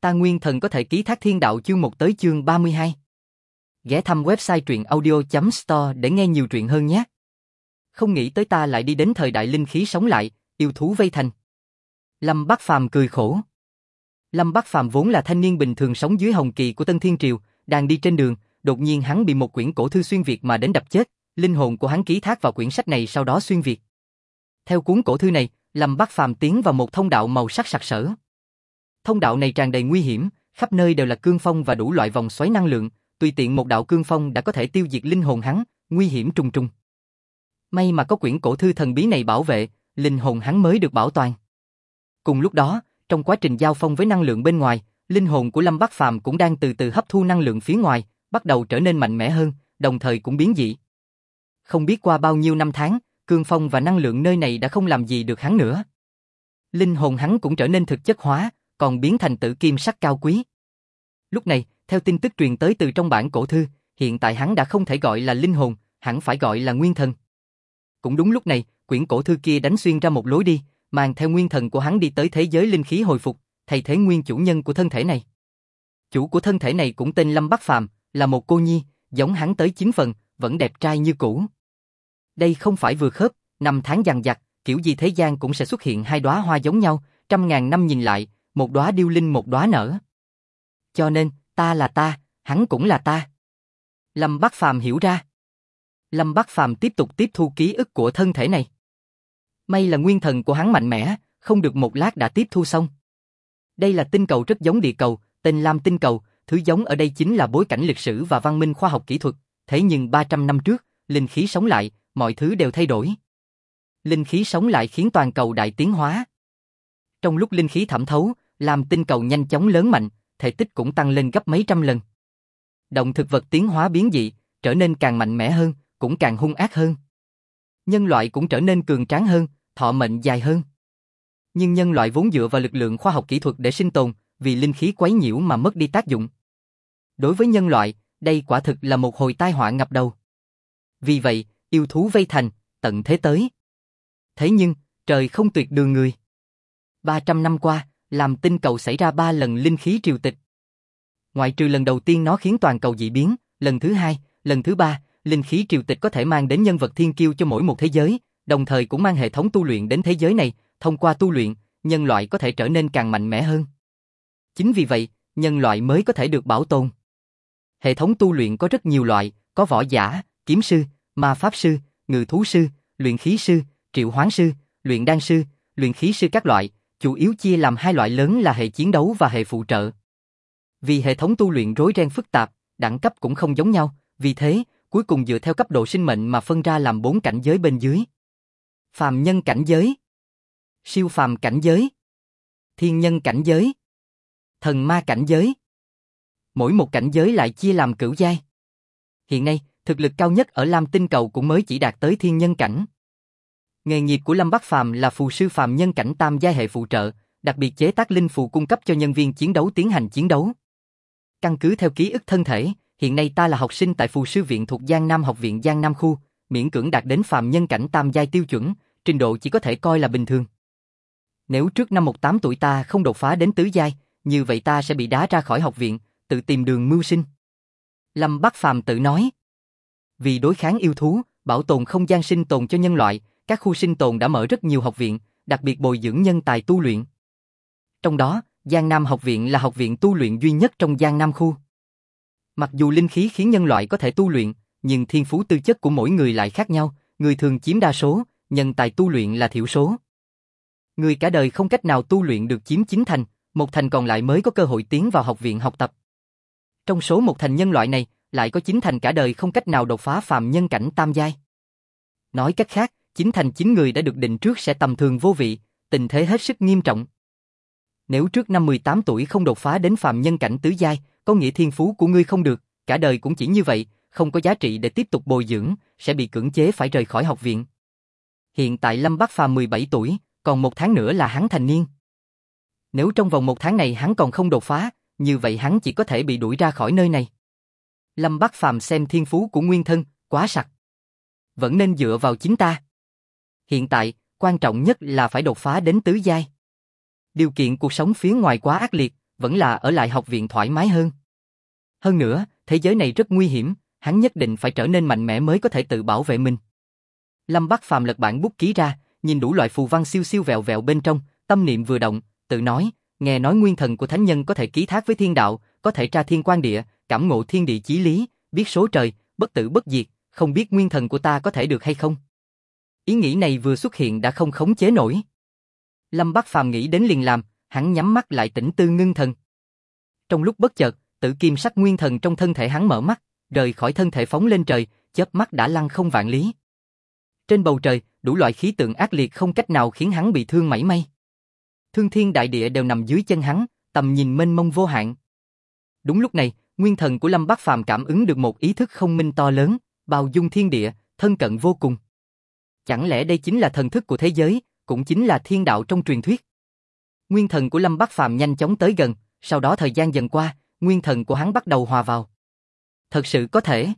Ta Nguyên Thần có thể ký thác thiên đạo chương 1 tới chương 32. Ghé thăm website truyệnaudio.store để nghe nhiều truyện hơn nhé. Không nghĩ tới ta lại đi đến thời đại linh khí sống lại, yêu thú vây thành. Lâm Bắc Phàm cười khổ. Lâm Bắc Phàm vốn là thanh niên bình thường sống dưới hồng kỳ của Tân Thiên Triều, đang đi trên đường, đột nhiên hắn bị một quyển cổ thư xuyên việt mà đến đập chết, linh hồn của hắn ký thác vào quyển sách này sau đó xuyên việt. Theo cuốn cổ thư này, Lâm Bắc Phàm tiến vào một thông đạo màu sắc sặc sỡ. Thông đạo này tràn đầy nguy hiểm, khắp nơi đều là cương phong và đủ loại vòng xoáy năng lượng, tùy tiện một đạo cương phong đã có thể tiêu diệt linh hồn hắn, nguy hiểm trùng trùng. May mà có quyển cổ thư thần bí này bảo vệ, linh hồn hắn mới được bảo toàn. Cùng lúc đó, trong quá trình giao phong với năng lượng bên ngoài, linh hồn của Lâm Bắc Phàm cũng đang từ từ hấp thu năng lượng phía ngoài, bắt đầu trở nên mạnh mẽ hơn, đồng thời cũng biến dị. Không biết qua bao nhiêu năm tháng, cương phong và năng lượng nơi này đã không làm gì được hắn nữa. Linh hồn hắn cũng trở nên thực chất hóa, còn biến thành tử kim sắc cao quý. Lúc này, theo tin tức truyền tới từ trong bản cổ thư, hiện tại hắn đã không thể gọi là linh hồn, hẳn phải gọi là nguyên thần. Cũng đúng lúc này, quyển cổ thư kia đánh xuyên ra một lối đi, mang theo nguyên thần của hắn đi tới thế giới linh khí hồi phục, thay thế nguyên chủ nhân của thân thể này. Chủ của thân thể này cũng tên Lâm Bắc Phàm, là một cô nhi, giống hắn tới 9 phần, vẫn đẹp trai như cũ. Đây không phải vừa khớp, năm tháng dằng dặc, kiểu gì thế gian cũng sẽ xuất hiện hai đóa hoa giống nhau, trăm ngàn năm nhìn lại, một đóa điêu linh một đóa nở. Cho nên, ta là ta, hắn cũng là ta. Lâm Bắc Phàm hiểu ra. Lâm Bắc Phàm tiếp tục tiếp thu ký ức của thân thể này. May là nguyên thần của hắn mạnh mẽ, không được một lát đã tiếp thu xong. Đây là tinh cầu rất giống địa cầu, tên Lam tinh cầu, thứ giống ở đây chính là bối cảnh lịch sử và văn minh khoa học kỹ thuật, thế nhưng 300 năm trước, linh khí sống lại, mọi thứ đều thay đổi. Linh khí sống lại khiến toàn cầu đại tiến hóa. Trong lúc linh khí thẩm thấu, Lam tinh cầu nhanh chóng lớn mạnh, thể tích cũng tăng lên gấp mấy trăm lần. Động thực vật tiến hóa biến dị, trở nên càng mạnh mẽ hơn, cũng càng hung ác hơn. Nhân loại cũng trở nên cường tráng hơn, thọ mệnh dài hơn. Nhưng nhân loại vốn dựa vào lực lượng khoa học kỹ thuật để sinh tồn, vì linh khí quấy nhiễu mà mất đi tác dụng. Đối với nhân loại, đây quả thực là một hồi tai họa ngập đầu. Vì vậy, yêu thú vây thành, tận thế tới. Thế nhưng, trời không tuyệt đường người. 300 năm qua, làm tinh cầu xảy ra 3 lần linh khí triều tịch. Ngoại trừ lần đầu tiên nó khiến toàn cầu dị biến, lần thứ 2, lần thứ 3, linh khí triều tịch có thể mang đến nhân vật thiên kiêu cho mỗi một thế giới, đồng thời cũng mang hệ thống tu luyện đến thế giới này, thông qua tu luyện, nhân loại có thể trở nên càng mạnh mẽ hơn. Chính vì vậy, nhân loại mới có thể được bảo tồn. Hệ thống tu luyện có rất nhiều loại, có võ giả, kiếm sư, ma pháp sư, ngự thú sư, luyện khí sư, triệu hoán sư, luyện đan sư, luyện khí sư các loại, chủ yếu chia làm hai loại lớn là hệ chiến đấu và hệ phụ trợ. Vì hệ thống tu luyện rối ren phức tạp, đẳng cấp cũng không giống nhau, vì thế, cuối cùng dựa theo cấp độ sinh mệnh mà phân ra làm 4 cảnh giới bên dưới. Phàm nhân cảnh giới, siêu phàm cảnh giới, thiên nhân cảnh giới, thần ma cảnh giới. Mỗi một cảnh giới lại chia làm cửu giai. Hiện nay, thực lực cao nhất ở Lam tinh cầu cũng mới chỉ đạt tới thiên nhân cảnh. Nghề nghiệp của Lâm Bắc Phàm là phù sư phàm nhân cảnh tam giai hệ phụ trợ, đặc biệt chế tác linh phù cung cấp cho nhân viên chiến đấu tiến hành chiến đấu. Căn cứ theo ký ức thân thể, hiện nay ta là học sinh tại phù sư viện thuộc Giang Nam học viện Giang Nam khu, miễn cưỡng đạt đến phàm nhân cảnh tam giai tiêu chuẩn, trình độ chỉ có thể coi là bình thường. Nếu trước năm 18 tuổi ta không đột phá đến tứ giai, như vậy ta sẽ bị đá ra khỏi học viện, tự tìm đường mưu sinh. Lâm Bắc Phàm tự nói. Vì đối kháng yêu thú, bảo tồn không gian sinh tồn cho nhân loại, các khu sinh tồn đã mở rất nhiều học viện, đặc biệt bồi dưỡng nhân tài tu luyện. Trong đó, Giang Nam học viện là học viện tu luyện duy nhất trong Giang Nam khu. Mặc dù linh khí khiến nhân loại có thể tu luyện, nhưng thiên phú tư chất của mỗi người lại khác nhau, người thường chiếm đa số, nhân tài tu luyện là thiểu số. Người cả đời không cách nào tu luyện được chiếm 9 thành, 1 thành còn lại mới có cơ hội tiến vào học viện học tập. Trong số 1 thành nhân loại này, lại có 9 thành cả đời không cách nào đột phá phàm nhân cảnh tam giai. Nói cách khác, 9 thành 9 người đã được định trước sẽ tầm thường vô vị, tình thế hết sức nghiêm trọng. Nếu trước năm 18 tuổi không đột phá đến phàm nhân cảnh tứ giai, có nghĩa thiên phú của ngươi không được, cả đời cũng chỉ như vậy, không có giá trị để tiếp tục bồi dưỡng, sẽ bị cưỡng chế phải rời khỏi học viện. Hiện tại Lâm Bắc Phàm 17 tuổi, còn 1 tháng nữa là hắn thành niên. Nếu trong vòng 1 tháng này hắn còn không đột phá, như vậy hắn chỉ có thể bị đuổi ra khỏi nơi này. Lâm Bắc Phàm xem thiên phú của nguyên thân, quá sặc. Vẫn nên dựa vào chính ta. Hiện tại, quan trọng nhất là phải đột phá đến tứ giai. Điều kiện cuộc sống phía ngoài quá ác liệt, vẫn là ở lại học viện thoải mái hơn. Hơn nữa, thế giới này rất nguy hiểm, hắn nhất định phải trở nên mạnh mẽ mới có thể tự bảo vệ mình. Lâm Bắc Phàm lật bản bút ký ra, nhìn đủ loại phù văn siêu siêu vẹo vẹo bên trong, tâm niệm vừa động, tự nói, nghe nói nguyên thần của thánh nhân có thể ký thác với thiên đạo, có thể tra thiên quan địa, cảm ngộ thiên địa chí lý, biết số trời, bất tử bất diệt, không biết nguyên thần của ta có thể được hay không. Ý nghĩ này vừa xuất hiện đã không khống chế nổi. Lâm Bắc Phàm nghĩ đến liền làm, hắn nhắm mắt lại tĩnh tư ngưng thần. Trong lúc bất chợt, tử kim sắc nguyên thần trong thân thể hắn mở mắt, rời khỏi thân thể phóng lên trời, chớp mắt đã lăng không vạn lý. Trên bầu trời, đủ loại khí tượng ác liệt không cách nào khiến hắn bị thương mảy may. Thương thiên đại địa đều nằm dưới chân hắn, tầm nhìn mênh mông vô hạn. Đúng lúc này, nguyên thần của Lâm Bắc Phàm cảm ứng được một ý thức không minh to lớn, bao dung thiên địa, thân cận vô cùng. Chẳng lẽ đây chính là thần thức của thế giới, cũng chính là thiên đạo trong truyền thuyết? Nguyên thần của Lâm Bắc Phàm nhanh chóng tới gần, sau đó thời gian dần qua, nguyên thần của hắn bắt đầu hòa vào. Thật sự có thể.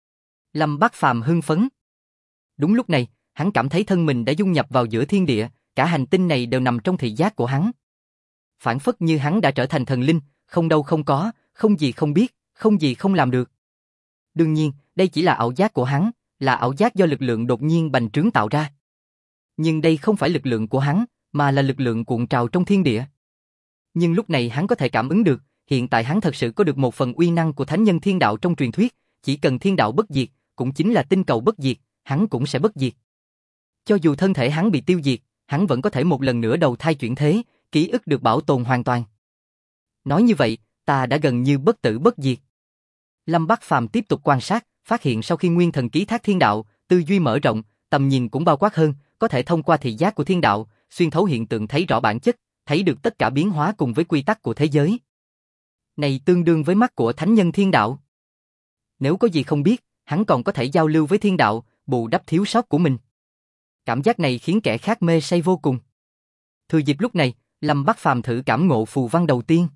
Lâm Bắc Phàm hưng phấn. Đúng lúc này, hắn cảm thấy thân mình đã dung nhập vào giữa thiên địa, cả hành tinh này đều nằm trong thị giác của hắn. Phản phất như hắn đã trở thành thần linh, không đâu không có, không gì không biết, không gì không làm được. Đương nhiên, đây chỉ là ảo giác của hắn, là ảo giác do lực lượng đột nhiên bành trướng tạo ra. Nhưng đây không phải lực lượng của hắn, mà là lực lượng cuộn trào trong thiên địa. Nhưng lúc này hắn có thể cảm ứng được, hiện tại hắn thật sự có được một phần uy năng của thánh nhân thiên đạo trong truyền thuyết, chỉ cần thiên đạo bất diệt, cũng chính là tinh cầu bất diệt, hắn cũng sẽ bất diệt. Cho dù thân thể hắn bị tiêu diệt, hắn vẫn có thể một lần nữa đầu thai chuyển thế, ký ức được bảo tồn hoàn toàn. Nói như vậy, ta đã gần như bất tử bất diệt. Lâm Bắc Phàm tiếp tục quan sát, phát hiện sau khi nguyên thần ký thác thiên đạo, tư duy mở rộng, tầm nhìn cũng bao quát hơn, có thể thông qua thị giác của thiên đạo, xuyên thấu hiện tượng thấy rõ bản chất, thấy được tất cả biến hóa cùng với quy tắc của thế giới. Này tương đương với mắt của thánh nhân thiên đạo. Nếu có gì không biết, hắn còn có thể giao lưu với thiên đạo, bù đắp thiếu sót của mình. Cảm giác này khiến kẻ khác mê say vô cùng. Thừa dịp lúc này, Lâm Bắc Phàm thử cảm ngộ phù văn đầu tiên.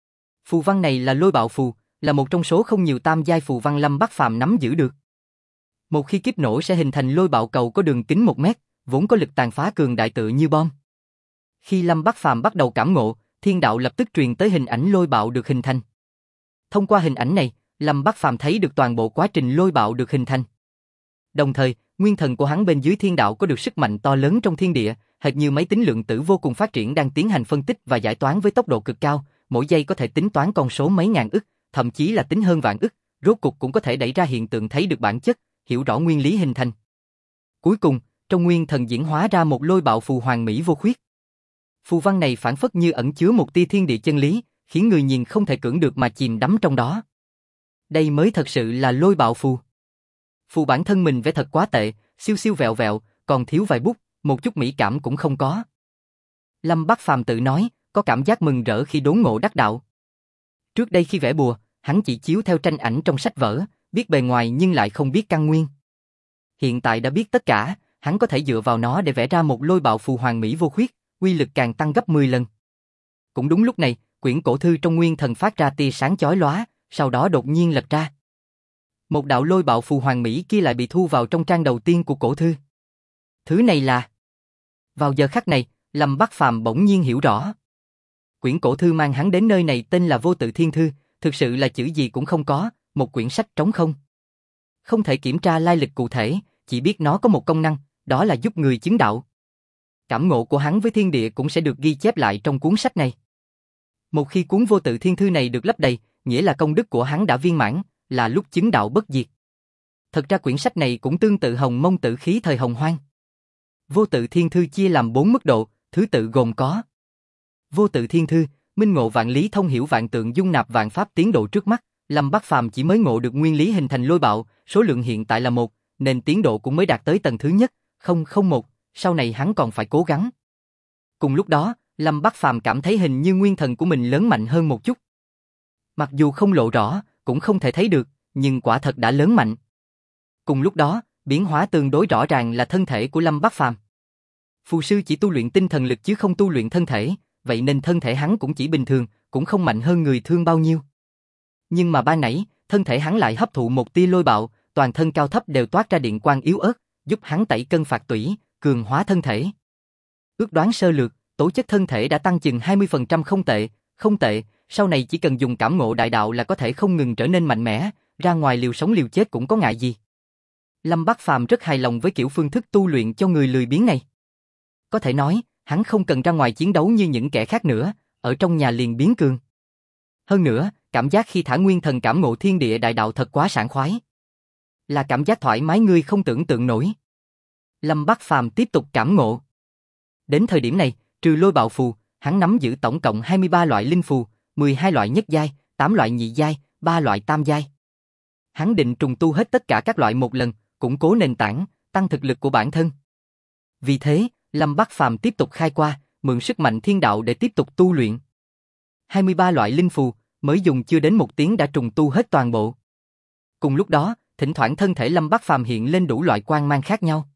Phù văn này là lôi bạo phù, là một trong số không nhiều tam giai phù văn Lâm Bắc Phàm nắm giữ được. Một khi kiếp nổ sẽ hình thành lôi bạo cầu có đường kính 1 mét, vốn có lực tàn phá cường đại tựa như bom. Khi Lâm Bắc Phàm bắt đầu cảm ngộ, thiên đạo lập tức truyền tới hình ảnh lôi bạo được hình thành. Thông qua hình ảnh này, Lâm Bắc Phàm thấy được toàn bộ quá trình lôi bạo được hình thành. Đồng thời, nguyên thần của hắn bên dưới thiên đạo có được sức mạnh to lớn trong thiên địa, hệt như máy tính lượng tử vô cùng phát triển đang tiến hành phân tích và giải toán với tốc độ cực cao, mỗi giây có thể tính toán con số mấy ngàn ức, thậm chí là tính hơn vạn ức, rốt cục cũng có thể đẩy ra hiện tượng thấy được bản chất, hiểu rõ nguyên lý hình thành. Cuối cùng, trong nguyên thần diễn hóa ra một lôi bạo phù hoàn mỹ vô khuyết. Phù văn này phản phất như ẩn chứa một tia thiên địa chân lý, khiến người nhìn không thể cưỡng được mà chìm đắm trong đó. Đây mới thật sự là lôi bạo phù. Phù bản thân mình vẽ thật quá tệ, siêu siêu vẹo vẹo, còn thiếu vài bút, một chút mỹ cảm cũng không có. Lâm Bắc Phàm tự nói, có cảm giác mừng rỡ khi đốn ngộ đắc đạo. Trước đây khi vẽ bùa, hắn chỉ chiếu theo tranh ảnh trong sách vở, biết bề ngoài nhưng lại không biết căn nguyên. Hiện tại đã biết tất cả, hắn có thể dựa vào nó để vẽ ra một lôi bạo phù hoàn mỹ vô khuyết, uy lực càng tăng gấp 10 lần. Cũng đúng lúc này, quyển cổ thư trong nguyên thần phát ra tia sáng chói lóa, sau đó đột nhiên lật ra. Một đạo lôi bạo phù hoàn mỹ kia lại bị thu vào trong trang đầu tiên của cổ thư. Thứ này là... Vào giờ khắc này, Lâm Bắc Phàm bỗng nhiên hiểu rõ. Quyển cổ thư mang hắn đến nơi này tên là Vô Tự Thiên Thư, thực sự là chữ gì cũng không có, một quyển sách trống không. Không thể kiểm tra lai lịch cụ thể, chỉ biết nó có một công năng, đó là giúp người chứng đạo. Cảm ngộ của hắn với thiên địa cũng sẽ được ghi chép lại trong cuốn sách này. Một khi cuốn Vô Tự Thiên Thư này được lấp đầy, nghĩa là công đức của hắn đã viên mãn, là lúc chứng đạo bất diệt. Thật ra quyển sách này cũng tương tự Hồng Mông Tử Khí thời Hồng Hoang. Vô Tự Thiên Thư chia làm 4 mức độ, thứ tự gồm có: Vô Tự Thiên Thư, minh ngộ vạn lý thông hiểu vạn tượng dung nạp vạn pháp tiến độ trước mắt. Lâm Bắc Phàm chỉ mới ngộ được nguyên lý hình thành lôi bạo, số lượng hiện tại là 1, nên tiến độ cũng mới đạt tới tầng thứ nhất, 001, sau này hắn còn phải cố gắng. Cùng lúc đó, Lâm Bắc Phàm cảm thấy hình như nguyên thần của mình lớn mạnh hơn một chút. Mặc dù không lộ rõ, cũng không thể thấy được, nhưng quả thật đã lớn mạnh. Cùng lúc đó, biến hóa tương đối rõ ràng là thân thể của Lâm Bắc Phàm. Phù sư chỉ tu luyện tinh thần lực chứ không tu luyện thân thể, vậy nên thân thể hắn cũng chỉ bình thường, cũng không mạnh hơn người thường bao nhiêu. Nhưng mà ban nãy, thân thể hắn lại hấp thụ một tia lôi bạo, toàn thân cao thấp đều toát ra điện quang yếu ớt, giúp hắn tẩy cân phạt tủy, cường hóa thân thể. Ước đoán sơ lược, tố chất thân thể đã tăng chừng 20%, không tệ, sau này chỉ cần dùng cảm ngộ đại đạo là có thể không ngừng trở nên mạnh mẽ, ra ngoài liều sống liều chết cũng có ngại gì. Lâm Bác Phàm rất hài lòng với kiểu phương thức tu luyện cho người lười biếng này. Có thể nói, hắn không cần ra ngoài chiến đấu như những kẻ khác nữa, ở trong nhà liền biến cường. Hơn nữa, cảm giác khi thả nguyên thần cảm ngộ thiên địa đại đạo thật quá sảng khoái. Là cảm giác thoải mái ngươi không tưởng tượng nổi. Lâm Bác Phàm tiếp tục cảm ngộ. Đến thời điểm này, trừ lôi bạo phù, hắn nắm giữ tổng cộng 23 loại linh phù, 12 loại nhất giai, 8 loại nhị giai, 3 loại tam giai. Hắn định trùng tu hết tất cả các loại một lần, củng cố nền tảng, tăng thực lực của bản thân. Vì thế, Lâm Bác Phàm tiếp tục khai qua, mượn sức mạnh thiên đạo để tiếp tục tu luyện. 23 loại linh phù, mới dùng chưa đến 1 tiếng đã trùng tu hết toàn bộ. Cùng lúc đó, thỉnh thoảng thân thể Lâm Bác Phàm hiện lên đủ loại quang mang khác nhau.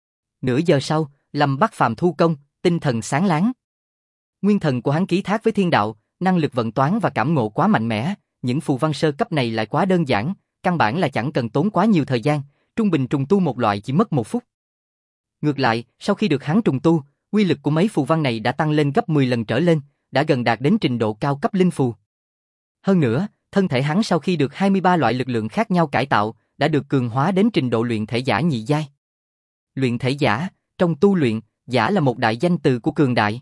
Nửa giờ sau, Lâm Bác Phàm thu công, tinh thần sáng láng. Nguyên thần của hắn ký thác với thiên đạo, năng lực vận toán và cảm ngộ quá mạnh mẽ, những phù văn sơ cấp này lại quá đơn giản, căn bản là chẳng cần tốn quá nhiều thời gian, trung bình trùng tu một loại chỉ mất 1 phút. Ngược lại, sau khi được hắn trùng tu, uy lực của mấy phù văn này đã tăng lên gấp 10 lần trở lên, đã gần đạt đến trình độ cao cấp linh phù. Hơn nữa, thân thể hắn sau khi được 23 loại lực lượng khác nhau cải tạo, đã được cường hóa đến trình độ luyện thể giả nhị giai. Luyện thể giả, trong tu luyện, giả là một đại danh từ của cường đại.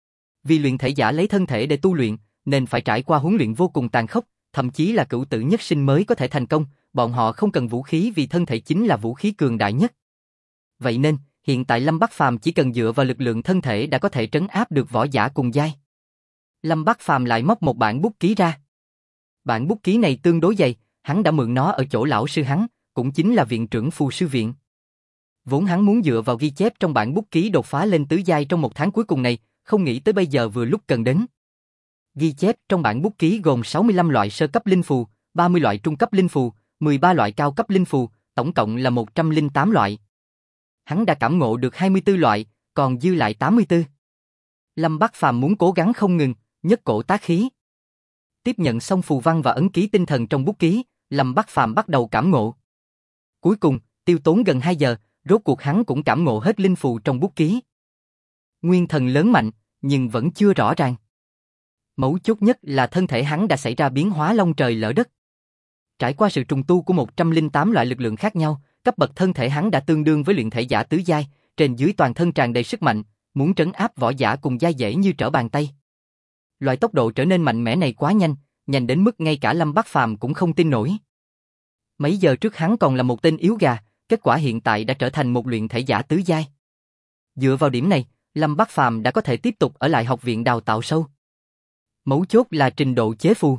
Vì luyện thể giả lấy thân thể để tu luyện, nên phải trải qua huấn luyện vô cùng tàn khốc, thậm chí là cửu tử nhất sinh mới có thể thành công, bọn họ không cần vũ khí vì thân thể chính là vũ khí cường đại nhất. Vậy nên, hiện tại Lâm Bác Phàm chỉ cần dựa vào lực lượng thân thể đã có thể trấn áp được võ giả cùng giai. Lâm Bác Phàm lại móc một bản bút ký ra. Bản bút ký này tương đối dày, hắn đã mượn nó ở chỗ lão sư hắn, cũng chính là viện trưởng phù sư viện. Vốn hắn muốn dựa vào ghi chép trong bản bút ký đột phá lên tứ giai trong 1 tháng cuối cùng này, không nghĩ tới bây giờ vừa lúc cần đến. Ghi chép trong bản bút ký gồm 65 loại sơ cấp linh phù, 30 loại trung cấp linh phù, 13 loại cao cấp linh phù, tổng cộng là 108 loại. Hắn đã cảm ngộ được 24 loại, còn dư lại 84. Lâm Bác Phàm muốn cố gắng không ngừng, nhất cổ tác khí. Tiếp nhận xong phù văn và ấn ký tinh thần trong bút ký, Lâm Bác Phàm bắt đầu cảm ngộ. Cuối cùng, tiêu tốn gần 2 giờ, rốt cuộc hắn cũng cảm ngộ hết linh phù trong bút ký. Nguyên thần lớn mạnh, nhưng vẫn chưa rõ ràng. Mấu chốt nhất là thân thể hắn đã xảy ra biến hóa long trời lở đất. Trải qua sự trùng tu của 108 loại lực lượng khác nhau, cấp bậc thân thể hắn đã tương đương với luyện thể giả tứ giai, trên dưới toàn thân tràn đầy sức mạnh, muốn trấn áp võ giả cùng giai dễ như trở bàn tay. Loại tốc độ trở nên mạnh mẽ này quá nhanh, nhanh đến mức ngay cả Lâm Bác Phàm cũng không tin nổi. Mấy giờ trước hắn còn là một tên yếu gà, kết quả hiện tại đã trở thành một luyện thể giả tứ giai. Dựa vào điểm này, Lâm Bác Phàm đã có thể tiếp tục ở lại học viện đào tạo sâu. Mấu chốt là trình độ chế phù.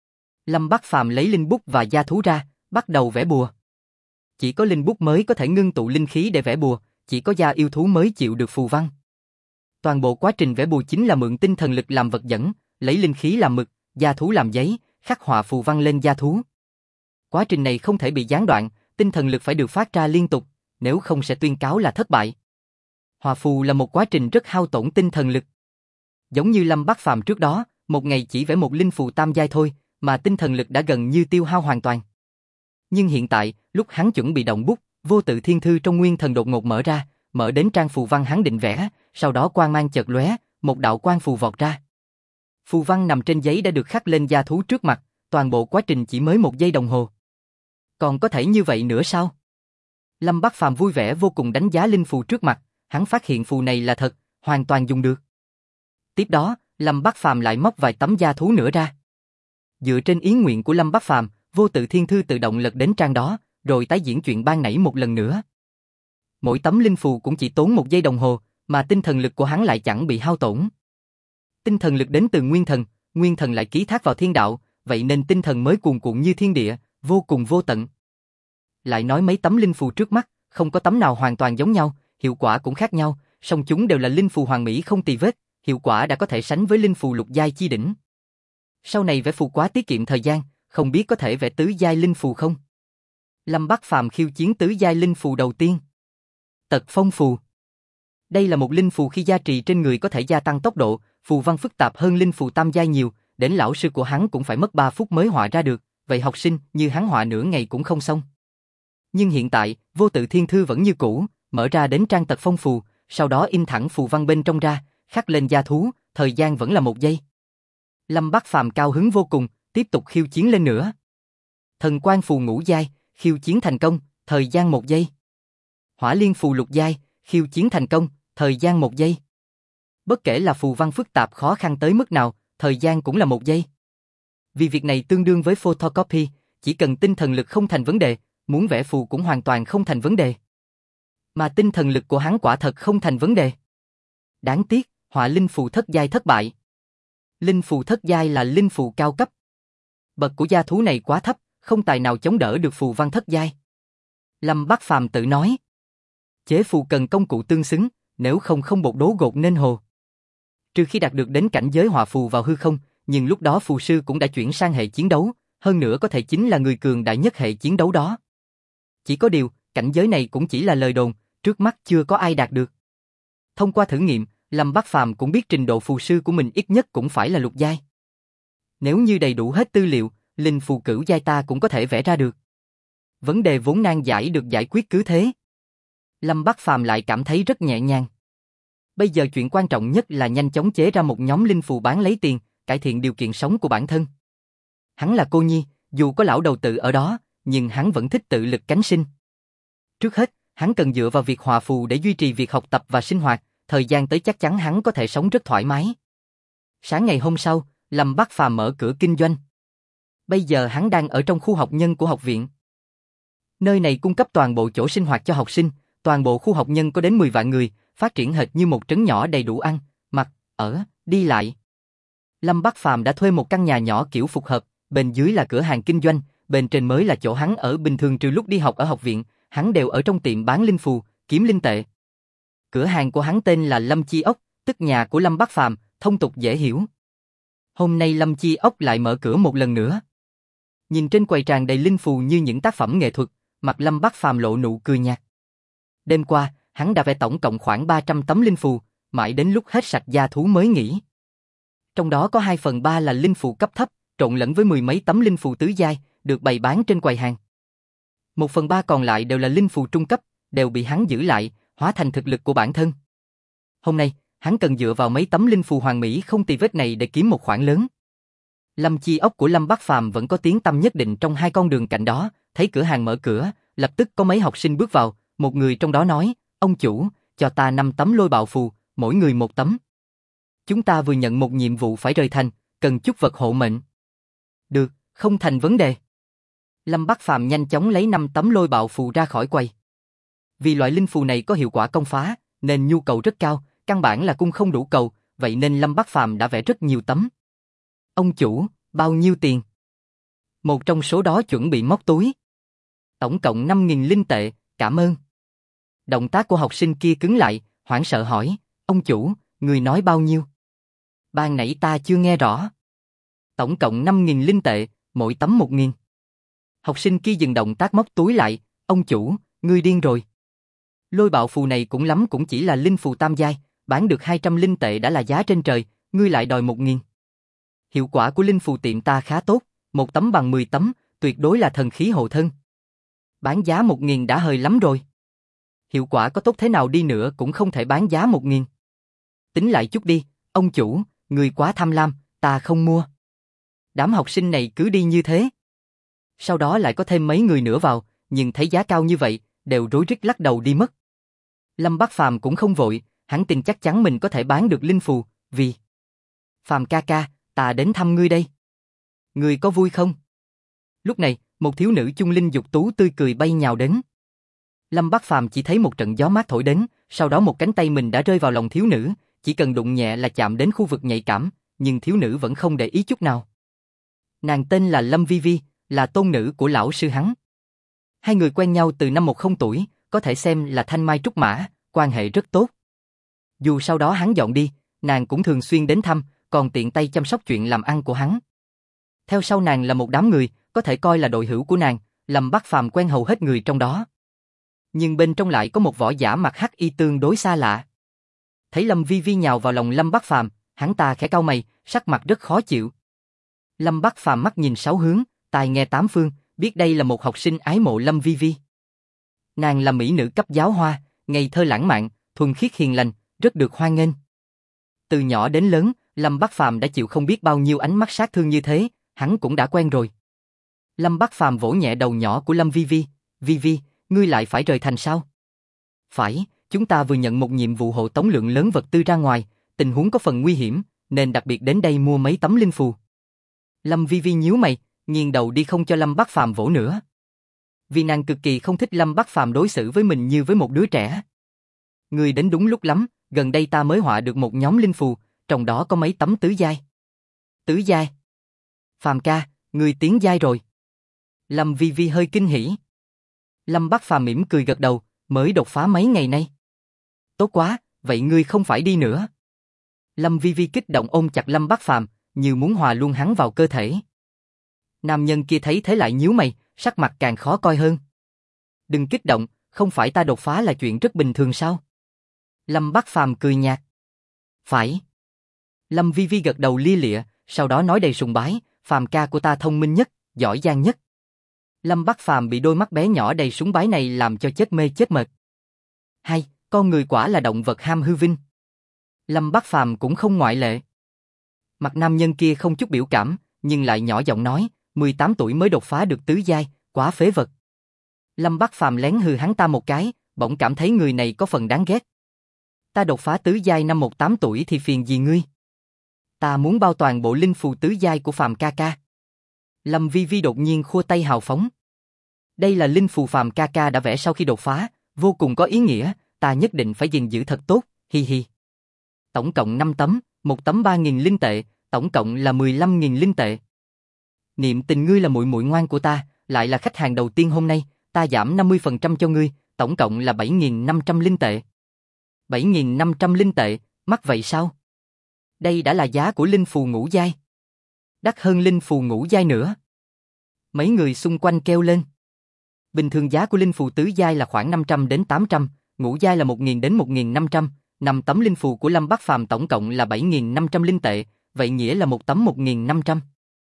Lâm Bác Phàm lấy linh bút và gia thú ra, bắt đầu vẽ bùa. Chỉ có linh bút mới có thể ngưng tụ linh khí để vẽ bùa, chỉ có gia yêu thú mới chịu được phù văn. Toàn bộ quá trình vẽ bùa chính là mượn tinh thần lực làm vật dẫn, lấy linh khí làm mực, gia thú làm giấy, khắc họa phù văn lên gia thú. Quá trình này không thể bị gián đoạn, tinh thần lực phải được phát ra liên tục, nếu không sẽ tuyên cáo là thất bại. Họa phù là một quá trình rất hao tổn tinh thần lực. Giống như Lâm Bác Phàm trước đó, một ngày chỉ vẽ một linh phù tam giai thôi, mà tinh thần lực đã gần như tiêu hao hoàn toàn. Nhưng hiện tại, lúc hắn chuẩn bị động bút, vô tự thiên thư trong nguyên thần đột ngột mở ra, mở đến trang phù văn hắn định vẽ, sau đó quang mang chợt lóe, một đạo quang phù vọt ra. Phù văn nằm trên giấy đã được khắc lên gia thú trước mặt, toàn bộ quá trình chỉ mới 1 giây đồng hồ. Còn có thể như vậy nữa sao? Lâm Bác Phàm vui vẻ vô cùng đánh giá linh phù trước mặt, hắn phát hiện phù này là thật, hoàn toàn dùng được. Tiếp đó, Lâm Bác Phàm lại móc vài tấm gia thú nữa ra. Dựa trên ý nguyện của Lâm Bác Phàm, vô tự thiên thư tự động lật đến trang đó, rồi tái diễn chuyện ban nãy một lần nữa. Mỗi tấm linh phù cũng chỉ tốn 1 giây đồng hồ, mà tinh thần lực của hắn lại chẳng bị hao tổn. Tinh thần lực đến từ nguyên thần lại ký thác vào thiên đạo, vậy nên tinh thần mới cuồn cuộn như thiên địa, vô cùng vô tận. Lại nói mấy tấm linh phù trước mắt, không có tấm nào hoàn toàn giống nhau, hiệu quả cũng khác nhau, song chúng đều là linh phù hoàn mỹ không tì vết, hiệu quả đã có thể sánh với linh phù lục giai chi đỉnh. Sau này vẽ phù quá tiết kiệm thời gian, không biết có thể vẽ tứ giai linh phù không? Lâm Bác Phàm khiêu chiến tứ giai linh phù đầu tiên. Tật phong phù. Đây là một linh phù khi gia trì trên người có thể gia tăng tốc độ, phù văn phức tạp hơn linh phù tam giai nhiều, đến lão sư của hắn cũng phải mất 3 phút mới họa ra được, vậy học sinh như hắn họa nửa ngày cũng không xong. Nhưng hiện tại, vô tự thiên thư vẫn như cũ, mở ra đến trang tật phong phù, sau đó in thẳng phù văn bên trong ra, khắc lên gia thú, thời gian vẫn là 1 giây. Lâm Bắc Phàm cao hứng vô cùng, tiếp tục khiêu chiến lên nữa. Thần quang phù ngũ giai, khiêu chiến thành công, thời gian 1 giây. Hỏa liên phù lục giai, khiêu chiến thành công, thời gian 1 giây. Bất kể là phù văn phức tạp khó khăn tới mức nào, thời gian cũng là 1 giây. Vì việc này tương đương với photocopy, chỉ cần tinh thần lực không thành vấn đề, muốn vẽ phù cũng hoàn toàn không thành vấn đề. Mà tinh thần lực của hắn quả thật không thành vấn đề. Đáng tiếc, hỏa linh phù thất giai thất bại. Linh phù thất giai là linh phù cao cấp. Bậc của gia thú này quá thấp, không tài nào chống đỡ được phù văn thất giai. Lâm Bắc Phàm tự nói. Chế phù cần công cụ tương xứng, nếu không không bột đố gột nên hồ. Trừ khi đạt được đến cảnh giới hỏa phù vào hư không, nhưng lúc đó phù sư cũng đã chuyển sang hệ chiến đấu, hơn nữa có thể chính là người cường đại nhất hệ chiến đấu đó. Chỉ có điều, cảnh giới này cũng chỉ là lời đồn, trước mắt chưa có ai đạt được. Thông qua thử nghiệm, Lâm Bắc Phàm cũng biết trình độ phù sư của mình ít nhất cũng phải là lục giai. Nếu như đầy đủ hết tư liệu, linh phù cửu giai ta cũng có thể vẽ ra được. Vấn đề vốn nan giải được giải quyết cứ thế. Lâm Bắc Phàm lại cảm thấy rất nhẹ nhàng. Bây giờ chuyện quan trọng nhất là nhanh chóng chế ra một nhóm linh phù bán lấy tiền, cải thiện điều kiện sống của bản thân. Hắn là cô nhi, dù có lão đầu tự ở đó, nhưng hắn vẫn thích tự lực cánh sinh. Trước hết, hắn cần dựa vào việc hòa phù để duy trì việc học tập và sinh hoạt, thời gian tới chắc chắn hắn có thể sống rất thoải mái. Sáng ngày hôm sau, Lâm Bắc Phàm mở cửa kinh doanh. Bây giờ hắn đang ở trong khu học nhân của học viện. Nơi này cung cấp toàn bộ chỗ sinh hoạt cho học sinh, toàn bộ khu học nhân có đến 10 vạn người, phát triển hệt như một trấn nhỏ đầy đủ ăn, mặc, ở, đi lại. Lâm Bắc Phàm đã thuê một căn nhà nhỏ kiểu phục hợp, bên dưới là cửa hàng kinh doanh, bên trên mới là chỗ hắn ở bình thường trừ lúc đi học ở học viện, hắn đều ở trong tiệm bán linh phù, kiếm linh tệ. Cửa hàng của hắn tên là Lâm Chi Ốc, tức nhà của Lâm Bắc Phàm, thông tục dễ hiểu. Hôm nay Lâm Chi Ốc lại mở cửa một lần nữa. Nhìn trên quầy tràn đầy linh phù như những tác phẩm nghệ thuật, mặt Lâm Bắc Phàm lộ nụ cười nhạt. Đêm qua, hắn đã vẽ tổng cộng khoảng 300 tấm linh phù, mãi đến lúc hết sạch gia thú mới nghỉ. Trong đó có 2/3 là linh phù cấp thấp, trộn lẫn với 10 mấy tấm linh phù tứ giai, được bày bán trên quầy hàng. 1/3 còn lại đều là linh phù trung cấp, đều bị hắn giữ lại, hóa thành thực lực của bản thân. Hôm nay, hắn cần dựa vào mấy tấm linh phù hoàn mỹ không tì vết này để kiếm một khoản lớn. Lâm Chi Ốc của Lâm Bắc Phàm vẫn có tiếng tăm nhất định trong 2 con đường cạnh đó, thấy cửa hàng mở cửa, lập tức có mấy học sinh bước vào, một người trong đó nói, ông chủ, cho ta 5 tấm lôi bạo phù, mỗi người 1 tấm. Chúng ta vừa nhận một nhiệm vụ phải rời thành, cần chút vật hộ mệnh. Được, không thành vấn đề. Lâm Bắc Phàm nhanh chóng lấy 5 tấm lôi bạo phù ra khỏi quầy. Vì loại linh phù này có hiệu quả công phá, nên nhu cầu rất cao, căn bản là cung không đủ cầu, vậy nên Lâm Bắc Phàm đã vẽ rất nhiều tấm. Ông chủ, bao nhiêu tiền? Một trong số đó chuẩn bị móc túi. Tổng cộng 5.000 linh tệ, cảm ơn. Động tác của học sinh kia cứng lại, hoảng sợ hỏi, ông chủ, người nói bao nhiêu? Ban nãy ta chưa nghe rõ. Tổng cộng 5.000 linh tệ, mỗi tấm 1.000. Học sinh kia dừng động tác móc túi lại, ông chủ, ngươi điên rồi. Lôi bạo phù này cũng lắm cũng chỉ là linh phù tam giai, bán được 200 linh tệ đã là giá trên trời, ngươi lại đòi 1.000. Hiệu quả của linh phù tiệm ta khá tốt, 1 tấm bằng 10 tấm, tuyệt đối là thần khí hộ thân. Bán giá 1.000 đã hời lắm rồi. Hiệu quả có tốt thế nào đi nữa cũng không thể bán giá 1.000. Tính lại chút đi, ông chủ, người quá tham lam, ta không mua. Đám học sinh này cứ đi như thế. Sau đó lại có thêm mấy người nữa vào, nhưng thấy giá cao như vậy, đều rối rít lắc đầu đi mất. Lâm Bắc Phàm cũng không vội, hắn tin chắc chắn mình có thể bán được linh phù, vì Phàm ca ca, ta đến thăm ngươi đây. Ngươi có vui không? Lúc này, một thiếu nữ chung linh dục tú tươi cười bay nhào đến. Lâm Bắc Phàm chỉ thấy một trận gió mát thổi đến, sau đó một cánh tay mình đã rơi vào lòng thiếu nữ, chỉ cần đụng nhẹ là chạm đến khu vực nhạy cảm, nhưng thiếu nữ vẫn không để ý chút nào. Nàng tên là Lâm Vi Vi, là tôn nữ của lão sư hắn. Hai người quen nhau từ năm 10 tuổi, có thể xem là thanh mai trúc mã, quan hệ rất tốt. Dù sau đó hắn dọn đi, nàng cũng thường xuyên đến thăm, còn tiện tay chăm sóc chuyện làm ăn của hắn. Theo sau nàng là một đám người, có thể coi là đội hữu của nàng, Lâm Bắc Phàm quen hầu hết người trong đó. Nhưng bên trong lại có một võ giả mặt hắc y tương đối xa lạ. Thấy Lâm Vi Vi nhào vào lòng Lâm Bắc Phàm, hắn ta khẽ cau mày, sắc mặt rất khó chịu. Lâm Bắc Phàm mắt nhìn 6 hướng, tai nghe 8 phương, biết đây là một học sinh ái mộ Lâm Vi Vi. Nàng là mỹ nữ cấp giáo hoa, ngây thơ lãng mạn, thuần khiết hiền lành, rất được hoan nghênh. Từ nhỏ đến lớn, Lâm Bắc Phàm đã chịu không biết bao nhiêu ánh mắt sát thương như thế, hắn cũng đã quen rồi. Lâm Bắc Phàm vỗ nhẹ đầu nhỏ của Lâm Vi Vi, Vi Vi, ngươi lại phải rời thành sao? Phải, chúng ta vừa nhận một nhiệm vụ hộ tống lượng lớn vật tư ra ngoài, tình huống có phần nguy hiểm, nên đặc biệt đến đây mua mấy tấm linh phù. Lâm Vi Vi nhíu mày, nghiêng đầu đi không cho Lâm Bắc Phàm vỗ nữa. Vì nàng cực kỳ không thích Lâm Bắc Phàm đối xử với mình như với một đứa trẻ. Ngươi đến đúng lúc lắm, gần đây ta mới họa được một nhóm linh phù, trong đó có mấy tấm tứ giai. Tứ giai? Phàm ca, ngươi tiến giai rồi. Lâm Vi Vi hơi kinh hỉ. Lâm Bắc Phàm mỉm cười gật đầu, mới đột phá mấy ngày nay. Tốt quá, vậy ngươi không phải đi nữa. Lâm Vi Vi kích động ôm chặt Lâm Bắc Phàm, như muốn hòa luôn hắn vào cơ thể. Nam nhân kia thấy thế lại nhíu mày, sắc mặt càng khó coi hơn. Đừng kích động, không phải ta đột phá là chuyện rất bình thường sao? Lâm Bắc Phàm cười nhạt. Phải. Lâm Vi Vi gật đầu lia lịa, sau đó nói đầy sùng bái, Phàm ca của ta thông minh nhất, giỏi giang nhất. Lâm Bắc Phàm bị đôi mắt bé nhỏ đầy súng bái này làm cho chết mê chết mệt. Hay, con người quả là động vật ham hư vinh. Lâm Bắc Phàm cũng không ngoại lệ. Mặt nam nhân kia không chút biểu cảm, nhưng lại nhỏ giọng nói, 18 tuổi mới đột phá được tứ giai, quá phế vật. Lâm Bắc Phàm lén hừ hắn ta một cái, bỗng cảm thấy người này có phần đáng ghét. Ta đột phá tứ giai năm 18 tuổi thì phiền gì ngươi? Ta muốn bao toàn bộ linh phù tứ giai của Phàm ca ca. Lâm Vi Vi đột nhiên khua tay hào phóng. Đây là linh phù Phàm ca ca đã vẽ sau khi đột phá, vô cùng có ý nghĩa, ta nhất định phải gìn giữ thật tốt, hi hi. Tổng cộng 5 tấm, một tấm 3.000 linh tệ, tổng cộng là 15.000 linh tệ. Niệm tình ngươi là muội muội ngoan của ta, lại là khách hàng đầu tiên hôm nay, ta giảm 50% cho ngươi, tổng cộng là 7.500 linh tệ. 7.500 linh tệ, mắc vậy sao? Đây đã là giá của linh phù ngũ giai. Đắt hơn linh phù ngũ giai nữa. Mấy người xung quanh kêu lên. Bình thường giá của linh phù tứ giai là khoảng 500 đến 800, ngũ giai là 1.000 đến 1.500, 5 tấm linh phù của Lâm Bắc Phàm tổng cộng là 7.500 linh tệ, vậy nghĩa là một tấm 1.500.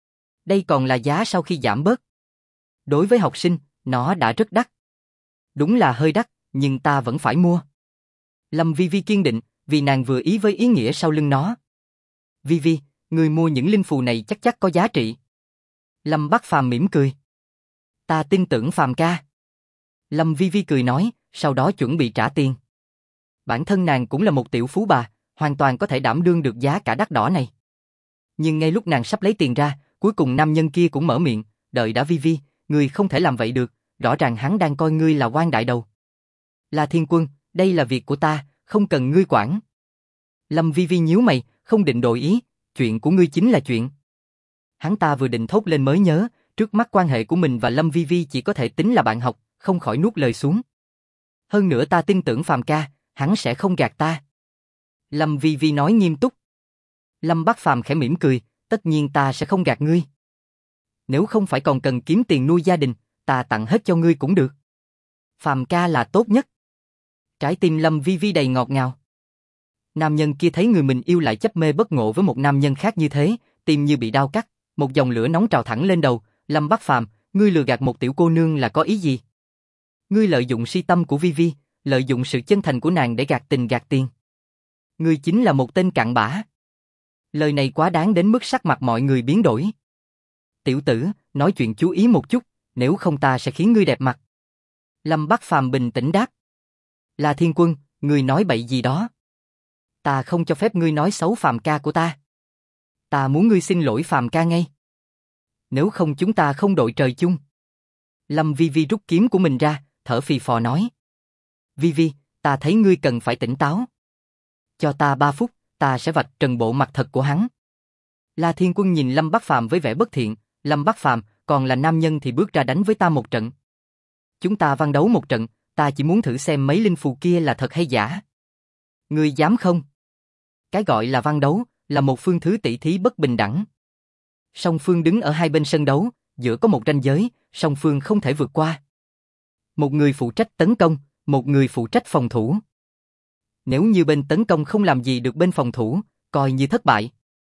Đây còn là giá sau khi giảm bớt. Đối với học sinh, nó đã rất đắt. Đúng là hơi đắt, nhưng ta vẫn phải mua. Lâm Vi Vi kiên định, vì nàng vừa ý với ý nghĩa sau lưng nó. Vi Vi, người mua những linh phù này chắc có giá trị. Lâm Bắc Phàm mỉm cười. Ta tin tưởng Phàm ca. Lâm Vi Vi cười nói, sau đó chuẩn bị trả tiền. Bản thân nàng cũng là một tiểu phú bà, hoàn toàn có thể đảm đương được giá cả đắt đỏ này. Nhưng ngay lúc nàng sắp lấy tiền ra, cuối cùng nam nhân kia cũng mở miệng, đợi đã Vi Vi, ngươi không thể làm vậy được, rõ ràng hắn đang coi ngươi là quan đại đầu. La Thiên Quân, đây là việc của ta, không cần ngươi quản. Lâm Vi Vi nhíu mày, không định đổi ý, chuyện của ngươi chính là chuyện. Hắn ta vừa định thốt lên mới nhớ, trước mắt quan hệ của mình và Lâm Vi Vi chỉ có thể tính là bạn học, không khỏi nuốt lời xuống. Hơn nữa ta tin tưởng Phàm ca, hắn sẽ không gạt ta. Lâm Vi Vi nói nghiêm túc. Lâm Bắc Phàm khẽ mỉm cười, tất nhiên ta sẽ không gạt ngươi. Nếu không phải còn cần kiếm tiền nuôi gia đình, ta tặng hết cho ngươi cũng được. Phàm ca là tốt nhất. Trái tim Lâm Vi Vi đầy ngọt ngào. Nam nhân kia thấy người mình yêu lại chấp mê bất ngộ với một nam nhân khác như thế, tim như bị đao cắt, một dòng lửa nóng trào thẳng lên đầu. Lâm Bắc Phàm, ngươi lừa gạt một tiểu cô nương là có ý gì? Ngươi lợi dụng si tâm của Vi Vi, lợi dụng sự chân thành của nàng để gạt tình gạt tiền. Ngươi chính là một tên cặn bã. Lời này quá đáng đến mức sắc mặt mọi người biến đổi. Tiểu tử, nói chuyện chú ý một chút, nếu không ta sẽ khiến ngươi đẹp mặt. Lâm Bắc Phàm bình tĩnh đáp. La Thiên Quân, ngươi nói bậy gì đó? Ta không cho phép ngươi nói xấu Phàm ca của ta. Ta muốn ngươi xin lỗi Phàm ca ngay. Nếu không chúng ta không đội trời chung. Lâm Vi Vi rút kiếm của mình ra, thở phì phò nói. Vi Vi, ta thấy ngươi cần phải tỉnh táo. Cho ta 3 phút, ta sẽ vạch trần bộ mặt thật của hắn. La Thiên Quân nhìn Lâm Bắc Phàm với vẻ bất thiện. Lâm Bắc Phàm, còn là nam nhân thì bước ra đánh với ta một trận. Chúng ta văn đấu một trận, ta chỉ muốn thử xem mấy linh phù kia là thật hay giả. Ngươi dám không? Cái gọi là văn đấu, là một phương thứ tỷ thí bất bình đẳng. Song phương đứng ở hai bên sân đấu, giữa có một ranh giới, song phương không thể vượt qua. Một người phụ trách tấn công, một người phụ trách phòng thủ. Nếu như bên tấn công không làm gì được bên phòng thủ, coi như thất bại.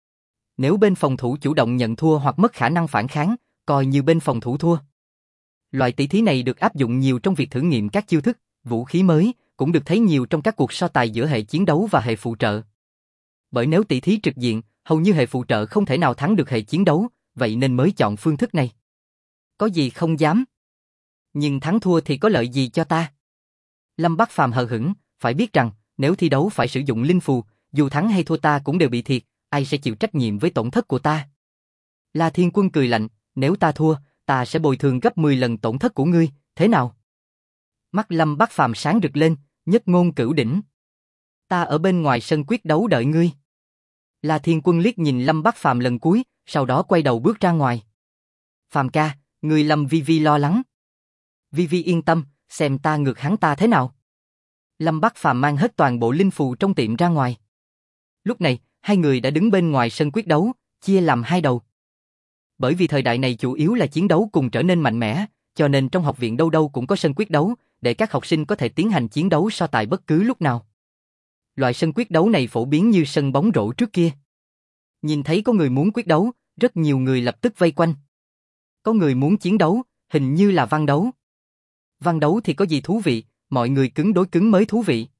Nếu bên phòng thủ chủ động nhận thua hoặc mất khả năng phản kháng, coi như bên phòng thủ thua. Loại tỷ thí này được áp dụng nhiều trong việc thử nghiệm các chiêu thức, vũ khí mới, cũng được thấy nhiều trong các cuộc so tài giữa hệ chiến đấu và hệ phụ trợ. Bởi nếu tỷ thí trực diện, hầu như hệ phụ trợ không thể nào thắng được hệ chiến đấu, vậy nên mới chọn phương thức này. Có gì không dám. Nhưng thắng thua thì có lợi gì cho ta? Lâm Bắc Phàm hờ hững, phải biết rằng, nếu thi đấu phải sử dụng linh phù, dù thắng hay thua ta cũng đều bị thiệt, ai sẽ chịu trách nhiệm với tổn thất của ta? La Thiên Quân cười lạnh, nếu ta thua, ta sẽ bồi thường gấp 10 lần tổn thất của ngươi, thế nào? Mắt Lâm Bắc Phàm sáng rực lên, nhất ngôn cửu đỉnh. Ta ở bên ngoài sân quyết đấu đợi ngươi. La Thiên Quân liếc nhìn Lâm Bắc Phàm lần cuối, sau đó quay đầu bước ra ngoài. Phàm ca, ngươi Lâm Vi Vi lo lắng. Vi Vi yên tâm, xem ta ngược hắn ta thế nào. Lâm Bắc Phàm mang hết toàn bộ linh phù trong tiệm ra ngoài. Lúc này, hai người đã đứng bên ngoài sân quyết đấu, chia làm hai đầu. Bởi vì thời đại này chủ yếu là chiến đấu cùng trở nên mạnh mẽ, cho nên trong học viện đâu đâu cũng có sân quyết đấu, để các học sinh có thể tiến hành chiến đấu so tài bất cứ lúc nào. Loại sân quyết đấu này phổ biến như sân bóng rổ trước kia. Nhìn thấy có người muốn quyết đấu, rất nhiều người lập tức vây quanh. Có người muốn chiến đấu, hình như là văn đấu. Văn đấu thì có gì thú vị, mọi người cứng đối cứng mới thú vị.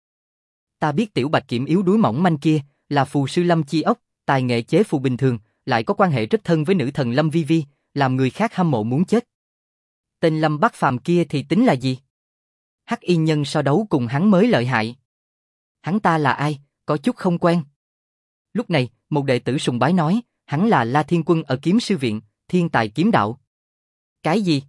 Ta biết Tiểu Bạch Kiểm yếu đuối mỏng manh kia, là phù sư Lâm Chi Ốc, tài nghệ chế phù bình thường, lại có quan hệ rất thân với nữ thần Lâm Vi Vi, làm người khác hâm mộ muốn chết. Tên Lâm Bắc Phàm kia thì tính là gì? Hắc Y Nhân so đấu cùng hắn mới lợi hại. Hắn ta là ai, có chút không quen. Lúc này, một đệ tử sùng bái nói, hắn là La Thiên Quân ở kiếm sư viện, thiên tài kiếm đạo. Cái gì?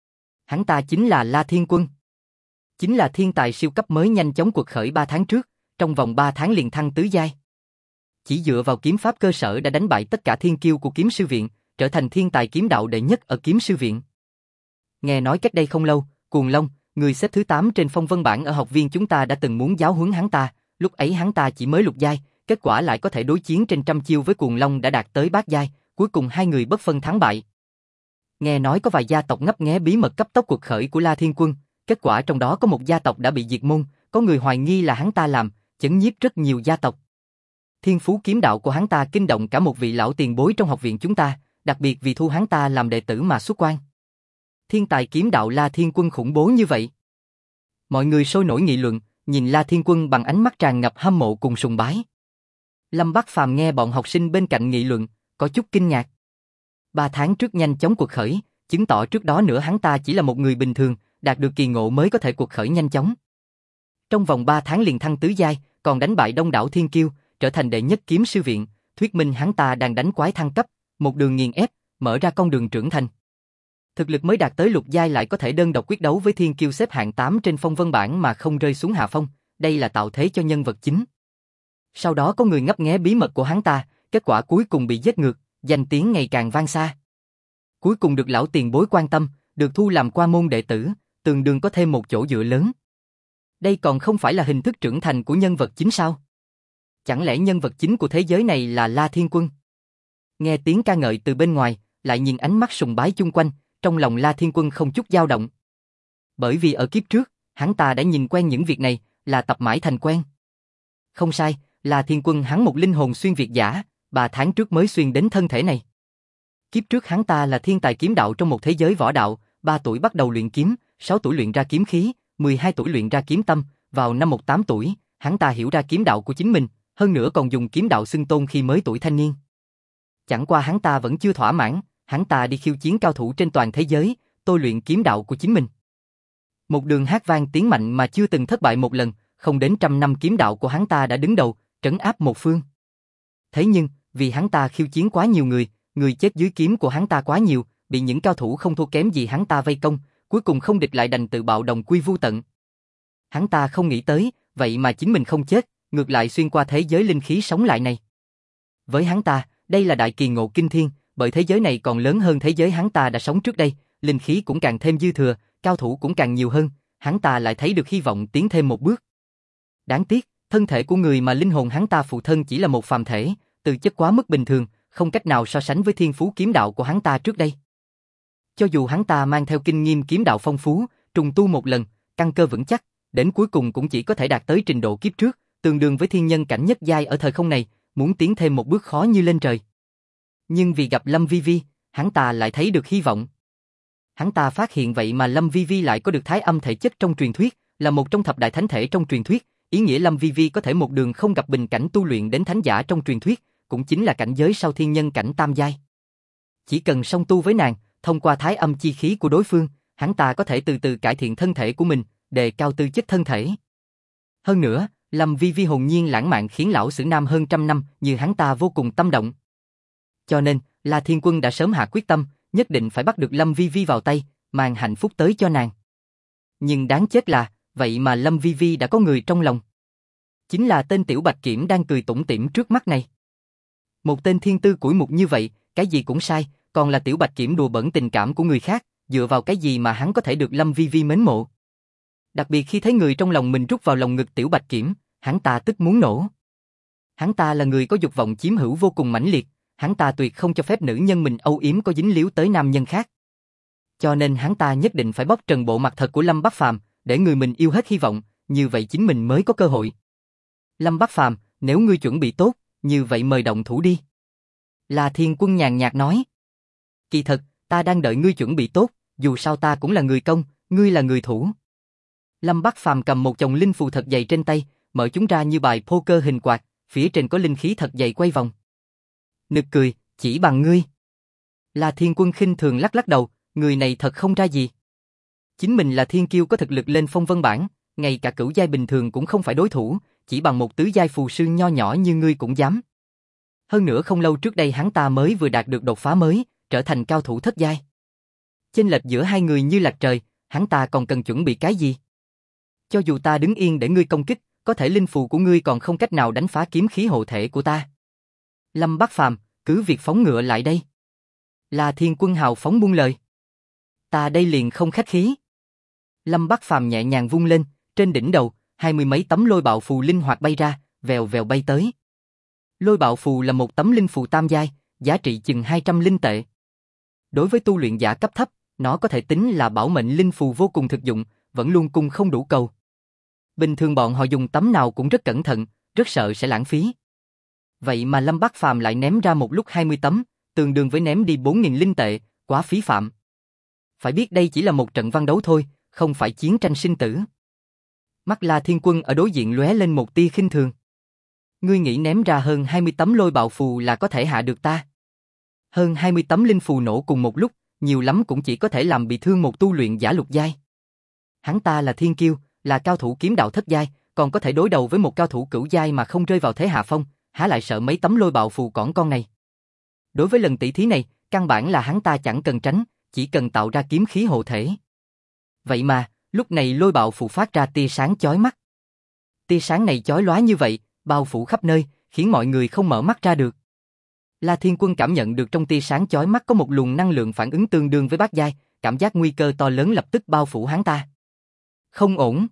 Hắn ta chính là La Thiên Quân. Chính là thiên tài siêu cấp mới nhanh chóng quật khởi 3 tháng trước, trong vòng 3 tháng liền thăng tứ giai. Chỉ dựa vào kiếm pháp cơ sở đã đánh bại tất cả thiên kiêu của kiếm sư viện, trở thành thiên tài kiếm đạo đệ nhất ở kiếm sư viện. Nghe nói cách đây không lâu, Cuồng Long, người xếp thứ 8 trên phong vân bảng ở học viên chúng ta đã từng muốn giáo huấn hắn ta, lúc ấy hắn ta chỉ mới lục giai, kết quả lại có thể đối chiến trên trăm chiêu với Cuồng Long đã đạt tới bát giai, cuối cùng hai người bất phân thắng bại. Nghe nói có vài gia tộc ngấp nghé bí mật cấp tốc cuộc khởi của La Thiên Quân, kết quả trong đó có một gia tộc đã bị diệt môn, có người hoài nghi là hắn ta làm, chấn nhiếp rất nhiều gia tộc. Thiên phú kiếm đạo của hắn ta kinh động cả một vị lão tiền bối trong học viện chúng ta, đặc biệt vì thu hắn ta làm đệ tử mà xuất quan. Thiên tài kiếm đạo La Thiên Quân khủng bố như vậy. Mọi người sôi nổi nghị luận, nhìn La Thiên Quân bằng ánh mắt tràn ngập hâm mộ cùng sùng bái. Lâm Bắc Phàm nghe bọn học sinh bên cạnh nghị luận, có chút kinh ngạc. 3 tháng trước nhanh chóng cuộc khởi, chứng tỏ trước đó nữa hắn ta chỉ là một người bình thường, đạt được kỳ ngộ mới có thể cuộc khởi nhanh chóng. Trong vòng 3 tháng liền thăng tứ giai, còn đánh bại đông đảo thiên kiêu, trở thành đệ nhất kiếm sư viện, thuyết minh hắn ta đang đánh quái thăng cấp, một đường nghiền ép, mở ra con đường trưởng thành. Thực lực mới đạt tới lục giai lại có thể đơn độc quyết đấu với thiên kiêu xếp hạng 8 trên phong vân bảng mà không rơi xuống hạ phong, đây là tạo thế cho nhân vật chính. Sau đó có người ngấp nghé bí mật của hắn ta, kết quả cuối cùng bị giết ngược, danh tiếng ngày càng vang xa. Cuối cùng được lão tiền bối quan tâm, được thu làm qua môn đệ tử, tương đương có thêm một chỗ dựa lớn. Đây còn không phải là hình thức trưởng thành của nhân vật chính sao? Chẳng lẽ nhân vật chính của thế giới này là La Thiên Quân? Nghe tiếng ca ngợi từ bên ngoài, lại nhìn ánh mắt sùng bái chung quanh, trong lòng La Thiên Quân không chút dao động. Bởi vì ở kiếp trước, hắn ta đã nhìn quen những việc này, là tập mãi thành quen. Không sai, La Thiên Quân hắn một linh hồn xuyên việt giả, 3 tháng trước mới xuyên đến thân thể này. Kiếp trước hắn ta là thiên tài kiếm đạo trong một thế giới võ đạo, 3 tuổi bắt đầu luyện kiếm, 6 tuổi luyện ra kiếm khí, 12 tuổi luyện ra kiếm tâm, vào năm 18 tuổi, hắn ta hiểu ra kiếm đạo của chính mình, hơn nữa còn dùng kiếm đạo xưng tôn khi mới tuổi thanh niên. Chẳng qua hắn ta vẫn chưa thỏa mãn, hắn ta đi khiêu chiến cao thủ trên toàn thế giới, tôi luyện kiếm đạo của chính mình. Một đường hát vang tiếng mạnh mà chưa từng thất bại một lần, không đến 100 năm kiếm đạo của hắn ta đã đứng đầu, trấn áp một phương. Thế nhưng, vì hắn ta khiêu chiến quá nhiều người chết dưới kiếm của hắn ta quá nhiều, bị những cao thủ không thua kém gì hắn ta vây công, cuối cùng không địch lại đành tự bạo đồng quy vu tận. Hắn ta không nghĩ tới, vậy mà chính mình không chết, ngược lại xuyên qua thế giới linh khí sống lại này. Với hắn ta, đây là đại kỳ ngộ kinh thiên, bởi thế giới này còn lớn hơn thế giới hắn ta đã sống trước đây, linh khí cũng càng thêm dư thừa, cao thủ cũng càng nhiều hơn, hắn ta lại thấy được hy vọng tiến thêm một bước. Đáng tiếc, thân thể của người mà linh hồn hắn ta phụ thân chỉ là một phàm thể, tư chất quá mức bình thường, không cách nào so sánh với thiên phú kiếm đạo của hắn ta trước đây. Cho dù hắn ta mang theo kinh nghiệm kiếm đạo phong phú, trùng tu một lần, căn cơ vững chắc, đến cuối cùng cũng chỉ có thể đạt tới trình độ kiếp trước, tương đương với thiên nhân cảnh nhất giai ở thời không này, muốn tiến thêm một bước khó như lên trời. Nhưng vì gặp Lâm Vi Vi, hắn ta lại thấy được hy vọng. Hắn ta phát hiện vậy mà Lâm Vi Vi lại có được thái âm thể chất trong truyền thuyết, là một trong thập đại thánh thể trong truyền thuyết, ý nghĩa Lâm Vi Vi có thể một đường không gặp bình cảnh tu luyện đến thánh giả trong truyền thuyết, cũng chính là cảnh giới sau thiên nhân cảnh tam giai. Chỉ cần song tu với nàng, thông qua thái âm chi khí của đối phương, hắn ta có thể từ từ cải thiện thân thể của mình, đề cao tư chất thân thể. Hơn nữa, Lâm Vi Vi hồn nhiên lãng mạn khiến lão sử nam hơn trăm năm như hắn ta vô cùng tâm động. Cho nên, La Thiên Quân đã sớm hạ quyết tâm, nhất định phải bắt được Lâm Vi Vi vào tay, mang hạnh phúc tới cho nàng. Nhưng đáng chết là, vậy mà Lâm Vi Vi đã có người trong lòng. Chính là tên Tiểu Bạch Kiểm đang cười tủm tỉm trước mắt này. Một tên thiên tư củi mục như vậy, cái gì cũng sai, còn là Tiểu Bạch Kiểm đùa bẩn tình cảm của người khác, dựa vào cái gì mà hắn có thể được Lâm Vi Vi mến mộ. Đặc biệt khi thấy người trong lòng mình rút vào lòng ngực Tiểu Bạch Kiểm, hắn ta tức muốn nổ. Hắn ta là người có dục vọng chiếm hữu vô cùng mãnh liệt, hắn ta tuyệt không cho phép nữ nhân mình âu yếm có dính líu tới nam nhân khác. Cho nên hắn ta nhất định phải bóc trần bộ mặt thật của Lâm Bắc Phàm, để người mình yêu hết hy vọng, như vậy chính mình mới có cơ hội. Lâm Bắc Phàm, nếu ngươi chuẩn bị tốt, như vậy mời động thủ đi. La Thiên Quân nhàn nhạt nói. Kỳ thật, ta đang đợi ngươi chuẩn bị tốt, dù sao ta cũng là người công, ngươi là người thủ. Lâm Bắc Phàm cầm một chồng linh phù thật dày trên tay, mở chúng ra như bài poker hình quạt, phía trên có linh khí thật dày quay vòng. Nực cười, chỉ bằng ngươi. La Thiên Quân khinh thường lắc lắc đầu, người này thật không ra gì. Chính mình là thiên kiêu có thực lực lên phong vân bảng, ngay cả cửu giai bình thường cũng không phải đối thủ, chỉ bằng một tứ giai phù sư nho nhỏ như ngươi cũng dám. Hơn nữa không lâu trước đây hắn ta mới vừa đạt được đột phá mới, trở thành cao thủ thất giai. Chênh lệch giữa hai người như lệch trời, hắn ta còn cần chuẩn bị cái gì? Cho dù ta đứng yên để ngươi công kích, có thể linh phù của ngươi còn không cách nào đánh phá kiếm khí hộ thể của ta. Lâm Bắc Phàm, cứ việc phóng ngựa lại đây. La Thiên Quân hào phóng buông lời. Ta đây liền không khách khí. Lâm Bắc Phàm nhẹ nhàng vung lên, trên đỉnh đầu, 20 mấy tấm lôi bạo phù linh hoạt bay ra, vèo vèo bay tới. Lôi bạo phù là một tấm linh phù tam giai, giá trị chừng 200 linh tệ. Đối với tu luyện giả cấp thấp, nó có thể tính là bảo mệnh linh phù vô cùng thực dụng, vẫn luôn cung không đủ cầu. Bình thường bọn họ dùng tấm nào cũng rất cẩn thận, rất sợ sẽ lãng phí. Vậy mà Lâm Bắc Phàm lại ném ra một lúc 20 tấm, tương đương với ném đi 4.000 linh tệ, quá phí phạm. Phải biết đây chỉ là một trận văn đấu thôi, không phải chiến tranh sinh tử. Mắt La Thiên Quân ở đối diện lóe lên một tia khinh thường. Ngươi nghĩ ném ra hơn 20 tấm lôi bạo phù là có thể hạ được ta? Hơn 20 tấm linh phù nổ cùng một lúc, nhiều lắm cũng chỉ có thể làm bị thương một tu luyện giả lục giai. Hắn ta là thiên kiêu, là cao thủ kiếm đạo thất giai, còn có thể đối đầu với một cao thủ cửu giai mà không rơi vào thế hạ phong, há lại sợ mấy tấm lôi bạo phù cỏn con này. Đối với lần tỷ thí này, căn bản là hắn ta chẳng cần tránh, chỉ cần tạo ra kiếm khí hộ thể. Vậy mà, lúc này lôi bạo phù phát ra tia sáng chói mắt. Tia sáng này chói lóa như vậy, bao phủ khắp nơi, khiến mọi người không mở mắt ra được. La Thiên Quân cảm nhận được trong tia sáng chói mắt có một luồng năng lượng phản ứng tương đương với bát giai, cảm giác nguy cơ to lớn lập tức bao phủ hắn ta. Không ổn.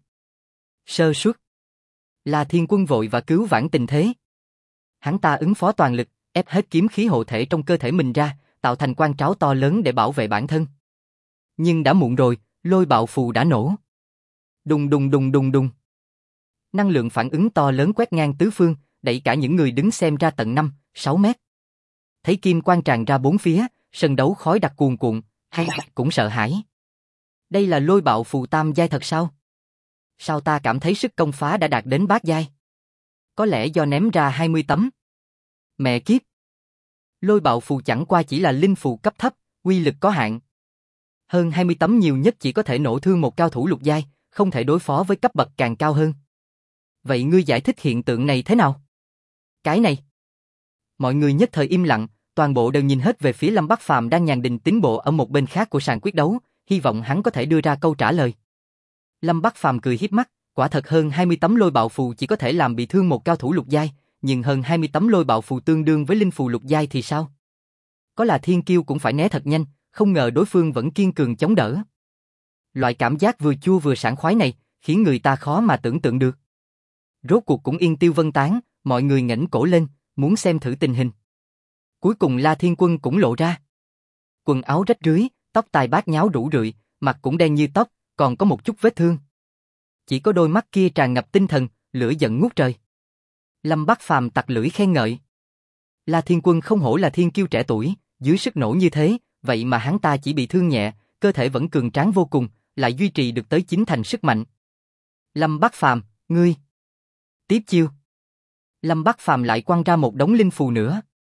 Sơ suất. La Thiên Quân vội và cứu vãn tình thế. Hắn ta ứng phó toàn lực, ép hết kiếm khí hộ thể trong cơ thể mình ra, tạo thành quan tráo to lớn để bảo vệ bản thân. Nhưng đã muộn rồi, lôi bạo phù đã nổ. Đùng đùng đùng đùng đùng. Năng lượng phản ứng to lớn quét ngang tứ phương, đẩy cả những người đứng xem ra tận 5, 6 mét. Thấy kim quang tràn ra bốn phía, sân đấu khói đặc cuồn cuộn, hay cũng sợ hãi. Đây là lôi bạo phù tam giai thật sao? Sao ta cảm thấy sức công phá đã đạt đến bát giai? Có lẽ do ném ra 20 tấm. Mẹ kiếp! Lôi bạo phù chẳng qua chỉ là linh phù cấp thấp, uy lực có hạn. Hơn 20 tấm nhiều nhất chỉ có thể nổ thương một cao thủ lục giai, không thể đối phó với cấp bậc càng cao hơn. Vậy ngươi giải thích hiện tượng này thế nào? Cái này. Mọi người nhất thời im lặng, toàn bộ đều nhìn hết về phía Lâm Bắc Phàm đang nhàn đình tiến bộ ở một bên khác của sàn quyết đấu, hy vọng hắn có thể đưa ra câu trả lời. Lâm Bắc Phàm cười hiếp mắt, quả thật hơn 20 tấm lôi bạo phù chỉ có thể làm bị thương một cao thủ lục giai, nhưng hơn 20 tấm lôi bạo phù tương đương với linh phù lục giai thì sao? Có là thiên kiêu cũng phải né thật nhanh, không ngờ đối phương vẫn kiên cường chống đỡ. Loại cảm giác vừa chua vừa sảng khoái này, khiến người ta khó mà tưởng tượng được. Rốt cuộc cũng yên tiêu vân tán, mọi người ngẩng cổ lên, muốn xem thử tình hình. Cuối cùng La Thiên Quân cũng lộ ra. Quần áo rách rưới, tóc tai bát nháo rủ rượi, mặt cũng đen như tóc, còn có một chút vết thương. Chỉ có đôi mắt kia tràn ngập tinh thần, lửa giận ngút trời. Lâm Bắc Phàm tặc lưỡi khen ngợi. La Thiên Quân không hổ là thiên kiêu trẻ tuổi, dưới sức nổ như thế, vậy mà hắn ta chỉ bị thương nhẹ, cơ thể vẫn cường tráng vô cùng, lại duy trì được tới 9 thành sức mạnh. Lâm Bắc Phàm, ngươi. Tiếp chiêu. Lâm Bắc Phàm lại quăng ra một đống linh phù nữa.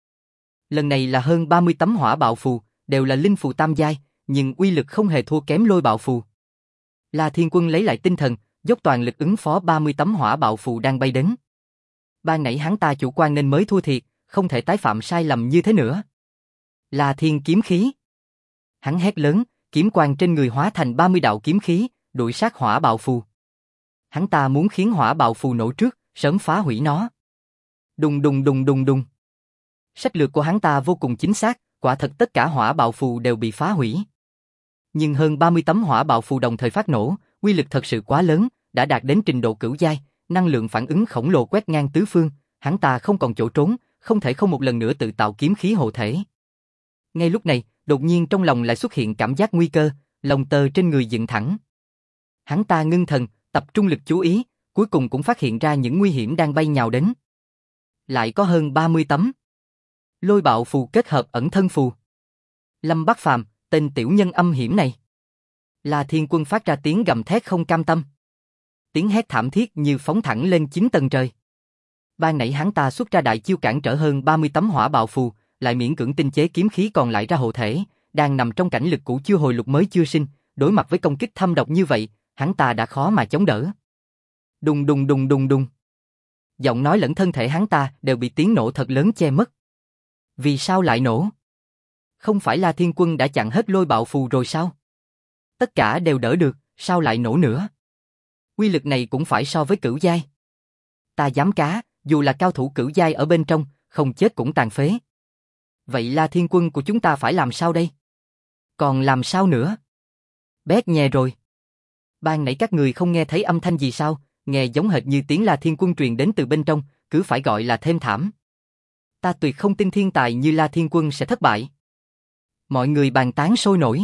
Lần này là hơn 30 tấm hỏa bạo phù, đều là linh phù tam giai, nhưng uy lực không hề thua kém lôi bạo phù. La Thiên Quân lấy lại tinh thần, dốc toàn lực ứng phó 30 tấm hỏa bạo phù đang bay đến. Ban nãy hắn ta chủ quan nên mới thua thiệt, không thể tái phạm sai lầm như thế nữa. La Thiên kiếm khí. Hắn hét lớn, kiếm quang trên người hóa thành 30 đạo kiếm khí, đuổi sát hỏa bạo phù. Hắn ta muốn khiến hỏa bạo phù nổ trước, sớm phá hủy nó. Đùng đùng đùng đùng đùng. Sách lược của hắn ta vô cùng chính xác, quả thật tất cả hỏa bạo phù đều bị phá hủy. Nhưng hơn 30 tấm hỏa bạo phù đồng thời phát nổ, uy lực thật sự quá lớn, đã đạt đến trình độ cửu giai, năng lượng phản ứng khổng lồ quét ngang tứ phương, hắn ta không còn chỗ trốn, không thể không một lần nữa tự tạo kiếm khí hộ thể. Ngay lúc này, đột nhiên trong lòng lại xuất hiện cảm giác nguy cơ, lông tơ trên người dựng thẳng. Hắn ta ngưng thần, tập trung lực chú ý, cuối cùng cũng phát hiện ra những nguy hiểm đang bay nhào đến. Lại có hơn 30 tấm. Lôi bạo phù kết hợp ẩn thân phù. Lâm Bắc Phàm, tên tiểu nhân âm hiểm này. La Thiên Quân phát ra tiếng gầm thét không cam tâm. Tiếng hét thảm thiết như phóng thẳng lên 9 tầng trời. Ban nãy hắn ta xuất ra đại chiêu cản trở hơn 30 tấm hỏa bạo phù, lại miễn cưỡng tinh chế kiếm khí còn lại ra hộ thể, đang nằm trong cảnh lực cũ chưa hồi lục mới chưa sinh, đối mặt với công kích thâm độc như vậy, hắn ta đã khó mà chống đỡ. Đùng đùng đùng đùng đùng. Giọng nói lẫn thân thể hắn ta đều bị tiếng nổ thật lớn che mất. Vì sao lại nổ? Không phải La Thiên Quân đã chặn hết lôi bạo phù rồi sao? Tất cả đều đỡ được, sao lại nổ nữa? Uy lực này cũng phải so với cửu giai. Ta dám cá, dù là cao thủ cửu giai ở bên trong, không chết cũng tàn phế. Vậy La Thiên Quân của chúng ta phải làm sao đây? Còn làm sao nữa? Bét nhè rồi. Ban nãy các người không nghe thấy âm thanh gì sao? Nghe giống hệt như tiếng La Thiên Quân truyền đến từ bên trong, cứ phải gọi là thêm thảm. Ta tuyệt không tin thiên tài như La Thiên Quân sẽ thất bại. Mọi người bàn tán sôi nổi.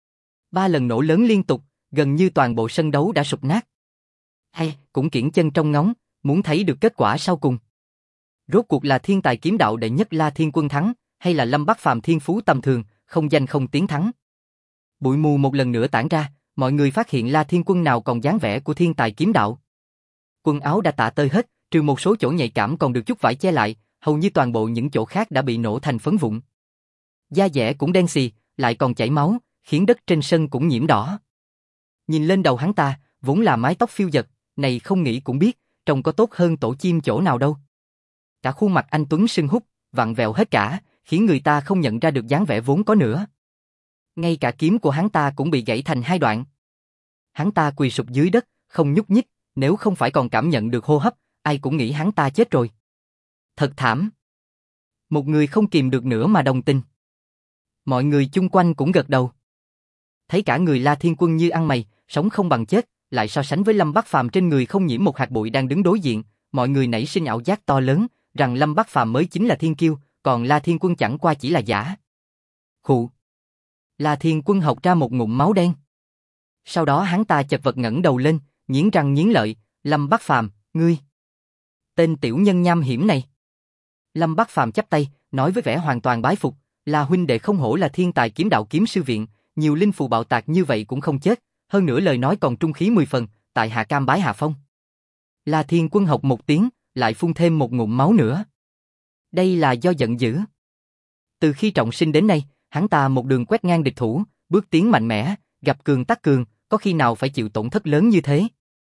3 lần nổ lớn liên tục, gần như toàn bộ sân đấu đã sụp nát. Hay, cũng kiễng chân trong ngóng, muốn thấy được kết quả sau cùng. Rốt cuộc là thiên tài kiếm đạo đệ nhất La Thiên Quân thắng, hay là Lâm Bắc Phàm thiên phú tầm thường, không danh không tiếng thắng. Bụi mù một lần nữa tản ra, mọi người phát hiện La Thiên Quân nào còn dáng vẻ của thiên tài kiếm đạo. Quần áo đã tả tơi hết, trừ một số chỗ nhạy cảm còn được chút vải che lại, hầu như toàn bộ những chỗ khác đã bị nổ thành phấn vụn. Da dẻ cũng đen xì, lại còn chảy máu, khiến đất trên sân cũng nhiễm đỏ. Nhìn lên đầu hắn ta, vốn là mái tóc phiêu dật, này không nghĩ cũng biết, trông có tốt hơn tổ chim chỗ nào đâu. Cả khuôn mặt anh tuấn sưng húp, vặn vẹo hết cả, khiến người ta không nhận ra được dáng vẻ vốn có nữa. Ngay cả kiếm của hắn ta cũng bị gãy thành 2 đoạn. Hắn ta quỳ sụp dưới đất, không nhúc nhích, nếu không phải còn cảm nhận được hô hấp, ai cũng nghĩ hắn ta chết rồi. Thật thảm. Một người không kìm được nữa mà đồng tình. Mọi người chung quanh cũng gật đầu. Thấy cả người La Thiên Quân như ăn mày, sống không bằng chết, lại so sánh với Lâm Bắc Phàm trên người không nhiễm một hạt bụi đang đứng đối diện, mọi người nảy sinh ảo giác to lớn, rằng Lâm Bắc Phàm mới chính là thiên kiêu, còn La Thiên Quân chẳng qua chỉ là giả. Khụ. La Thiên Quân hộc ra một ngụm máu đen. Sau đó hắn ta chật vật ngẩng đầu lên, nghiến răng nghiến lợi, Lâm Bắc Phàm, ngươi. Tên tiểu nhân nham hiểm này. Lâm Bắc Phàm chắp tay, nói với vẻ hoàn toàn bái phục, là huynh đệ không hổ là thiên tài kiếm đạo kiếm sư viện, nhiều linh phù bạo tạc như vậy cũng không chết, hơn nữa lời nói còn trung khí 10 phần, tại hạ cam bái hạ phong. La Thiên Quân hộc một tiếng, lại phun thêm một ngụm máu nữa. Đây là do giận dữ. Từ khi trọng sinh đến nay, hắn ta một đường quét ngang địch thủ, bước tiến mạnh mẽ, gặp cường tắc cường, có khi nào phải chịu tổn thất lớn như thế.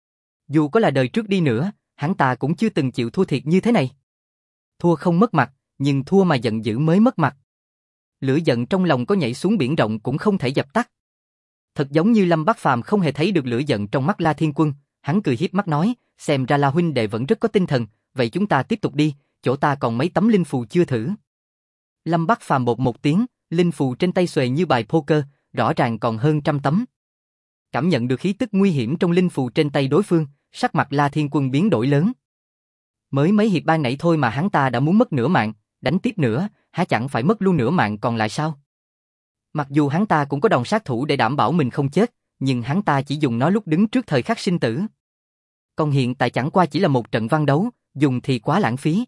Dù có là đời trước đi nữa, hắn ta cũng chưa từng chịu thua thiệt như thế này. Thua không mất mặt, nhưng thua mà giận dữ mới mất mặt. Lửa giận trong lòng có nhảy xuống biển rộng cũng không thể dập tắt. Thật giống như Lâm Bắc Phàm không hề thấy được lửa giận trong mắt La Thiên Quân, hắn cười hiếp mắt nói, xem ra La huynh đệ vẫn rất có tinh thần, vậy chúng ta tiếp tục đi, chỗ ta còn mấy tấm linh phù chưa thử. Lâm Bắc Phàm bột một tiếng, linh phù trên tay xuề như bài poker, rõ ràng còn hơn 100 tấm. Cảm nhận được khí tức nguy hiểm trong linh phù trên tay đối phương, sắc mặt La Thiên Quân biến đổi lớn. Mới mấy hiệp ban nãy thôi mà hắn ta đã muốn mất nửa mạng, đánh tiếp nữa, há chẳng phải mất luôn nửa mạng còn lại sao? Mặc dù hắn ta cũng có đòn sát thủ để đảm bảo mình không chết, nhưng hắn ta chỉ dùng nó lúc đứng trước thời khắc sinh tử. Còn hiện tại chẳng qua chỉ là một trận văn đấu, dùng thì quá lãng phí.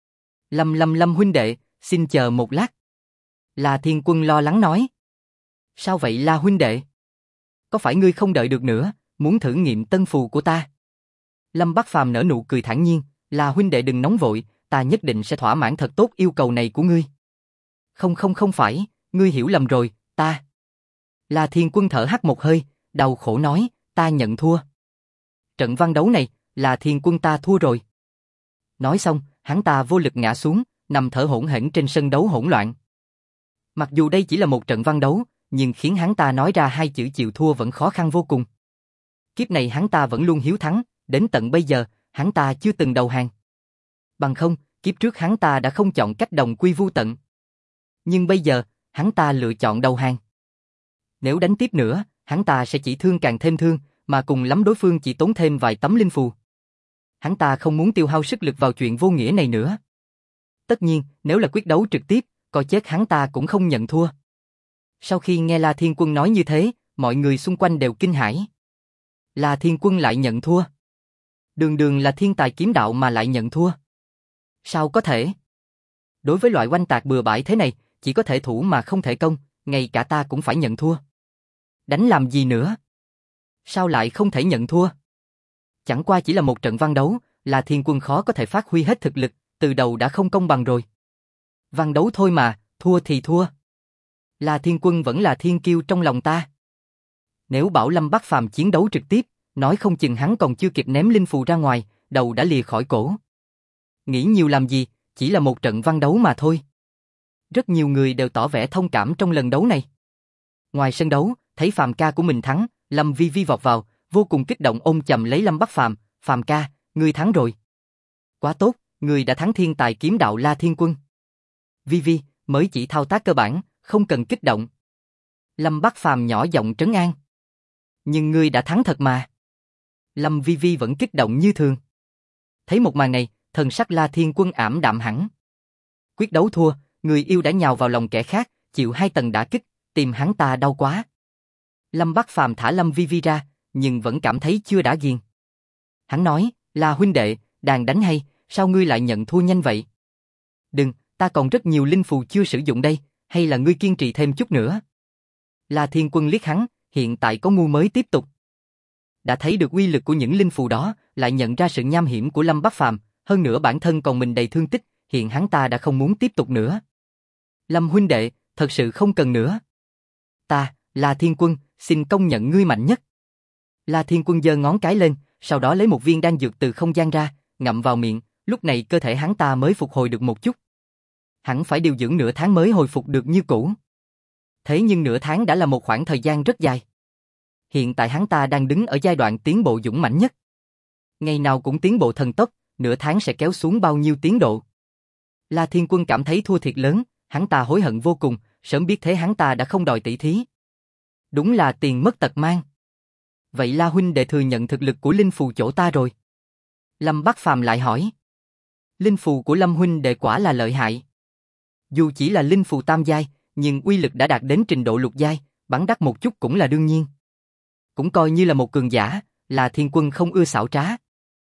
Lâm huynh đệ, xin chờ một lát. La Thiên Quân lo lắng nói. Sao vậy La huynh đệ? Có phải ngươi không đợi được nữa, muốn thử nghiệm tân phù của ta? Lâm Bắc Phàm nở nụ cười thản nhiên, La huynh đệ đừng nóng vội, ta nhất định sẽ thỏa mãn thật tốt yêu cầu này của ngươi. Không phải, ngươi hiểu lầm rồi, ta. La Thiên Quân thở hắt một hơi, đau khổ nói, ta nhận thua. Trận văn đấu này, La Thiên Quân ta thua rồi. Nói xong, hắn ta vô lực ngã xuống, nằm thở hổn hển trên sân đấu hỗn loạn. Mặc dù đây chỉ là một trận văn đấu, nhưng khiến hắn ta nói ra hai chữ chịu thua vẫn khó khăn vô cùng. Kiếp này hắn ta vẫn luôn hiếu thắng, đến tận bây giờ, hắn ta chưa từng đầu hàng. Bằng không, kiếp trước hắn ta đã không chọn cách đồng quy vu tận. Nhưng bây giờ, hắn ta lựa chọn đầu hàng. Nếu đánh tiếp nữa, hắn ta sẽ chỉ thương càng thêm thương, mà cùng lắm đối phương chỉ tốn thêm vài tấm linh phù. Hắn ta không muốn tiêu hao sức lực vào chuyện vô nghĩa này nữa. Tất nhiên, nếu là quyết đấu trực tiếp, coi chết hắn ta cũng không nhận thua. Sau khi nghe La Thiên Quân nói như thế, mọi người xung quanh đều kinh hãi. La Thiên Quân lại nhận thua. Đường đường là thiên tài kiếm đạo mà lại nhận thua. Sao có thể? Đối với loại oanh tạc bừa bãi thế này, chỉ có thể thủ mà không thể công, ngay cả ta cũng phải nhận thua. Đánh làm gì nữa? Sao lại không thể nhận thua? Chẳng qua chỉ là một trận văn đấu, La Thiên Quân khó có thể phát huy hết thực lực, từ đầu đã không công bằng rồi. Văn đấu thôi mà, thua thì thua. La Thiên Quân vẫn là thiên kiêu trong lòng ta. Nếu bảo Lâm Bắc Phàm chiến đấu trực tiếp, nói không chừng hắn còn chưa kịp ném linh phù ra ngoài, đầu đã lìa khỏi cổ. Nghĩ nhiều làm gì, chỉ là một trận văn đấu mà thôi. Rất nhiều người đều tỏ vẻ thông cảm trong lần đấu này. Ngoài sân đấu, thấy Phàm ca của mình thắng, Lâm Vi Vi vọt vào, vô cùng kích động ôm chầm lấy Lâm Bắc Phàm, "Phàm ca, ngươi thắng rồi." "Quá tốt, ngươi đã thắng thiên tài kiếm đạo La Thiên Quân." "Vi Vi, mới chỉ thao tác cơ bản, không cần kích động." Lâm Bắc Phàm nhỏ giọng trấn an. "Nhưng ngươi đã thắng thật mà." Lâm Vi Vi vẫn kích động như thường. Thấy một màn này, thần sắc La Thiên Quân ảm đạm hẳn. Quyết đấu thua, người yêu đã nhào vào lòng kẻ khác, chịu 2 tầng đả kích, tìm hắn ta đau quá. Lâm Bắc Phàm thả Lâm Vi Vi ra, nhưng vẫn cảm thấy chưa đã ghiền. Hắn nói, "La huynh đệ, đàn đánh hay, sao ngươi lại nhận thua nhanh vậy?" "Đừng, ta còn rất nhiều linh phù chưa sử dụng đây, hay là ngươi kiên trì thêm chút nữa." La Thiên Quân liếc hắn, hiện tại có ngu mới tiếp tục. Đã thấy được uy lực của những linh phù đó, lại nhận ra sự nham hiểm của Lâm Bắc Phàm, hơn nữa bản thân còn mình đầy thương tích, hiện hắn ta đã không muốn tiếp tục nữa. "Lâm huynh đệ, thật sự không cần nữa. Ta, La Thiên Quân, xin công nhận ngươi mạnh nhất." La Thiên Quân giơ ngón cái lên, sau đó lấy một viên đan dược từ không gian ra, ngậm vào miệng, lúc này cơ thể hắn ta mới phục hồi được một chút. Hẳn phải điều dưỡng nửa tháng mới hồi phục được như cũ. Thế nhưng nửa tháng đã là một khoảng thời gian rất dài. Hiện tại hắn ta đang đứng ở giai đoạn tiến bộ dũng mãnh nhất. Ngày nào cũng tiến bộ thần tốc, nửa tháng sẽ kéo xuống bao nhiêu tiến độ. La Thiên Quân cảm thấy thua thiệt lớn, hắn ta hối hận vô cùng, sớm biết thế hắn ta đã không đòi tỷ thí. Đúng là tiền mất tật mang. Vậy La huynh đệ thừa nhận thực lực của linh phù chỗ ta rồi. Lâm Bắc Phàm lại hỏi. Linh phù của Lâm huynh đệ quả là lợi hại. Dù chỉ là linh phù tam giai, nhưng uy lực đã đạt đến trình độ lục giai, bắn đắt một chút cũng là đương nhiên. Cũng coi như là một cường giả, là Thiên Quân không ưa xảo trá.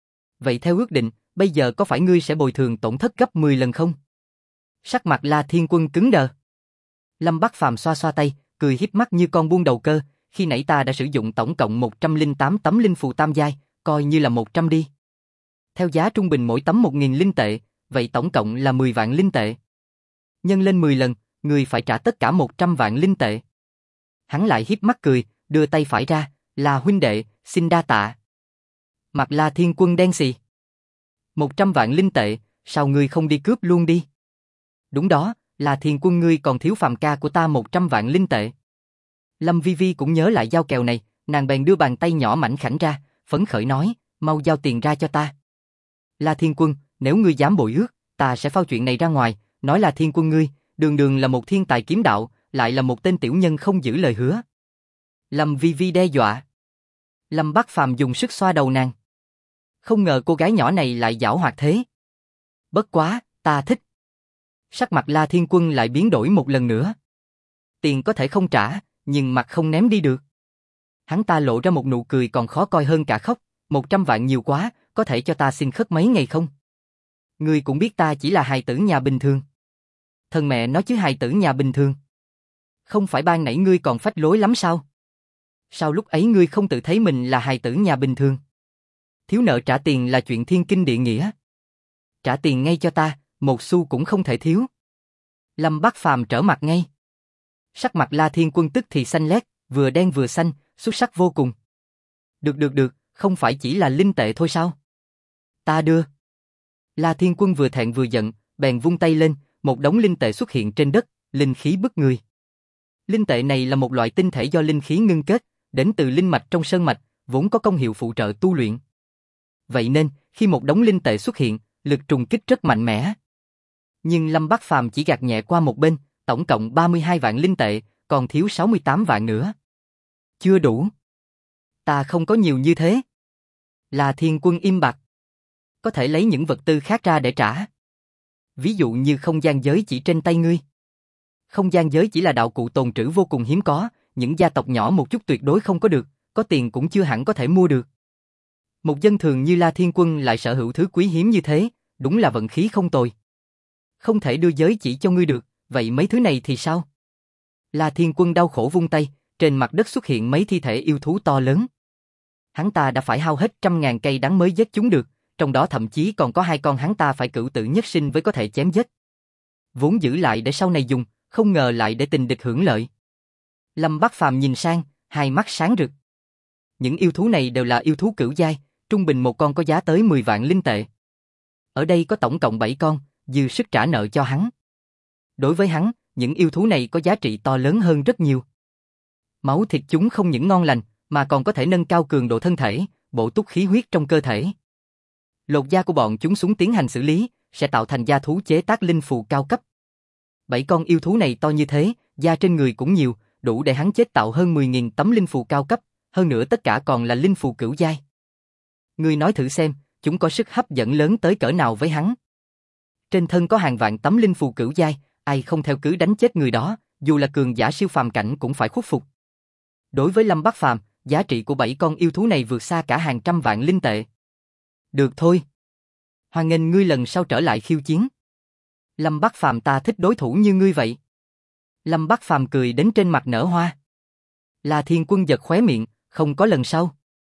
Vậy theo ước định, bây giờ có phải ngươi sẽ bồi thường tổn thất gấp 10 lần không? Sắc mặt La Thiên Quân cứng đờ. Lâm Bắc Phàm xoa xoa tay, cười híp mắt như con buôn đầu cơ, khi nãy ta đã sử dụng tổng cộng 108 tấm linh phù tam giai, coi như là 100 đi. Theo giá trung bình mỗi tấm 1.000 linh tệ, vậy tổng cộng là 10 vạn linh tệ. Nhân lên 10 lần, ngươi phải trả tất cả 100 vạn linh tệ. Hắn lại híp mắt cười, đưa tay phải ra, "La huynh đệ, xin đa tạ." Mặt La Thiên Quân đen xì. 100 vạn linh tệ, sao ngươi không đi cướp luôn đi? Đúng đó, La Thiên Quân ngươi còn thiếu Phàm ca của ta 100 vạn linh tệ. Lâm Vi Vi cũng nhớ lại giao kèo này, nàng bèn đưa bàn tay nhỏ mảnh khảnh ra, phấn khởi nói, "Mau giao tiền ra cho ta." La Thiên Quân, nếu ngươi dám bội ước, ta sẽ phao chuyện này ra ngoài, nói La Thiên Quân ngươi, đường đường là một thiên tài kiếm đạo, lại là một tên tiểu nhân không giữ lời hứa. Lâm Vi Vi đe dọa. Lâm Bắc Phàm dùng sức xoa đầu nàng. Không ngờ cô gái nhỏ này lại giảo hoạt thế. Bất quá, ta thích. Sắc mặt La Thiên Quân lại biến đổi một lần nữa. Tiền có thể không trả, nhưng mặt không ném đi được. Hắn ta lộ ra một nụ cười còn khó coi hơn cả khóc, 100 vạn nhiều quá, có thể cho ta xin khất mấy ngày không? Ngươi cũng biết ta chỉ là hài tử nhà bình thường. Thân mẹ nói chứ hài tử nhà bình thường. Không phải ban nãy ngươi còn phách lối lắm sao? Sao lúc ấy ngươi không tự thấy mình là hài tử nhà bình thường? Thiếu nợ trả tiền là chuyện thiên kinh địa nghĩa. Trả tiền ngay cho ta, một xu cũng không thể thiếu. Lâm Bác Phàm trở mặt ngay. Sắc mặt La Thiên Quân tức thì xanh lét, vừa đen vừa xanh, xuất sắc vô cùng. Được, không phải chỉ là linh tệ thôi sao? Ta đưa. La Thiên Quân vừa thẹn vừa giận, bèn vung tay lên, một đống linh tệ xuất hiện trên đất, linh khí bức người. Linh tệ này là một loại tinh thể do linh khí ngưng kết, đến từ linh mạch trong sơn mạch, vốn có công hiệu phụ trợ tu luyện. Vậy nên, khi một đống linh tệ xuất hiện, lực trùng kích rất mạnh mẽ. Nhưng Lâm Bác Phàm chỉ gạt nhẹ qua một bên, tổng cộng 32 vạn linh tệ, còn thiếu 68 vạn nữa. Chưa đủ. Ta không có nhiều như thế. La Thiên Quân im bặt. Có thể lấy những vật tư khác ra để trả. Ví dụ như không gian giới chỉ trên tay ngươi. Không gian giới chỉ là đạo cụ tồn trữ vô cùng hiếm có, những gia tộc nhỏ một chút tuyệt đối không có được, có tiền cũng chưa hẳn có thể mua được. Một dân thường như La Thiên Quân lại sở hữu thứ quý hiếm như thế, đúng là vận khí không tồi. Không thể đưa giới chỉ cho ngươi được, vậy mấy thứ này thì sao? La Thiên Quân đau khổ vung tay, trên mặt đất xuất hiện mấy thi thể yêu thú to lớn. Hắn ta đã phải hao hết 100.000 cây đắng mới giết chúng được, trong đó thậm chí còn có 2 con hắn ta phải cửu tử nhất sinh với có thể chém giết. Vốn giữ lại để sau này dùng, không ngờ lại để tình địch hưởng lợi. Lâm Bác Phàm nhìn sang, hai mắt sáng rực. Những yêu thú này đều là yêu thú cửu giai, trung bình một con có giá tới 10 vạn linh tệ. Ở đây có tổng cộng 7 con, dư sức trả nợ cho hắn. Đối với hắn, những yêu thú này có giá trị to lớn hơn rất nhiều. Máu thịt chúng không những ngon lành, mà còn có thể nâng cao cường độ thân thể, bổ túc khí huyết trong cơ thể. Lột da của bọn chúng xuống tiến hành xử lý, sẽ tạo thành da thú chế tác linh phù cao cấp. 7 con yêu thú này to như thế, da trên người cũng nhiều, đủ để hắn chế tạo hơn 10.000 tấm linh phù cao cấp, hơn nữa tất cả còn là linh phù cửu giai. Ngươi nói thử xem, chúng có sức hấp dẫn lớn tới cỡ nào với hắn. Trên thân có hàng vạn tấm linh phù cửu giai, ai không theo cứ đánh chết người đó, dù là cường giả siêu phàm cảnh cũng phải khuất phục. Đối với Lâm Bác Phàm, giá trị của 7 con yêu thú này vượt xa cả hàng trăm vạn linh tệ. Được thôi. Hoan nghênh ngươi lần sau trở lại khiêu chiến. Lâm Bác Phàm, ta thích đối thủ như ngươi vậy. Lâm Bác Phàm cười đến trên mặt nở hoa. La Thiên Quân giật khóe miệng, không có lần sau.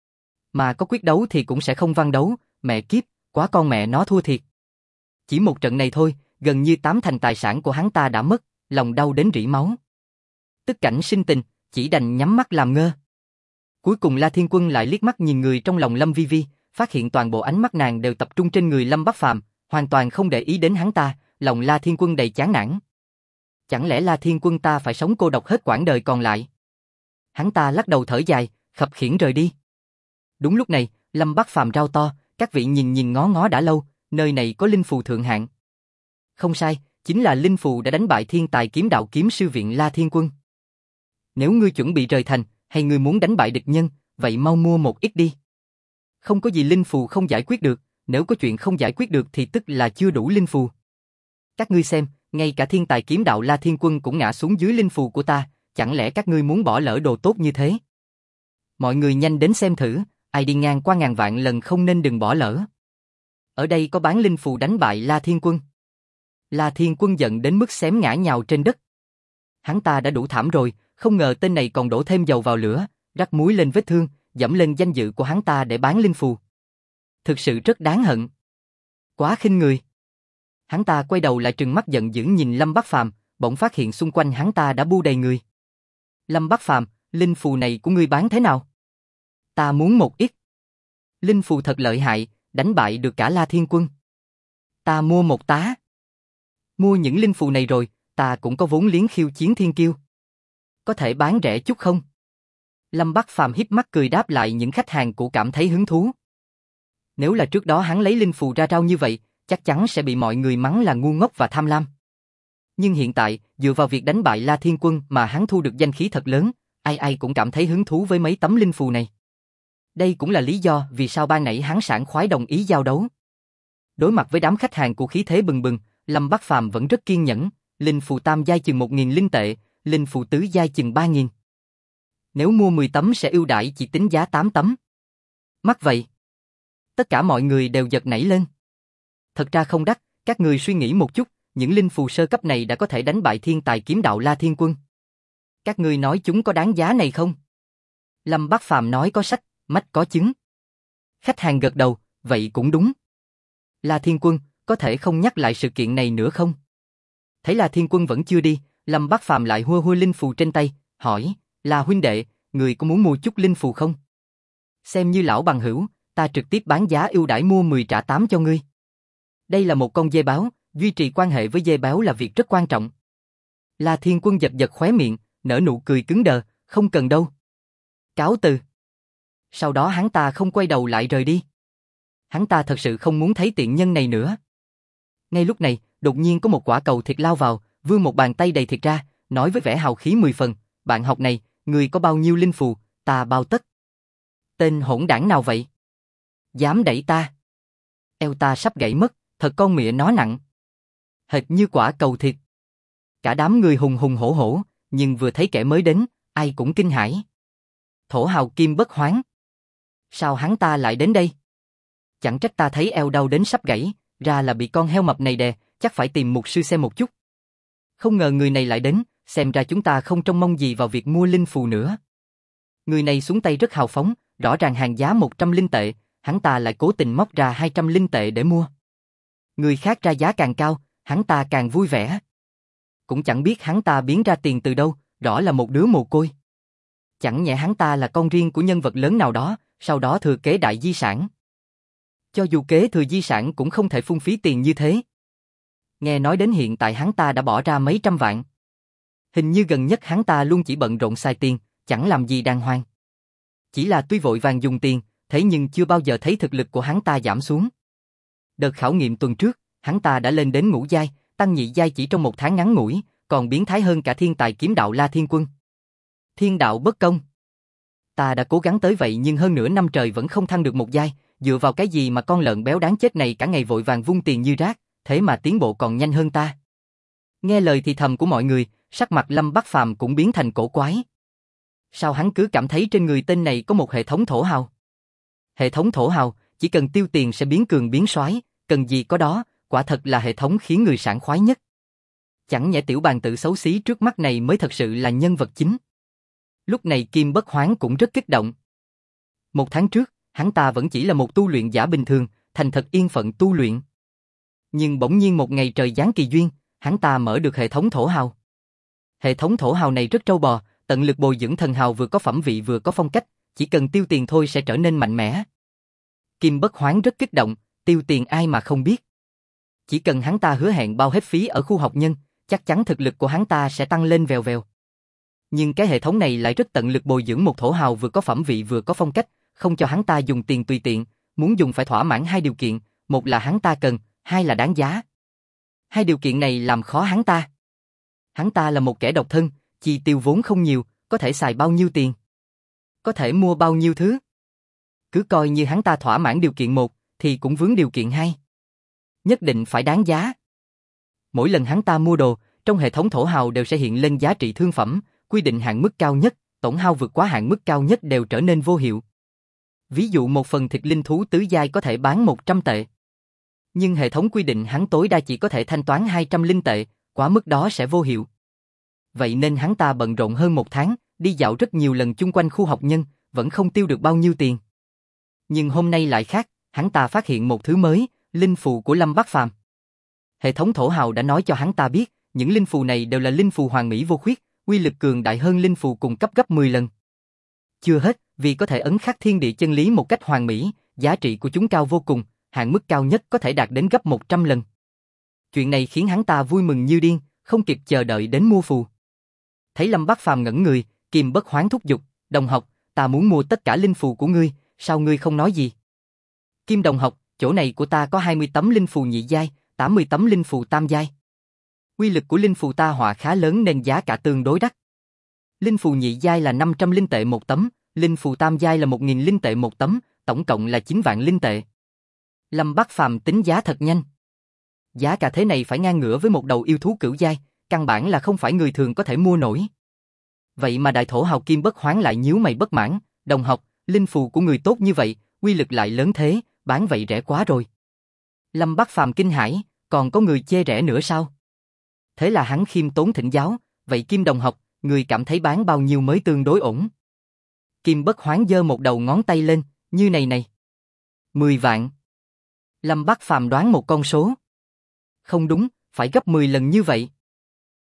Mà có quyết đấu thì cũng sẽ không văn đấu, mẹ kiếp, quá con mẹ nó thua thiệt. Chỉ một trận này thôi, gần như 8 thành tài sản của hắn ta đã mất, lòng đau đến rỉ máu. Tức cảnh sinh tình, chỉ đành nhắm mắt làm ngơ. Cuối cùng La Thiên Quân lại liếc mắt nhìn người trong lòng Lâm Vi Vi, phát hiện toàn bộ ánh mắt nàng đều tập trung trên người Lâm Bác Phàm, hoàn toàn không để ý đến hắn ta, lòng La Thiên Quân đầy chán nản. Chẳng lẽ La Thiên Quân ta phải sống cô độc hết quãng đời còn lại? Hắn ta lắc đầu thở dài, khập khiễng rời đi. Đúng lúc này, Lâm Bác Phàm rao to, các vị nhìn ngó ngó đã lâu, nơi này có linh phù thượng hạng. Không sai, chính là linh phù đã đánh bại thiên tài kiếm đạo kiếm sư viện La Thiên Quân. Nếu ngươi chuẩn bị rời thành, hay ngươi muốn đánh bại địch nhân, vậy mau mua một ít đi. Không có gì linh phù không giải quyết được, nếu có chuyện không giải quyết được thì tức là chưa đủ linh phù. Các ngươi xem, ngay cả thiên tài kiếm đạo La Thiên Quân cũng ngã xuống dưới linh phù của ta, chẳng lẽ các ngươi muốn bỏ lỡ đồ tốt như thế? Mọi người nhanh đến xem thử, ai đi ngang qua ngàn vạn lần không nên đừng bỏ lỡ. Ở đây có bán linh phù đánh bại La Thiên Quân. La Thiên Quân giận đến mức xém ngã nhào trên đất. Hắn ta đã đủ thảm rồi, không ngờ tên này còn đổ thêm dầu vào lửa, rắc muối lên vết thương, dẫm lên danh dự của hắn ta để bán linh phù. Thực sự rất đáng hận. Quá khinh người. Hắn ta quay đầu lại trừng mắt giận dữ nhìn Lâm Bác Phàm, bỗng phát hiện xung quanh hắn ta đã bu đầy người. Lâm Bác Phàm, linh phù này của ngươi bán thế nào? Ta muốn một ít. Linh phù thật lợi hại, đánh bại được cả La Thiên Quân. Ta mua một tá. Mua những linh phù này rồi, ta cũng có vốn liếng khiêu chiến thiên kiêu. Có thể bán rẻ chút không? Lâm Bác Phàm híp mắt cười đáp lại những khách hàng cũ cảm thấy hứng thú. Nếu là trước đó hắn lấy linh phù ra rao như vậy, chắc chắn sẽ bị mọi người mắng là ngu ngốc và tham lam. Nhưng hiện tại, dựa vào việc đánh bại La Thiên Quân mà hắn thu được danh khí thật lớn, ai cũng cảm thấy hứng thú với mấy tấm linh phù này. Đây cũng là lý do vì sao ban nãy hắn sảng khoái đồng ý giao đấu. Đối mặt với đám khách hàng của khí thế bừng bừng, Lâm Bác Phàm vẫn rất kiên nhẫn, linh phù tam giai chừng 1.000 linh tệ, linh phù tứ giai chừng 3.000. Nếu mua 10 tấm sẽ ưu đãi chỉ tính giá 8 tấm. Mắc vậy. Tất cả mọi người đều giật nảy lên. Thật ra không đắt, các người suy nghĩ một chút, những linh phù sơ cấp này đã có thể đánh bại thiên tài kiếm đạo La Thiên Quân. Các người nói chúng có đáng giá này không? Lâm Bác Phàm nói có sách, mách có chứng. Khách hàng gật đầu, vậy cũng đúng. La Thiên Quân, có thể không nhắc lại sự kiện này nữa không? Thấy La Thiên Quân vẫn chưa đi, Lâm Bắc Phàm lại hua hua linh phù trên tay, hỏi, là huynh đệ, người có muốn mua chút linh phù không? Xem như lão bằng hữu, ta trực tiếp bán giá ưu đãi mua 10 trả 8 cho ngươi. Đây là một con dê báo, duy trì quan hệ với dê béo là việc rất quan trọng. La Thiên Quân giật giật khóe miệng, nở nụ cười cứng đờ, không cần đâu. Cáo từ. Sau đó hắn ta không quay đầu lại rời đi. Hắn ta thật sự không muốn thấy tiện nhân này nữa. Ngay lúc này, đột nhiên có một quả cầu thịt lao vào, vươn một bàn tay đầy thịt ra, nói với vẻ hào khí 10 phần, bạn học này, người có bao nhiêu linh phù, ta bao tất. Tên hỗn đảng nào vậy? Dám đẩy ta? Eo ta sắp gãy mất, thật con mẹ nó nặng. Hệt như quả cầu thịt. Cả đám người hùng hùng hổ hổ, nhưng vừa thấy kẻ mới đến, ai cũng kinh hãi. Thổ hào Kim Bất Hoán. Sao hắn ta lại đến đây? Chẳng trách ta thấy eo đau đến sắp gãy, ra là bị con heo mập này đè, chắc phải tìm mục sư xem một chút. Không ngờ người này lại đến, xem ra chúng ta không trông mong gì vào việc mua linh phù nữa. Người này xuống tay rất hào phóng, rõ ràng hàng giá 100 linh tệ, hắn ta lại cố tình móc ra 200 linh tệ để mua. Người khác ra giá càng cao, hắn ta càng vui vẻ. Cũng chẳng biết hắn ta biến ra tiền từ đâu, rõ là một đứa mồ côi. Chẳng nhẽ hắn ta là con riêng của nhân vật lớn nào đó, sau đó thừa kế đại di sản. Cho dù kế thừa di sản cũng không thể phung phí tiền như thế. Nghe nói đến hiện tại hắn ta đã bỏ ra mấy trăm vạn. Hình như gần nhất hắn ta luôn chỉ bận rộn xài tiền, chẳng làm gì đàng hoàng. Chỉ là tuy vội vàng dùng tiền, thế nhưng chưa bao giờ thấy thực lực của hắn ta giảm xuống. Đợt khảo nghiệm tuần trước, hắn ta đã lên đến ngũ giai, tăng nhị giai chỉ trong một tháng ngắn ngủi, còn biến thái hơn cả thiên tài kiếm đạo La Thiên Quân. Thiên đạo bất công. Ta đã cố gắng tới vậy nhưng hơn nửa năm trời vẫn không thăng được một giai, dựa vào cái gì mà con lợn béo đáng chết này cả ngày vội vàng vung tiền như rác, thế mà tiến bộ còn nhanh hơn ta. Nghe lời thì thầm của mọi người, sắc mặt Lâm Bắc Phàm cũng biến thành cổ quái. Sao hắn cứ cảm thấy trên người tên này có một hệ thống thổ hào? Hệ thống thổ hào, chỉ cần tiêu tiền sẽ biến cường biến soái, cần gì có đó, quả thật là hệ thống khiến người sảng khoái nhất. Chẳng nhẽ tiểu bàn tự xấu xí trước mắt này mới thật sự là nhân vật chính. Lúc này Kim Bất Hoán cũng rất kích động. Một tháng trước, hắn ta vẫn chỉ là một tu luyện giả bình thường, thành thật yên phận tu luyện. Nhưng bỗng nhiên một ngày trời giáng kỳ duyên, hắn ta mở được hệ thống thổ hào. Hệ thống thổ hào này rất trâu bò, tận lực bồi dưỡng thần hào vừa có phẩm vị vừa có phong cách, chỉ cần tiêu tiền thôi sẽ trở nên mạnh mẽ. Kim Bất Hoán rất kích động, tiêu tiền ai mà không biết. Chỉ cần hắn ta hứa hẹn bao hết phí ở khu học nhân, chắc chắn thực lực của hắn ta sẽ tăng lên vèo vèo. Nhưng cái hệ thống này lại rất tận lực bồi dưỡng một thổ hào vừa có phẩm vị vừa có phong cách, không cho hắn ta dùng tiền tùy tiện, muốn dùng phải thỏa mãn hai điều kiện, một là hắn ta cần, hai là đáng giá. Hai điều kiện này làm khó hắn ta. Hắn ta là một kẻ độc thân, chi tiêu vốn không nhiều, có thể xài bao nhiêu tiền, có thể mua bao nhiêu thứ. Cứ coi như hắn ta thỏa mãn điều kiện một, thì cũng vướng điều kiện hai. Nhất định phải đáng giá. Mỗi lần hắn ta mua đồ, trong hệ thống thổ hào đều sẽ hiện lên giá trị thương phẩm, quy định hạn mức cao nhất, tổng hao vượt quá hạn mức cao nhất đều trở nên vô hiệu. Ví dụ một phần thịt linh thú tứ giai có thể bán 100 tệ. Nhưng hệ thống quy định hắn tối đa chỉ có thể thanh toán 200 linh tệ, quá mức đó sẽ vô hiệu. Vậy nên hắn ta bận rộn hơn một tháng, đi dạo rất nhiều lần chung quanh khu học nhân, vẫn không tiêu được bao nhiêu tiền. Nhưng hôm nay lại khác, hắn ta phát hiện một thứ mới, linh phù của Lâm Bắc Phàm. Hệ thống thổ hào đã nói cho hắn ta biết, những linh phù này đều là linh phù hoàn mỹ vô khuyết, uy lực cường đại hơn linh phù cùng cấp gấp 10 lần. Chưa hết, vì có thể ấn khắc thiên địa chân lý một cách hoàn mỹ, giá trị của chúng cao vô cùng, hạn mức cao nhất có thể đạt đến gấp 100 lần. Chuyện này khiến hắn ta vui mừng như điên, không kịp chờ đợi đến mua phù. Thấy Lâm Bắc Phàm ngẩn người, Kim Bất Hoán thúc giục, đồng học, ta muốn mua tất cả linh phù của ngươi, sao ngươi không nói gì? Kim đồng học, chỗ này của ta có 20 tấm linh phù nhị giai, 80 tấm linh phù tam giai. Uy lực của linh phù ta họa khá lớn nên giá cả tương đối đắt. Linh phù nhị giai là 500 linh tệ một tấm, linh phù tam giai là 1000 linh tệ một tấm, tổng cộng là 9 vạn linh tệ. Lâm Bắc Phàm tính giá thật nhanh. Giá cả thế này phải ngang ngửa với một đầu yêu thú cửu giai, căn bản là không phải người thường có thể mua nổi. Vậy mà đại thổ hào Kim Bất Hoán lại nhíu mày bất mãn, đồng học, linh phù của người tốt như vậy, uy lực lại lớn thế, bán vậy rẻ quá rồi. Lâm Bắc Phàm kinh hãi, còn có người chê rẻ nữa sao? Thế là hắn khiêm tốn thỉnh giáo, vậy Kim đồng học, người cảm thấy bán bao nhiêu mới tương đối ổn? Kim Bất Hoán giơ một đầu ngón tay lên, như này này. 10 vạn. Lâm Bắc Phàm đoán một con số. Không đúng, phải gấp 10 lần như vậy.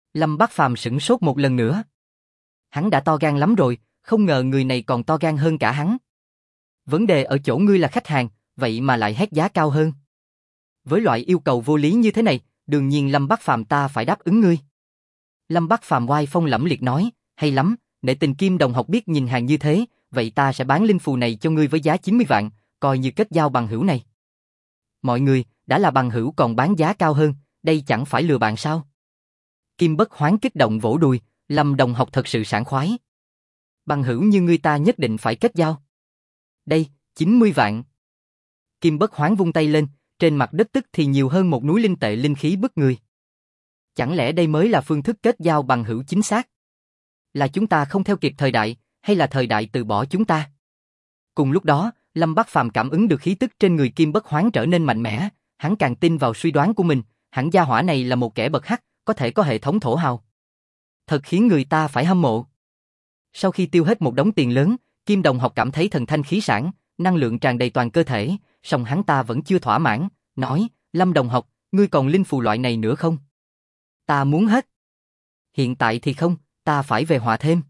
Lâm Bác Phàm sửng sốt một lần nữa. Hắn đã to gan lắm rồi, không ngờ người này còn to gan hơn cả hắn. Vấn đề ở chỗ ngươi là khách hàng, vậy mà lại hét giá cao hơn. Với loại yêu cầu vô lý như thế này, đương nhiên Lâm Bác Phàm ta phải đáp ứng ngươi. Lâm Bác Phàm oai phong lẫm liệt nói, hay lắm, để Tình Kim đồng học biết nhìn hàng như thế, vậy ta sẽ bán linh phù này cho ngươi với giá 90 vạn, coi như kết giao bằng hữu này. Mọi người, đã là bằng hữu còn bán giá cao hơn, đây chẳng phải lừa bạn sao? Kim Bất Hoán kích động vỗ đùi, Lâm đồng học thật sự sảng khoái. Bằng hữu như ngươi ta nhất định phải kết giao. Đây, 90 vạn. Kim Bất Hoán vung tay lên, trên mặt đất tức thì nhiều hơn một núi linh tệ linh khí bức người. Chẳng lẽ đây mới là phương thức kết giao bằng hữu chính xác? Là chúng ta không theo kịp thời đại, hay là thời đại từ bỏ chúng ta? Cùng lúc đó, Lâm Bác Phàm cảm ứng được khí tức trên người Kim Bất Hoán trở nên mạnh mẽ, hắn càng tin vào suy đoán của mình, hẳn gia hỏa này là một kẻ bậc hắc, có thể có hệ thống thổ hào. Thật khiến người ta phải hâm mộ. Sau khi tiêu hết một đống tiền lớn, Kim đồng học cảm thấy thần thanh khí sảng, năng lượng tràn đầy toàn cơ thể, song hắn ta vẫn chưa thỏa mãn, nói, Lâm đồng học, ngươi còn linh phù loại này nữa không? Ta muốn hết. Hiện tại thì không, ta phải về họa thêm.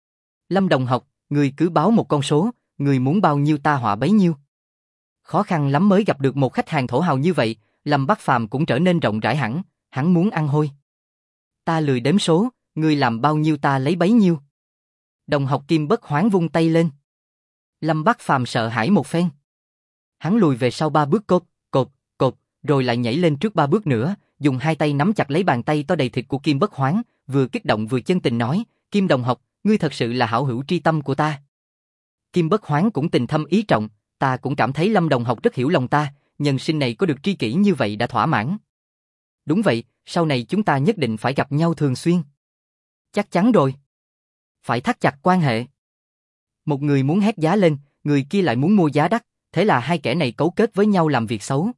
Lâm đồng học, ngươi cứ báo một con số, ngươi muốn bao nhiêu ta họa bấy nhiêu. Khó khăn lắm mới gặp được một khách hàng thổ hào như vậy, Lâm Bác Phàm cũng trở nên rộng rãi hẳn, hắn muốn ăn hôi. Ta lười đếm số, ngươi làm bao nhiêu ta lấy bấy nhiêu. Đồng học Kim Bất Hoán vung tay lên. Lâm Bác Phàm sợ hãi một phen. Hắn lùi về sau 3 bước cột, rồi lại nhảy lên trước 3 bước nữa, dùng hai tay nắm chặt lấy bàn tay to đầy thịt của Kim Bất Hoán, vừa kích động vừa chân tình nói, Kim đồng học, ngươi thật sự là hảo hữu tri tâm của ta. Kim Bất Hoán cũng tình thâm ý trọng, ta cũng cảm thấy Lâm đồng học rất hiểu lòng ta, nhân sinh này có được tri kỷ như vậy đã thỏa mãn. Đúng vậy, sau này chúng ta nhất định phải gặp nhau thường xuyên. Chắc chắn rồi. Phải thắt chặt quan hệ. Một người muốn hét giá lên, người kia lại muốn mua giá đắt, thế là hai kẻ này cấu kết với nhau làm việc xấu.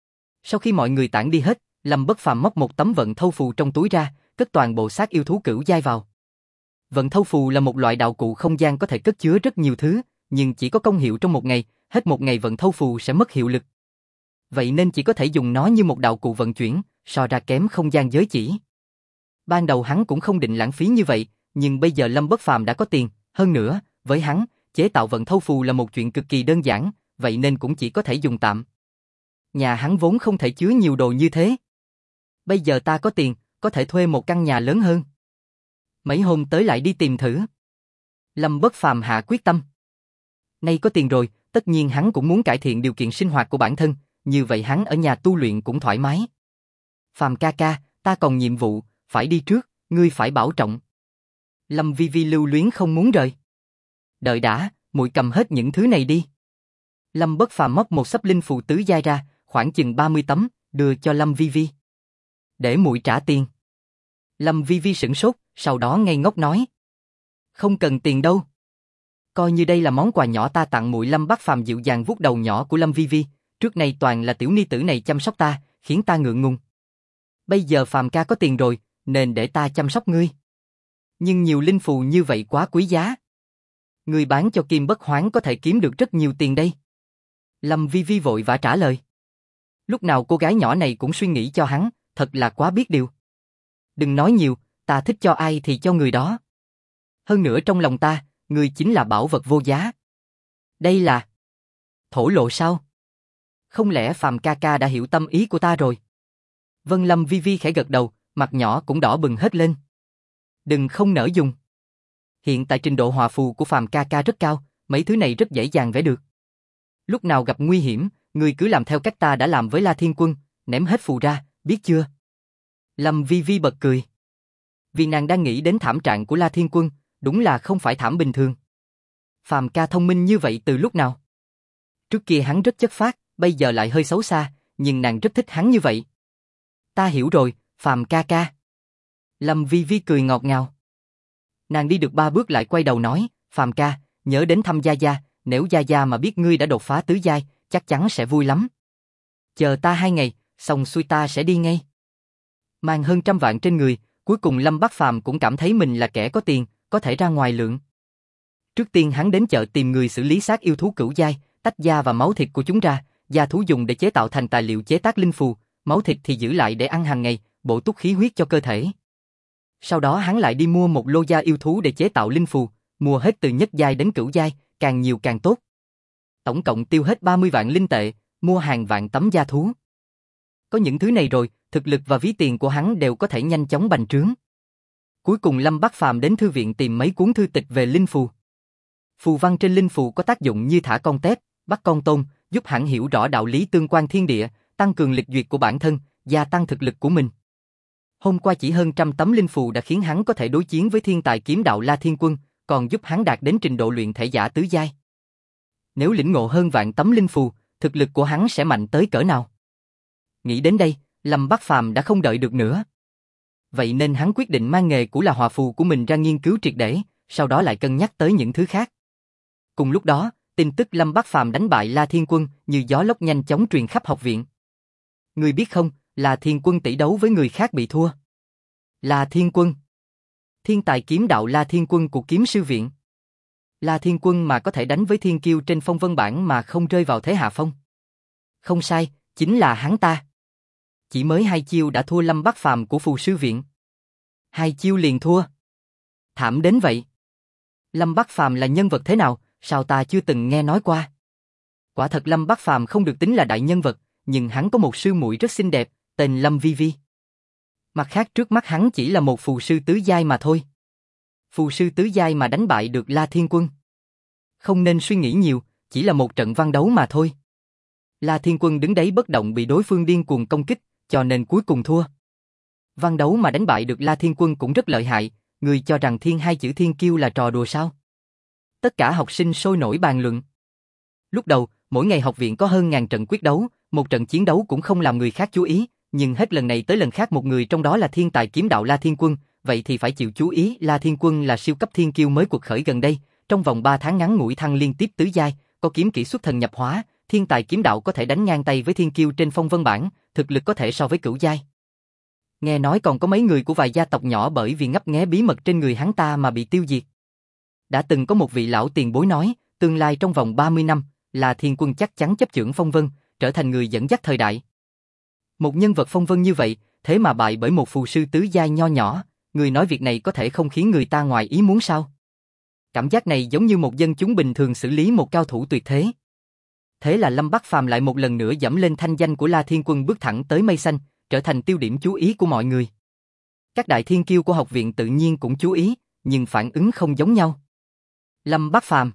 Sau khi mọi người tản đi hết, Lâm Bất Phàm móc một tấm vận thâu phù trong túi ra, cất toàn bộ xác yêu thú cửu giai vào. Vận thâu phù là một loại đạo cụ không gian có thể cất chứa rất nhiều thứ, nhưng chỉ có công hiệu trong một ngày, hết một ngày vận thâu phù sẽ mất hiệu lực. Vậy nên chỉ có thể dùng nó như một đạo cụ vận chuyển, so ra kém không gian giới chỉ. Ban đầu hắn cũng không định lãng phí như vậy, nhưng bây giờ Lâm Bất Phàm đã có tiền, hơn nữa, với hắn, chế tạo vận thâu phù là một chuyện cực kỳ đơn giản, vậy nên cũng chỉ có thể dùng tạm. Nhà hắn vốn không thể chứa nhiều đồ như thế. Bây giờ ta có tiền, có thể thuê một căn nhà lớn hơn. Mấy hôm tới lại đi tìm thử. Lâm Bất Phàm hạ quyết tâm. Nay có tiền rồi, tất nhiên hắn cũng muốn cải thiện điều kiện sinh hoạt của bản thân, như vậy hắn ở nhà tu luyện cũng thoải mái. Phàm ca ca, ta còn nhiệm vụ, phải đi trước, ngươi phải bảo trọng. Lâm Vi Vi lưu luyến không muốn rời. Đợi đã, muội cầm hết những thứ này đi. Lâm Bất Phàm móc một xấp linh phù tứ giai ra, khoảng chừng 30 tấm, đưa cho Lâm Vi Vi. Để muội trả tiền. Lâm Vi Vi sửng sốt, sau đó ngây ngốc nói. Không cần tiền đâu. Coi như đây là món quà nhỏ ta tặng muội. Lâm Bác Phàm dịu dàng vuốt đầu nhỏ của Lâm Vi Vi, trước nay toàn là tiểu ni tử này chăm sóc ta, khiến ta ngượng ngùng. Bây giờ Phàm ca có tiền rồi, nên để ta chăm sóc ngươi. Nhưng nhiều linh phù như vậy quá quý giá. Ngươi bán cho Kim Bất Hoán có thể kiếm được rất nhiều tiền đây. Lâm Vi Vi vội vã trả lời. Lúc nào cô gái nhỏ này cũng suy nghĩ cho hắn, thật là quá biết điều. Đừng nói nhiều, ta thích cho ai thì cho người đó. Hơn nữa trong lòng ta, ngươi chính là bảo vật vô giá. Đây là thổ lộ sao? Không lẽ Phàm ca ca đã hiểu tâm ý của ta rồi? Vân. Lâm Vi Vi khẽ gật đầu, mặt nhỏ cũng đỏ bừng hết lên. Đừng không nỡ dùng. Hiện tại trình độ hòa phù của Phàm ca ca rất cao, mấy thứ này rất dễ dàng vẽ được. Lúc nào gặp nguy hiểm, ngươi cứ làm theo cách ta đã làm với La Thiên Quân, ném hết phù ra, biết chưa? Lâm Vi Vi bật cười. Vì nàng đang nghĩ đến thảm trạng của La Thiên Quân, đúng là không phải thảm bình thường. Phàm ca thông minh như vậy từ lúc nào? Trước kia hắn rất chất phác, bây giờ lại hơi xấu xa, nhưng nàng rất thích hắn như vậy. Ta hiểu rồi, Phàm ca ca. Lâm Vi Vi cười ngọt ngào. Nàng đi được 3 bước lại quay đầu nói, Phàm ca, nhớ đến thăm Gia Gia, nếu Gia Gia mà biết ngươi đã đột phá tứ giai, chắc chắn sẽ vui lắm. Chờ ta 2 ngày, xong xuôi ta sẽ đi ngay. Mang hơn 100 vạn trên người, cuối cùng Lâm Bác Phàm cũng cảm thấy mình là kẻ có tiền, có thể ra ngoài lượng. Trước tiên hắn đến chợ tìm người xử lý xác yêu thú cửu giai, tách da và máu thịt của chúng ra, da thú dùng để chế tạo thành tài liệu chế tác linh phù, máu thịt thì giữ lại để ăn hàng ngày, bổ túc khí huyết cho cơ thể. Sau đó hắn lại đi mua một lô gia yêu thú để chế tạo linh phù, mua hết từ nhất giai đến cửu giai, càng nhiều càng tốt. Tổng cộng tiêu hết 30 vạn linh tệ, mua hàng vạn tấm gia thú. Có những thứ này rồi, thực lực và ví tiền của hắn đều có thể nhanh chóng bành trướng. Cuối cùng Lâm Bắc Phàm đến thư viện tìm mấy cuốn thư tịch về linh phù. Phù văn trên linh phù có tác dụng như thả con tép, bắt con tôm, giúp hắn hiểu rõ đạo lý tương quan thiên địa, tăng cường lịch duyệt của bản thân, gia tăng thực lực của mình. Hôm qua chỉ hơn 100 tấm linh phù đã khiến hắn có thể đối chiến với thiên tài kiếm đạo La Thiên Quân, còn giúp hắn đạt đến trình độ luyện thể giả tứ giai. Nếu lĩnh ngộ hơn vạn tấm linh phù, thực lực của hắn sẽ mạnh tới cỡ nào? Nghĩ đến đây, Lâm Bắc Phàm đã không đợi được nữa. Vậy nên hắn quyết định mang nghề của là hòa phù của mình ra nghiên cứu triệt để, sau đó lại cân nhắc tới những thứ khác. Cùng lúc đó, tin tức Lâm Bắc Phàm đánh bại La Thiên Quân như gió lốc nhanh chóng truyền khắp học viện. Ngươi biết không, La Thiên Quân tỷ đấu với người khác bị thua. La Thiên Quân, thiên tài kiếm đạo La Thiên Quân của kiếm sư viện. La Thiên Quân mà có thể đánh với thiên kiêu trên phong vân bảng mà không rơi vào thế hạ phong. Không sai, chính là hắn ta. Chỉ mới 2 chiêu đã thua Lâm Bắc Phàm của phù sư viện. 2 chiêu liền thua. Thảm đến vậy. Lâm Bắc Phàm là nhân vật thế nào, sao ta chưa từng nghe nói qua. Quả thật Lâm Bắc Phàm không được tính là đại nhân vật, nhưng hắn có một sư muội rất xinh đẹp, tên Lâm Vi Vi. Mặt khác trước mắt hắn chỉ là một phù sư tứ giai mà thôi. Phù sư tứ giai mà đánh bại được La Thiên Quân. Không nên suy nghĩ nhiều, chỉ là một trận văn đấu mà thôi. La Thiên Quân đứng đấy bất động bị đối phương điên cuồng công kích, cho nên cuối cùng thua. Văn đấu mà đánh bại được La Thiên Quân cũng rất lợi hại, người cho rằng hai chữ thiên kiêu là trò đùa sao? Tất cả học sinh sôi nổi bàn luận. Lúc đầu, mỗi ngày học viện có hơn 1000 trận quyết đấu, một trận chiến đấu cũng không làm người khác chú ý, nhưng hết lần này tới lần khác một người trong đó là thiên tài kiếm đạo La Thiên Quân, vậy thì phải chịu chú ý. La Thiên Quân là siêu cấp thiên kiêu mới quật khởi gần đây, trong vòng 3 tháng ngắn ngủi thăng liên tiếp tứ giai, có kiếm kỹ xuất thần nhập hóa, thiên tài kiếm đạo có thể đánh ngang tay với thiên kiêu trên phong vân bảng, thực lực có thể so với cửu giai. Nghe nói còn có mấy người của vài gia tộc nhỏ bởi vì ngấp nghé bí mật trên người hắn ta mà bị tiêu diệt. Đã từng có một vị lão tiền bối nói, tương lai trong vòng 30 năm, La Thiên Quân chắc chắn chấp chưởng phong vân, trở thành người dẫn dắt thời đại. Một nhân vật phong vân như vậy, thế mà bại bởi một phù sư tứ giai nho nhỏ, người nói việc này có thể không khiến người ta ngoài ý muốn sao? Cảm giác này giống như một dân chúng bình thường xử lý một cao thủ tuyệt thế. Thế là Lâm Bắc Phàm lại một lần nữa dẫm lên thanh danh của La Thiên Quân bước thẳng tới mây xanh, trở thành tiêu điểm chú ý của mọi người. Các đại thiên kiêu của học viện tự nhiên cũng chú ý, nhưng phản ứng không giống nhau. Lâm Bắc Phàm,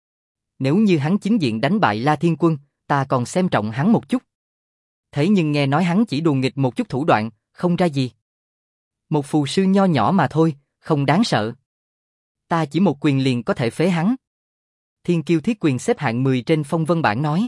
nếu như hắn chính diện đánh bại La Thiên Quân, ta còn xem trọng hắn một chút. Thế nhưng nghe nói hắn chỉ đùa nghịch một chút thủ đoạn, không ra gì. Một phù sư nho nhỏ mà thôi, không đáng sợ. Ta chỉ một quyền liền có thể phế hắn. Thiên kiêu Thiết Quyền xếp hạng 10 trên phong vân bảng nói.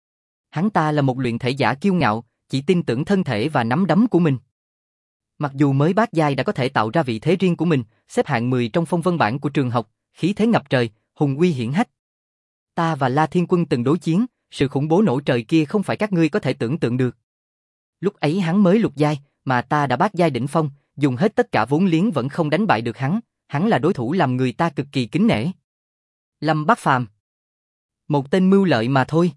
Hắn ta là một luyện thể giả kiêu ngạo, chỉ tin tưởng thân thể và nắm đấm của mình. Mặc dù mới bát giai đã có thể tạo ra vị thế riêng của mình, xếp hạng 10 trong phong vân bảng của trường học, khí thế ngập trời, hùng uy hiển hách. Ta và La Thiên Quân từng đối chiến, sự khủng bố nổ trời kia không phải các ngươi có thể tưởng tượng được. Lúc ấy hắn mới lục giai, mà ta đã bát giai đỉnh phong, dùng hết tất cả vốn liếng vẫn không đánh bại được hắn là đối thủ làm người ta cực kỳ kính nể. Lâm Bắc Phàm, một tên mưu lợi mà thôi.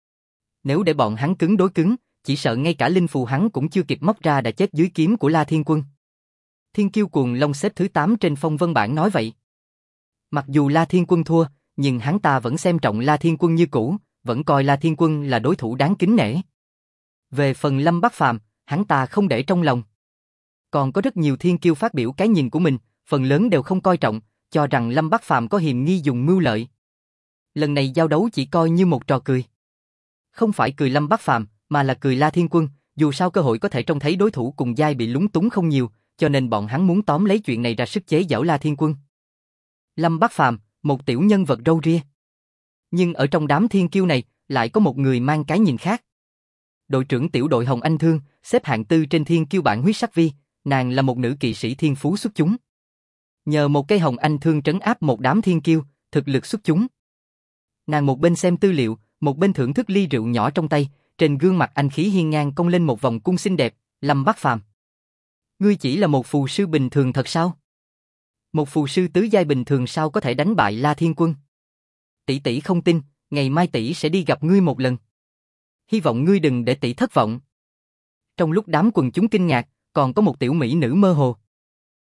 Nếu để bọn hắn cứng đối cứng, chỉ sợ ngay cả linh phù hắn cũng chưa kịp móc ra đã chết dưới kiếm của La Thiên Quân. Thiên kiêu Cuồng Long xếp thứ 8 trên phong vân bảng nói vậy. Mặc dù La Thiên Quân thua, nhưng hắn ta vẫn xem trọng La Thiên Quân như cũ, vẫn coi La Thiên Quân là đối thủ đáng kính nể. Về phần Lâm Bắc Phàm, hắn ta không để trong lòng. Còn có rất nhiều thiên kiêu phát biểu cái nhìn của mình, phần lớn đều không coi trọng, cho rằng Lâm Bắc Phàm có hiềm nghi dùng mưu lợi. Lần này giao đấu chỉ coi như một trò cười. Không phải cười Lâm Bắc Phàm, mà là cười La Thiên Quân, dù sao cơ hội có thể trông thấy đối thủ cùng giai bị lúng túng không nhiều, cho nên bọn hắn muốn tóm lấy chuyện này ra sức chế giễu La Thiên Quân. Lâm Bắc Phàm, một tiểu nhân vật râu ria. Nhưng ở trong đám thiên kiêu này, lại có một người mang cái nhìn khác. Đội trưởng tiểu đội Hồng Anh Thương, xếp hạng 4 trên thiên kiêu bảng huyết sắc vi, nàng là một nữ kỵ sĩ thiên phú xuất chúng. Nhờ một cây Hồng Anh Thương trấn áp một đám thiên kiêu, thực lực xuất chúng. Nàng một bên xem tư liệu, một bên thưởng thức ly rượu nhỏ trong tay, trên gương mặt anh khí hiên ngang cong lên một vòng cung xinh đẹp. Lâm Bắc Phàm, ngươi chỉ là một phù sư bình thường thật sao? Một phù sư tứ giai bình thường sao có thể đánh bại La Thiên Quân? Tỷ tỷ không tin, ngày mai tỷ sẽ đi gặp ngươi một lần. Hy vọng ngươi đừng để tỷ thất vọng. Trong lúc đám quần chúng kinh ngạc, còn có một tiểu mỹ nữ mơ hồ.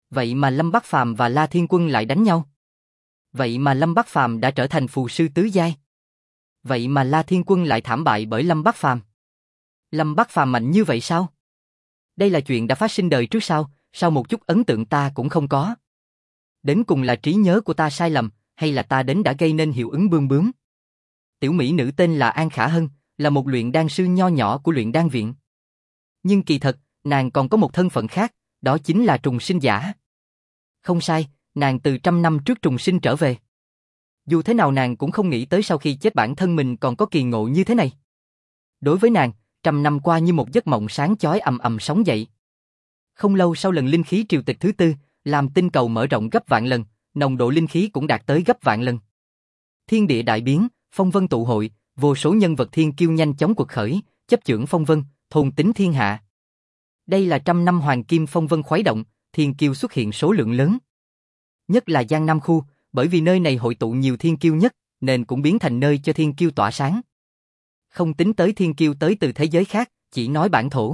Vậy mà Lâm Bắc Phàm và La Thiên Quân lại đánh nhau. Vậy mà Lâm Bắc Phàm đã trở thành phù sư tứ giai. Vậy mà La Thiên Quân lại thảm bại bởi Lâm Bắc Phàm. Lâm Bắc Phàm mạnh như vậy sao? Đây là chuyện đã phát sinh đời trước sao? Sao một chút ấn tượng ta cũng không có? Đến cùng là trí nhớ của ta sai lầm, hay là ta đến đã gây nên hiệu ứng bươm bướm? Tiểu mỹ nữ tên là An Khả Hân, là một luyện đan sư nho nhỏ của luyện đan viện. Nhưng kỳ thật, nàng còn có một thân phận khác, đó chính là trùng sinh giả. Không sai, nàng từ 100 năm trước trùng sinh trở về. Dù thế nào nàng cũng không nghĩ tới sau khi chết bản thân mình còn có kỳ ngộ như thế này. Đối với nàng, 100 năm qua như một giấc mộng sáng chói ầm ầm sóng dậy. Không lâu sau lần linh khí triều tịch thứ tư, làm tinh cầu mở rộng gấp vạn lần, nồng độ linh khí cũng đạt tới gấp vạn lần. Thiên địa đại biến, phong vân tụ hội, vô số nhân vật thiên kiêu nhanh chóng quật khởi, chấp chưởng phong vân, thôn tính thiên hạ. Đây là 100 năm hoàng kim phong vân khuấy động, thiên kiêu xuất hiện số lượng lớn. Nhất là Giang Nam khu, bởi vì nơi này hội tụ nhiều thiên kiêu nhất, nên cũng biến thành nơi cho thiên kiêu tỏa sáng. Không tính tới thiên kiêu tới từ thế giới khác, chỉ nói bản thổ.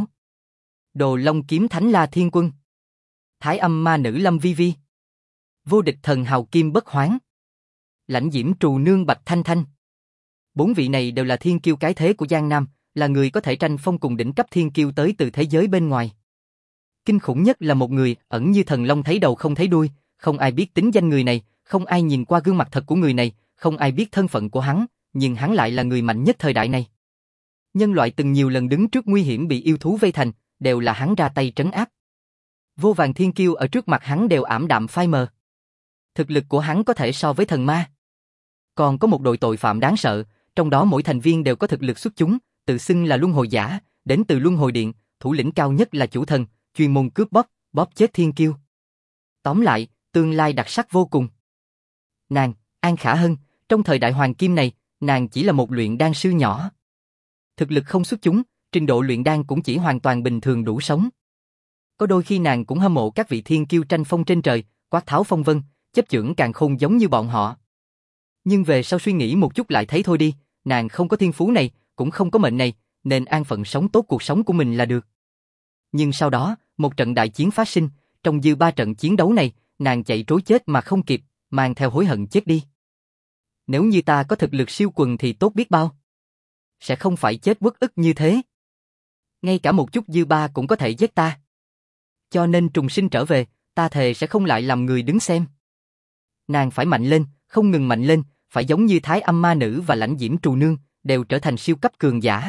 Đồ Long kiếm thánh La Thiên Quân, Thái âm ma nữ Lâm Vi Vi, vô địch thần hào kim bất hoán, lãnh diễm trù nương Bạch Thanh Thanh. 4 vị này đều là thiên kiêu cái thế của Giang Nam, là người có thể tranh phong cùng đỉnh cấp thiên kiêu tới từ thế giới bên ngoài. Kinh khủng nhất là một người ẩn như thần long thấy đầu không thấy đuôi, không ai biết tính danh người này, không ai nhìn qua gương mặt thật của người này, không ai biết thân phận của hắn, nhưng hắn lại là người mạnh nhất thời đại này. Nhân loại từng nhiều lần đứng trước nguy hiểm bị yêu thú vây thành, đều là hắn ra tay trấn áp. Vô vàn thiên kiêu ở trước mặt hắn đều ảm đạm phai mờ. Thực lực của hắn có thể so với thần ma. Còn có một đội tội phạm đáng sợ, trong đó mỗi thành viên đều có thực lực xuất chúng, tự xưng là luân hồi giả, đến từ luân hồi điện, thủ lĩnh cao nhất là chủ thần, chuyên môn cướp bóp chết thiên kiêu. Tóm lại, tương lai đặc sắc vô cùng. Nàng, An Khả Hân, trong thời đại hoàng kim này, nàng chỉ là một luyện đan sư nhỏ. Thực lực không xuất chúng, trình độ luyện đan cũng chỉ hoàn toàn bình thường đủ sống. Có đôi khi nàng cũng hâm mộ các vị thiên kiêu tranh phong trên trời, quát tháo phong vân, chấp chưởng càn khôn giống như bọn họ. Nhưng về sau suy nghĩ một chút lại thấy thôi đi, nàng không có thiên phú này, cũng không có mệnh này, nên an phận sống tốt cuộc sống của mình là được. Nhưng sau đó, một trận đại chiến phát sinh, trong dư 3 trận chiến đấu này, nàng chạy trối chết mà không kịp, mang theo hối hận chết đi. Nếu như ta có thực lực siêu quần thì tốt biết bao. Sẽ không phải chết uất ức như thế. Ngay cả một chút dư ba cũng có thể giết ta. Cho nên trùng sinh trở về, ta thề sẽ không lại làm người đứng xem. Nàng phải mạnh lên, không ngừng mạnh lên, phải giống như Thái âm ma nữ và lãnh diễm trù nương, đều trở thành siêu cấp cường giả.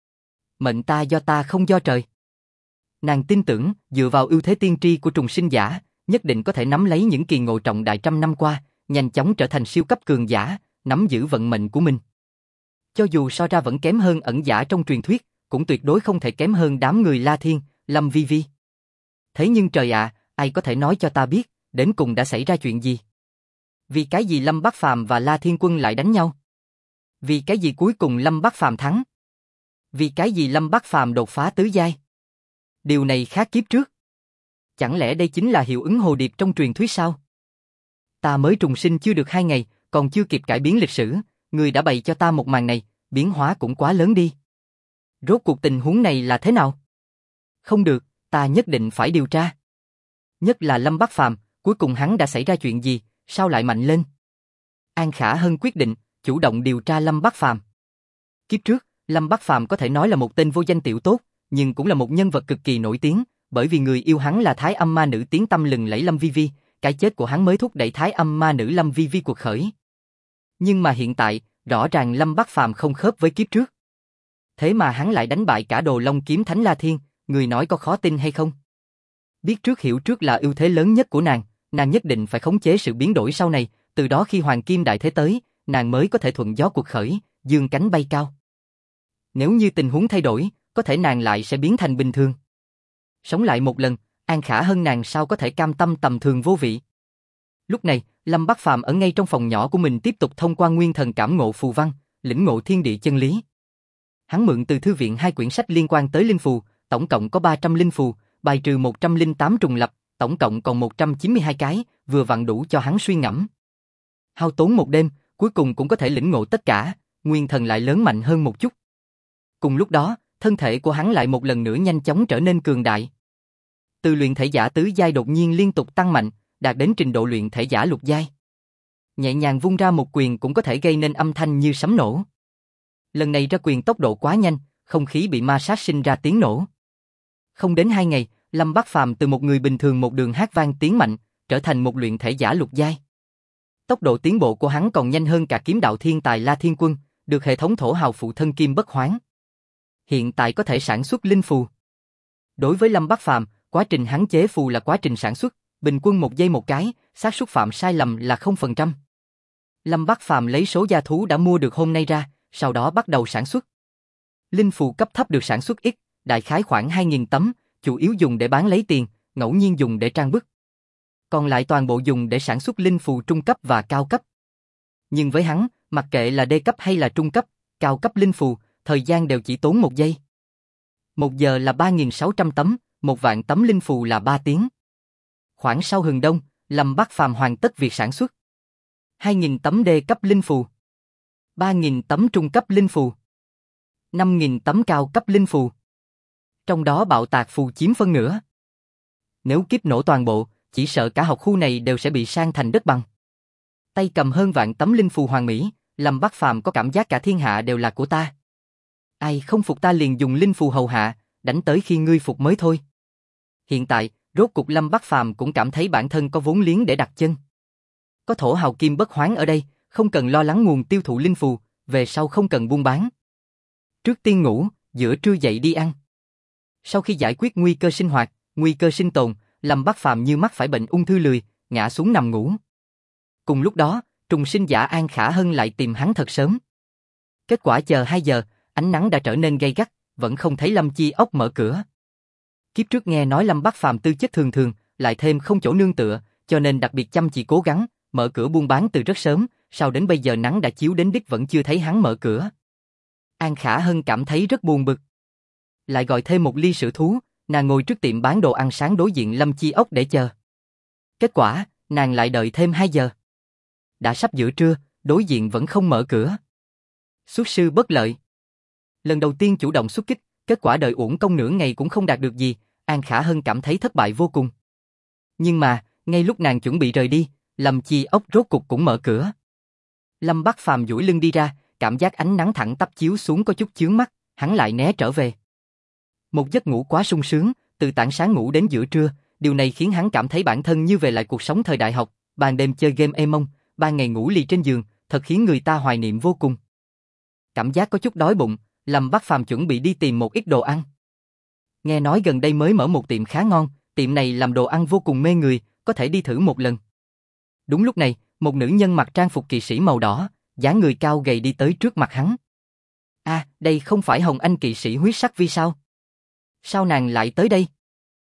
Mệnh ta do ta không do trời. Nàng tin tưởng, dựa vào ưu thế tiên tri của trùng sinh giả, nhất định có thể nắm lấy những kỳ ngộ trọng đại 100 năm qua, nhanh chóng trở thành siêu cấp cường giả, nắm giữ vận mệnh của mình. Cho dù so ra vẫn kém hơn ẩn giả trong truyền thuyết, cũng tuyệt đối không thể kém hơn đám người La Thiên, Lâm Vi Vi. Thế nhưng trời ạ, ai có thể nói cho ta biết, đến cùng đã xảy ra chuyện gì? Vì cái gì Lâm Bắc Phàm và La Thiên Quân lại đánh nhau? Vì cái gì cuối cùng Lâm Bắc Phàm thắng? Vì cái gì Lâm Bắc Phàm đột phá tứ giai? Điều này khác kiếp trước. Chẳng lẽ đây chính là hiệu ứng hồ điệp trong truyền thuyết sao? Ta mới trùng sinh chưa được 2 ngày, còn chưa kịp cải biến lịch sử, người đã bày cho ta một màn này, biến hóa cũng quá lớn đi. Rốt cuộc tình huống này là thế nào? Không được, ta nhất định phải điều tra. Nhất là Lâm Bắc Phàm, cuối cùng hắn đã xảy ra chuyện gì, sao lại mạnh lên? An Khả Hân quyết định, chủ động điều tra Lâm Bắc Phàm. Kiếp trước, Lâm Bắc Phàm có thể nói là một tên vô danh tiểu tốt, nhưng cũng là một nhân vật cực kỳ nổi tiếng, bởi vì người yêu hắn là Thái âm ma nữ tiếng tăm lừng lẫy Lâm Vi Vi, cái chết của hắn mới thúc đẩy Thái âm ma nữ Lâm Vi Vi cuộc khởi. Nhưng mà hiện tại, rõ ràng Lâm Bắc Phàm không khớp với kiếp trước. Thế mà hắn lại đánh bại cả Đồ Long kiếm thánh La Thiên, người nói có khó tin hay không? Biết trước hiểu trước là ưu thế lớn nhất của nàng nhất định phải khống chế sự biến đổi sau này, từ đó khi Hoàng Kim Đại Thế tới, nàng mới có thể thuận gió cuộc khởi, dương cánh bay cao. Nếu như tình huống thay đổi, có thể nàng lại sẽ biến thành bình thường. Sống lại một lần, An Khả Hân nàng sao có thể cam tâm tầm thường vô vị. Lúc này, Lâm Bắc Phàm ở ngay trong phòng nhỏ của mình tiếp tục thông qua nguyên thần cảm ngộ phù văn, lĩnh ngộ thiên địa chân lý. Hắn mượn từ thư viện 2 quyển sách liên quan tới linh phù, tổng cộng có 300 linh phù, bài trừ 108 trùng lập, tổng cộng còn 192 cái, vừa vặn đủ cho hắn suy ngẫm. Hao tốn một đêm, cuối cùng cũng có thể lĩnh ngộ tất cả, nguyên thần lại lớn mạnh hơn một chút. Cùng lúc đó, thân thể của hắn lại một lần nữa nhanh chóng trở nên cường đại. Từ luyện thể giả tứ giai đột nhiên liên tục tăng mạnh, đạt đến trình độ luyện thể giả lục giai. Nhẹ nhàng vung ra một quyền cũng có thể gây nên âm thanh như sấm nổ. Lần này ra quyền tốc độ quá nhanh, không khí bị ma sát sinh ra tiếng nổ. Không đến 2 ngày, Lâm Bác Phàm từ một người bình thường một đường hát vang tiếng mạnh, trở thành một luyện thể giả lục giai. Tốc độ tiến bộ của hắn còn nhanh hơn cả kiếm đạo thiên tài La Thiên Quân, được hệ thống thổ hào phụ thân kim bất hoán. Hiện tại có thể sản xuất linh phù. Đối với Lâm Bác Phàm, quá trình hắn chế phù là quá trình sản xuất, bình quân 1 giây một cái, xác suất phạm sai lầm là 0%. Lâm Bác Phàm lấy số gia thú đã mua được hôm nay ra, sau đó bắt đầu sản xuất. Linh phù cấp thấp được sản xuất ít, đại khái khoảng 2.000 tấm, chủ yếu dùng để bán lấy tiền, ngẫu nhiên dùng để trang bức. Còn lại toàn bộ dùng để sản xuất linh phù trung cấp và cao cấp. Nhưng với hắn, mặc kệ là đê cấp hay là trung cấp, cao cấp linh phù, thời gian đều chỉ tốn 1 giây. 1 giờ là 3.600 tấm, 1 vạn tấm linh phù là 3 tiếng. Khoảng sau hừng đông, Lâm Bác Phàm hoàn tất việc sản xuất. 2.000 tấm đê cấp linh phù, 3.000 tấm trung cấp linh phù, 5.000 tấm cao cấp linh phù. Trong đó bạo tạc phù chiếm phân nửa. Nếu kiếp nổ toàn bộ, chỉ sợ cả học khu này đều sẽ bị san thành đất bằng. Tay cầm hơn vạn tấm linh phù hoàn mỹ, Lâm Bác Phàm có cảm giác cả thiên hạ đều là của ta. Ai không phục ta liền dùng linh phù hầu hạ, đánh tới khi ngươi phục mới thôi. Hiện tại, rốt cục Lâm Bác Phàm cũng cảm thấy bản thân có vốn liếng để đặt chân. Có thổ hào kim bất hoán ở đây, không cần lo lắng nguồn tiêu thụ linh phù, về sau không cần buôn bán. Trước tiên ngủ, giữa trưa dậy đi ăn. Sau khi giải quyết nguy cơ sinh hoạt, nguy cơ sinh tồn, Lâm Bác Phàm như mắc phải bệnh ung thư lười, ngã xuống nằm ngủ. Cùng lúc đó, trùng sinh giả An Khả Hân lại tìm hắn thật sớm. Kết quả chờ 2 giờ, ánh nắng đã trở nên gay gắt, vẫn không thấy Lâm Chi Ốc mở cửa. Kiếp trước nghe nói Lâm Bác Phàm tư chất thường thường, lại thêm không chỗ nương tựa, cho nên đặc biệt chăm chỉ cố gắng, mở cửa buôn bán từ rất sớm, sau đến bây giờ nắng đã chiếu đến đích vẫn chưa thấy hắn mở cửa. An Khả Hân cảm thấy rất buồn bực. Lại gọi thêm một ly sữa thú, nàng ngồi trước tiệm bán đồ ăn sáng đối diện Lâm Chi Ốc để chờ. Kết quả, nàng lại đợi thêm 2 giờ. Đã sắp giữa trưa, đối diện vẫn không mở cửa. Xuất sư bất lợi. Lần đầu tiên chủ động xuất kích, kết quả đợi uổng công nửa ngày cũng không đạt được gì, An Khả Hân cảm thấy thất bại vô cùng. Nhưng mà, ngay lúc nàng chuẩn bị rời đi, Lâm Chi Ốc rốt cục cũng mở cửa. Lâm Bác Phàm duỗi lưng đi ra, cảm giác ánh nắng thẳng tắp chiếu xuống có chút chướng mắt, hắn lại né trở về. Một giấc ngủ quá sung sướng, từ tảng sáng ngủ đến giữa trưa, điều này khiến hắn cảm thấy bản thân như về lại cuộc sống thời đại học, ban đêm chơi game êm mông, ban ngày ngủ lì trên giường, thật khiến người ta hoài niệm vô cùng. Cảm giác có chút đói bụng, Lâm Bác Phàm chuẩn bị đi tìm một ít đồ ăn. Nghe nói gần đây mới mở một tiệm khá ngon, tiệm này làm đồ ăn vô cùng mê người, có thể đi thử một lần. Đúng lúc này, một nữ nhân mặc trang phục kỵ sĩ màu đỏ, dáng người cao gầy đi tới trước mặt hắn. À, đây không phải Hồng Anh kỵ sĩ huyết sắc vi sao? Sao nàng lại tới đây?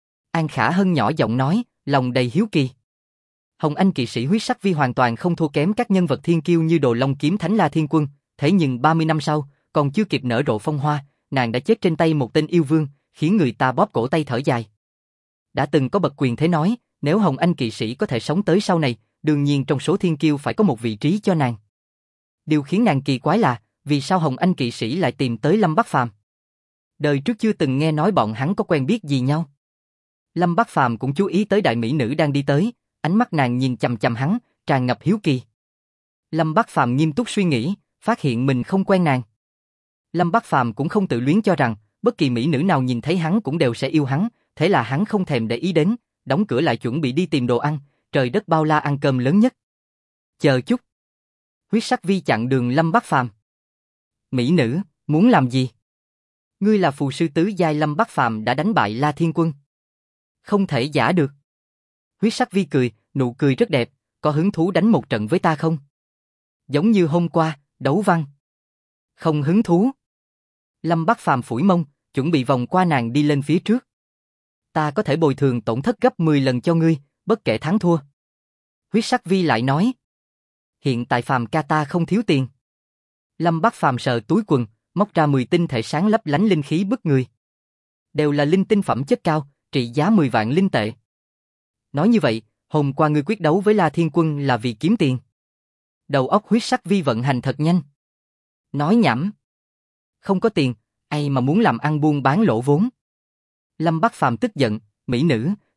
An Khả Hân nhỏ giọng nói, lòng đầy hiếu kỳ. Hồng Anh kỵ sĩ huyết sắc vi hoàn toàn không thua kém các nhân vật thiên kiêu như Đồ Long Kiếm Thánh La Thiên Quân, thế nhưng 30 năm sau, còn chưa kịp nở rộ phong hoa, nàng đã chết trên tay một tên yêu vương, khiến người ta bóp cổ tay thở dài. Đã từng có bậc quyền thế nói, nếu Hồng Anh kỵ sĩ có thể sống tới sau này, đương nhiên trong số thiên kiêu phải có một vị trí cho nàng. Điều khiến nàng kỳ quái là, vì sao Hồng Anh kỵ sĩ lại tìm tới Lâm Bác Phàm? Đời trước chưa từng nghe nói bọn hắn có quen biết gì nhau. Lâm Bác Phàm cũng chú ý tới đại mỹ nữ đang đi tới, ánh mắt nàng nhìn chằm chằm hắn, tràn ngập hiếu kỳ. Lâm Bác Phàm nghiêm túc suy nghĩ, phát hiện mình không quen nàng. Lâm Bác Phàm cũng không tự luyến cho rằng, bất kỳ mỹ nữ nào nhìn thấy hắn cũng đều sẽ yêu hắn, thế là hắn không thèm để ý đến, đóng cửa lại chuẩn bị đi tìm đồ ăn, trời đất bao la ăn cơm lớn nhất. Chờ chút. Huyết sắc vi chặn đường Lâm Bác Phàm. Mỹ nữ, muốn làm gì? Ngươi là phù sư tứ giai Lâm Bác Phàm đã đánh bại La Thiên Quân. Không thể giả được. Huyết sắc vi cười, nụ cười rất đẹp, có hứng thú đánh một trận với ta không? Giống như hôm qua, đấu văn. Không hứng thú. Lâm Bác Phàm phủi mông, chuẩn bị vòng qua nàng đi lên phía trước. Ta có thể bồi thường tổn thất gấp 10 lần cho ngươi, bất kể thắng thua. Huyết sắc vi lại nói. Hiện tại Phàm ca ta không thiếu tiền. Lâm Bác Phàm sờ túi quần, móc ra 10 tinh thể sáng lấp lánh linh khí bức người. Đều là linh tinh phẩm chất cao, trị giá 10 vạn linh tệ. Nói như vậy, hôm qua ngươi quyết đấu với La Thiên Quân là vì kiếm tiền. Đầu óc huyết sắc vi vận hành thật nhanh. Nói nhảm. Không có tiền, ai mà muốn làm ăn buôn bán lỗ vốn. Lâm Bác Phàm tức giận, mỹ nữ,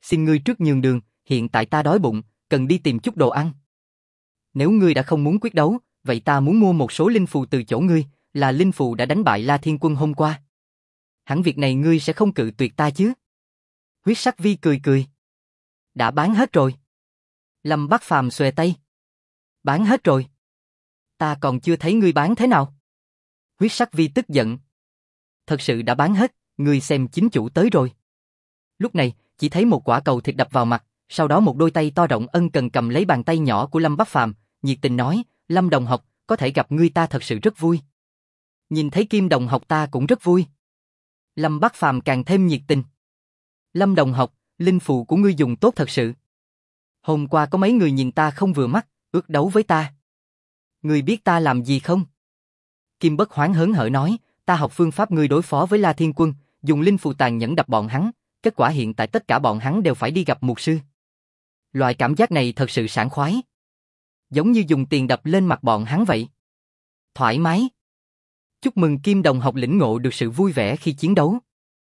xin ngươi trước nhường đường, hiện tại ta đói bụng, cần đi tìm chút đồ ăn. Nếu ngươi đã không muốn quyết đấu, vậy ta muốn mua một số linh phù từ chỗ ngươi, là linh phù đã đánh bại La Thiên Quân hôm qua. Hẳn việc này ngươi sẽ không cự tuyệt ta chứ? Huyết Sắc Vi cười cười. Đã bán hết rồi. Lâm Bắc Phàm xòe tay. Bán hết rồi. Ta còn chưa thấy ngươi bán thế nào. Huyết Sắc Vi tức giận. Thật sự đã bán hết, ngươi xem chính chủ tới rồi. Lúc này, chỉ thấy một quả cầu thịt đập vào mặt, sau đó một đôi tay to rộng ân cần cầm lấy bàn tay nhỏ của Lâm Bắc Phàm, nhiệt tình nói, Lâm đồng học, có thể gặp ngươi ta thật sự rất vui. Nhìn thấy Kim đồng học ta cũng rất vui. Lâm Bắc Phàm càng thêm nhiệt tình. Lâm đồng học, linh phù của ngươi dùng tốt thật sự. Hôm qua có mấy người nhìn ta không vừa mắt, ước đấu với ta. Ngươi biết ta làm gì không? Kim Bất Hoán hớn hở nói, ta học phương pháp ngươi đối phó với La Thiên Quân, dùng linh phù tàn nhẫn đập bọn hắn, kết quả hiện tại tất cả bọn hắn đều phải đi gặp mục sư. Loại cảm giác này thật sự sảng khoái. Giống như dùng tiền đập lên mặt bọn hắn vậy. Thoải mái. Chúc mừng Kim đồng học lĩnh ngộ được sự vui vẻ khi chiến đấu.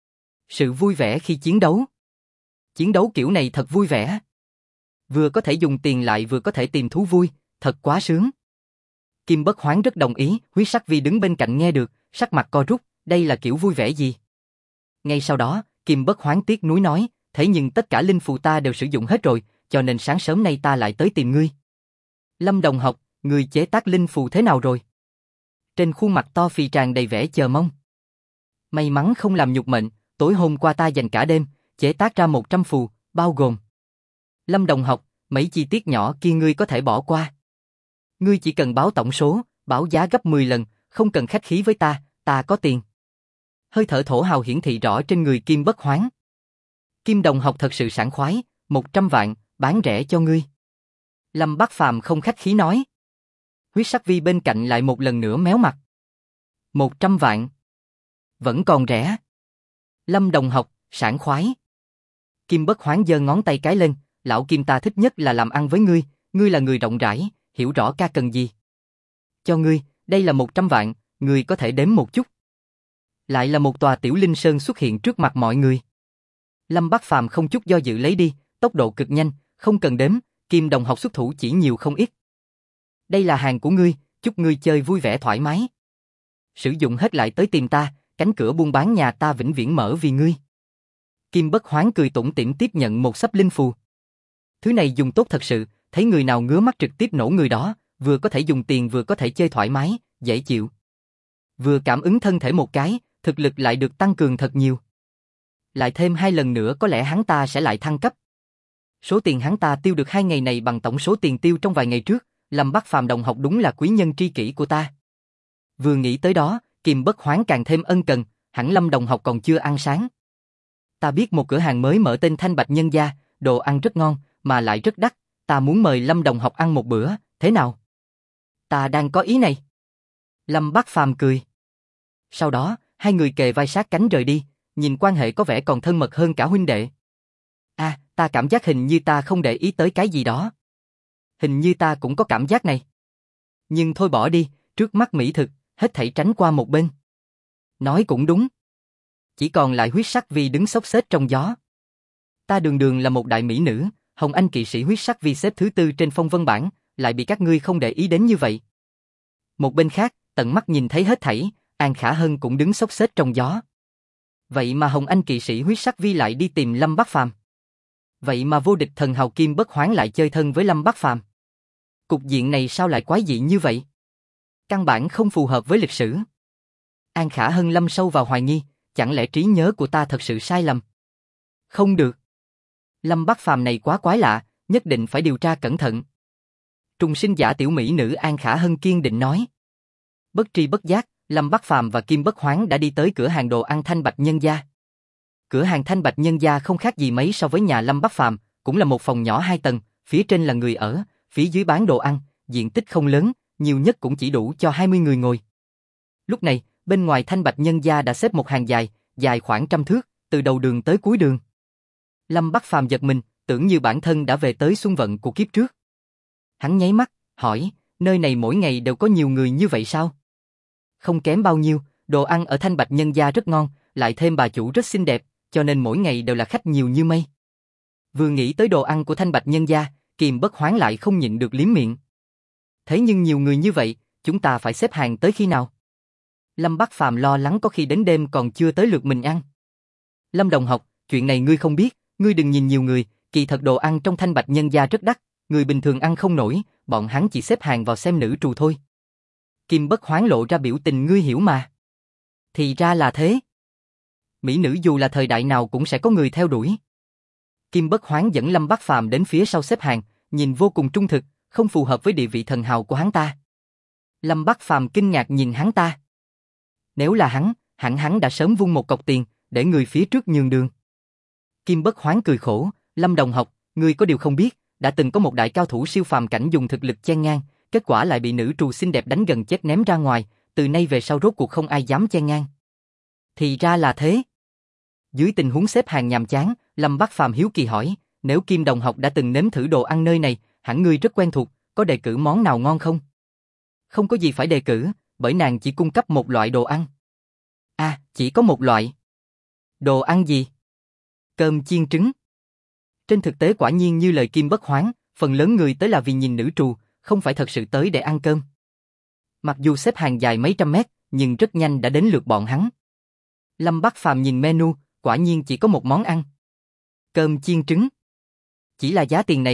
Sự vui vẻ khi chiến đấu. Chiến đấu kiểu này thật vui vẻ. Vừa có thể dùng tiền lại vừa có thể tìm thú vui, thật quá sướng. Kim Bất Hoán rất đồng ý, Huyết Sắc Vi đứng bên cạnh nghe được, sắc mặt co rút, đây là kiểu vui vẻ gì? Ngay sau đó, Kim Bất Hoán tiếc nuối nói, thế nhưng tất cả linh phù ta đều sử dụng hết rồi, cho nên sáng sớm nay ta lại tới tìm ngươi. Lâm đồng học, ngươi chế tác linh phù thế nào rồi? Trên khuôn mặt to phì tràn đầy vẻ chờ mong. May mắn không làm nhục mệnh, tối hôm qua ta dành cả đêm, chế tác ra 100 phù, bao gồm. Lâm đồng học, mấy chi tiết nhỏ kia ngươi có thể bỏ qua. Ngươi chỉ cần báo tổng số, báo giá gấp 10 lần, không cần khách khí với ta có tiền. Hơi thở thổ hào hiển thị rõ trên người Kim Bất Hoán. Kim đồng học thật sự sảng khoái, 100 vạn, bán rẻ cho ngươi. Lâm Bắc Phàm không khách khí nói. Huyết Sắc Vi bên cạnh lại một lần nữa méo mặt. 100 vạn. Vẫn còn rẻ. Lâm đồng học, sảng khoái. Kim Bất Hoán giơ ngón tay cái lên, lão Kim ta thích nhất là làm ăn với ngươi, ngươi là người rộng rãi, hiểu rõ ca cần gì. Cho ngươi, đây là 100 vạn, ngươi có thể đếm một chút. Lại là một tòa tiểu linh sơn xuất hiện trước mặt mọi người. Lâm Bắc Phàm không chút do dự lấy đi, tốc độ cực nhanh, không cần đếm, Kim đồng học xuất thủ chỉ nhiều không ít. Đây là hàng của ngươi, chúc ngươi chơi vui vẻ thoải mái. Sử dụng hết lại tới tìm ta, cánh cửa buôn bán nhà ta vĩnh viễn mở vì ngươi. Kim Bất Hoán cười tủm tỉm tiếp nhận một sấp linh phù. Thứ này dùng tốt thật sự, thấy người nào ngứa mắt trực tiếp nổ người đó, vừa có thể dùng tiền vừa có thể chơi thoải mái, dễ chịu. Vừa cảm ứng thân thể một cái, thực lực lại được tăng cường thật nhiều. Lại thêm 2 lần nữa có lẽ hắn ta sẽ lại thăng cấp. Số tiền hắn ta tiêu được 2 ngày này bằng tổng số tiền tiêu trong vài ngày trước, Lâm Bắc Phàm đồng học đúng là quý nhân tri kỷ của ta. Vừa nghĩ tới đó, Kim Bất Hoán càng thêm ân cần, hẳn Lâm đồng học còn chưa ăn sáng. Ta biết một cửa hàng mới mở tên Thanh Bạch Nhân Gia, đồ ăn rất ngon, mà lại rất đắt, ta muốn mời Lâm đồng học ăn một bữa, thế nào? Ta đang có ý này. Lâm Bắc Phàm cười. Sau đó, hai người kề vai sát cánh rời đi, nhìn quan hệ có vẻ còn thân mật hơn cả huynh đệ. Ta cảm giác hình như ta không để ý tới cái gì đó. Hình như ta cũng có cảm giác này. Nhưng thôi bỏ đi, trước mắt mỹ thực, hết thảy tránh qua một bên. Nói cũng đúng. Chỉ còn lại Huyết Sắc Vi đứng xốc xếch trong gió. Ta đường đường là một đại mỹ nữ, Hồng Anh kỵ sĩ Huyết Sắc Vi xếp thứ 4 trên phong vân bảng, lại bị các ngươi không để ý đến như vậy. Một bên khác, tận mắt nhìn thấy hết thảy, An Khả Hân cũng đứng xốc xếch trong gió. Vậy mà Hồng Anh kỵ sĩ Huyết Sắc Vi lại đi tìm Lâm Bắc Phàm. Vậy mà vô địch thần hào Kim Bất Hoán lại chơi thân với Lâm Bắc Phàm. Cục diện này sao lại quái dị như vậy? Căn bản không phù hợp với lịch sử. An Khả Hân lâm sâu vào hoài nghi, chẳng lẽ trí nhớ của ta thật sự sai lầm? Không được. Lâm Bắc Phàm này quá quái lạ, nhất định phải điều tra cẩn thận. Trùng sinh giả tiểu mỹ nữ An Khả Hân kiên định nói. Bất tri bất giác, Lâm Bắc Phàm và Kim Bất Hoán đã đi tới cửa hàng đồ ăn Thanh Bạch Nhân Gia. Cửa hàng Thanh Bạch Nhân Gia không khác gì mấy so với nhà Lâm Bắc Phàm, cũng là một phòng nhỏ 2 tầng, phía trên là người ở, phía dưới bán đồ ăn, diện tích không lớn, nhiều nhất cũng chỉ đủ cho 20 người ngồi. Lúc này, bên ngoài Thanh Bạch Nhân Gia đã xếp một hàng dài, dài khoảng 100 thước, từ đầu đường tới cuối đường. Lâm Bắc Phàm giật mình, tưởng như bản thân đã về tới xuân vận của kiếp trước. Hắn nháy mắt, hỏi, nơi này mỗi ngày đều có nhiều người như vậy sao? Không kém bao nhiêu, đồ ăn ở Thanh Bạch Nhân Gia rất ngon, lại thêm bà chủ rất xinh đẹp, cho nên mỗi ngày đều là khách nhiều như mây. Vừa nghĩ tới đồ ăn của Thanh Bạch nhân gia, Kiềm Bất Hoán lại không nhịn được liếm miệng. Thế nhưng nhiều người như vậy, chúng ta phải xếp hàng tới khi nào? Lâm Bắc Phàm lo lắng có khi đến đêm còn chưa tới lượt mình ăn. Lâm đồng học, chuyện này ngươi không biết, ngươi đừng nhìn nhiều người, kỳ thật đồ ăn trong Thanh Bạch nhân gia rất đắt, người bình thường ăn không nổi, bọn hắn chỉ xếp hàng vào xem nữ trù thôi. Kiềm Bất Hoán lộ ra biểu tình ngươi hiểu mà. Thì ra là thế. Mỹ nữ dù là thời đại nào cũng sẽ có người theo đuổi. Kiềm Bất Hoán dẫn Lâm Bắc Phàm đến phía sau xếp hàng, nhìn vô cùng trung thực, không phù hợp với địa vị thần hào của hắn ta. Lâm Bắc Phàm kinh ngạc nhìn hắn ta. Nếu là hắn, hẳn hắn đã sớm vung một cọc tiền, để người phía trước nhường đường. Kiềm Bất Hoán cười khổ, Lâm đồng học, ngươi có điều không biết, đã từng có một đại cao thủ siêu phàm cảnh dùng thực lực chen ngang, kết quả lại bị nữ trù xinh đẹp đánh gần chết ném ra ngoài, từ nay về sau rốt cuộc không ai dám chen ngang. Thì ra là thế. Dưới tình huống xếp hàng nhàm chán, Lâm Bắc Phàm hiếu kỳ hỏi, nếu Kim đồng học đã từng nếm thử đồ ăn nơi này, hẳn ngươi rất quen thuộc, có đề cử món nào ngon không? Không có gì phải đề cử, bởi nàng chỉ cung cấp một loại đồ ăn. À, chỉ có một loại. Đồ ăn gì? Cơm chiên trứng. Trên thực tế quả nhiên như lời Kiềm Bất Hoán, phần lớn người tới là vì nhìn nữ trù, không phải thật sự tới để ăn cơm. Mặc dù xếp hàng dài mấy trăm mét, nhưng rất nhanh đã đến lượt bọn hắn. Lâm Bắc Phàm nhìn menu, quả nhiên chỉ có một món ăn. Cơm chiên trứng. Chỉ là giá tiền này,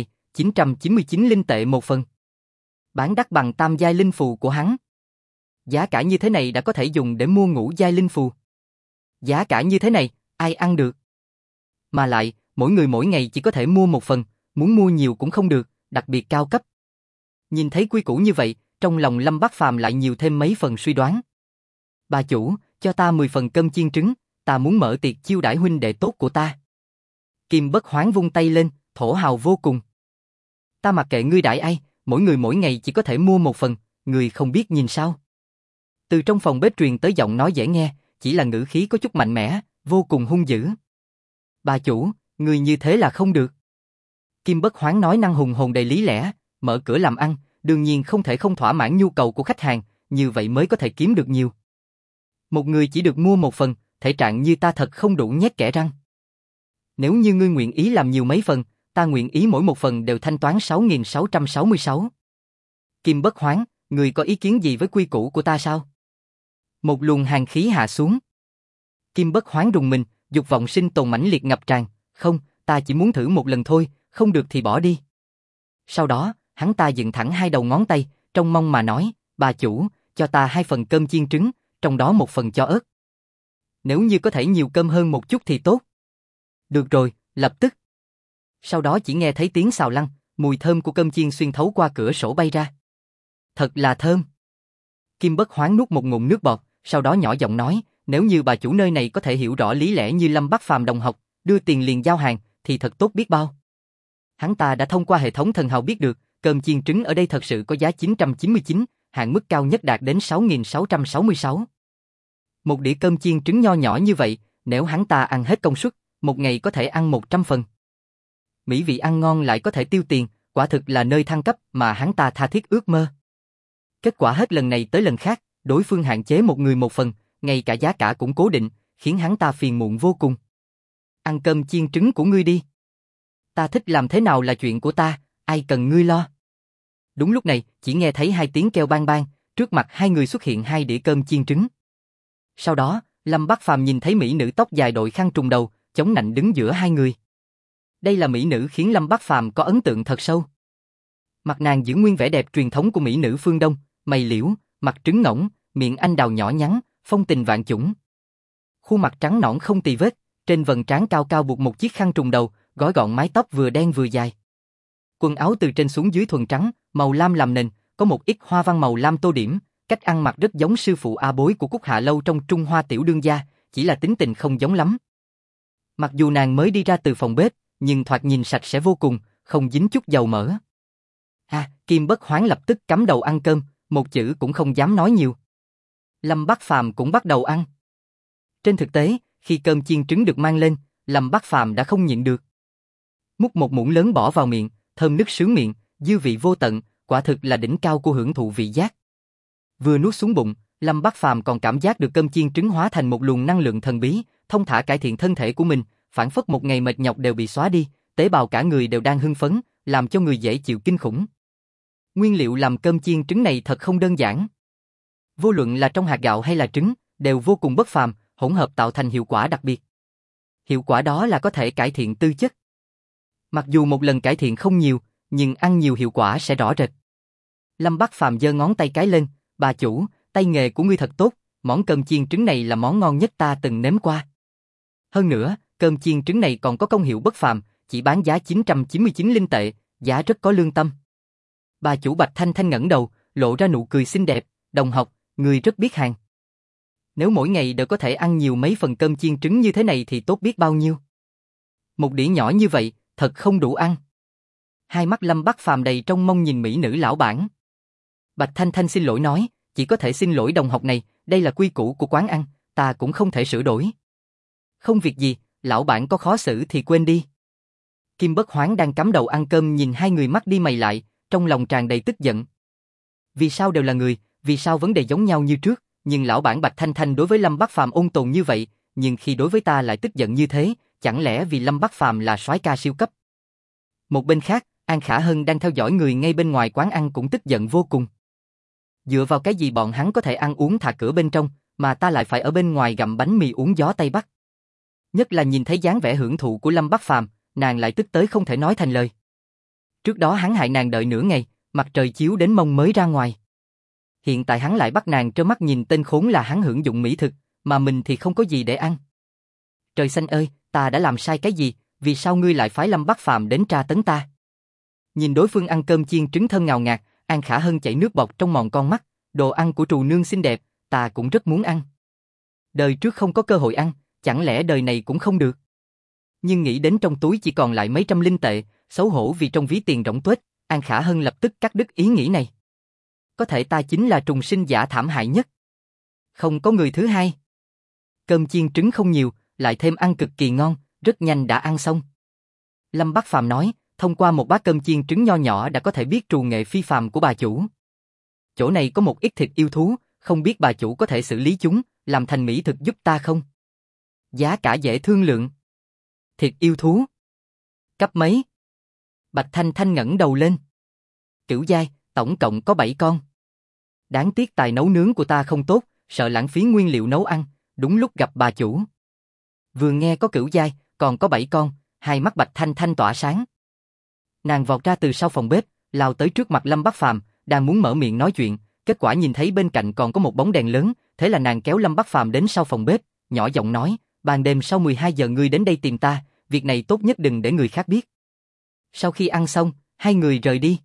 999 linh tệ một phần. Bán đắt bằng tam giai linh phù của hắn. Giá cả như thế này đã có thể dùng để mua ngũ giai linh phù. Giá cả như thế này, ai ăn được? Mà lại, mỗi người mỗi ngày chỉ có thể mua một phần, muốn mua nhiều cũng không được, đặc biệt cao cấp. Nhìn thấy quy củ như vậy, trong lòng Lâm Bắc Phàm lại nhiều thêm mấy phần suy đoán. Bà chủ, cho ta 10 phần cơm chiên trứng, ta muốn mở tiệc chiêu đãi huynh đệ tốt của ta. Kiềm Bất Hoán vung tay lên, thổ hào vô cùng. Ta mặc kệ ngươi đãi ai, mỗi người mỗi ngày chỉ có thể mua một phần, người không biết nhìn sao. Từ trong phòng bếp truyền tới giọng nói dễ nghe, chỉ là ngữ khí có chút mạnh mẽ, vô cùng hung dữ. Bà chủ, người như thế là không được. Kiềm Bất Hoán nói năng hùng hồn đầy lý lẽ, mở cửa làm ăn, đương nhiên không thể không thỏa mãn nhu cầu của khách hàng, như vậy mới có thể kiếm được nhiều. Một người chỉ được mua một phần, thể trạng như ta thật không đủ nhét kẽ răng. Nếu như ngươi nguyện ý làm nhiều mấy phần, ta nguyện ý mỗi một phần đều thanh toán 6.666. Kiềm Bất Hoán, ngươi có ý kiến gì với quy củ của ta sao? Một luồng hàn khí hạ xuống. Kiềm Bất Hoán rùng mình, dục vọng sinh tồn mãnh liệt ngập tràn, không, ta chỉ muốn thử một lần thôi, không được thì bỏ đi. Sau đó, hắn ta dựng thẳng hai đầu ngón tay, trông mong mà nói, bà chủ, cho ta 2 phần cơm chiên trứng, trong đó 1 phần cho ớt. Nếu như có thể nhiều cơm hơn một chút thì tốt. Được rồi, lập tức. Sau đó chỉ nghe thấy tiếng xào lăn, mùi thơm của cơm chiên xuyên thấu qua cửa sổ bay ra. Thật là thơm. Kiềm Bất Hoán nuốt một ngụm nước bọt, sau đó nhỏ giọng nói, nếu như bà chủ nơi này có thể hiểu rõ lý lẽ như Lâm Bắc Phàm đồng học, đưa tiền liền giao hàng, thì thật tốt biết bao. Hắn ta đã thông qua hệ thống thần hào biết được, cơm chiên trứng ở đây thật sự có giá 999, hạn mức cao nhất đạt đến 6.666. Một đĩa cơm chiên trứng nho nhỏ như vậy, nếu hắn ta ăn hết công suất, một ngày có thể ăn 100 phần. Mỹ vị ăn ngon lại có thể tiêu tiền, quả thực là nơi thăng cấp mà hắn ta tha thiết ước mơ. Kết quả hết lần này tới lần khác, đối phương hạn chế một người một phần, ngay cả giá cả cũng cố định, khiến hắn ta phiền muộn vô cùng. Ăn cơm chiên trứng của ngươi đi. Ta thích làm thế nào là chuyện của ta, ai cần ngươi lo. Đúng lúc này, chỉ nghe thấy 2 tiếng kêu bang bang, trước mặt hai người xuất hiện 2 đĩa cơm chiên trứng. Sau đó, Lâm Bắc Phàm nhìn thấy mỹ nữ tóc dài đội khăn trùm đầu, chống nạnh đứng giữa hai người. Đây là mỹ nữ khiến Lâm Bắc Phàm có ấn tượng thật sâu. Mặt nàng giữ nguyên vẻ đẹp truyền thống của mỹ nữ phương Đông, mày liễu, mặt trứng ngỗng, miệng anh đào nhỏ nhắn, phong tình vạn chủng. Khuôn mặt trắng nõn không tì vết, trên vầng trán cao cao buộc một chiếc khăn trùm đầu, gói gọn mái tóc vừa đen vừa dài. Quần áo từ trên xuống dưới thuần trắng, màu lam làm nền, có một ít hoa văn màu lam tô điểm, cách ăn mặc rất giống sư phụ A Bối của Cúc Hạ Lâu trong Trung Hoa tiểu đương gia, chỉ là tính tình không giống lắm. Mặc dù nàng mới đi ra từ phòng bếp, nhưng thoạt nhìn sạch sẽ vô cùng, không dính chút dầu mỡ. Kiềm Bất Hoán lập tức cắm đầu ăn cơm, một chữ cũng không dám nói nhiều. Lâm Bắc Phàm cũng bắt đầu ăn. Trên thực tế, khi cơm chiên trứng được mang lên, Lâm Bắc Phàm đã không nhịn được. Múc một muỗng lớn bỏ vào miệng, thơm nức sướng miệng, dư vị vô tận, quả thực là đỉnh cao của hưởng thụ vị giác. Vừa nuốt xuống bụng, Lâm Bắc Phàm còn cảm giác được cơm chiên trứng hóa thành một luồng năng lượng thần bí, thông thả cải thiện thân thể của mình, phản phất một ngày mệt nhọc đều bị xóa đi, tế bào cả người đều đang hưng phấn, làm cho người dễ chịu kinh khủng. Nguyên liệu làm cơm chiên trứng này thật không đơn giản. Vô luận là trong hạt gạo hay là trứng, đều vô cùng bất phàm, hỗn hợp tạo thành hiệu quả đặc biệt. Hiệu quả đó là có thể cải thiện tư chất. Mặc dù một lần cải thiện không nhiều, nhưng ăn nhiều hiệu quả sẽ rõ rệt. Lâm Bắc Phàm giơ ngón tay cái lên, bà chủ, tay nghề của ngươi thật tốt, món cơm chiên trứng này là món ngon nhất ta từng nếm qua. Hơn nữa, cơm chiên trứng này còn có công hiệu bất phàm, chỉ bán giá 999 linh tệ, giá rất có lương tâm. Bà chủ Bạch Thanh Thanh ngẩng đầu, lộ ra nụ cười xinh đẹp, đồng học, ngươi rất biết hàng. Nếu mỗi ngày đều có thể ăn nhiều mấy phần cơm chiên trứng như thế này thì tốt biết bao nhiêu. Một đĩa nhỏ như vậy, thật không đủ ăn. Hai mắt Lâm Bắc Phàm đầy trông mong nhìn mỹ nữ lão bản. Bạch Thanh Thanh xin lỗi nói, chỉ có thể xin lỗi đồng học này, đây là quy củ của quán ăn, ta cũng không thể sửa đổi. Không việc gì, lão bản có khó xử thì quên đi. Kim Bất Hoán đang cắm đầu ăn cơm nhìn hai người mắt đi mày lại, trong lòng tràn đầy tức giận. Vì sao đều là người, vì sao vấn đề giống nhau như trước, nhưng lão bản Bạch Thanh Thanh đối với Lâm Bắc Phàm ôn tồn như vậy, nhưng khi đối với ta lại tức giận như thế, chẳng lẽ vì Lâm Bắc Phàm là soái ca siêu cấp? Một bên khác, An Khả Hân đang theo dõi người ngay bên ngoài quán ăn cũng tức giận vô cùng. Dựa vào cái gì bọn hắn có thể ăn uống thả cửa bên trong, mà ta lại phải ở bên ngoài gặm bánh mì uống gió Tây Bắc? Nhất là nhìn thấy dáng vẻ hưởng thụ của Lâm Bắc Phàm, nàng lại tức tới không thể nói thành lời. Trước đó hắn hại nàng đợi nửa ngày, mặt trời chiếu đến mông mới ra ngoài. Hiện tại hắn lại bắt nàng trơ mắt nhìn tên khốn là hắn hưởng dụng mỹ thực, mà mình thì không có gì để ăn. Trời xanh ơi, ta đã làm sai cái gì, vì sao ngươi lại phái Lâm Bắc Phàm đến tra tấn ta? Nhìn đối phương ăn cơm chiên trứng thơm ngào ngạt, An Khả Hân chảy nước bọt trong mòn con mắt, đồ ăn của trù nương xinh đẹp, ta cũng rất muốn ăn. Đời trước không có cơ hội ăn, chẳng lẽ đời này cũng không được? Nhưng nghĩ đến trong túi chỉ còn lại mấy trăm linh tệ, xấu hổ vì trong ví tiền rỗng tuếch, An Khả Hân lập tức cắt đứt ý nghĩ này. Có thể ta chính là trùng sinh giả thảm hại nhất. Không có người thứ hai. Cơm chiên trứng không nhiều, lại thêm ăn cực kỳ ngon, rất nhanh đã ăn xong. Lâm Bắc Phàm nói, thông qua một bát cơm chiên trứng nho nhỏ đã có thể biết trù nghệ phi phàm của bà chủ. Chỗ này có một ít thịt yêu thú, không biết bà chủ có thể xử lý chúng, làm thành mỹ thực giúp ta không? Giá cả dễ thương lượng. Thịt yêu thú. Cấp mấy? Bạch Thanh Thanh ngẩng đầu lên. Cửu giai, tổng cộng có 7 con. Đáng tiếc tài nấu nướng của ta không tốt, sợ lãng phí nguyên liệu nấu ăn, đúng lúc gặp bà chủ. Vừa nghe có cửu giai, còn có 7 con, hai mắt Bạch Thanh Thanh tỏa sáng. Nàng vọt ra từ sau phòng bếp, lao tới trước mặt Lâm Bắc Phàm, đang muốn mở miệng nói chuyện, kết quả nhìn thấy bên cạnh còn có một bóng đèn lớn, thế là nàng kéo Lâm Bắc Phàm đến sau phòng bếp, nhỏ giọng nói, ban đêm sau 12 giờ ngươi đến đây tìm ta, việc này tốt nhất đừng để người khác biết. Sau khi ăn xong, hai người rời đi.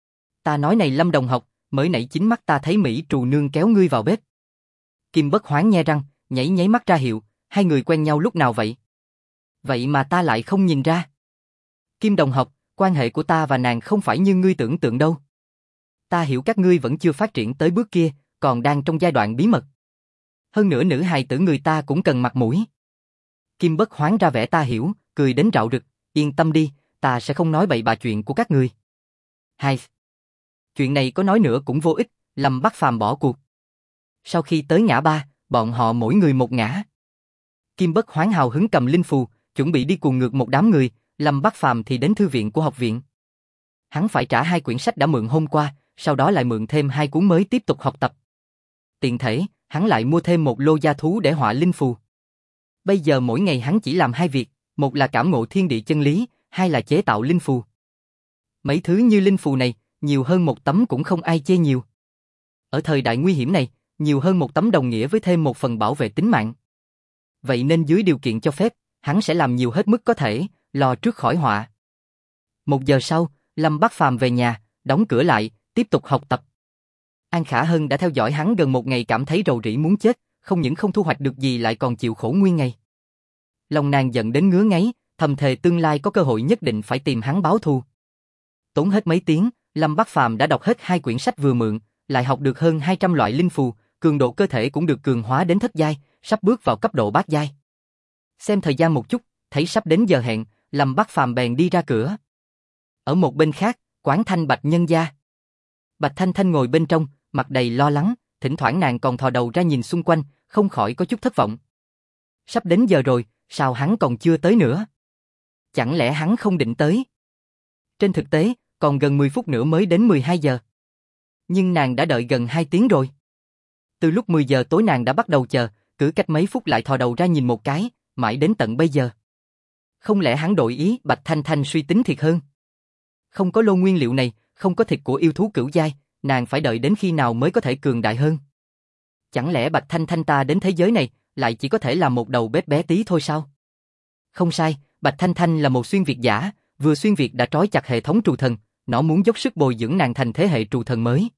Ta nói này Lâm đồng học, mới nãy chính mắt ta thấy Mỹ trù nương kéo ngươi vào bếp. Kim Bất Hoán nhe răng, nháy mắt ra hiệu, hai người quen nhau lúc nào vậy? Vậy mà ta lại không nhìn ra. Kim đồng học, quan hệ của ta và nàng không phải như ngươi tưởng tượng đâu. Ta hiểu các ngươi vẫn chưa phát triển tới bước kia, còn đang trong giai đoạn bí mật. Hơn nữa nữ hài tử người ta cũng cần mặt mũi. Kim Bất Hoán ra vẻ ta hiểu, cười đến rạo rực, yên tâm đi, ta sẽ không nói bậy bạ chuyện của các ngươi. Hai. Chuyện này có nói nữa cũng vô ích, Lâm Bắc Phàm bỏ cuộc. Sau khi tới ngã ba, bọn họ mỗi người một ngã. Kim Bất Hoán hào hứng cầm linh phù, chuẩn bị đi cuồng ngược một đám người, Lâm Bắc Phàm thì đến thư viện của học viện. Hắn phải trả 2 quyển sách đã mượn hôm qua, sau đó lại mượn thêm 2 cuốn mới tiếp tục học tập. Tiện thể, hắn lại mua thêm một lô gia thú để họa linh phù. Bây giờ mỗi ngày hắn chỉ làm 2 việc, một là cảm ngộ thiên địa chân lý, hai là chế tạo linh phù. Mấy thứ như linh phù này, nhiều hơn một tấm cũng không ai chê nhiều. Ở thời đại nguy hiểm này, nhiều hơn một tấm đồng nghĩa với thêm một phần bảo vệ tính mạng. Vậy nên dưới điều kiện cho phép, hắn sẽ làm nhiều hết mức có thể, lo trước khỏi họa. 1 giờ sau, Lâm Bắc Phàm về nhà, đóng cửa lại, tiếp tục học tập. An Khả Hân đã theo dõi hắn gần 1 ngày cảm thấy rầu rĩ muốn chết, không những không thu hoạch được gì lại còn chịu khổ nguyên ngày. Lòng nàng giận đến ngứa ngáy, thầm thề tương lai có cơ hội nhất định phải tìm hắn báo thù. Tốn hết mấy tiếng, Lâm Bắc Phàm đã đọc hết 2 quyển sách vừa mượn, lại học được hơn 200 loại linh phù, cường độ cơ thể cũng được cường hóa đến thất giai, sắp bước vào cấp độ bát giai. Xem thời gian một chút, thấy sắp đến giờ hẹn, Lâm Bắc Phàm bèn đi ra cửa. Ở một bên khác, quán Thanh Bạch nhân gia. Bạch Thanh Thanh ngồi bên trong, mặt đầy lo lắng, thỉnh thoảng nàng còn thò đầu ra nhìn xung quanh, không khỏi có chút thất vọng. Sắp đến giờ rồi, sao hắn còn chưa tới nữa? Chẳng lẽ hắn không định tới? Trên thực tế, còn gần 10 phút nữa mới đến 12 giờ. Nhưng nàng đã đợi gần 2 tiếng rồi. Từ lúc 10 giờ tối nàng đã bắt đầu chờ, cứ cách mấy phút lại thò đầu ra nhìn một cái, mãi đến tận bây giờ. Không lẽ hắn đổi ý? Bạch Thanh Thanh suy tính thiệt hơn. Không có lô nguyên liệu này, không có thịt của yêu thú cửu giai, nàng phải đợi đến khi nào mới có thể cường đại hơn? Chẳng lẽ Bạch Thanh Thanh ta đến thế giới này, lại chỉ có thể là một đầu bếp bé tí thôi sao? Không sai, Bạch Thanh Thanh là một xuyên việt giả, vừa xuyên việt đã trói chặt hệ thống trù thần, nó muốn dốc sức bồi dưỡng nàng thành thế hệ trù thần mới.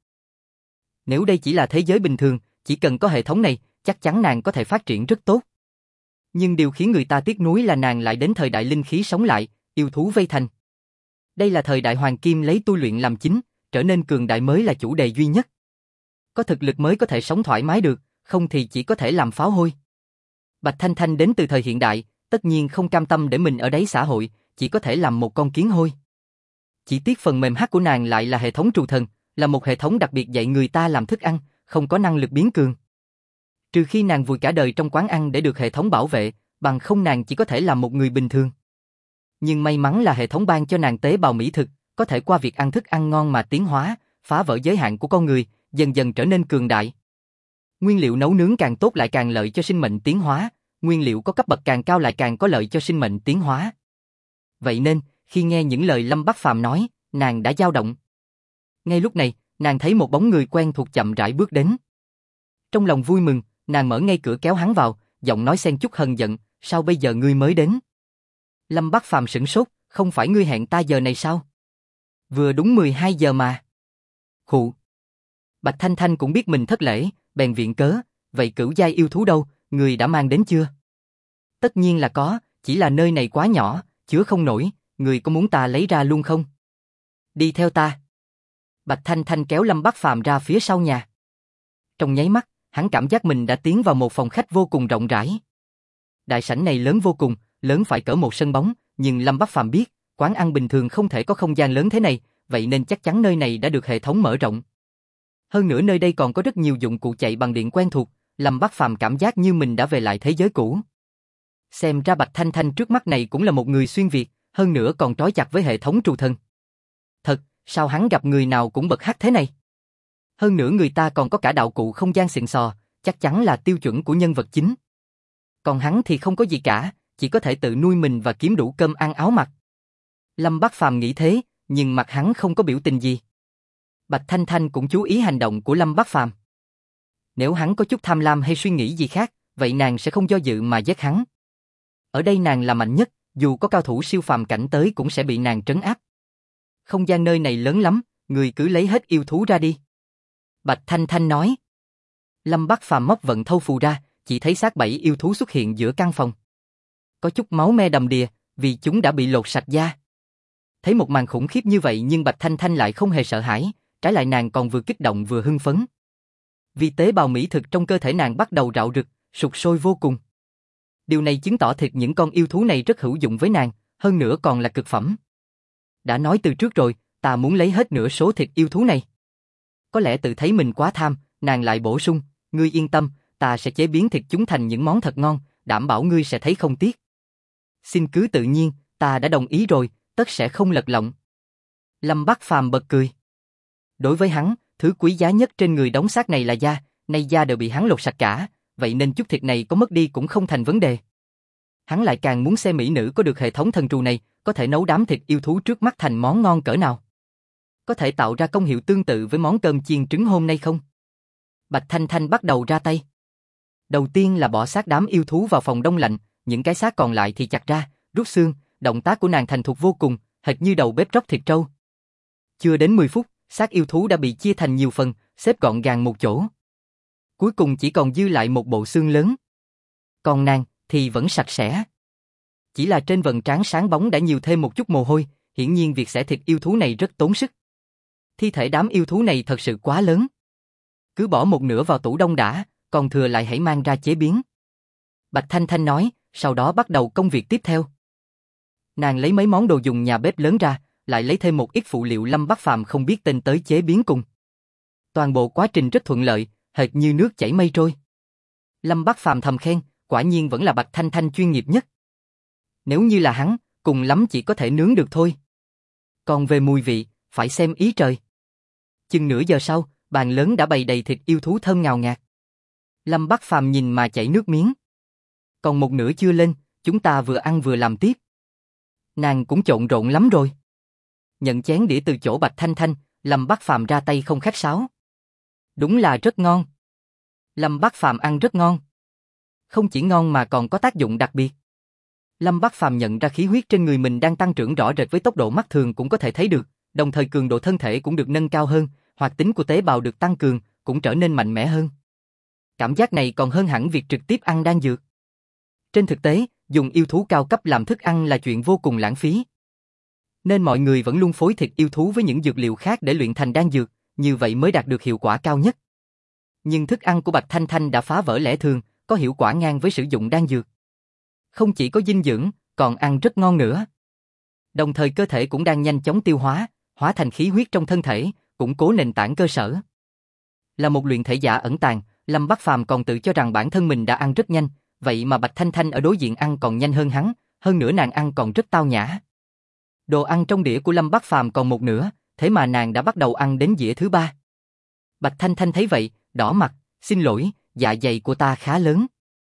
Nếu đây chỉ là thế giới bình thường, chỉ cần có hệ thống này, chắc chắn nàng có thể phát triển rất tốt. Nhưng điều khiến người ta tiếc nuối là nàng lại đến thời đại linh khí sống lại, yêu thú vây thành. Đây là thời đại hoàng kim lấy tu luyện làm chính, trở nên cường đại mới là chủ đề duy nhất. Có thực lực mới có thể sống thoải mái được, không thì chỉ có thể làm pháo hôi. Bạch Thanh Thanh đến từ thời hiện đại, tất nhiên không cam tâm để mình ở đáy xã hội, chỉ có thể làm một con kiến hôi. Chỉ tiếc phần mềm hack của nàng lại là hệ thống trù thần, là một hệ thống đặc biệt dạy người ta làm thức ăn, không có năng lực biến cường. Trừ khi nàng vùi cả đời trong quán ăn để được hệ thống bảo vệ, bằng không nàng chỉ có thể làm một người bình thường. Nhưng may mắn là hệ thống ban cho nàng tế bào mỹ thực, có thể qua việc ăn thức ăn ngon mà tiến hóa, phá vỡ giới hạn của con người, dần dần trở nên cường đại. Nguyên liệu nấu nướng càng tốt lại càng lợi cho sinh mệnh tiến hóa, nguyên liệu có cấp bậc càng cao lại càng có lợi cho sinh mệnh tiến hóa. Vậy nên, khi nghe những lời Lâm Bắc Phàm nói, nàng đã dao động. Ngay lúc này, nàng thấy một bóng người quen thuộc chậm rãi bước đến. Trong lòng vui mừng, nàng mở ngay cửa kéo hắn vào, giọng nói xen chút hờn giận, sao bây giờ ngươi mới đến? Lâm Bắc Phàm sửng sốt, không phải ngươi hẹn ta giờ này sao? Vừa đúng 12 giờ mà. Khụ. Bạch Thanh Thanh cũng biết mình thất lễ, bèn viện cớ, vậy cửu giai yêu thú đâu, ngươi đã mang đến chưa? Tất nhiên là có, chỉ là nơi này quá nhỏ, chứa không nổi, ngươi có muốn ta lấy ra luôn không? Đi theo ta. Bạch Thanh Thanh kéo Lâm Bắc Phàm ra phía sau nhà. Trong nháy mắt, hắn cảm giác mình đã tiến vào một phòng khách vô cùng rộng rãi. Đại sảnh này lớn vô cùng, lớn phải cỡ một sân bóng, nhưng Lâm Bắc Phàm biết, quán ăn bình thường không thể có không gian lớn thế này, vậy nên chắc chắn nơi này đã được hệ thống mở rộng. Hơn nữa nơi đây còn có rất nhiều dụng cụ chạy bằng điện quen thuộc, Lâm Bắc Phàm cảm giác như mình đã về lại thế giới cũ. Xem ra Bạch Thanh Thanh trước mắt này cũng là một người xuyên việt, hơn nữa còn trói chặt với hệ thống trù thần. Thật, sao hắn gặp người nào cũng bật hắc thế này? Hơn nữa người ta còn có cả đạo cụ không gian xịn sò, chắc chắn là tiêu chuẩn của nhân vật chính. Còn hắn thì không có gì cả, chỉ có thể tự nuôi mình và kiếm đủ cơm ăn áo mặc. Lâm Bắc Phàm nghĩ thế, nhưng mặt hắn không có biểu tình gì. Bạch Thanh Thanh cũng chú ý hành động của Lâm Bắc Phàm. Nếu hắn có chút tham lam hay suy nghĩ gì khác, vậy nàng sẽ không do dự mà giết hắn. Ở đây nàng là mạnh nhất, dù có cao thủ siêu phàm cảnh tới cũng sẽ bị nàng trấn áp. Không gian nơi này lớn lắm, người cứ lấy hết yêu thú ra đi. Bạch Thanh Thanh nói. Lâm Bắc Phàm móc vận thâu phù ra, chỉ thấy xác 7 yêu thú xuất hiện giữa căn phòng. Có chút máu me đầm đìa, vì chúng đã bị lột sạch da. Thấy một màn khủng khiếp như vậy nhưng Bạch Thanh Thanh lại không hề sợ hãi, trái lại nàng còn vừa kích động vừa hưng phấn. Vì tế bào mỹ thực trong cơ thể nàng bắt đầu rạo rực, sục sôi vô cùng. Điều này chứng tỏ thịt những con yêu thú này rất hữu dụng với nàng, hơn nữa còn là cực phẩm. Đã nói từ trước rồi, ta muốn lấy hết nửa số thịt yêu thú này. Có lẽ tự thấy mình quá tham, nàng lại bổ sung, ngươi yên tâm, ta sẽ chế biến thịt chúng thành những món thật ngon, đảm bảo ngươi sẽ thấy không tiếc. Xin cứ tự nhiên, ta đã đồng ý rồi, tất sẽ không lật lọng. Lâm Bắc Phàm bật cười. Đối với hắn, thứ quý giá nhất trên người đống xác này là da, nay da đều bị hắn lột sạch cả, vậy nên chút thịt này có mất đi cũng không thành vấn đề. Hắn lại càng muốn xem mỹ nữ có được hệ thống thần trù này, có thể nấu đám thịt yêu thú trước mắt thành món ngon cỡ nào. Có thể tạo ra công hiệu tương tự với món cơm chiên trứng hôm nay không? Bạch Thanh Thanh bắt đầu ra tay. Đầu tiên là bỏ xác đám yêu thú vào phòng đông lạnh, những cái xác còn lại thì chặt ra, rút xương, động tác của nàng thành thục vô cùng, hệt như đầu bếp róc thịt trâu. Chưa đến 10 phút, xác yêu thú đã bị chia thành nhiều phần, xếp gọn gàng một chỗ. Cuối cùng chỉ còn dư lại một bộ xương lớn. Còn nàng thì vẫn sạch sẽ. Chỉ là trên vầng trán sáng bóng đã nhiều thêm một chút mồ hôi, hiển nhiên việc xẻ thịt yêu thú này rất tốn sức. Thi thể đám yêu thú này thật sự quá lớn. Cứ bỏ một nửa vào tủ đông đã, còn thừa lại hãy mang ra chế biến. Bạch Thanh Thanh nói, sau đó bắt đầu công việc tiếp theo. Nàng lấy mấy món đồ dùng nhà bếp lớn ra, lại lấy thêm một ít phụ liệu Lâm Bắc Phàm không biết tên tới chế biến cùng. Toàn bộ quá trình rất thuận lợi, hệt như nước chảy mây trôi. Lâm Bắc Phàm thầm khen, quả nhiên vẫn là Bạch Thanh Thanh chuyên nghiệp nhất. Nếu như là hắn, cùng lắm chỉ có thể nướng được thôi. Còn về mùi vị, phải xem ý trời. Chừng nửa giờ sau, bàn lớn đã bày đầy thịt yêu thú thơm ngào ngạt. Lâm Bắc Phàm nhìn mà chảy nước miếng. Còn một nửa chưa lên, chúng ta vừa ăn vừa làm tiếp. Nàng cũng trộn rộn lắm rồi. Nhận chén đĩa từ chỗ Bạch Thanh Thanh, Lâm Bắc Phàm ra tay không khách sáo. Đúng là rất ngon. Lâm Bắc Phàm ăn rất ngon. Không chỉ ngon mà còn có tác dụng đặc biệt. Lâm Bắc Phàm nhận ra khí huyết trên người mình đang tăng trưởng rõ rệt với tốc độ mắt thường cũng có thể thấy được, đồng thời cường độ thân thể cũng được nâng cao hơn, hoạt tính của tế bào được tăng cường, cũng trở nên mạnh mẽ hơn. Cảm giác này còn hơn hẳn việc trực tiếp ăn đan dược. Trên thực tế, dùng yêu thú cao cấp làm thức ăn là chuyện vô cùng lãng phí. Nên mọi người vẫn luôn phối thịt yêu thú với những dược liệu khác để luyện thành đan dược, như vậy mới đạt được hiệu quả cao nhất. Nhưng thức ăn của Bạch Thanh Thanh đã phá vỡ lẽ thường, có hiệu quả ngang với sử dụng đan dược. Không chỉ có dinh dưỡng, còn ăn rất ngon nữa. Đồng thời cơ thể cũng đang nhanh chóng tiêu hóa, hóa thành khí huyết trong thân thể, củng cố nền tảng cơ sở. Là một luyện thể giả ẩn tàng, Lâm Bắc Phàm còn tự cho rằng bản thân mình đã ăn rất nhanh, vậy mà Bạch Thanh Thanh ở đối diện ăn còn nhanh hơn hắn, hơn nữa nàng ăn còn rất tao nhã. Đồ ăn trong đĩa của Lâm Bắc Phàm còn một nửa, thế mà nàng đã bắt đầu ăn đến dĩa thứ ba. Bạch Thanh Thanh thấy vậy, đỏ mặt, xin lỗi, dạ dày của ta khá lớn.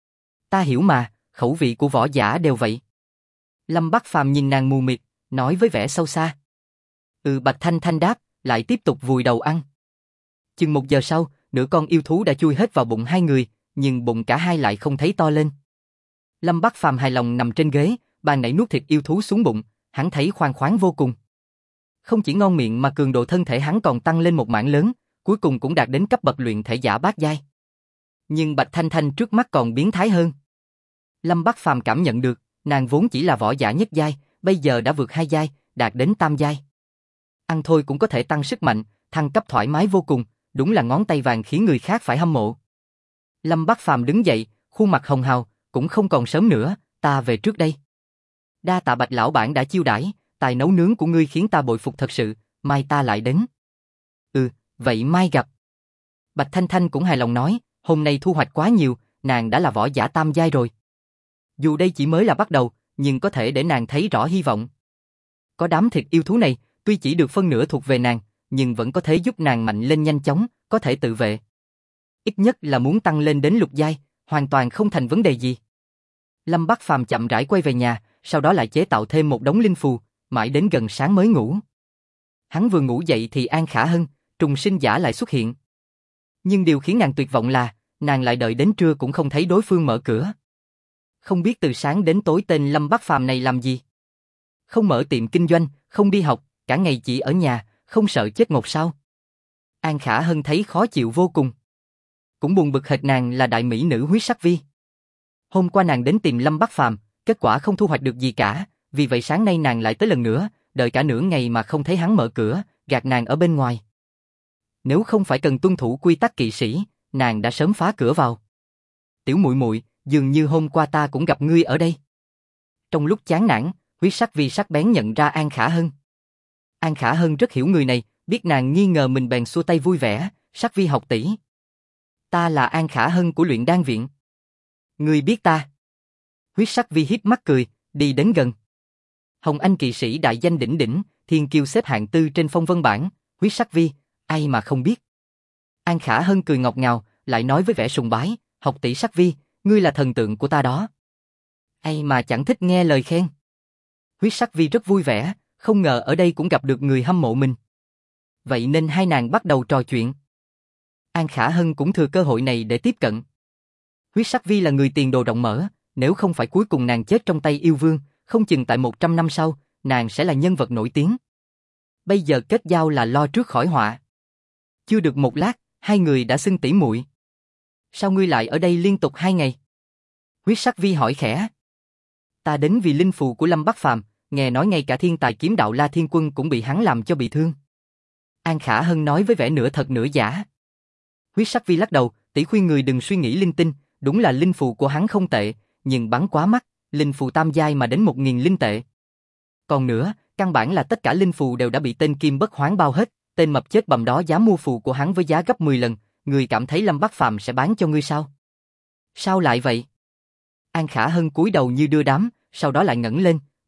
Ta hiểu mà, khẩu vị của võ giả đều vậy. Lâm Bắc Phàm nhìn nàng mù mịt, nói với vẻ sâu xa. Bạch Thanh Thanh đáp, lại tiếp tục vùi đầu ăn. Chừng 1 giờ sau, nửa con yêu thú đã chui hết vào bụng hai người, nhưng bụng cả hai lại không thấy to lên. Lâm Bắc Phàm hài lòng nằm trên ghế, bàn nãy nuốt thịt yêu thú xuống bụng, hắn thấy khoan khoái vô cùng. Không chỉ ngon miệng mà cường độ thân thể hắn còn tăng lên một mảng lớn, cuối cùng cũng đạt đến cấp bậc luyện thể giả bát giai. Nhưng Bạch Thanh Thanh trước mắt còn biến thái hơn. Lâm Bắc Phàm cảm nhận được, nàng vốn chỉ là võ giả nhất giai, bây giờ đã vượt 2 giai, đạt đến tam giai. Ăn thôi cũng có thể tăng sức mạnh, thăng cấp thoải mái vô cùng, đúng là ngón tay vàng khiến người khác phải hâm mộ. Lâm Bắc Phàm đứng dậy, khuôn mặt hồng hào, cũng không còn sớm nữa, ta về trước đây. Đa tạ Bạch lão bản đã chiêu đãi, tài nấu nướng của ngươi khiến ta bội phục thật sự, mai ta lại đến. Vậy mai gặp. Bạch Thanh Thanh cũng hài lòng nói, hôm nay thu hoạch quá nhiều, nàng đã là võ giả tam giai rồi. Dù đây chỉ mới là bắt đầu, nhưng có thể để nàng thấy rõ hy vọng. Có đám thịt yêu thú này, tuy chỉ được phân nửa thuộc về nàng, nhưng vẫn có thể giúp nàng mạnh lên nhanh chóng, có thể tự vệ. Ít nhất là muốn tăng lên đến lục giai, hoàn toàn không thành vấn đề gì. Lâm Bắc Phàm chậm rãi quay về nhà, sau đó lại chế tạo thêm một đống linh phù, mãi đến gần sáng mới ngủ. Hắn vừa ngủ dậy thì An Khả Hân, trùng sinh giả lại xuất hiện. Nhưng điều khiến nàng tuyệt vọng là, nàng lại đợi đến trưa cũng không thấy đối phương mở cửa. Không biết từ sáng đến tối tên Lâm Bắc Phàm này làm gì. Không mở tiệm kinh doanh, không đi học, cả ngày chỉ ở nhà, không sợ chết ngột sao. An Khả Hân thấy khó chịu vô cùng. Cũng buồn bực hệt nàng là đại mỹ nữ Huyết Sắc Vi. Hôm qua nàng đến tìm Lâm Bắc Phàm, kết quả không thu hoạch được gì cả, vì vậy sáng nay nàng lại tới lần nữa, đợi cả nửa ngày mà không thấy hắn mở cửa, gạt nàng ở bên ngoài. Nếu không phải cần tuân thủ quy tắc kỵ sĩ, nàng đã sớm phá cửa vào. Tiểu muội muội, dường như hôm qua ta cũng gặp ngươi ở đây. Trong lúc chán nản, Huyết Sắc Vi sắc bén nhận ra An Khả Hân. An Khả Hân rất hiểu người này, biết nàng nghi ngờ mình bèn xua tay vui vẻ, Sắc Vi học tỷ. Ta là An Khả Hân của luyện đan viện. Ngươi biết ta? Huyết Sắc Vi híp mắt cười, đi đến gần. Hồng Anh kỵ sĩ đại danh đỉnh đỉnh, thiên kiêu xếp hạng 4 trên phong vân bảng, Huyết Sắc Vi, ai mà không biết. An Khả Hân cười ngọt ngào, lại nói với vẻ sùng bái, học tỷ Sắc Vi, ngươi là thần tượng của ta đó. Ai mà chẳng thích nghe lời khen. Huyết Sắc Vi rất vui vẻ, không ngờ ở đây cũng gặp được người hâm mộ mình. Vậy nên hai nàng bắt đầu trò chuyện. An Khả Hân cũng thừa cơ hội này để tiếp cận. Huyết Sắc Vi là người tiền đồ rộng mở, nếu không phải cuối cùng nàng chết trong tay yêu vương, không chừng tại 100 năm sau, nàng sẽ là nhân vật nổi tiếng. Bây giờ kết giao là lo trước khỏi họa. Chưa được một lát, hai người đã xưng tỉ muội. Sao ngươi lại ở đây liên tục 2 ngày? Huyết Sắc Vi hỏi khẽ. Ta đến vì linh phù của Lâm Bắc Phàm, nghe nói ngay cả thiên tài kiếm đạo La Thiên Quân cũng bị hắn làm cho bị thương. An Khả Hân nói với vẻ nửa thật nửa giả. Huyết Sắc Vi lắc đầu, tỷ khuyên người đừng suy nghĩ linh tinh, đúng là linh phù của hắn không tệ, nhưng bắn quá mắc, linh phù tam giai mà đến 1000 linh tệ. Còn nữa, căn bản là tất cả linh phù đều đã bị tên Kim Bất Hoán bao hết, tên mập chết bầm đó dám mua phù của hắn với giá gấp 10 lần, người cảm thấy Lâm Bắc Phàm sẽ bán cho ngươi sao? Sao lại vậy? An Khả Hân cúi đầu như đưa đám, sau đó lại ngẩng lên,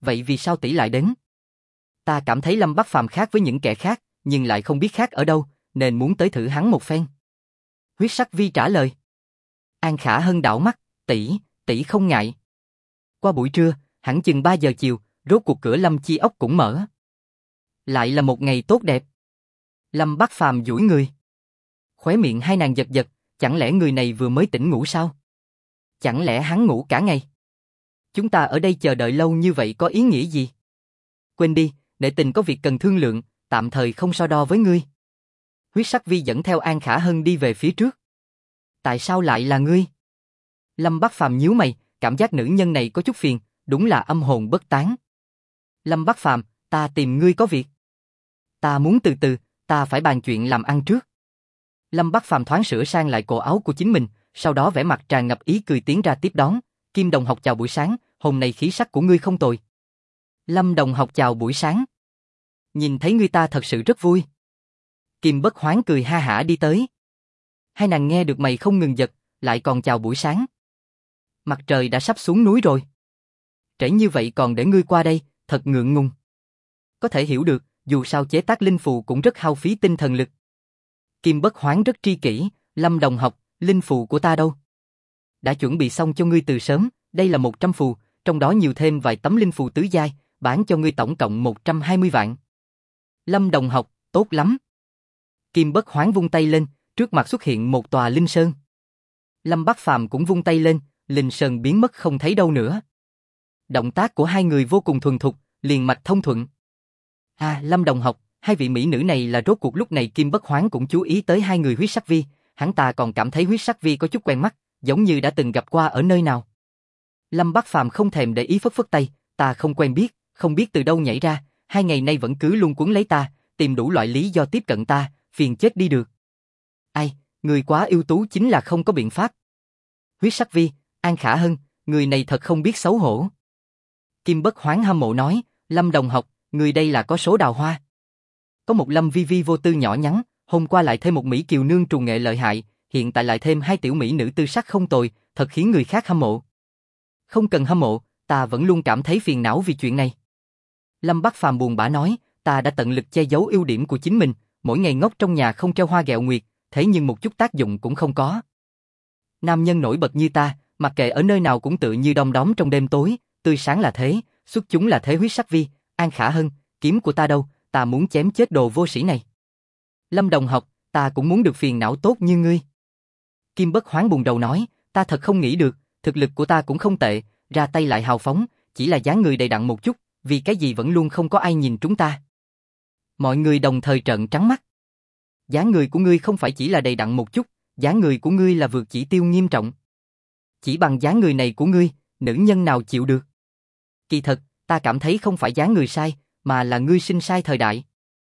vậy vì sao tỷ lại đến? Ta cảm thấy Lâm Bắc Phàm khác với những kẻ khác, nhưng lại không biết khác ở đâu, nên muốn tới thử hắn một phen. Huyết Sắc Vi trả lời. An Khả Hân đảo mắt, tỷ không ngại. Qua buổi trưa, hẳn chừng 3 giờ chiều, rốt cuộc cửa Lâm Chi Ốc cũng mở. Lại là một ngày tốt đẹp. Lâm Bắc Phàm duỗi người. Khóe miệng hai nàng giật giật, chẳng lẽ người này vừa mới tỉnh ngủ sao? Chẳng lẽ hắn ngủ cả ngày? Chúng ta ở đây chờ đợi lâu như vậy có ý nghĩa gì? Quên đi, nể tình có việc cần thương lượng, tạm thời không so đo với ngươi. Huyết Sắc Vi dẫn theo An Khả Hân đi về phía trước. Tại sao lại là ngươi? Lâm Bắc Phàm nhíu mày, cảm giác nữ nhân này có chút phiền, đúng là âm hồn bất tán. Lâm Bắc Phàm, ta tìm ngươi có việc. Ta muốn từ từ, ta phải bàn chuyện làm ăn trước. Lâm Bắc Phàm thoáng sửa sang lại cổ áo của chính mình, sau đó vẻ mặt tràn ngập ý cười tiến ra tiếp đón. Kim Đồng Học chào buổi sáng, hôm nay khí sắc của ngươi không tồi. Lâm Đồng Học chào buổi sáng. Nhìn thấy ngươi ta thật sự rất vui. Kim Bất Hoán cười ha hả đi tới. Hai nàng nghe được mày không ngừng giật, lại còn chào buổi sáng. Mặt trời đã sắp xuống núi rồi. Trễ như vậy còn để ngươi qua đây, thật ngượng ngùng. Có thể hiểu được, dù sao chế tác linh phù cũng rất hao phí tinh thần lực. Kim Bất Hoán rất tri kỷ, Lâm Đồng Học, linh phù của ta đâu? Đã chuẩn bị xong cho ngươi từ sớm, đây là 100 phù, trong đó nhiều thêm vài tấm linh phù tứ giai, bán cho ngươi tổng cộng 120 vạn. Lâm Đồng Học, tốt lắm. Kim Bất Hoán vung tay lên, trước mặt xuất hiện một tòa linh sơn. Lâm Bắc Phàm cũng vung tay lên, linh sơn biến mất không thấy đâu nữa. Động tác của hai người vô cùng thuần thục, liền mạch thông thuận. Lâm Đồng Học, hai vị mỹ nữ này là rốt cuộc. Lúc này Kim Bất Hoán cũng chú ý tới hai người Huyết Sắc Vi, hắn ta còn cảm thấy Huyết Sắc Vi có chút quen mắt, giống như đã từng gặp qua ở nơi nào. Lâm Bắc Phàm không thèm để ý phất phất tay, ta không quen biết, không biết từ đâu nhảy ra, 2 ngày nay vẫn cứ luôn cuốn lấy ta, tìm đủ loại lý do tiếp cận ta, phiền chết đi được. Ai, người quá ưu tú chính là không có biện pháp. Huyết Sắc Vi, An Khả Hân, người này thật không biết xấu hổ. Kim Bất Hoán hâm mộ nói, Lâm Đồng Học, người đây là có số đào hoa. Có một Lâm Vi Vi vô tư nhỏ nhắn, hôm qua lại thêm một Mỹ Kiều nương trù nghệ lợi hại, hiện tại lại thêm 2 tiểu mỹ nữ tư sắc không tồi, thật khiến người khác hâm mộ. Không cần hâm mộ, ta vẫn luôn cảm thấy phiền não vì chuyện này. Lâm Bắc Phàm buồn bã nói, ta đã tận lực che giấu ưu điểm của chính mình, mỗi ngày ngốc trong nhà không treo hoa gẹo nguyệt, thế nhưng một chút tác dụng cũng không có. Nam nhân nổi bật như ta, mặc kệ ở nơi nào cũng tự như đom đóm trong đêm tối, tươi sáng là thế, xuất chúng là thế. Huyết Sắc Vi, An Khả Hân, kiếm của ta đâu, ta muốn chém chết đồ vô sĩ này. Lâm Đồng Học, ta cũng muốn được phiền não tốt như ngươi. Kim Bất Hoán buồn đầu nói, ta thật không nghĩ được, thực lực của ta cũng không tệ, ra tay lại hào phóng, chỉ là dáng người đầy đặn một chút, vì cái gì vẫn luôn không có ai nhìn chúng ta. Mọi người đồng thời trợn trắng mắt. Dáng người của ngươi không phải chỉ là đầy đặn một chút, dáng người của ngươi là vượt chỉ tiêu nghiêm trọng. Chỉ bằng dáng người này của ngươi, nữ nhân nào chịu được? Kỳ thật, ta cảm thấy không phải dáng người sai, mà là ngươi sinh sai thời đại.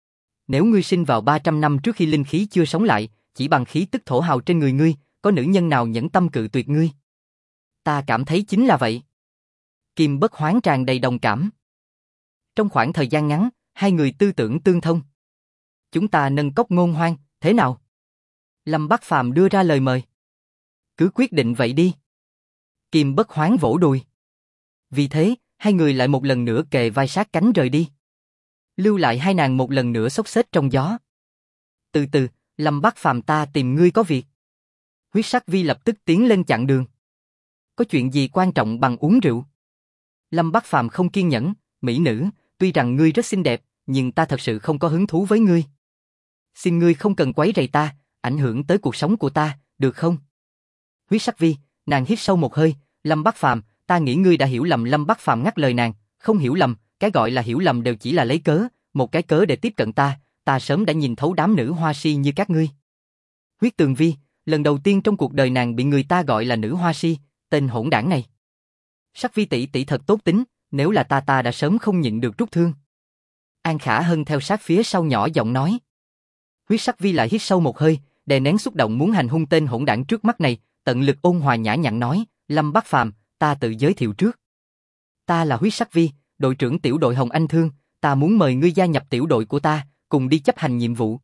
Nếu ngươi sinh vào 300 năm trước khi linh khí chưa sống lại, chỉ bằng khí tức thổ hào trên người ngươi, có nữ nhân nào nhẫn tâm cự tuyệt ngươi? Ta cảm thấy chính là vậy. Kim Bất Hoán tràn đầy đồng cảm. Trong khoảng thời gian ngắn, hai người tư tưởng tương thông. Chúng ta nâng cốc ngôn hoan, thế nào? Lâm Bắc Phàm đưa ra lời mời. Cứ quyết định vậy đi. Kim Bất Hoán vỗ đùi. Vì thế, hai người lại một lần nữa kề vai sát cánh rời đi. Lưu lại hai nàng một lần nữa xốc xếch trong gió. Từ từ, Lâm Bắc Phàm, ta tìm ngươi có việc. Huyết Sắc Vi lập tức tiến lên chặn đường. Có chuyện gì quan trọng bằng uống rượu? Lâm Bắc Phàm không kiên nhẫn, mỹ nữ, tuy rằng ngươi rất xinh đẹp, nhưng ta thật sự không có hứng thú với ngươi. Xin ngươi không cần quấy rầy ta, ảnh hưởng tới cuộc sống của ta, được không? Huyết Sắc Vi, nàng hít sâu một hơi, Lâm Bắc Phàm, ta nghĩ ngươi đã hiểu lầm. Lâm Bắc Phàm ngắt lời nàng, không hiểu lầm, cái gọi là hiểu lầm đều chỉ là lấy cớ, một cái cớ để tiếp cận ta, ta sớm đã nhìn thấu đám nữ hoa si như các ngươi. Huyết Tường Vi, lần đầu tiên trong cuộc đời nàng bị người ta gọi là nữ hoa si, tên hỗn đảng này. Sắc Vi tỷ tỷ thật tốt tính, nếu là ta đã sớm không nhịn được rút thương. An Khả Hân theo sát phía sau nhỏ giọng nói. Huyết Sắc Vi lại hít sâu một hơi, đè nén xúc động muốn hành hung tên hỗn đảng trước mắt này, tận lực ôn hòa nhã nhặn nói, Lâm Bắc Phàm, ta tự giới thiệu trước. Ta là Huyết Sắc Vi, đội trưởng tiểu đội Hồng Anh Thương, ta muốn mời ngươi gia nhập tiểu đội của ta, cùng đi chấp hành nhiệm vụ.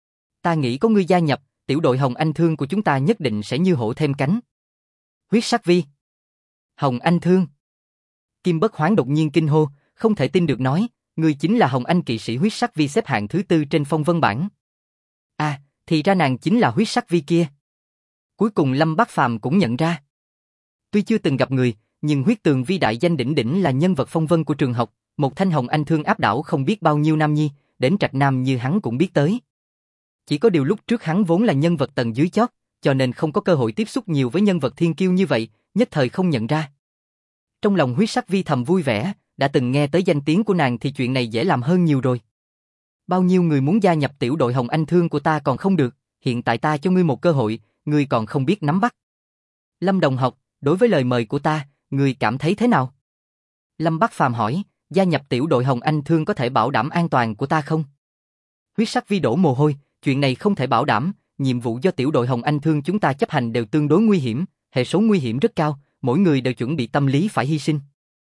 Ta nghĩ có ngươi gia nhập, tiểu đội Hồng Anh Thương của chúng ta nhất định sẽ như hổ thêm cánh. Huyết Sắc Vi, Hồng Anh Thương. Kim Bất Hoán đột nhiên kinh hô, không thể tin được nói, ngươi chính là Hồng Anh kỵ sĩ huyết sắc vi xếp hạng thứ 4 trên phong vân bảng. À, thì ra nàng chính là huyết sắc vi kia. Cuối cùng Lâm Bác Phàm cũng nhận ra. Tuy chưa từng gặp người, nhưng huyết tường vi đại danh đỉnh đỉnh là nhân vật phong vân của trường học, một thanh Hồng Anh thương áp đảo không biết bao nhiêu nam nhi, đến trạch nam như hắn cũng biết tới. Chỉ có điều lúc trước hắn vốn là nhân vật tầng dưới chót, cho nên không có cơ hội tiếp xúc nhiều với nhân vật thiên kiêu như vậy, nhất thời không nhận ra. Trong lòng huyết sắc vi thầm vui vẻ, đã từng nghe tới danh tiếng của nàng thì chuyện này dễ làm hơn nhiều rồi. Bao nhiêu người muốn gia nhập tiểu đội Hồng Anh thương của ta còn không được, hiện tại ta cho ngươi một cơ hội, ngươi còn không biết nắm bắt. Lâm đồng học, đối với lời mời của ta, ngươi cảm thấy thế nào? Lâm Bắc Phàm hỏi, gia nhập tiểu đội Hồng Anh thương có thể bảo đảm an toàn của ta không? Huyết sắc vi đổ mồ hôi, chuyện này không thể bảo đảm, nhiệm vụ do tiểu đội Hồng Anh thương chúng ta chấp hành đều tương đối nguy hiểm, hệ số nguy hiểm rất cao, mỗi người đều chuẩn bị tâm lý phải hy sinh.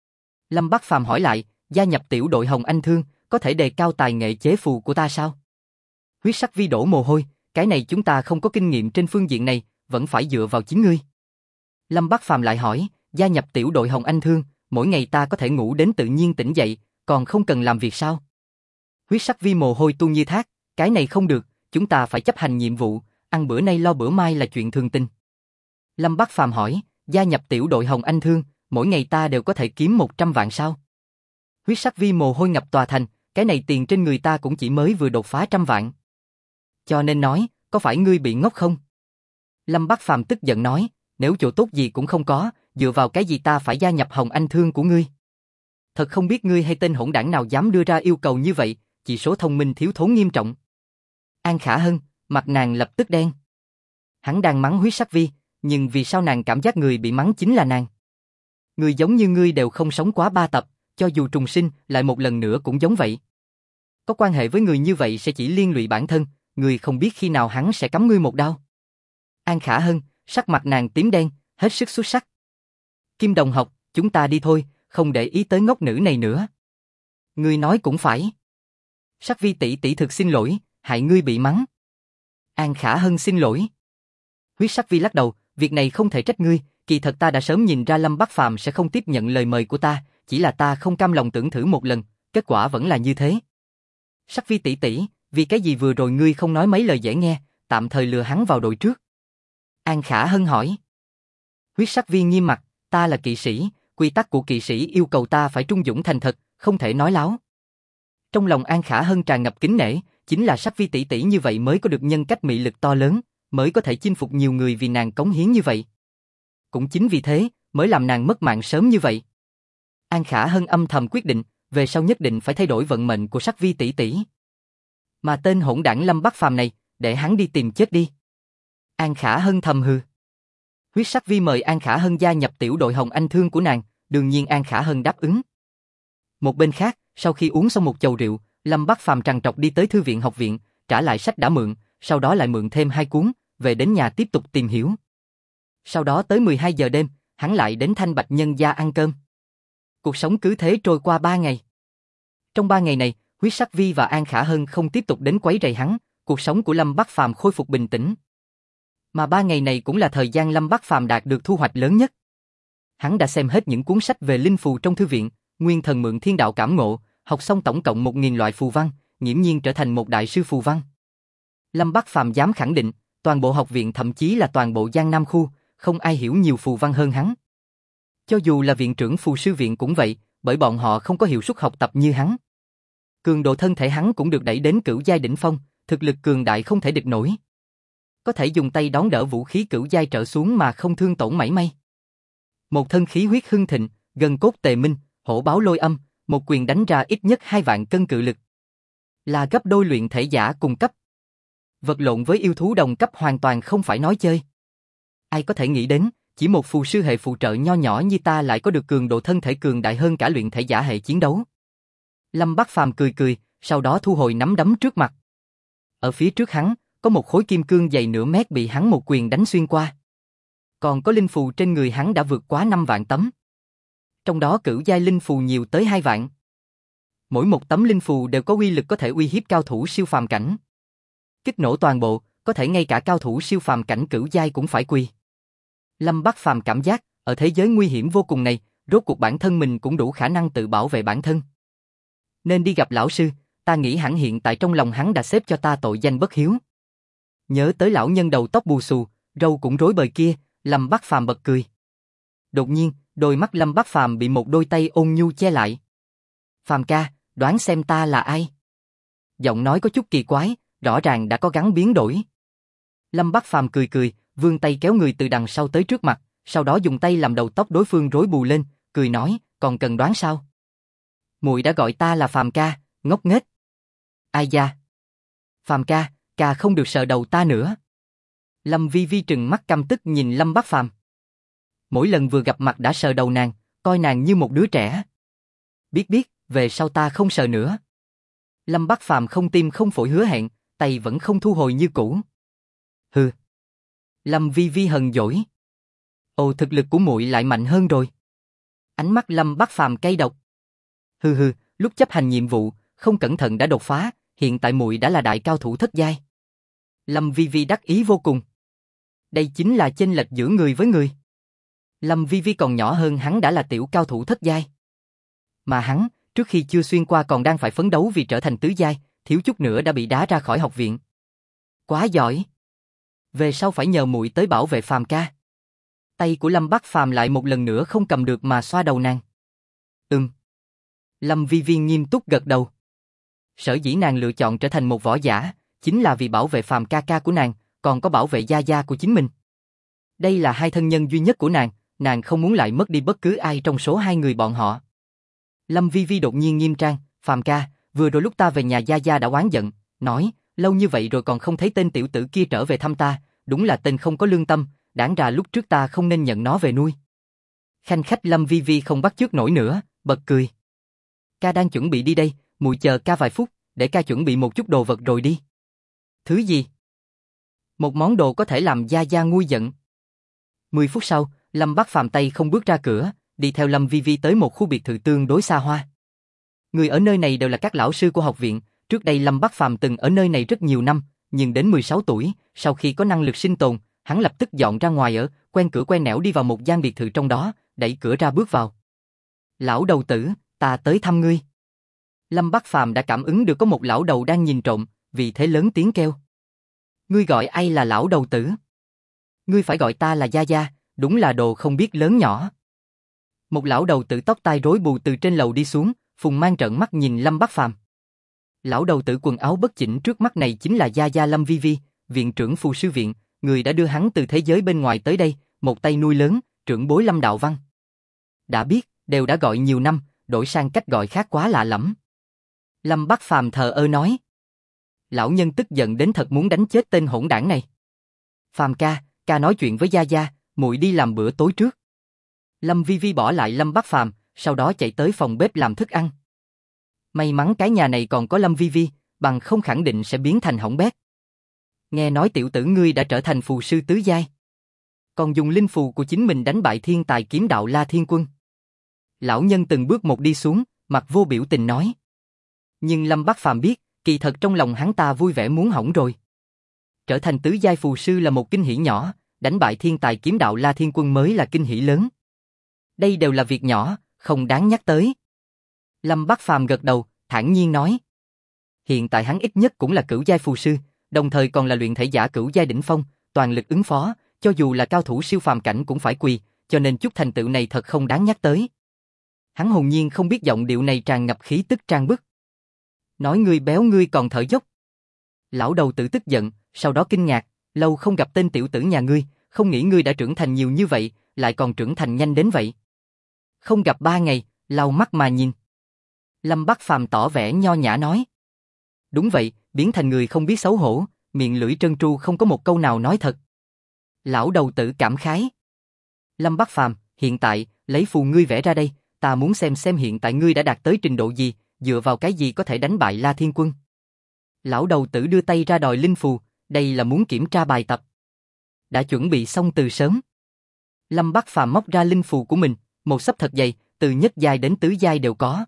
Lâm Bắc Phàm hỏi lại, gia nhập tiểu đội Hồng Anh thương, có thể đề cao tài nghệ chế phù của ta sao? Huyết sắc vi đổ mồ hôi, cái này chúng ta không có kinh nghiệm trên phương diện này, vẫn phải dựa vào chính ngươi. Lâm Bắc Phàm lại hỏi, gia nhập tiểu đội Hồng Anh thương, mỗi ngày ta có thể ngủ đến tự nhiên tỉnh dậy, còn không cần làm việc sao? Huyết sắc vi mồ hôi tuôn như thác, cái này không được, chúng ta phải chấp hành nhiệm vụ, ăn bữa nay lo bữa mai là chuyện thường tình. Lâm Bắc Phàm hỏi, gia nhập tiểu đội Hồng Anh thương, mỗi ngày ta đều có thể kiếm 100 vạn sao? Huyết sắc vi mồ hôi ngập tòa thành, cái này tiền trên người ta cũng chỉ mới vừa đột phá 100 vạn. Cho nên nói, có phải ngươi bị ngốc không? Lâm Bắc Phàm tức giận nói, nếu chỗ tốt gì cũng không có, dựa vào cái gì ta phải gia nhập Hồng Anh thương của ngươi? Thật không biết ngươi hay tên hỗn đảng nào dám đưa ra yêu cầu như vậy, chỉ số thông minh thiếu thốn nghiêm trọng. An Khả Hân, mặt nàng lập tức đen. Hắn đang mắng huyết sắc vi, nhưng vì sao nàng cảm giác người bị mắng chính là nàng? Người giống như ngươi đều không sống quá 3 tập, cho dù trùng sinh lại một lần nữa cũng giống vậy. Có quan hệ với người như vậy sẽ chỉ liên lụy bản thân, người không biết khi nào hắn sẽ cắm ngươi một đao. An Khả Hân, sắc mặt nàng tím đen, hết sức xuất sắc. Kim đồng học, chúng ta đi thôi, không để ý tới ngốc nữ này nữa. Ngươi nói cũng phải. Sắc vi tỷ tỷ thực xin lỗi, hại ngươi bị mắng. An Khả Hân xin lỗi. Huyết sắc vi lắc đầu, việc này không thể trách ngươi, kỳ thật ta đã sớm nhìn ra Lâm Bắc Phàm sẽ không tiếp nhận lời mời của ta, chỉ là ta không cam lòng tưởng thử một lần, kết quả vẫn là như thế. Sắc vi tỷ tỷ, vì cái gì vừa rồi ngươi không nói mấy lời dễ nghe, tạm thời lừa hắn vào đội trước? An Khả Hân hỏi. Huyết sắc vi nghiêm mặt, ta là kỵ sĩ, quy tắc của kỵ sĩ yêu cầu ta phải trung dũng thành thật, không thể nói láo. Trong lòng An Khả Hân tràn ngập kính nể, chính là sắc vi tỷ tỷ như vậy mới có được nhân cách mị lực to lớn, mới có thể chinh phục nhiều người vì nàng cống hiến như vậy. Cũng chính vì thế, mới làm nàng mất mạng sớm như vậy. An Khả Hân âm thầm quyết định, về sau nhất định phải thay đổi vận mệnh của sắc vi tỷ tỷ. Mà tên hỗn đảng Lâm Bắc Phàm này, để hắn đi tìm chết đi. An Khả Hân thầm hừ. Huyết sắc vi mời An Khả Hân gia nhập tiểu đội Hồng Anh thương của nàng, đương nhiên An Khả Hân đáp ứng. Một bên khác, sau khi uống xong một chầu rượu, Lâm Bắc Phàm trằn trọc đi tới thư viện học viện, trả lại sách đã mượn, sau đó lại mượn thêm 2 cuốn, về đến nhà tiếp tục tìm hiểu. Sau đó tới 12 giờ đêm, hắn lại đến Thanh Bạch nhân gia ăn cơm. Cuộc sống cứ thế trôi qua 3 ngày. Trong 3 ngày này, Huyết sắc vi và An Khả Hân không tiếp tục đến quấy rầy hắn, cuộc sống của Lâm Bắc Phàm khôi phục bình tĩnh. Mà 3 ngày này cũng là thời gian Lâm Bắc Phàm đạt được thu hoạch lớn nhất. Hắn đã xem hết những cuốn sách về linh phù trong thư viện, Nguyên Thần mượn thiên đạo cảm ngộ, học xong tổng cộng 1000 loại phù văn, nghiễm nhiên trở thành một đại sư phù văn. Lâm Bắc Phàm dám khẳng định, toàn bộ học viện thậm chí là toàn bộ Giang Nam khu, không ai hiểu nhiều phù văn hơn hắn. Cho dù là viện trưởng phù sư viện cũng vậy, bởi bọn họ không có hiệu suất học tập như hắn. Cường độ thân thể hắn cũng được đẩy đến cửu giai đỉnh phong, thực lực cường đại không thể địch nổi. Có thể dùng tay đón đỡ vũ khí cửu giai trở xuống mà không thương tổn mảy may. Một thân khí huyết hưng thịnh, gân cốt tề minh, hổ báo lôi âm, một quyền đánh ra ít nhất 2 vạn cân cự lực. Là gấp đôi luyện thể giả cùng cấp. Vật lộn với yêu thú đồng cấp hoàn toàn không phải nói chơi. Ai có thể nghĩ đến, chỉ một phù sư hệ phụ trợ nho nhỏ như ta lại có được cường độ thân thể cường đại hơn cả luyện thể giả hệ chiến đấu. Lâm Bắc Phàm cười cười, sau đó thu hồi nắm đấm trước mặt. Ở phía trước hắn, có một khối kim cương dày nửa mét bị hắn một quyền đánh xuyên qua. Còn có linh phù trên người hắn đã vượt quá 5 vạn tấm. Trong đó cửu giai linh phù nhiều tới 2 vạn. Mỗi một tấm linh phù đều có uy lực có thể uy hiếp cao thủ siêu phàm cảnh. Kích nổ toàn bộ, có thể ngay cả cao thủ siêu phàm cảnh cửu giai cũng phải quỳ. Lâm Bắc Phàm cảm giác, ở thế giới nguy hiểm vô cùng này, rốt cuộc bản thân mình cũng đủ khả năng tự bảo vệ bản thân. Nên đi gặp lão sư, ta nghĩ hẳn hiện tại trong lòng hắn đã xếp cho ta tội danh bất hiếu. Nhớ tới lão nhân đầu tóc bù xù, râu cũng rối bời kia, Lâm Bác Phàm bật cười. Đột nhiên, đôi mắt Lâm Bác Phàm bị một đôi tay ôn nhu che lại. Phàm ca, đoán xem ta là ai? Giọng nói có chút kỳ quái, rõ ràng đã có gắng biến đổi. Lâm Bác Phàm cười cười, vươn tay kéo người từ đằng sau tới trước mặt, sau đó dùng tay làm đầu tóc đối phương rối bù lên, cười nói, còn cần đoán sao? Muội đã gọi ta là Phàm ca, ngốc nghếch. Ai da? Phàm ca, ca không được sờ đầu ta nữa. Lâm Vi Vi trừng mắt căm tức nhìn Lâm Bác Phàm. Mỗi lần vừa gặp mặt đã sờ đầu nàng, coi nàng như một đứa trẻ. Biết, về sau ta không sờ nữa. Lâm Bác Phàm không tim không phổi hứa hẹn, tay vẫn không thu hồi như cũ. Hừ. Lâm Vi Vi hờn dỗi. Ồ, thực lực của muội lại mạnh hơn rồi. Ánh mắt Lâm Bác Phàm cay độc. Hừ, lúc chấp hành nhiệm vụ, không cẩn thận đã đột phá, hiện tại muội đã là đại cao thủ thất giai. Lâm Vi Vi đắc ý vô cùng. Đây chính là chênh lệch giữa người với người. Lâm Vi Vi còn nhỏ hơn hắn đã là tiểu cao thủ thất giai. Mà hắn, trước khi chưa xuyên qua còn đang phải phấn đấu vì trở thành tứ giai, thiếu chút nữa đã bị đá ra khỏi học viện. Quá giỏi. Về sau phải nhờ muội tới bảo vệ Phàm ca. Tay của Lâm Bác Phàm lại một lần nữa không cầm được mà xoa đầu nàng. Lâm Vi Vi nghiêm túc gật đầu. Sở dĩ nàng lựa chọn trở thành một võ giả, chính là vì bảo vệ Phàm ca ca của nàng, còn có bảo vệ gia gia của chính mình. Đây là hai thân nhân duy nhất của nàng không muốn lại mất đi bất cứ ai trong số hai người bọn họ. Lâm Vi Vi đột nhiên nghiêm trang, Phàm ca, vừa rồi lúc ta về nhà gia gia đã oán giận, nói, lâu như vậy rồi còn không thấy tên tiểu tử kia trở về thăm ta, đúng là tên không có lương tâm, đáng ra lúc trước ta không nên nhận nó về nuôi. Khanh khách Lâm Vi Vi không bắt chước nổi nữa, bật cười. Ca đang chuẩn bị đi đây, muội chờ ca vài phút, để ca chuẩn bị một chút đồ vật rồi đi. Thứ gì? Một món đồ có thể làm gia gia nguôi giận. 10 phút sau, Lâm Bác Phàm tay không bước ra cửa, đi theo Lâm Vi Vi tới một khu biệt thự tương đối xa hoa. Người ở nơi này đều là các lão sư của học viện, trước đây Lâm Bác Phàm từng ở nơi này rất nhiều năm, nhưng đến 16 tuổi, sau khi có năng lực sinh tồn, hắn lập tức dọn ra ngoài ở, quen cửa quen nẻo đi vào một gian biệt thự trong đó, đẩy cửa ra bước vào. Lão đầu tử, ta tới thăm ngươi. Lâm Bác Phàm đã cảm ứng được có một lão đầu đang nhìn trộm, vì thế lớn tiếng kêu. Ngươi gọi ai là lão đầu tử? Ngươi phải gọi ta là gia gia, đúng là đồ không biết lớn nhỏ. Một lão đầu tử tóc tai rối bù từ trên lầu đi xuống, phùng mang trợn mắt nhìn Lâm Bác Phàm. Lão đầu tử quần áo bất chỉnh trước mắt này chính là gia gia Lâm Vi Vi, viện trưởng phù sư viện, người đã đưa hắn từ thế giới bên ngoài tới đây, một tay nuôi lớn, trưởng bối Lâm Đạo Văn. Đã biết, đều đã gọi nhiều năm, đổi sang cách gọi khác quá lạ lẫm. Lâm Bác Phàm thờ ơ nói. Lão nhân tức giận đến thật muốn đánh chết tên hỗn đảng này. Phàm ca, ca nói chuyện với gia gia, muội đi làm bữa tối trước. Lâm Vi Vi bỏ lại Lâm Bác Phàm, sau đó chạy tới phòng bếp làm thức ăn. May mắn cái nhà này còn có Lâm Vi Vi, bằng không khẳng định sẽ biến thành hỏng bét. Nghe nói tiểu tử ngươi đã trở thành phù sư tứ giai, còn dùng linh phù của chính mình đánh bại thiên tài kiếm đạo La Thiên Quân. Lão nhân từng bước một đi xuống, mặt vô biểu tình nói. Nhưng Lâm Bác Phàm biết, kỳ thật trong lòng hắn ta vui vẻ muốn hỏng rồi. Trở thành tứ giai phù sư là một kinh hỉ nhỏ, đánh bại thiên tài kiếm đạo La Thiên Quân mới là kinh hỉ lớn. Đây đều là việc nhỏ, không đáng nhắc tới. Lâm Bác Phàm gật đầu, thản nhiên nói. Hiện tại hắn ít nhất cũng là cửu giai phù sư, đồng thời còn là luyện thể giả cửu giai đỉnh phong, toàn lực ứng phó, cho dù là cao thủ siêu phàm cảnh cũng phải quỳ, cho nên chút thành tựu này thật không đáng nhắc tới. Hắn hồn nhiên không biết giọng điệu này tràn ngập khí tức trang bức. Nói ngươi béo ngươi còn thở dốc. Lão đầu tử tức giận, sau đó kinh ngạc, lâu không gặp tên tiểu tử nhà ngươi, không nghĩ ngươi đã trưởng thành nhiều như vậy, lại còn trưởng thành nhanh đến vậy. Không gặp 3 ngày, lau mắt mà nhìn. Lâm Bác Phàm tỏ vẻ nho nhã nói. Đúng vậy, biến thành người không biết xấu hổ, miệng lưỡi trơn tru không có một câu nào nói thật. Lão đầu tử cảm khái. Lâm Bác Phàm, hiện tại, lấy phù ngươi vẽ ra đây, ta muốn xem hiện tại ngươi đã đạt tới trình độ gì, dựa vào cái gì có thể đánh bại La Thiên Quân. Lão đầu tử đưa tay ra đòi linh phù, đây là muốn kiểm tra bài tập. Đã chuẩn bị xong từ sớm. Lâm Bác Phàm móc ra linh phù của mình, một xấp thật dày, từ nhất giai đến tứ giai đều có.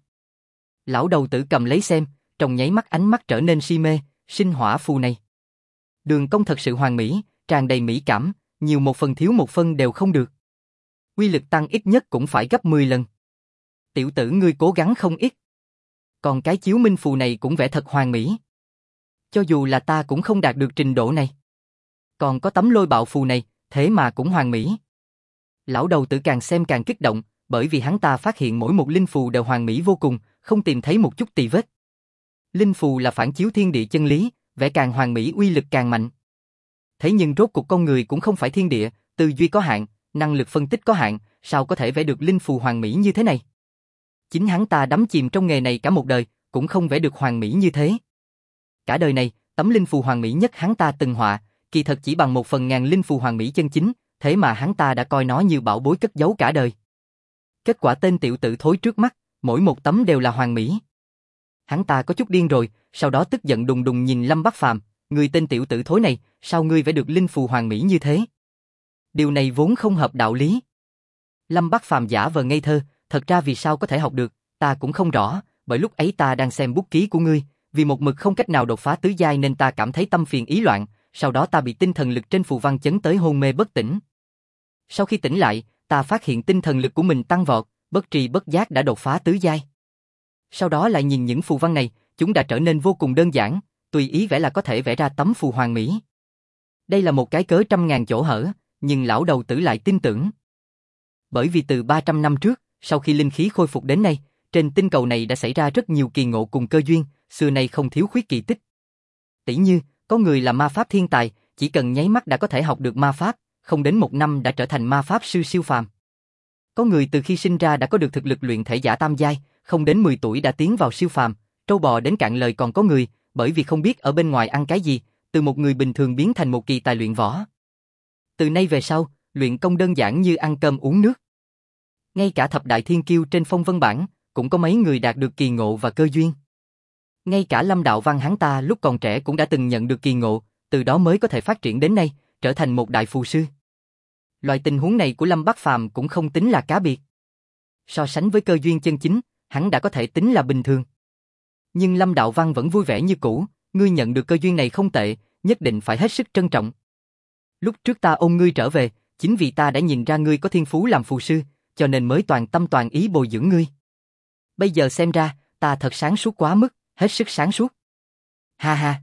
Lão đầu tử cầm lấy xem, trong nháy mắt ánh mắt trở nên si mê, sinh hỏa phù này. Đường cong thật sự hoàn mỹ, tràn đầy mỹ cảm, nhiều một phần thiếu một phân đều không được. Uy lực tăng ít nhất cũng phải gấp 10 lần. Tiểu tử ngươi cố gắng không ít. Còn cái chiếu minh phù này cũng vẽ thật hoàn mỹ. Cho dù là ta cũng không đạt được trình độ này. Còn có tấm lôi bạo phù này, thế mà cũng hoàn mỹ. Lão đầu tử càng xem càng kích động, bởi vì hắn ta phát hiện mỗi một linh phù đều hoàn mỹ vô cùng, không tìm thấy một chút tì vết. Linh phù là phản chiếu thiên địa chân lý, vẽ càng hoàn mỹ uy lực càng mạnh. Thế nhưng rốt cuộc con người cũng không phải thiên địa, tư duy có hạn, năng lực phân tích có hạn, sao có thể vẽ được linh phù hoàn mỹ như thế này? Chính hắn ta đắm chìm trong nghề này cả một đời, cũng không vẽ được hoàn mỹ như thế. Cả đời này, tấm linh phù hoàn mỹ nhất hắn ta từng họa, kỳ thật chỉ bằng 1/1000 linh phù hoàn mỹ chân chính, thế mà hắn ta đã coi nó như bảo bối cất giấu cả đời. Kết quả tên tiểu tử thối trước mắt, mỗi một tấm đều là hoàn mỹ. Hắn ta có chút điên rồi, sau đó tức giận đùng đùng nhìn Lâm Bắc Phàm, người tên tiểu tử thối này, sao ngươi vẽ được linh phù hoàn mỹ như thế? Điều này vốn không hợp đạo lý. Lâm Bắc Phàm giả vờ ngây thơ, thật ra vì sao có thể học được, ta cũng không rõ, bởi lúc ấy ta đang xem bút ký của ngươi, vì một mực không cách nào đột phá tứ giai nên ta cảm thấy tâm phiền ý loạn, sau đó ta bị tinh thần lực trên phù văn chấn tới hôn mê bất tỉnh. Sau khi tỉnh lại, ta phát hiện tinh thần lực của mình tăng vọt, bất tri bất giác đã đột phá tứ giai. Sau đó lại nhìn những phù văn này, chúng đã trở nên vô cùng đơn giản, tùy ý vẽ là có thể vẽ ra tấm phù hoàn mỹ. Đây là một cái cớ trăm ngàn chỗ hở, nhưng lão đầu tử lại tin tưởng. Bởi vì từ 300 năm trước, sau khi linh khí khôi phục đến nay, trên tinh cầu này đã xảy ra rất nhiều kỳ ngộ cùng cơ duyên, xưa nay không thiếu khuyết kỳ tích. Tỷ như, có người là ma pháp thiên tài, chỉ cần nháy mắt đã có thể học được ma pháp, không đến 1 năm đã trở thành ma pháp sư siêu phàm. Có người từ khi sinh ra đã có được thực lực luyện thể giả tam giai, không đến 10 tuổi đã tiến vào siêu phàm, trâu bò đến cạn lời còn có người, bởi vì không biết ở bên ngoài ăn cái gì, từ một người bình thường biến thành một kỳ tài luyện võ. Từ nay về sau, luyện công đơn giản như ăn cơm uống nước. Ngay cả thập đại thiên kiêu trên phong vân bảng, cũng có mấy người đạt được kỳ ngộ và cơ duyên. Ngay cả Lâm Đạo Văn hắn ta lúc còn trẻ cũng đã từng nhận được kỳ ngộ, từ đó mới có thể phát triển đến nay, trở thành một đại phù sư. Loại tình huống này của Lâm Bắc Phàm cũng không tính là cá biệt. So sánh với cơ duyên chân chính, hắn đã có thể tính là bình thường. Nhưng Lâm Đạo Văn vẫn vui vẻ như cũ, ngươi nhận được cơ duyên này không tệ, nhất định phải hết sức trân trọng. Lúc trước ta ôm ngươi trở về, chính vì ta đã nhìn ra ngươi có thiên phú làm phù sư, cho nên mới toàn tâm toàn ý bồi dưỡng ngươi. Bây giờ xem ra, ta thật sáng suốt quá mức, hết sức sáng suốt. Ha ha.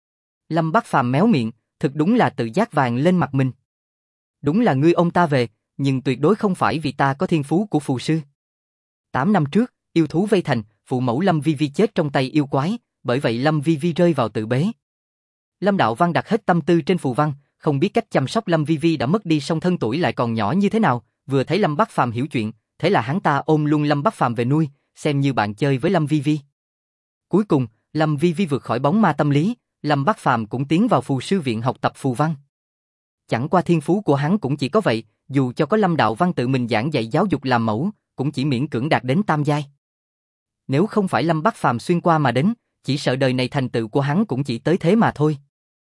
Lâm Bắc Phàm méo miệng, thực đúng là tự giác vàng lên mặt mình. Đúng là ngươi ôm ta về, nhưng tuyệt đối không phải vì ta có thiên phú của phù sư. 8 năm trước, yêu thú vây thành, phụ mẫu Lâm Vi Vi chết trong tay yêu quái, bởi vậy Lâm Vi Vi rơi vào tự bế. Lâm Đạo Văn đặt hết tâm tư trên phù văn, không biết cách chăm sóc Lâm Vi Vi đã mất đi song thân tuổi lại còn nhỏ như thế nào, vừa thấy Lâm Bắc Phàm hiểu chuyện, thế là hắn ta ôm luôn Lâm Bắc Phàm về nuôi, xem như bạn chơi với Lâm Vi Vi. Cuối cùng, Lâm Vi Vi vượt khỏi bóng ma tâm lý, Lâm Bắc Phàm cũng tiến vào phù sư viện học tập phù văn. Chẳng qua thiên phú của hắn cũng chỉ có vậy, dù cho có Lâm Đạo Văn tự mình giảng dạy giáo dục làm mẫu, cũng chỉ miễn cưỡng đạt đến tam giai. Nếu không phải Lâm Bắc Phàm xuyên qua mà đến, chỉ sợ đời này thành tựu của hắn cũng chỉ tới thế mà thôi.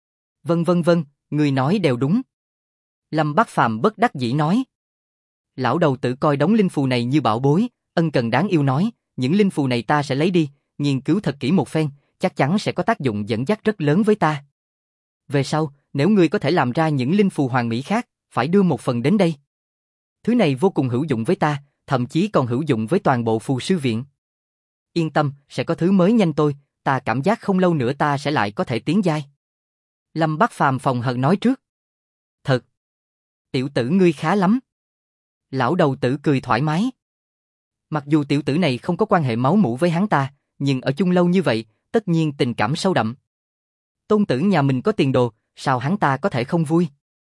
Vâng, người nói đều đúng. Lâm Bắc Phàm bất đắc dĩ nói. Lão đầu tử coi đống linh phù này như bảo bối, ân cần đáng yêu nói, những linh phù này ta sẽ lấy đi, nghiên cứu thật kỹ một phen, chắc chắn sẽ có tác dụng dẫn dắt rất lớn với ta. Về sau, nếu ngươi có thể làm ra những linh phù hoàn mỹ khác, phải đưa một phần đến đây. Thứ này vô cùng hữu dụng với ta, thậm chí còn hữu dụng với toàn bộ phù sư viện. Yên tâm, sẽ có thứ mới nhanh tôi, ta cảm giác không lâu nữa ta sẽ lại có thể tiến giai. Lâm Bắc Phàm phòng hận nói trước. Thật. Tiểu tử ngươi khá lắm. Lão đầu tử cười thoải mái. Mặc dù tiểu tử này không có quan hệ máu mủ với hắn ta, nhưng ở chung lâu như vậy, tất nhiên tình cảm sâu đậm. Tôn tử nhà mình có tiền đồ, sao hắn ta có thể không vui?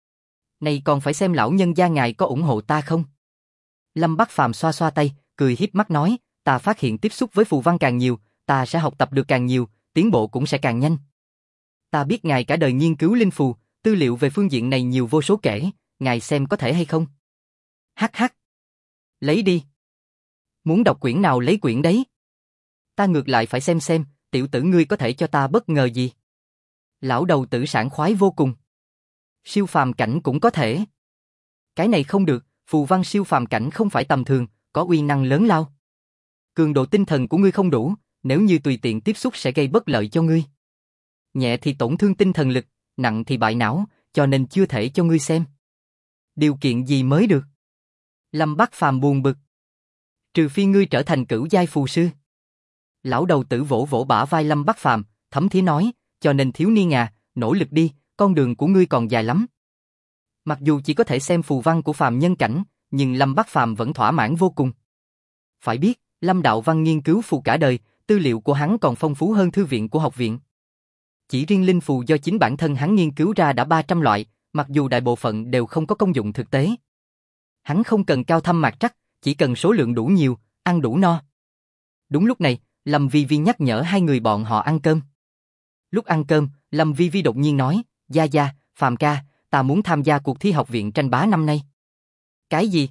Này còn phải xem lão nhân gia ngài có ủng hộ ta không? Lâm Bắc Phàm xoa xoa tay, cười híp mắt nói, ta phát hiện tiếp xúc với phù văn càng nhiều, ta sẽ học tập được càng nhiều, tiến bộ cũng sẽ càng nhanh. Ta biết ngài cả đời nghiên cứu linh phù, tư liệu về phương diện này nhiều vô số kể, ngài xem có thể hay không? Hắc hắc. Lấy đi. Muốn đọc quyển nào lấy quyển đấy. Ta ngược lại phải xem, tiểu tử ngươi có thể cho ta bất ngờ gì? Lão đầu tử sảng khoái vô cùng. Siêu phàm cảnh cũng có thể. Cái này không được, phù văn siêu phàm cảnh không phải tầm thường, có uy năng lớn lao. Cường độ tinh thần của ngươi không đủ, nếu như tùy tiện tiếp xúc sẽ gây bất lợi cho ngươi. Nhẹ thì tổn thương tinh thần lực, nặng thì bại não, cho nên chưa thể cho ngươi xem. Điều kiện gì mới được? Lâm Bắc Phàm buồn bực. Trừ phi ngươi trở thành cửu giai phù sư. Lão đầu tử vỗ vỗ bả vai Lâm Bắc Phàm, thấm thía nói, cho nên thiếu niên à, nỗ lực đi, con đường của ngươi còn dài lắm. Mặc dù chỉ có thể xem phù văn của phàm nhân cảnh, nhưng Lâm Bắc Phàm vẫn thỏa mãn vô cùng. Phải biết, Lâm Đạo Văn nghiên cứu phù cả đời, tư liệu của hắn còn phong phú hơn thư viện của học viện. Chỉ riêng linh phù do chính bản thân hắn nghiên cứu ra đã 300 loại, mặc dù đại bộ phận đều không có công dụng thực tế. Hắn không cần cao thâm mạc trắc, chỉ cần số lượng đủ nhiều, ăn đủ no. Đúng lúc này, Lâm Vi Vi nhắc nhở hai người bọn họ ăn cơm. Lúc ăn cơm, Lâm Vi Vi đột nhiên nói, Gia Gia, Phàm ca, ta muốn tham gia cuộc thi học viện tranh bá năm nay. Cái gì?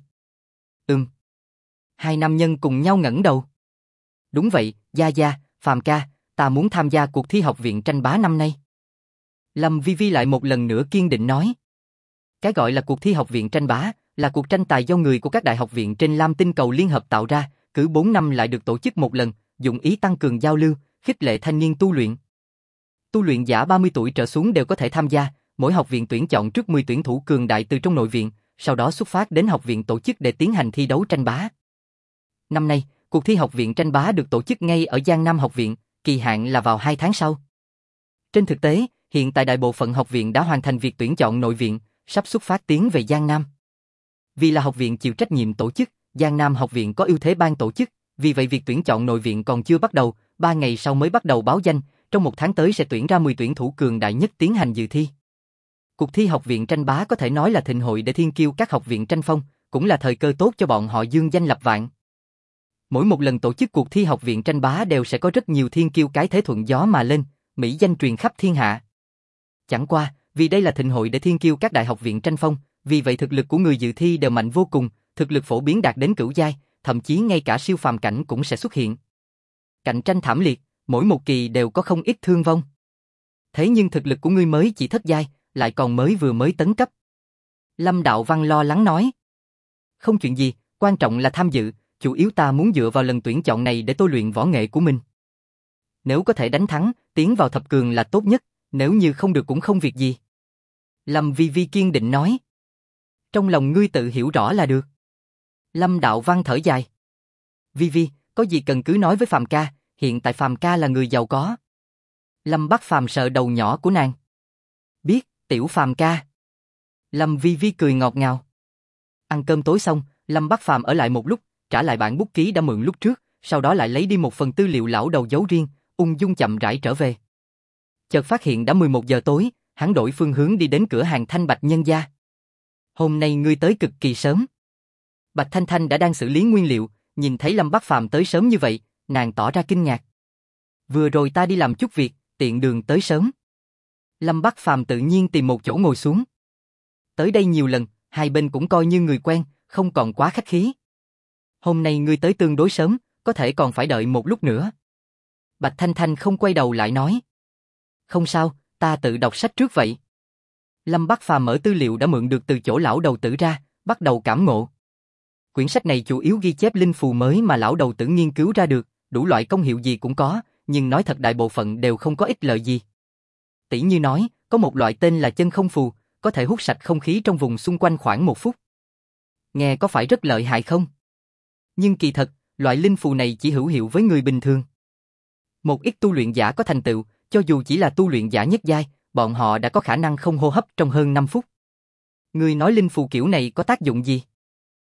Hai nam nhân cùng nhau ngẩng đầu. Đúng vậy, Gia Gia, Phàm ca, ta muốn tham gia cuộc thi học viện tranh bá năm nay. Lâm Vi Vi lại một lần nữa kiên định nói. Cái gọi là cuộc thi học viện tranh bá, là cuộc tranh tài do người của các đại học viện trên Lam Tinh cầu liên hợp tạo ra, cứ 4 năm lại được tổ chức một lần, dụng ý tăng cường giao lưu, khích lệ thanh niên tu luyện. Tu luyện giả 30 tuổi trở xuống đều có thể tham gia, mỗi học viện tuyển chọn trước 10 tuyển thủ cường đại từ trong nội viện, sau đó xuất phát đến học viện tổ chức để tiến hành thi đấu tranh bá. Năm nay, cuộc thi học viện tranh bá được tổ chức ngay ở Giang Nam học viện, kỳ hạn là vào 2 tháng sau. Trên thực tế, hiện tại đại bộ phận học viện đã hoàn thành việc tuyển chọn nội viện, sắp xuất phát tiến về Giang Nam. Vì là học viện chịu trách nhiệm tổ chức, Giang Nam học viện có ưu thế ban tổ chức, vì vậy việc tuyển chọn nội viện còn chưa bắt đầu, 3 ngày sau mới bắt đầu báo danh, trong 1 tháng tới sẽ tuyển ra 10 tuyển thủ cường đại nhất tiến hành dự thi. Cuộc thi học viện tranh bá có thể nói là thịnh hội để thiên kiêu các học viện tranh phong, cũng là thời cơ tốt cho bọn họ dương danh lập vạn. Mỗi một lần tổ chức cuộc thi học viện tranh bá đều sẽ có rất nhiều thiên kiêu cái thế thuận gió mà lên, mỹ danh truyền khắp thiên hạ. Chẳng qua, vì đây là thịnh hội để thiên kiêu các đại học viện tranh phong, vì vậy thực lực của người dự thi đều mạnh vô cùng, thực lực phổ biến đạt đến cửu giai, thậm chí ngay cả siêu phàm cảnh cũng sẽ xuất hiện. Cạnh tranh thảm liệt, mỗi một kỳ đều có không ít thương vong. Thế nhưng thực lực của ngươi mới chỉ thất giai, lại còn mới tấn cấp. Lâm Đạo Văn lo lắng nói. Không chuyện gì, quan trọng là tham dự, chủ yếu ta muốn dựa vào lần tuyển chọn này để tôi luyện võ nghệ của mình. Nếu có thể đánh thắng, tiến vào thập cường là tốt nhất, nếu như không được cũng không việc gì. Lâm Vi Vi kiên định nói. Trong lòng ngươi tự hiểu rõ là được. Lâm Đạo Văn thở dài. Vi Vi, có gì cần cứ nói với Phàm ca, hiện tại Phàm ca là người giàu có. Lâm Bắc Phàm sờ đầu nhỏ của nàng. Biết, tiểu Phàm ca. Lâm Vi Vi cười ngọt ngào. Ăn cơm tối xong, Lâm Bắc Phàm ở lại một lúc, trả lại bản bút ký đã mượn lúc trước, sau đó lại lấy đi một phần tư liệu lão đầu giấu riêng, ung dung chậm rãi trở về. Chợt phát hiện đã 11 giờ tối, hắn đổi phương hướng đi đến cửa hàng Thanh Bạch nhân gia. Hôm nay ngươi tới cực kỳ sớm. Bạch Thanh Thanh đã đang xử lý nguyên liệu, nhìn thấy Lâm Bắc Phàm tới sớm như vậy, nàng tỏ ra kinh ngạc. Vừa rồi ta đi làm chút việc, tiện đường tới sớm. Lâm Bắc Phàm tự nhiên tìm một chỗ ngồi xuống. Tới đây nhiều lần, hai bên cũng coi như người quen, không còn quá khách khí. Hôm nay ngươi tới tương đối sớm, có thể còn phải đợi một lúc nữa. Bạch Thanh Thanh không quay đầu lại nói. Không sao, ta tự đọc sách trước vậy. Lâm Bắc Phàm mở tư liệu đã mượn được từ chỗ lão đầu tử ra, bắt đầu cảm ngộ. Quyển sách này chủ yếu ghi chép linh phù mới mà lão đầu tử nghiên cứu ra được, đủ loại công hiệu gì cũng có, nhưng nói thật đại bộ phận đều không có ích lợi gì. Tỷ như nói, có một loại tên là chân không phù, có thể hút sạch không khí trong vùng xung quanh khoảng 1 phút. Nghe có phải rất lợi hại không? Nhưng kỳ thật, loại linh phù này chỉ hữu hiệu với người bình thường. Một ít tu luyện giả có thành tựu, cho dù chỉ là tu luyện giả nhất giai, bọn họ đã có khả năng không hô hấp trong hơn 5 phút. Ngươi nói linh phù kiểu này có tác dụng gì?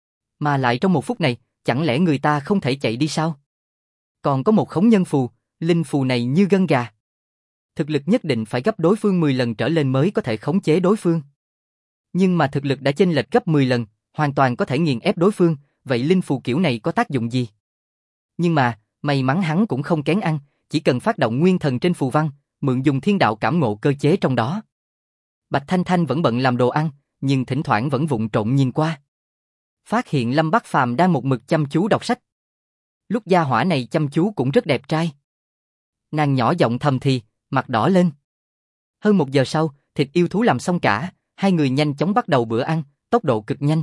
Mà lại trong 1 phút này, chẳng lẽ người ta không thể chạy đi sao? Còn có một khống nhân phù, linh phù này như gân gà. Thực lực nhất định phải gấp đối phương 10 lần trở lên mới có thể khống chế đối phương. Nhưng mà thực lực đã chênh lệch gấp 10 lần, hoàn toàn có thể nghiền ép đối phương, vậy linh phù kiểu này có tác dụng gì? Nhưng mà, may mắn hắn cũng không kén ăn, chỉ cần phát động nguyên thần trên phù văn, mượn dùng thiên đạo cảm ngộ cơ chế trong đó. Bạch Thanh Thanh vẫn bận làm đồ ăn, nhưng thỉnh thoảng vẫn vụng trộm nhìn qua. Phát hiện Lâm Bắc Phàm đang một mực chăm chú đọc sách. Lúc gia hỏa này chăm chú cũng rất đẹp trai. Nàng nhỏ giọng thầm thì, mặt đỏ lên. Hơn 1 giờ sau, thịt yêu thú làm xong cả, hai người nhanh chóng bắt đầu bữa ăn, tốc độ cực nhanh.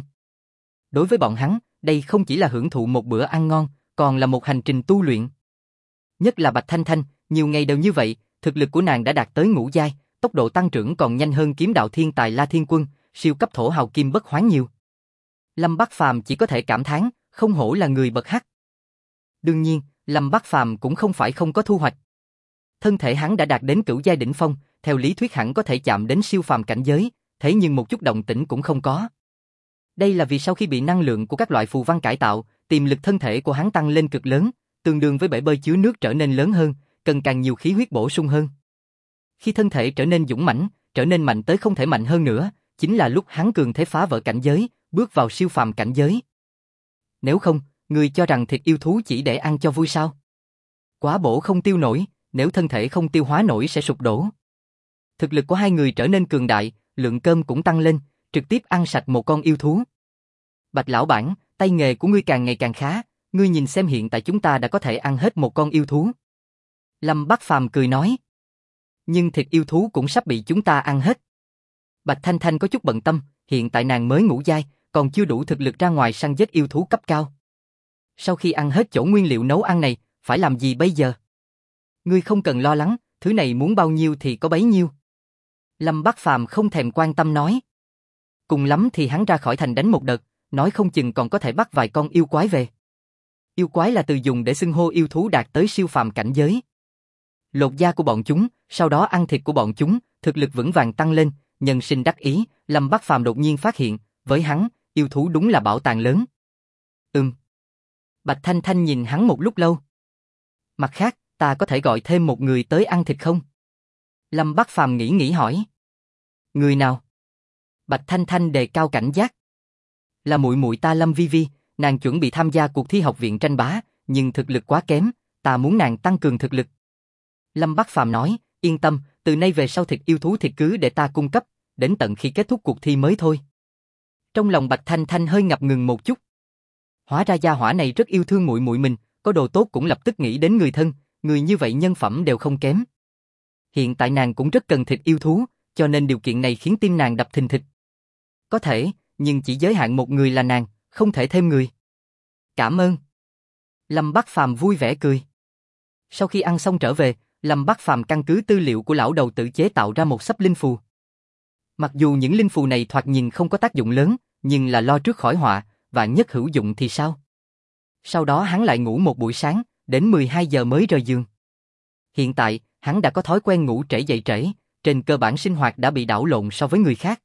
Đối với bọn hắn, đây không chỉ là hưởng thụ một bữa ăn ngon, còn là một hành trình tu luyện. Nhất là Bạch Thanh Thanh, nhiều ngày đều như vậy, thực lực của nàng đã đạt tới ngũ giai, tốc độ tăng trưởng còn nhanh hơn kiếm đạo thiên tài La Thiên Quân, siêu cấp thổ hào kim bất hoán nhiều. Lâm Bắc Phàm chỉ có thể cảm thán, không hổ là người bậc hắc. Đương nhiên, Lâm Bắc Phàm cũng không phải không có thu hoạch. Thân thể hắn đã đạt đến cửu giai đỉnh phong, theo lý thuyết hẳn có thể chạm đến siêu phàm cảnh giới, thế nhưng một chút động tĩnh cũng không có. Đây là vì sau khi bị năng lượng của các loại phù văn cải tạo, tiềm lực thân thể của hắn tăng lên cực lớn, tương đương với bể bơi chứa nước trở nên lớn hơn, cần càng nhiều khí huyết bổ sung hơn. Khi thân thể trở nên dũng mãnh, trở nên mạnh tới không thể mạnh hơn nữa, chính là lúc hắn cường thế phá vỡ cảnh giới, bước vào siêu phàm cảnh giới. Nếu không, người cho rằng thịt yêu thú chỉ để ăn cho vui sao? Quá bổ không tiêu nổi, nếu thân thể không tiêu hóa nổi sẽ sụp đổ. Thực lực của hai người trở nên cường đại, lượng cơm cũng tăng lên, trực tiếp ăn sạch một con yêu thú. Bạch lão bản, tay nghề của ngươi càng ngày càng khá, ngươi nhìn xem hiện tại chúng ta đã có thể ăn hết một con yêu thú. Lâm Bắc Phàm cười nói. Nhưng thịt yêu thú cũng sắp bị chúng ta ăn hết. Bạch Thanh Thanh có chút bận tâm, hiện tại nàng mới ngũ giai, còn chưa đủ thực lực ra ngoài săn giết yêu thú cấp cao. Sau khi ăn hết chỗ nguyên liệu nấu ăn này, phải làm gì bây giờ? Ngươi không cần lo lắng, thứ này muốn bao nhiêu thì có bấy nhiêu. Lâm Bắc Phàm không thèm quan tâm nói. Cùng lắm thì hắn ra khỏi thành đánh một đợt, nói không chừng còn có thể bắt vài con yêu quái về. Yêu quái là từ dùng để xưng hô yêu thú đạt tới siêu phàm cảnh giới. Lột da của bọn chúng, sau đó ăn thịt của bọn chúng, thực lực vững vàng tăng lên, nhân sinh đắc ý, Lâm Bắc Phàm đột nhiên phát hiện, với hắn, yêu thú đúng là bảo tàng lớn. Bạch Thanh Thanh nhìn hắn một lúc lâu. Mặt khác, ta có thể gọi thêm một người tới ăn thịt không? Lâm Bắc Phàm nghĩ hỏi. Người nào? Bạch Thanh Thanh đề cao cảnh giác. Là muội muội ta Lâm Vi Vi, nàng chuẩn bị tham gia cuộc thi học viện tranh bá, nhưng thực lực quá kém, ta muốn nàng tăng cường thực lực. Lâm Bắc Phàm nói, yên tâm, từ nay về sau thịt yêu thú thịt cứ để ta cung cấp, đến tận khi kết thúc cuộc thi mới thôi. Trong lòng Bạch Thanh Thanh hơi ngập ngừng một chút. Hóa ra gia hỏa này rất yêu thương muội muội mình, có đồ tốt cũng lập tức nghĩ đến người thân, người như vậy nhân phẩm đều không kém. Hiện tại nàng cũng rất cần thịt yêu thú, cho nên điều kiện này khiến tim nàng đập thình thịch. Có thể, nhưng chỉ giới hạn một người là nàng, không thể thêm người. Cảm ơn. Lâm Bắc Phàm vui vẻ cười. Sau khi ăn xong trở về, Lâm Bắc Phàm căn cứ tư liệu của lão đầu tự chế tạo ra một xấp linh phù. Mặc dù những linh phù này thoạt nhìn không có tác dụng lớn, nhưng là lo trước khỏi họa, vạn nhất hữu dụng thì sao? Sau đó hắn lại ngủ một buổi sáng, đến 12 giờ mới rời giường. Hiện tại, hắn đã có thói quen ngủ trễ dậy trễ, trên cơ bản sinh hoạt đã bị đảo lộn so với người khác.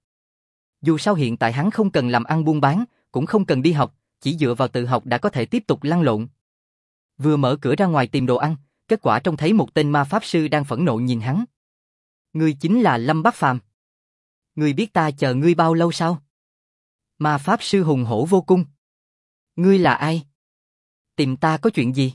Dù sao hiện tại hắn không cần làm ăn buôn bán, cũng không cần đi học, chỉ dựa vào tự học đã có thể tiếp tục lăn lộn. Vừa mở cửa ra ngoài tìm đồ ăn, kết quả trông thấy một tên ma pháp sư đang phẫn nộ nhìn hắn. Ngươi chính là Lâm Bắc Phàm. Ngươi biết ta chờ ngươi bao lâu sao? Ma pháp sư hùng hổ vô cùng. Ngươi là ai? Tìm ta có chuyện gì?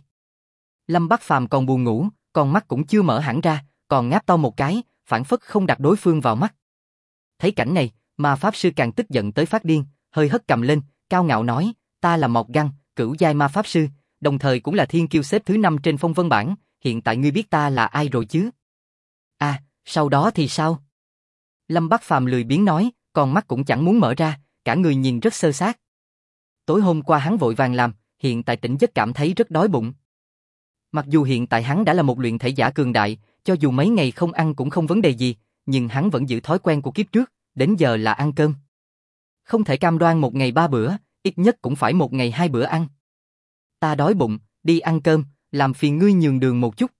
Lâm Bắc Phàm còn buồn ngủ, con mắt cũng chưa mở hẳn ra, còn ngáp to một cái, phản phất không đặt đối phương vào mắt. Thấy cảnh này, ma pháp sư càng tức giận tới phát điên, hơi hất cầm lên, cao ngạo nói, ta là Mộc Găng, cửu giai ma pháp sư, đồng thời cũng là thiên kiêu xếp thứ 5 trên phong vân bảng, hiện tại ngươi biết ta là ai rồi chứ? À, sau đó thì sao? Lâm Bắc Phàm lười biếng nói, con mắt cũng chẳng muốn mở ra, cả người nhìn rất sơ sát. Tối hôm qua hắn vội vàng làm, hiện tại tỉnh giấc cảm thấy rất đói bụng. Mặc dù hiện tại hắn đã là một luyện thể giả cường đại, cho dù mấy ngày không ăn cũng không vấn đề gì, nhưng hắn vẫn giữ thói quen của kiếp trước, đến giờ là ăn cơm. Không thể cam đoan một ngày 3 bữa, ít nhất cũng phải một ngày 2 bữa ăn. Ta đói bụng, đi ăn cơm, làm phiền ngươi nhường đường một chút.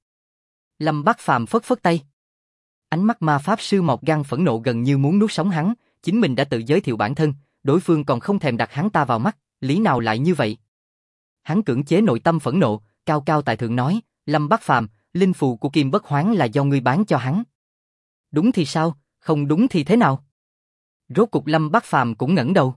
Lâm Bắc Phàm phất phất tay. Ánh mắt ma pháp sư Mộc Găng phẫn nộ gần như muốn nuốt sống hắn, chính mình đã tự giới thiệu bản thân, đối phương còn không thèm đặt hắn ta vào mắt, lý nào lại như vậy? Hắn cưỡng chế nội tâm phẫn nộ, cao cao tại thượng nói, Lâm Bắc Phàm, linh phù của Kim Bất Hoán là do ngươi bán cho hắn. Đúng thì sao, không đúng thì thế nào? Rốt cục Lâm Bắc Phàm cũng ngẩng đầu.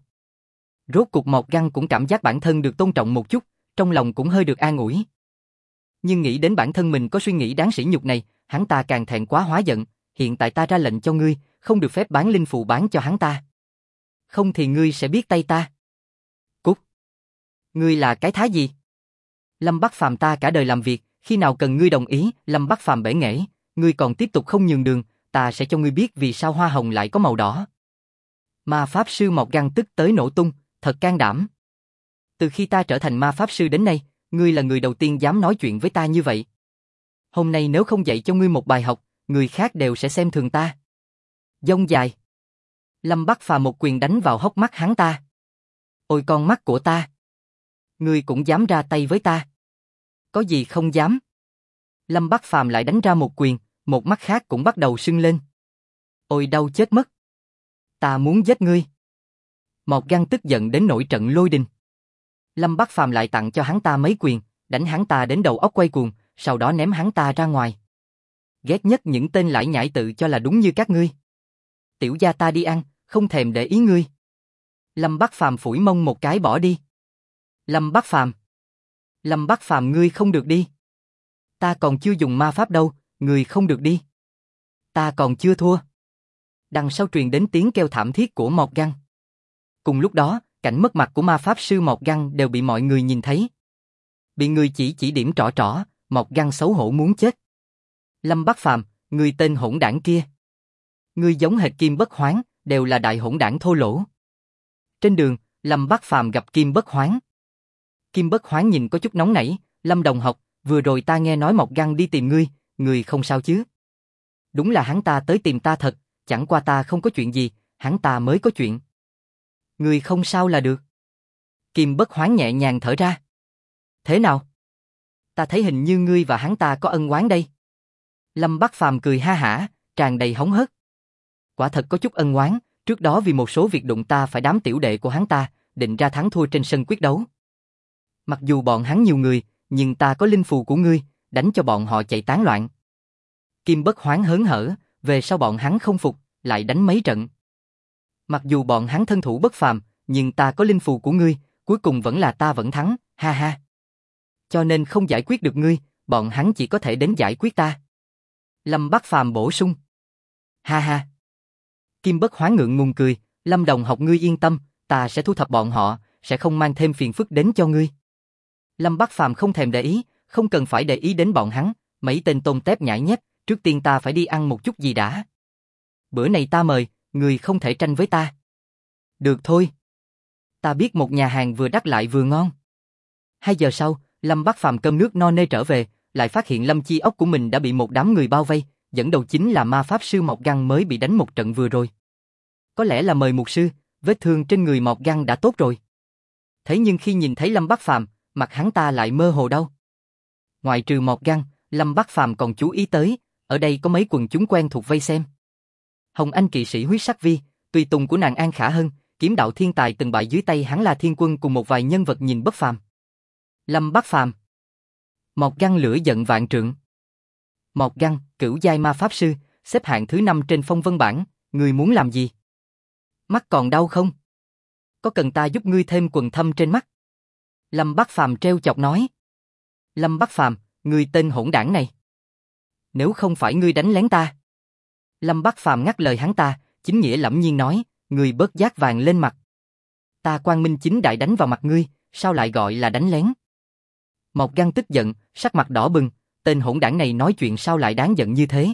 Rốt cục Mộc Găng cũng cảm giác bản thân được tôn trọng một chút, trong lòng cũng hơi được an ủi. Nhưng nghĩ đến bản thân mình có suy nghĩ đáng sỉ nhục này, hắn ta càng thẹn quá hóa giận, hiện tại ta ra lệnh cho ngươi, không được phép bán linh phù bán cho hắn ta. Không thì ngươi sẽ biết tay ta. Cút. Ngươi là cái thá gì? Lâm Bắc Phàm ta cả đời làm việc, khi nào cần ngươi đồng ý? Lâm Bắc Phàm bể nghễ, ngươi còn tiếp tục không nhường đường, ta sẽ cho ngươi biết vì sao hoa hồng lại có màu đỏ. Ma pháp sư Mộc Găng tức tới nổ tung, thật can đảm. Từ khi ta trở thành ma pháp sư đến nay, ngươi là người đầu tiên dám nói chuyện với ta như vậy. Hôm nay nếu không dạy cho ngươi một bài học, người khác đều sẽ xem thường ta. Dông dài. Lâm Bắc Phàm một quyền đánh vào hốc mắt hắn ta. Ôi con mắt của ta. Ngươi cũng dám ra tay với ta. Có gì không dám. Lâm Bắc Phàm lại đánh ra một quyền, một mắt khác cũng bắt đầu sưng lên. Ôi đau chết mất. Ta muốn giết ngươi. Mộc Găng tức giận đến nổi trận lôi đình. Lâm Bắc Phàm lại tặng cho hắn ta mấy quyền, đánh hắn ta đến đầu óc quay cuồng, sau đó ném hắn ta ra ngoài. Ghét nhất những tên lải nhải tự cho là đúng như các ngươi. Tiểu gia ta đi ăn, không thèm để ý ngươi. Lâm Bắc Phàm phủi mông một cái bỏ đi. Lâm Bắc Phàm. Lâm Bắc Phàm ngươi không được đi. Ta còn chưa dùng ma pháp đâu, ngươi không được đi. Ta còn chưa thua. Đằng sau truyền đến tiếng kêu thảm thiết của Mộc Găng. Cùng lúc đó, cảnh mất mặt của ma pháp sư Mộc Găng đều bị mọi người nhìn thấy. Bị người chỉ điểm trỏ trỏ, Mộc Găng xấu hổ muốn chết. Lâm Bắc Phàm, ngươi tên hỗn đảng kia. Ngươi giống hệt Kim Bất Hoán, đều là đại hỗn đảng thô lỗ. Trên đường, Lâm Bắc Phàm gặp Kim Bất Hoán. Kim Bất Hoán nhìn có chút nóng nảy, Lâm đồng học, vừa rồi ta nghe nói Mộc Găng đi tìm ngươi không sao chứ? Đúng là hắn ta tới tìm ta thật, chẳng qua ta không có chuyện gì, hắn ta mới có chuyện. Ngươi không sao là được. Kim Bất Hoán nhẹ nhàng thở ra. Thế nào? Ta thấy hình như ngươi và hắn ta có ân oán đây. Lâm Bắc Phàm cười ha hả, tràn đầy hống hớt. Quả thật có chút ân oán, trước đó vì một số việc đụng ta phải đám tiểu đệ của hắn ta, định ra thắng thua trên sân quyết đấu. Mặc dù bọn hắn nhiều người, nhưng ta có linh phù của ngươi, đánh cho bọn họ chạy tán loạn. Kim Bất Hoán hớn hở, về sau bọn hắn không phục, lại đánh mấy trận. Mặc dù bọn hắn thân thủ bất phàm, nhưng ta có linh phù của ngươi, cuối cùng vẫn là ta vẫn thắng, ha ha. Cho nên không giải quyết được ngươi, bọn hắn chỉ có thể đến giải quyết ta. Lâm Bắc Phàm bổ sung. Ha ha. Kim Bất Hoán ngượng ngùng cười, Lâm đồng học ngươi yên tâm, ta sẽ thu thập bọn họ, sẽ không mang thêm phiền phức đến cho ngươi. Lâm Bắc Phàm không thèm để ý, không cần phải để ý đến bọn hắn, mấy tên tôm tép nhãi nhép, trước tiên ta phải đi ăn một chút gì đã. Bữa này ta mời, ngươi không thể tranh với ta. Được thôi. Ta biết một nhà hàng vừa đắt lại vừa ngon. 2 giờ sau, Lâm Bắc Phàm cơm nước no nê trở về, lại phát hiện Lâm Chi ốc của mình đã bị một đám người bao vây, dẫn đầu chính là ma pháp sư Mộc Găng mới bị đánh một trận vừa rồi. Có lẽ là mời mục sư, vết thương trên người Mộc Găng đã tốt rồi. Thế nhưng khi nhìn thấy Lâm Bắc Phàm, mặt hắn ta lại mơ hồ đau. Ngoại trừ Mộc Găng, Lâm Bắc Phàm còn chú ý tới, ở đây có mấy quần chúng quen thuộc vây xem. Hồng Anh kỵ sĩ huyết sắc vi, tùy tùng của nàng An Khả Hân, kiếm đạo thiên tài từng bại dưới tay hắn là Thiên Quân cùng một vài nhân vật nhìn bất phàm. Lâm Bắc Phàm. Mộc Găng lửa giận vạn trượng. Mộc Găng, cửu giai ma pháp sư, xếp hạng thứ 5 trên phong vân bảng, ngươi muốn làm gì? Mắt còn đau không? Có cần ta giúp ngươi thêm quần thâm trên mắt? Lâm Bắc Phàm trêu chọc nói. Lâm Bắc Phàm, ngươi tên hỗn đảng này. Nếu không phải ngươi đánh lén ta. Lâm Bắc Phàm ngắt lời hắn ta, chính nghĩa lẫm nhiên nói, ngươi bớt giác vàng lên mặt. Ta quang minh chính đại đánh vào mặt ngươi, sao lại gọi là đánh lén? Mộc Găng tức giận, sắc mặt đỏ bừng, tên hỗn đảng này nói chuyện sao lại đáng giận như thế?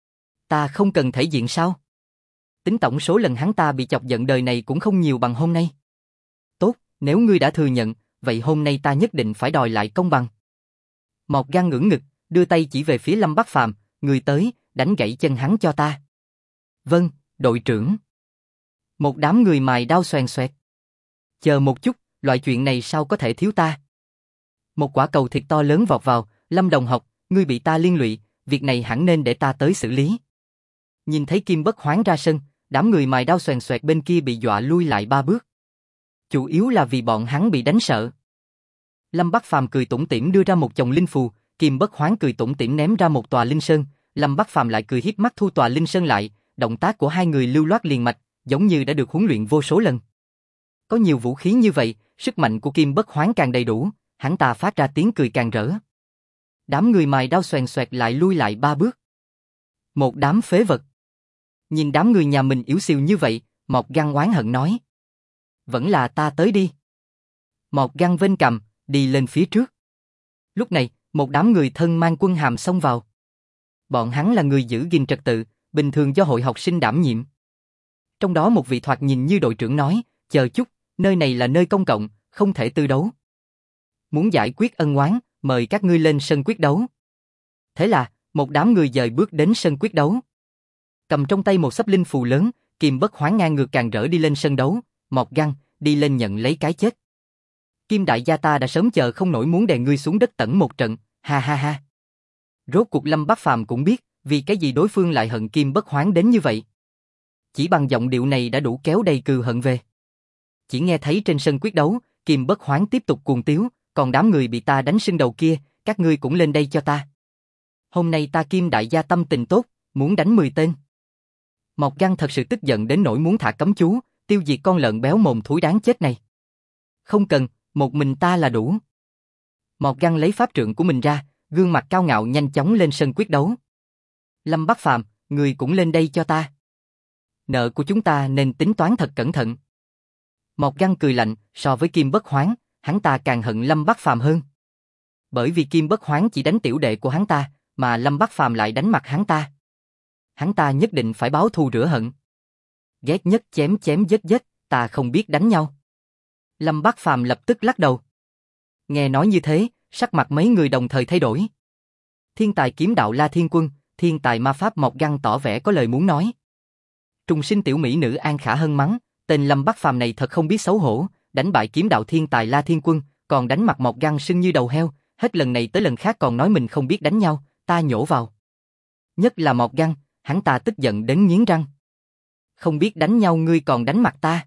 Ta không cần thể diện sao? Tính tổng số lần hắn ta bị chọc giận đời này cũng không nhiều bằng hôm nay. Tốt, nếu ngươi đã thừa nhận, vậy hôm nay ta nhất định phải đòi lại công bằng. Mộc Găng ngưỡng ngực, đưa tay chỉ về phía Lâm Bắc Phàm, người tới, đánh gãy chân hắn cho ta. Vâng, đội trưởng. Một đám người mài đao xoèn xoẹt. Chờ một chút, loại chuyện này sao có thể thiếu ta? Một quả cầu thịt to lớn vọt vào, Lâm đồng học, ngươi bị ta liên lụy, việc này hẳn nên để ta tới xử lý. Nhìn thấy Kim Bất Hoán ra sân, đám người mài đao xoèn xoẹt bên kia bị dọa lui lại 3 bước. Chủ yếu là vì bọn hắn bị đánh sợ. Lâm Bắc Phàm cười tủm tỉm đưa ra một chồng linh phù, Kim Bất Hoán cười tủm tỉm ném ra một tòa linh sơn, Lâm Bắc Phàm lại cười híp mắt thu tòa linh sơn lại, động tác của hai người lưu loát liền mạch, giống như đã được huấn luyện vô số lần. Có nhiều vũ khí như vậy, sức mạnh của Kim Bất Hoán càng đầy đủ, hắn ta phát ra tiếng cười càng rỡ. Đám người mài đao xoèn xoẹt lại lui lại 3 bước. Một đám phế vật. Nhìn đám người nhà mình yếu xìu như vậy, Mộc Găng oán hận nói. Vẫn là ta tới đi. Mộc Găng vênh cằm, đi lên phía trước. Lúc này, một đám người thân mang quân hàm xông vào. Bọn hắn là người giữ gìn trật tự, bình thường do hội học sinh đảm nhiệm. Trong đó một vị thoạt nhìn như đội trưởng nói, chờ chút, nơi này là nơi công cộng, không thể tư đấu. Muốn giải quyết ân oán, mời các ngươi lên sân quyết đấu. Thế là, một đám người dời bước đến sân quyết đấu. Cầm trong tay một xấp linh phù lớn, Kim Bất Hoán ngang ngược càng rỡ đi lên sân đấu, Mộc Găng, đi lên nhận lấy cái chết. Kim đại gia ta đã sớm chờ không nổi muốn đè ngươi xuống đất tẩn một trận, ha ha ha. Rốt cuộc Lâm Bắc Phàm cũng biết, vì cái gì đối phương lại hận Kim Bất Hoán đến như vậy. Chỉ bằng giọng điệu này đã đủ kéo đầy cừu hận về. Chỉ nghe thấy trên sân quyết đấu, Kim Bất Hoán tiếp tục cuồng tiếu, còn đám người bị ta đánh sưng đầu kia, các ngươi cũng lên đây cho ta. Hôm nay ta Kim đại gia tâm tình tốt, muốn đánh 10 tên. Mộc Găng thật sự tức giận đến nỗi muốn thả cấm chú, tiêu diệt con lợn béo mồm thúi đáng chết này. Không cần, một mình ta là đủ. Mộc Găng lấy pháp trượng của mình ra, gương mặt cao ngạo nhanh chóng lên sân quyết đấu. Lâm Bắc Phàm, người cũng lên đây cho ta. Nợ của chúng ta nên tính toán thật cẩn thận. Mộc Găng cười lạnh, so với Kim Bất Hoán, hắn ta càng hận Lâm Bắc Phàm hơn. Bởi vì Kim Bất Hoán chỉ đánh tiểu đệ của hắn ta, mà Lâm Bắc Phàm lại đánh mặt hắn ta. Hắn ta nhất định phải báo thù rửa hận. Ghét nhất chém chém giết giết, ta không biết đánh nhau. Lâm Bắc Phàm lập tức lắc đầu. Nghe nói như thế, sắc mặt mấy người đồng thời thay đổi. Thiên tài kiếm đạo La Thiên Quân, thiên tài ma pháp Mộc Găng tỏ vẻ có lời muốn nói. Trùng sinh tiểu mỹ nữ An Khả Hân mắng, tên Lâm Bắc Phàm này thật không biết xấu hổ, đánh bại kiếm đạo thiên tài La Thiên Quân, còn đánh mặt Mộc Găng sưng như đầu heo, hết lần này tới lần khác còn nói mình không biết đánh nhau, ta nhổ vào. Nhất là Mộc Găng, hắn ta tức giận đến nghiến răng. Không biết đánh nhau ngươi còn đánh mặt ta.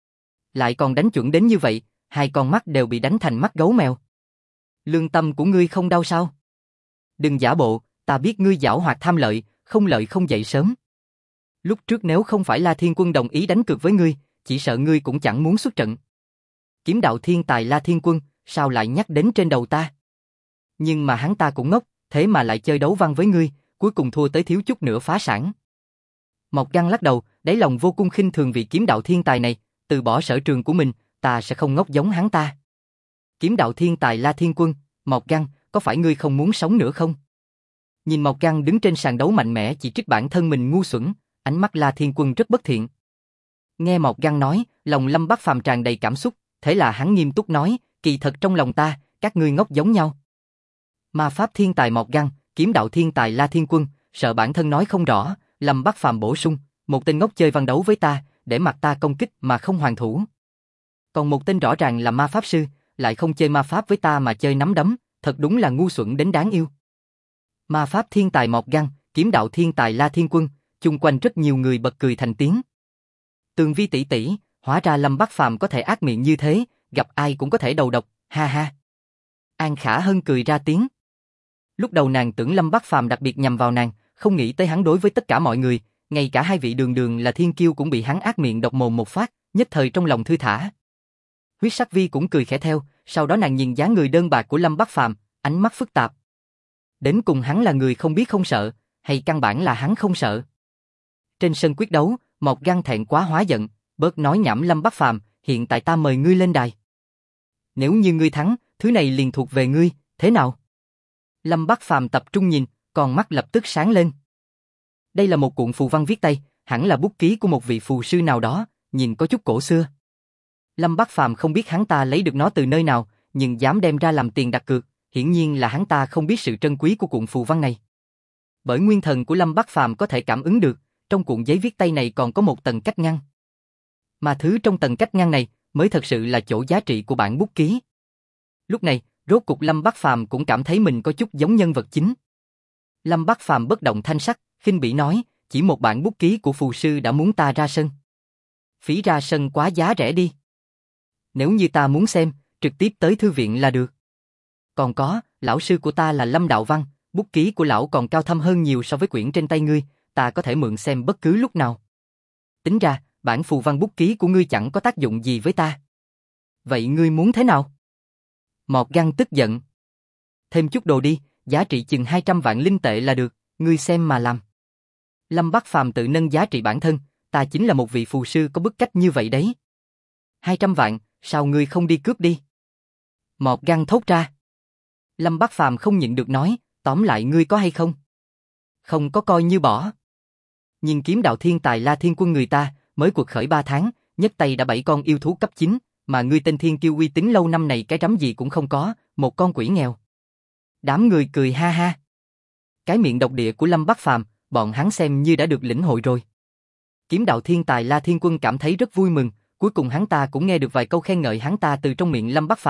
Lại còn đánh chuẩn đến như vậy, hai con mắt đều bị đánh thành mắt gấu mèo. Lương tâm của ngươi không đau sao? Đừng giả bộ, ta biết ngươi giảo hoạt tham lợi không dậy sớm. Lúc trước nếu không phải La Thiên Quân đồng ý đánh cược với ngươi, chỉ sợ ngươi cũng chẳng muốn xuất trận. Kiếm đạo thiên tài La Thiên Quân, sao lại nhắc đến trên đầu ta? Nhưng mà hắn ta cũng ngốc, thế mà lại chơi đấu văn với ngươi, cuối cùng thua tới thiếu chút nữa phá sản. Mộc Găng lắc đầu, đáy lòng vô cùng khinh thường vị kiếm đạo thiên tài này, từ bỏ sở trường của mình, ta sẽ không ngốc giống hắn ta. Kiếm đạo thiên tài La Thiên Quân, Mộc Găng, có phải ngươi không muốn sống nữa không? Nhìn Mộc Găng đứng trên sàn đấu mạnh mẽ chỉ trích bản thân mình ngu xuẩn, ánh mắt La Thiên Quân rất bất thiện. Nghe Mộc Găng nói, lòng Lâm Bắc Phàm tràn đầy cảm xúc, thế là hắn nghiêm túc nói, kỳ thật trong lòng ta, các ngươi ngốc giống nhau. Ma pháp thiên tài Mộc Găng, kiếm đạo thiên tài La Thiên Quân, sợ bản thân nói không rõ, Lâm Bắc Phàm bổ sung, một tên ngốc chơi văn đấu với ta, để mặt ta công kích mà không hoàn thủ. Còn một tên rõ ràng là ma pháp sư, lại không chơi ma pháp với ta mà chơi nắm đấm, thật đúng là ngu xuẩn đến đáng yêu. Ma pháp thiên tài Mộc Găng, kiếm đạo thiên tài La Thiên Quân, chung quanh rất nhiều người bật cười thành tiếng. Tường Vi tỷ tỷ, hóa ra Lâm Bắc Phàm có thể ác miệng như thế, gặp ai cũng có thể đầu độc, ha ha. An Khả Hân cười ra tiếng. Lúc đầu nàng tưởng Lâm Bắc Phàm đặc biệt nhằm vào nàng, không nghĩ tới hắn đối với tất cả mọi người, ngay cả hai vị đường đường là thiên kiêu cũng bị hắn ác miệng độc mồm một phát, nhất thời trong lòng thư thả. Huyết Sắc Vi cũng cười khẽ theo, sau đó nàng nhìn dáng người đơn bạc của Lâm Bắc Phàm, ánh mắt phức tạp. Đến cùng hắn là người không biết không sợ, hay căn bản là hắn không sợ? Trên sân quyết đấu, Mộc Găng thẹn quá hóa giận, bớt nói nhảm Lâm Bắc Phàm, hiện tại ta mời ngươi lên đài. Nếu như ngươi thắng, thứ này liền thuộc về ngươi, thế nào? Lâm Bắc Phàm tập trung nhìn, con mắt lập tức sáng lên. Đây là một cuộn phù văn viết tay, hẳn là bút ký của một vị phù sư nào đó, nhìn có chút cổ xưa. Lâm Bắc Phàm không biết hắn ta lấy được nó từ nơi nào, nhưng dám đem ra làm tiền đặt cược, hiển nhiên là hắn ta không biết sự trân quý của cuộn phù văn này. Bởi nguyên thần của Lâm Bắc Phàm có thể cảm ứng được, trong cuộn giấy viết tay này còn có một tầng cách ngăn. Mà thứ trong tầng cách ngăn này mới thật sự là chỗ giá trị của bản bút ký. Lúc này, rốt cục Lâm Bắc Phàm cũng cảm thấy mình có chút giống nhân vật chính. Lâm Bắc Phàm bất động thanh sắc, khinh bỉ nói, chỉ một bản bút ký của phù sư đã muốn ta ra sân. Phí ra sân quá giá rẻ đi. Nếu như ta muốn xem, trực tiếp tới thư viện là được. Còn có, lão sư của ta là Lâm Đạo Văn, bút ký của lão còn cao thâm hơn nhiều so với quyển trên tay ngươi, ta có thể mượn xem bất cứ lúc nào. Tính ra, bản phù văn bút ký của ngươi chẳng có tác dụng gì với ta. Vậy ngươi muốn thế nào? Mộc Găng tức giận. Thêm chút đồ đi, giá trị chừng 200 vạn linh tệ là được, ngươi xem mà làm. Lâm Bắc Phàm tự nâng giá trị bản thân, ta chính là một vị phù sư có bức cách như vậy đấy. 200 vạn, sao ngươi không đi cướp đi? Mộc Găng thốt ra. Lâm Bắc Phàm không nhịn được nói, tóm lại ngươi có hay không? Không có coi như bỏ. Nhưng kiếm đạo thiên tài La Thiên Quân người ta, mới cuộc khởi 3 tháng, nhất tay đã 7 con yêu thú cấp 9, mà ngươi tên thiên kiêu uy tín lâu năm này cái rắm gì cũng không có, một con quỷ nghèo. Đám người cười ha ha. Cái miệng độc địa của Lâm Bắc Phàm, bọn hắn xem như đã được lĩnh hội rồi. Kiếm đạo thiên tài La Thiên Quân cảm thấy rất vui mừng, cuối cùng hắn ta cũng nghe được vài câu khen ngợi hắn ta từ trong miệng Lâm Bắc Phàm,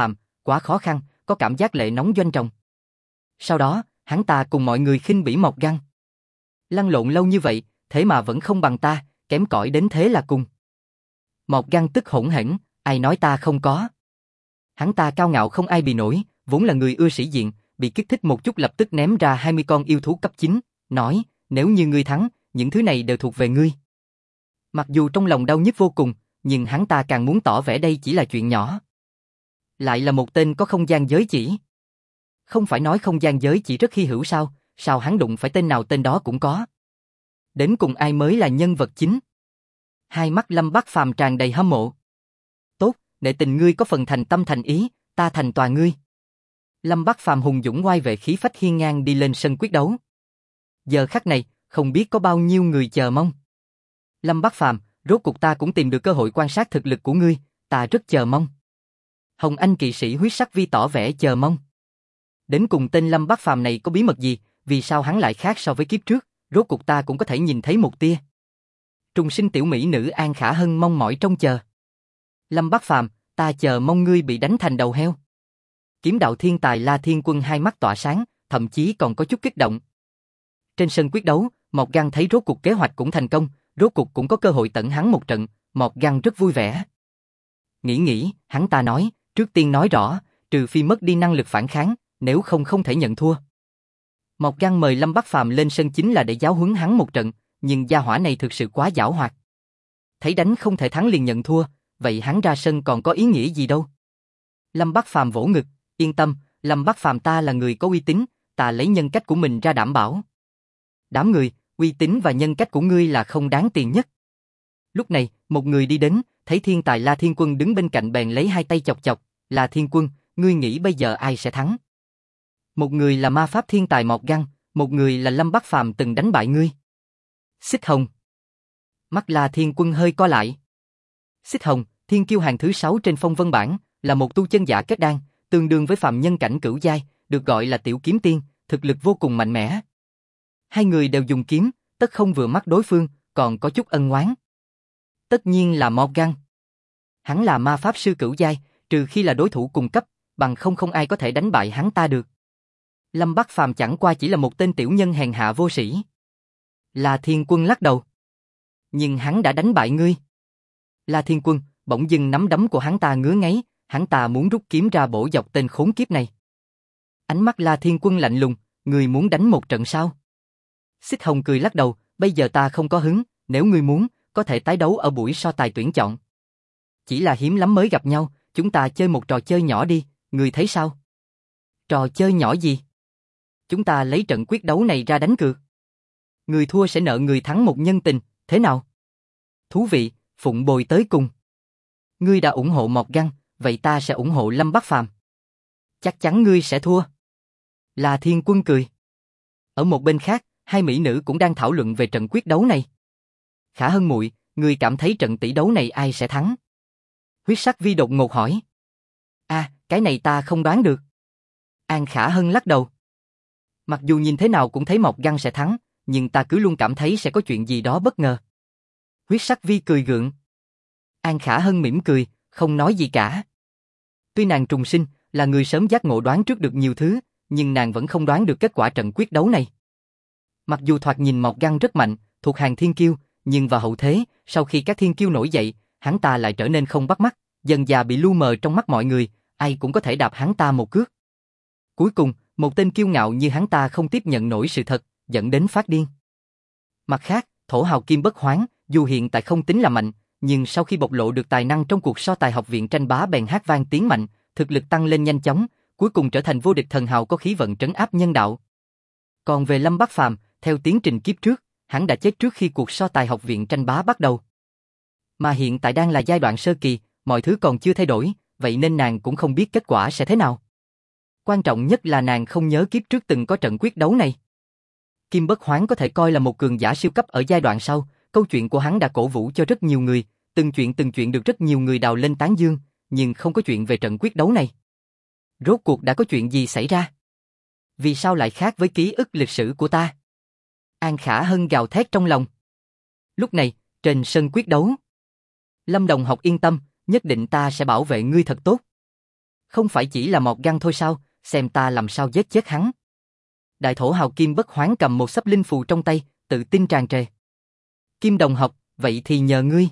quá khó khăn, có cảm giác lệ nóng doanh trọng. Sau đó, hắn ta cùng mọi người khinh bỉ Mộc Găng. Lăn lộn lâu như vậy, thế mà vẫn không bằng ta, kém cỏi đến thế là cùng. Mộc Găng tức hỗn hển, ai nói ta không có. Hắn ta cao ngạo không ai bì nổi, vốn là người ưa sĩ diện, bị kích thích một chút lập tức ném ra 20 con yêu thú cấp 9, nói, nếu như ngươi thắng, những thứ này đều thuộc về ngươi. Mặc dù trong lòng đau nhức vô cùng, nhưng hắn ta càng muốn tỏ vẻ đây chỉ là chuyện nhỏ. Lại là một tên có không gian giới chỉ. Không phải nói không gian giới chỉ rất hy hữu sao, sao hắn đụng phải tên nào tên đó cũng có. Đến cùng ai mới là nhân vật chính? Hai mắt Lâm Bác Phàm tràn đầy hâm mộ. Tốt, nể tình ngươi có phần thành tâm thành ý, ta thành toàn ngươi. Lâm Bác Phàm hùng dũng oai vệ khí phách hiên ngang đi lên sân quyết đấu. Giờ khắc này, không biết có bao nhiêu người chờ mong. Lâm Bác Phàm, rốt cuộc ta cũng tìm được cơ hội quan sát thực lực của ngươi, ta rất chờ mong. Hồng Anh kỵ sĩ huyết sắc vi tỏ vẻ chờ mong. Đến cùng tên Lâm Bác Phàm này có bí mật gì, vì sao hắn lại khác so với kiếp trước, rốt cuộc ta cũng có thể nhìn thấy một tia. Trùng sinh tiểu mỹ nữ An Khả Hân mong mỏi trông chờ. Lâm Bác Phàm, ta chờ mong ngươi bị đánh thành đầu heo. Kiếm đạo thiên tài La Thiên Quân hai mắt tỏa sáng, thậm chí còn có chút kích động. Trên sân quyết đấu, Mộc Găng thấy rốt cuộc kế hoạch cũng thành công, rốt cuộc cũng có cơ hội tận hắn một trận, Mộc Găng rất vui vẻ. Nghĩ, hắn ta nói, trước tiên nói rõ, trừ phi mất đi năng lực phản kháng, nếu không không thể nhận thua. Mộc Găng mời Lâm Bác Phàm lên sân chính là để giáo huấn hắn một trận, nhưng gia hỏa này thực sự quá giảo hoạt. Thấy đánh không thể thắng liền nhận thua, vậy hắn ra sân còn có ý nghĩa gì đâu. Lâm Bác Phàm vỗ ngực, yên tâm, Lâm Bác Phàm ta là người có uy tín, ta lấy nhân cách của mình ra đảm bảo. Đám người, uy tín và nhân cách của ngươi là không đáng tiền nhất. Lúc này, một người đi đến, thấy thiên tài La Thiên Quân đứng bên cạnh bèn lấy hai tay chọc chọc, La Thiên Quân, ngươi nghĩ bây giờ ai sẽ thắng? Một người là ma pháp thiên tài Mộc Găng, một người là Lâm Bác Phàm từng đánh bại ngươi. Xích Hồng. Mắt La Thiên Quân hơi co lại. Xích Hồng, thiên kiêu hàng thứ 6 trên phong vân bảng, là một tu chân giả kết đan, tương đương với phàm nhân cảnh cửu giai, được gọi là tiểu kiếm tiên, thực lực vô cùng mạnh mẽ. Hai người đều dùng kiếm, tất không vừa mắt đối phương, còn có chút ân oán. Tất nhiên là Mộc Găng. Hắn là ma pháp sư cửu giai, trừ khi là đối thủ cùng cấp, bằng không ai có thể đánh bại hắn ta được. Lâm Bác Phàm chẳng qua chỉ là một tên tiểu nhân hèn hạ vô sĩ. La Thiên Quân lắc đầu. Nhưng hắn đã đánh bại ngươi. La Thiên Quân, bỗng dưng nắm đấm của hắn ta ngứa ngáy, hắn ta muốn rút kiếm ra bổ dọc tên khốn kiếp này. Ánh mắt La Thiên Quân lạnh lùng, ngươi muốn đánh một trận sao? Xích Hồng cười lắc đầu, bây giờ ta không có hứng, nếu ngươi muốn, có thể tái đấu ở buổi so tài tuyển chọn. Chỉ là hiếm lắm mới gặp nhau, chúng ta chơi một trò chơi nhỏ đi, ngươi thấy sao? Trò chơi nhỏ gì? Chúng ta lấy trận quyết đấu này ra đánh cược. Người thua sẽ nợ người thắng một nhân tình, thế nào? Thú vị, phụng bồi tới cùng. Ngươi đã ủng hộ Mộc Găng, vậy ta sẽ ủng hộ Lâm Bác Phàm. Chắc chắn ngươi sẽ thua. La Thiên Quân cười. Ở một bên khác, hai mỹ nữ cũng đang thảo luận về trận quyết đấu này. Khả Hân muội, ngươi cảm thấy trận tỷ đấu này ai sẽ thắng? Huyết sắc vi đột ngột hỏi. Cái này ta không đoán được. An Khả Hân lắc đầu. Mặc dù nhìn thế nào cũng thấy Mộc Găng sẽ thắng, nhưng ta cứ luôn cảm thấy sẽ có chuyện gì đó bất ngờ. Huyết sắc vi cười gượng. An Khả Hân mỉm cười, không nói gì cả. Tuy nàng trùng sinh, là người sớm giác ngộ đoán trước được nhiều thứ, nhưng nàng vẫn không đoán được kết quả trận quyết đấu này. Mặc dù thoạt nhìn Mộc Găng rất mạnh, thuộc hàng thiên kiêu, nhưng vào hậu thế, sau khi các thiên kiêu nổi dậy, hắn ta lại trở nên không bắt mắt, dần dà bị lu mờ trong mắt mọi người, ai cũng có thể đạp hắn ta một cước. Cuối cùng, một tên kiêu ngạo như hắn ta không tiếp nhận nổi sự thật, dẫn đến phát điên. Mặt khác, thổ hào Kim Bất Hoán, dù hiện tại không tính là mạnh, nhưng sau khi bộc lộ được tài năng trong cuộc so tài học viện tranh bá bèn hát vang tiếng mạnh, thực lực tăng lên nhanh chóng, cuối cùng trở thành vô địch thần hào có khí vận trấn áp nhân đạo. Còn về Lâm Bác Phàm, theo tiến trình kiếp trước, hắn đã chết trước khi cuộc so tài học viện tranh bá bắt đầu. Mà hiện tại đang là giai đoạn sơ kỳ, mọi thứ còn chưa thay đổi, vậy nên nàng cũng không biết kết quả sẽ thế nào. Quan trọng nhất là nàng không nhớ kiếp trước từng có trận quyết đấu này. Kim Bất Hoán có thể coi là một cường giả siêu cấp ở giai đoạn sau, câu chuyện của hắn đã cổ vũ cho rất nhiều người, từng chuyện được rất nhiều người đào lên tán dương, nhưng không có chuyện về trận quyết đấu này. Rốt cuộc đã có chuyện gì xảy ra? Vì sao lại khác với ký ức lịch sử của ta? An Khả Hân gào thét trong lòng. Lúc này, trên sân quyết đấu. Lâm Đồng Học yên tâm, nhất định ta sẽ bảo vệ ngươi thật tốt. Không phải chỉ là một găng thôi sao, xem ta làm sao giết chết hắn. Đại thổ hào Kim Bất Hoán cầm một xấp linh phù trong tay, tự tin tràn trề. Kim đồng học, vậy thì nhờ ngươi.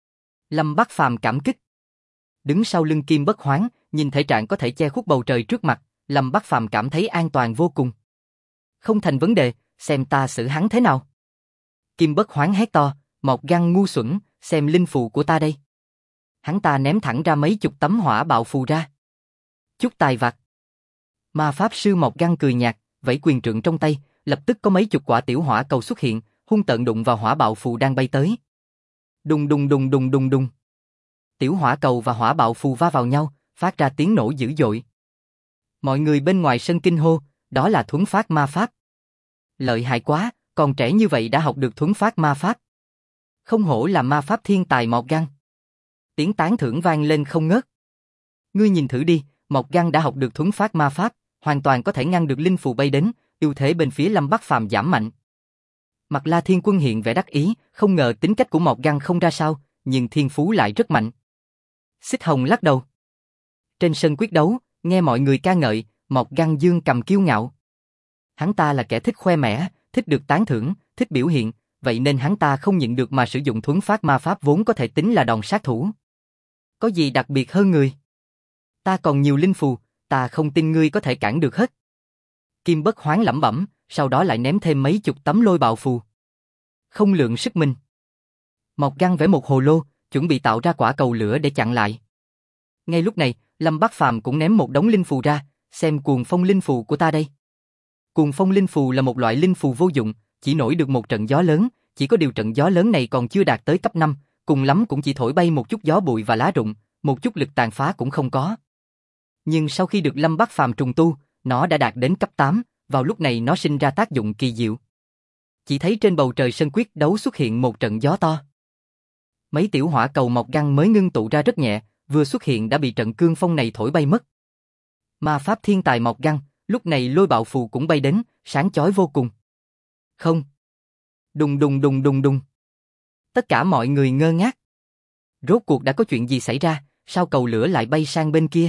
Lâm Bắc Phàm cảm kích. Đứng sau lưng Kim Bất Hoán, nhìn thể trạng có thể che khuất bầu trời trước mặt, Lâm Bắc Phàm cảm thấy an toàn vô cùng. Không thành vấn đề, xem ta xử hắn thế nào. Kim Bất Hoán hét to, một găng ngu xuẩn, xem linh phù của ta đây. Hắn ta ném thẳng ra mấy chục tấm hỏa bạo phù ra. Chút tài vặt. Ma pháp sư một găng cười nhạt, vẫy quyền trượng trong tay, lập tức có mấy chục quả tiểu hỏa cầu xuất hiện, hung tợn đụng vào hỏa bạo phù đang bay tới. Đùng đùng đùng đùng đùng đùng. Tiểu hỏa cầu và hỏa bạo phù va vào nhau, phát ra tiếng nổ dữ dội. Mọi người bên ngoài sân kinh hô, đó là thuấn phát ma pháp. Lợi hại quá, còn trẻ như vậy đã học được thuấn phát ma pháp. Không hổ là ma pháp thiên tài Mộc Găng. Tiếng tán thưởng vang lên không ngớt. Ngươi nhìn thử đi, Mộc Găng đã học được thuấn phát ma pháp, hoàn toàn có thể ngăn được linh phù bay đến, ưu thế bên phía Lâm Bắc Phàm giảm mạnh. Mặt La Thiên Quân hiện vẻ đắc ý, không ngờ tính cách của Mộc Găng không ra sao, nhưng thiên phú lại rất mạnh. Xích Hồng lắc đầu. Trên sân quyết đấu, nghe mọi người ca ngợi, Mộc Găng dương cầm kiêu ngạo. Hắn ta là kẻ thích khoe mẽ, thích được tán thưởng, thích biểu hiện, vậy nên hắn ta không nhịn được mà sử dụng thuấn phát ma pháp vốn có thể tính là đòn sát thủ. Có gì đặc biệt hơn người? Ta còn nhiều linh phù, ta không tin ngươi có thể cản được hết. Kim Bất Hoán lẩm bẩm, sau đó lại ném thêm mấy chục tấm lôi bạo phù. Không lượng sức mình. Mộc Găng vẽ một hồ lô, chuẩn bị tạo ra quả cầu lửa để chặn lại. Ngay lúc này, Lâm Bắc Phàm cũng ném một đống linh phù ra, xem cuồng phong linh phù của ta đây. Cuồng phong linh phù là một loại linh phù vô dụng, chỉ nổi được một trận gió lớn, chỉ có điều trận gió lớn này còn chưa đạt tới cấp 5, cùng lắm cũng chỉ thổi bay một chút gió bụi và lá rụng, một chút lực tàn phá cũng không có. Nhưng sau khi được Lâm Bắc Phàm trùng tu, nó đã đạt đến cấp 8, vào lúc này nó sinh ra tác dụng kỳ diệu. Chỉ thấy trên bầu trời sân quyết đấu xuất hiện một trận gió to. Mấy tiểu hỏa cầu Mộc Găng mới ngưng tụ ra rất nhẹ, vừa xuất hiện đã bị trận cương phong này thổi bay mất. Ma pháp thiên tài Mộc Găng, lúc này lôi bạo phù cũng bay đến, sáng chói vô cùng. Không. Đùng đùng đùng đùng đùng. Tất cả mọi người ngơ ngác. Rốt cuộc đã có chuyện gì xảy ra, sao cầu lửa lại bay sang bên kia?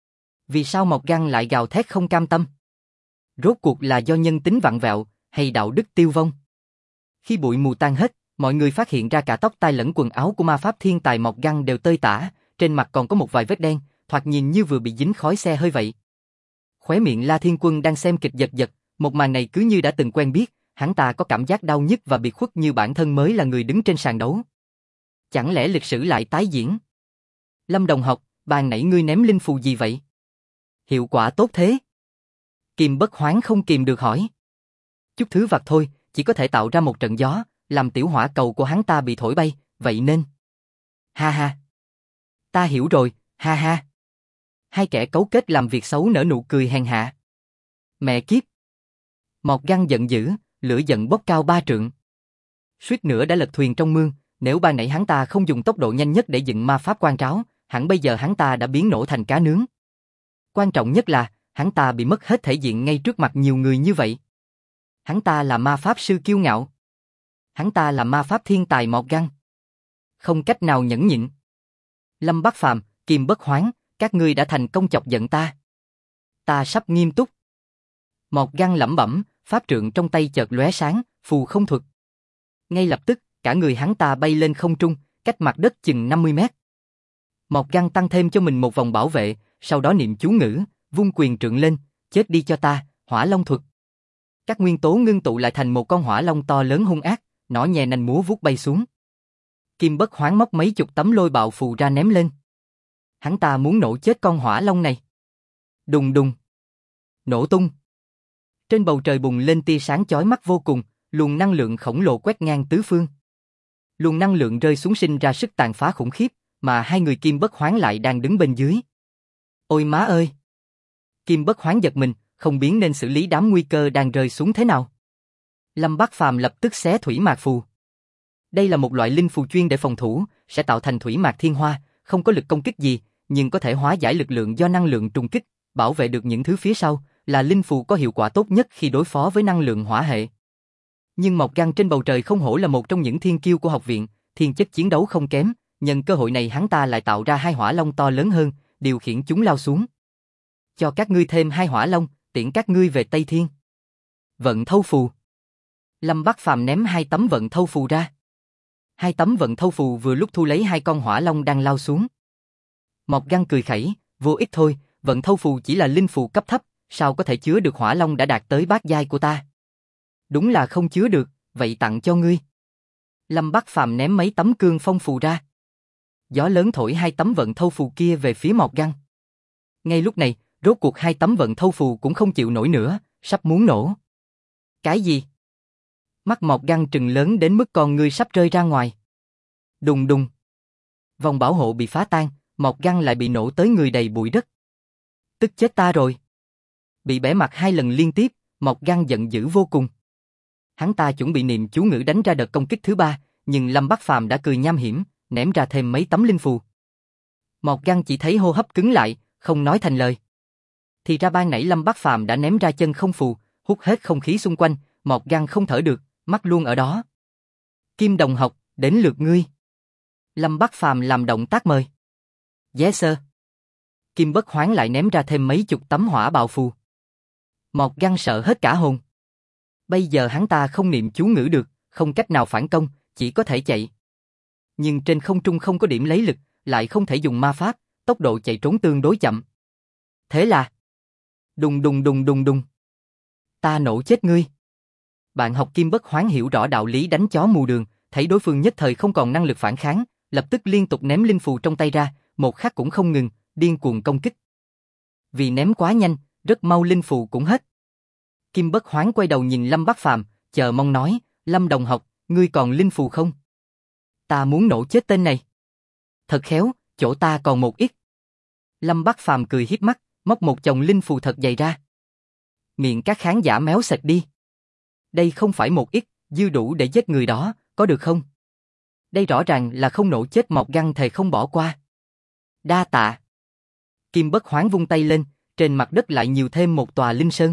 Vì sao Mộc Găng lại gào thét không cam tâm? Rốt cuộc là do nhân tính vặn vẹo, hay đạo đức tiêu vong? Khi bụi mù tan hết, mọi người phát hiện ra cả tóc tai lẫn quần áo của ma pháp thiên tài Mộc Găng đều tơi tả, trên mặt còn có một vài vết đen, thoạt nhìn như vừa bị dính khói xe hơi vậy. Khóe miệng La Thiên Quân đang xem kịch giật giật, một màn này cứ như đã từng quen biết, hắn ta có cảm giác đau nhức và biệt khuất như bản thân mới là người đứng trên sàn đấu. Chẳng lẽ lịch sử lại tái diễn? Lâm đồng học, ban nãy ngươi ném linh phù gì vậy? Hiệu quả tốt thế? Kim Bất Hoán không kìm được hỏi. Chút thứ vặt thôi, chỉ có thể tạo ra một trận gió, làm tiểu hỏa cầu của hắn ta bị thổi bay, vậy nên... Ha ha. Ta hiểu rồi, ha ha. Hai kẻ cấu kết làm việc xấu nở nụ cười hèn hạ. Mẹ kiếp. Mộc Găng giận dữ, lửa giận bốc cao 3 trượng. Suýt nữa đã lật thuyền trong mương, nếu ban nãy hắn ta không dùng tốc độ nhanh nhất để dựng ma pháp quan tráo, hẳn bây giờ hắn ta đã biến nổ thành cá nướng. Quan trọng nhất là, hắn ta bị mất hết thể diện ngay trước mặt nhiều người như vậy. Hắn ta là ma pháp sư kiêu ngạo. Hắn ta là ma pháp thiên tài Mộc Găng. Không cách nào nhẫn nhịn. Lâm Bắc Phàm, Kim Bất Hoán, các ngươi đã thành công chọc giận ta. Ta sắp nghiêm túc. Mộc Găng lẩm bẩm, pháp trượng trong tay chợt lóe sáng, phù không thuật. Ngay lập tức, cả người hắn ta bay lên không trung, cách mặt đất chừng 50 mét. Mộc Găng tăng thêm cho mình một vòng bảo vệ, sau đó niệm chú ngữ, vung quyền trượng lên, chết đi cho ta, hỏa long thuật. Các nguyên tố ngưng tụ lại thành một con hỏa long to lớn hung ác, nó nhè nành múa vuốt bay xuống. Kim Bất Hoán móc mấy chục tấm lôi bạo phù ra ném lên. Hắn ta muốn nổ chết con hỏa long này. Đùng đùng. Nổ tung. Trên bầu trời bùng lên tia sáng chói mắt vô cùng, luồng năng lượng khổng lồ quét ngang tứ phương. Luồng năng lượng rơi xuống sinh ra sức tàn phá khủng khiếp, mà hai người Kim Bất Hoán lại đang đứng bên dưới. Ôi má ơi! Kim Bất Hoán giật mình, không biết nên xử lý đám nguy cơ đang rơi xuống thế nào. Lâm Bắc Phàm lập tức xé thủy mạc phù. Đây là một loại linh phù chuyên để phòng thủ, sẽ tạo thành thủy mạc thiên hoa, không có lực công kích gì, nhưng có thể hóa giải lực lượng do năng lượng trùng kích, bảo vệ được những thứ phía sau, là linh phù có hiệu quả tốt nhất khi đối phó với năng lượng hỏa hệ. Nhưng Mộc Găng trên bầu trời không hổ là một trong những thiên kiêu của học viện, thiên chất chiến đấu không kém, nhân cơ hội này hắn ta lại tạo ra hai hỏa long to lớn hơn, điều khiển chúng lao xuống. cho các ngươi thêm 2 hỏa long, tiễn các ngươi về Tây Thiên. Vận thâu phù. Lâm Bắc Phàm ném 2 tấm vận thâu phù ra. 2 tấm vận thâu phù vừa lúc thu lấy 2 con hỏa long đang lao xuống. Mộc Găng cười khẩy, vô ích thôi, vận thâu phù chỉ là linh phù cấp thấp, sao có thể chứa được hỏa long đã đạt tới bát giai của ta? Đúng là không chứa được, vậy tặng cho ngươi. Lâm Bắc Phàm ném mấy tấm cương phong phù ra. Gió lớn thổi 2 tấm vận thâu phù kia về phía Mộc Găng. Ngay lúc này, rốt cuộc 2 tấm vận thâu phù cũng không chịu nổi nữa, sắp muốn nổ. Cái gì? Mắt Mộc Găng trừng lớn đến mức con ngươi sắp rơi ra ngoài. Đùng đùng. Vòng bảo hộ bị phá tan, Mộc Găng lại bị nổ tới người đầy bụi đất. Tức chết ta rồi. Bị bẻ mặt 2 lần liên tiếp, Mộc Găng giận dữ vô cùng. Hắn ta chuẩn bị niệm chú ngữ đánh ra đợt công kích thứ 3, nhưng Lâm Bắc Phàm đã cười nham hiểm, ném ra thêm mấy tấm linh phù. Mộc Găng chỉ thấy hô hấp cứng lại, không nói thành lời. Thì ra ban nãy Lâm Bắc Phàm đã ném ra chân không phù, hút hết không khí xung quanh, Mộc Găng không thở được, mắt luôn ở đó. Kim đồng học, đến lượt ngươi. Lâm Bắc Phàm làm động tác mời. Yes sir. Kim Bất Hoán lại ném ra thêm mấy chục tấm hỏa bào phù. Mộc Găng sợ hết cả hồn. Bây giờ hắn ta không niệm chú ngữ được, không cách nào phản công, chỉ có thể chạy. Nhưng trên không trung không có điểm lấy lực, lại không thể dùng ma pháp, tốc độ chạy trốn tương đối chậm. Thế là đùng đùng đùng đùng đùng. Ta nổ chết ngươi. Bạn học Kim Bất Hoán hiểu rõ đạo lý đánh chó mù đường, thấy đối phương nhất thời không còn năng lực phản kháng, lập tức liên tục ném linh phù trong tay ra, một khắc cũng không ngừng, điên cuồng công kích. Vì ném quá nhanh, rất mau linh phù cũng hết. Kim Bất Hoán quay đầu nhìn Lâm Bắc Phàm, chờ mong nói, Lâm đồng học, ngươi còn linh phù không? Ta muốn nổ chết tên này. Thật khéo, chỗ ta còn một ít. Lâm Bắc Phàm cười hiếp mắt, móc một chồng linh phù thật dày ra. Miệng các khán giả méo sệt đi. Đây không phải một ít, dư đủ để giết người đó, có được không? Đây rõ ràng là không nổ chết Mộc Găng thề không bỏ qua. Đa tạ. Kim Bất Hoán vung tay lên, trên mặt đất lại nhiều thêm một tòa linh sơn.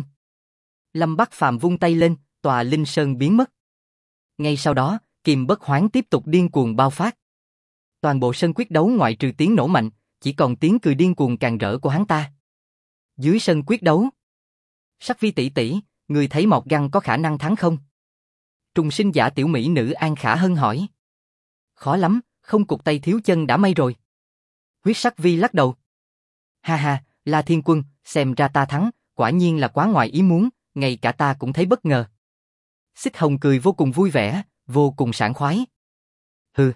Lâm Bắc Phàm vung tay lên, tòa linh sơn biến mất. Ngay sau đó, Kim Bất Hoán tiếp tục điên cuồng bao phát. Toàn bộ sân quyết đấu ngoại trừ tiếng nổ mạnh, chỉ còn tiếng cười điên cuồng càng rỡ của hắn ta. Dưới sân quyết đấu, Sắc Vi tỷ tỷ, người thấy Mộc Găng có khả năng thắng không? Trùng sinh giả tiểu mỹ nữ An Khả Hân hỏi. Khó lắm, không cụt tay thiếu chân đã may rồi. Huyết Sắc Vi lắc đầu. Ha ha, La Thiên Quân, xem ra ta thắng, quả nhiên là quá ngoài ý muốn, ngay cả ta cũng thấy bất ngờ. Xích Hồng cười vô cùng vui vẻ, vô cùng sảng khoái. Hừ.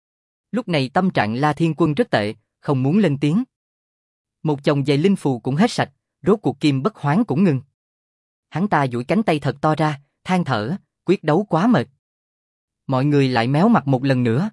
Lúc này tâm trạng La Thiên Quân rất tệ, không muốn lên tiếng. Một chồng giày linh phù cũng hết sạch, rốt cuộc Kim Bất Hoán cũng ngừng. Hắn ta duỗi cánh tay thật to ra, than thở, quyết đấu quá mệt. Mọi người lại méo mặt một lần nữa.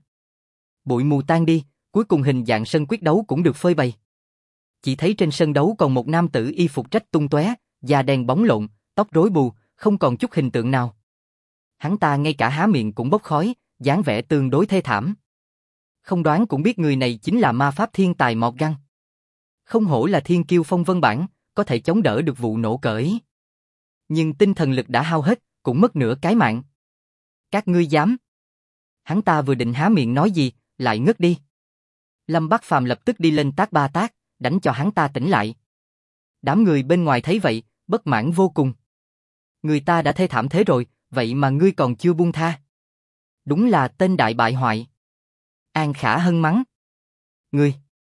Bụi mù tan đi, cuối cùng hình dạng sân quyết đấu cũng được phơi bày. Chỉ thấy trên sân đấu còn một nam tử y phục rách tung tóe, da đen bóng lộn, tóc rối bù, không còn chút hình tượng nào. Hắn ta ngay cả há miệng cũng bốc khói, dáng vẻ tương đối thê thảm. Không đoán cũng biết người này chính là ma pháp thiên tài Mộc Găng. Không hổ là thiên kiêu phong vân bản, có thể chống đỡ được vụ nổ cỡ ấy. Nhưng tinh thần lực đã hao hết, cũng mất nửa cái mạng. Các ngươi dám? Hắn ta vừa định há miệng nói gì, lại ngất đi. Lâm Bắc Phàm lập tức đi lên tát 3 tát, đánh cho hắn ta tỉnh lại. Đám người bên ngoài thấy vậy, bất mãn vô cùng. Người ta đã thê thảm thế rồi, vậy mà ngươi còn chưa buông tha. Đúng là tên đại bại hoại. An Khả Hân mắng. Ngươi.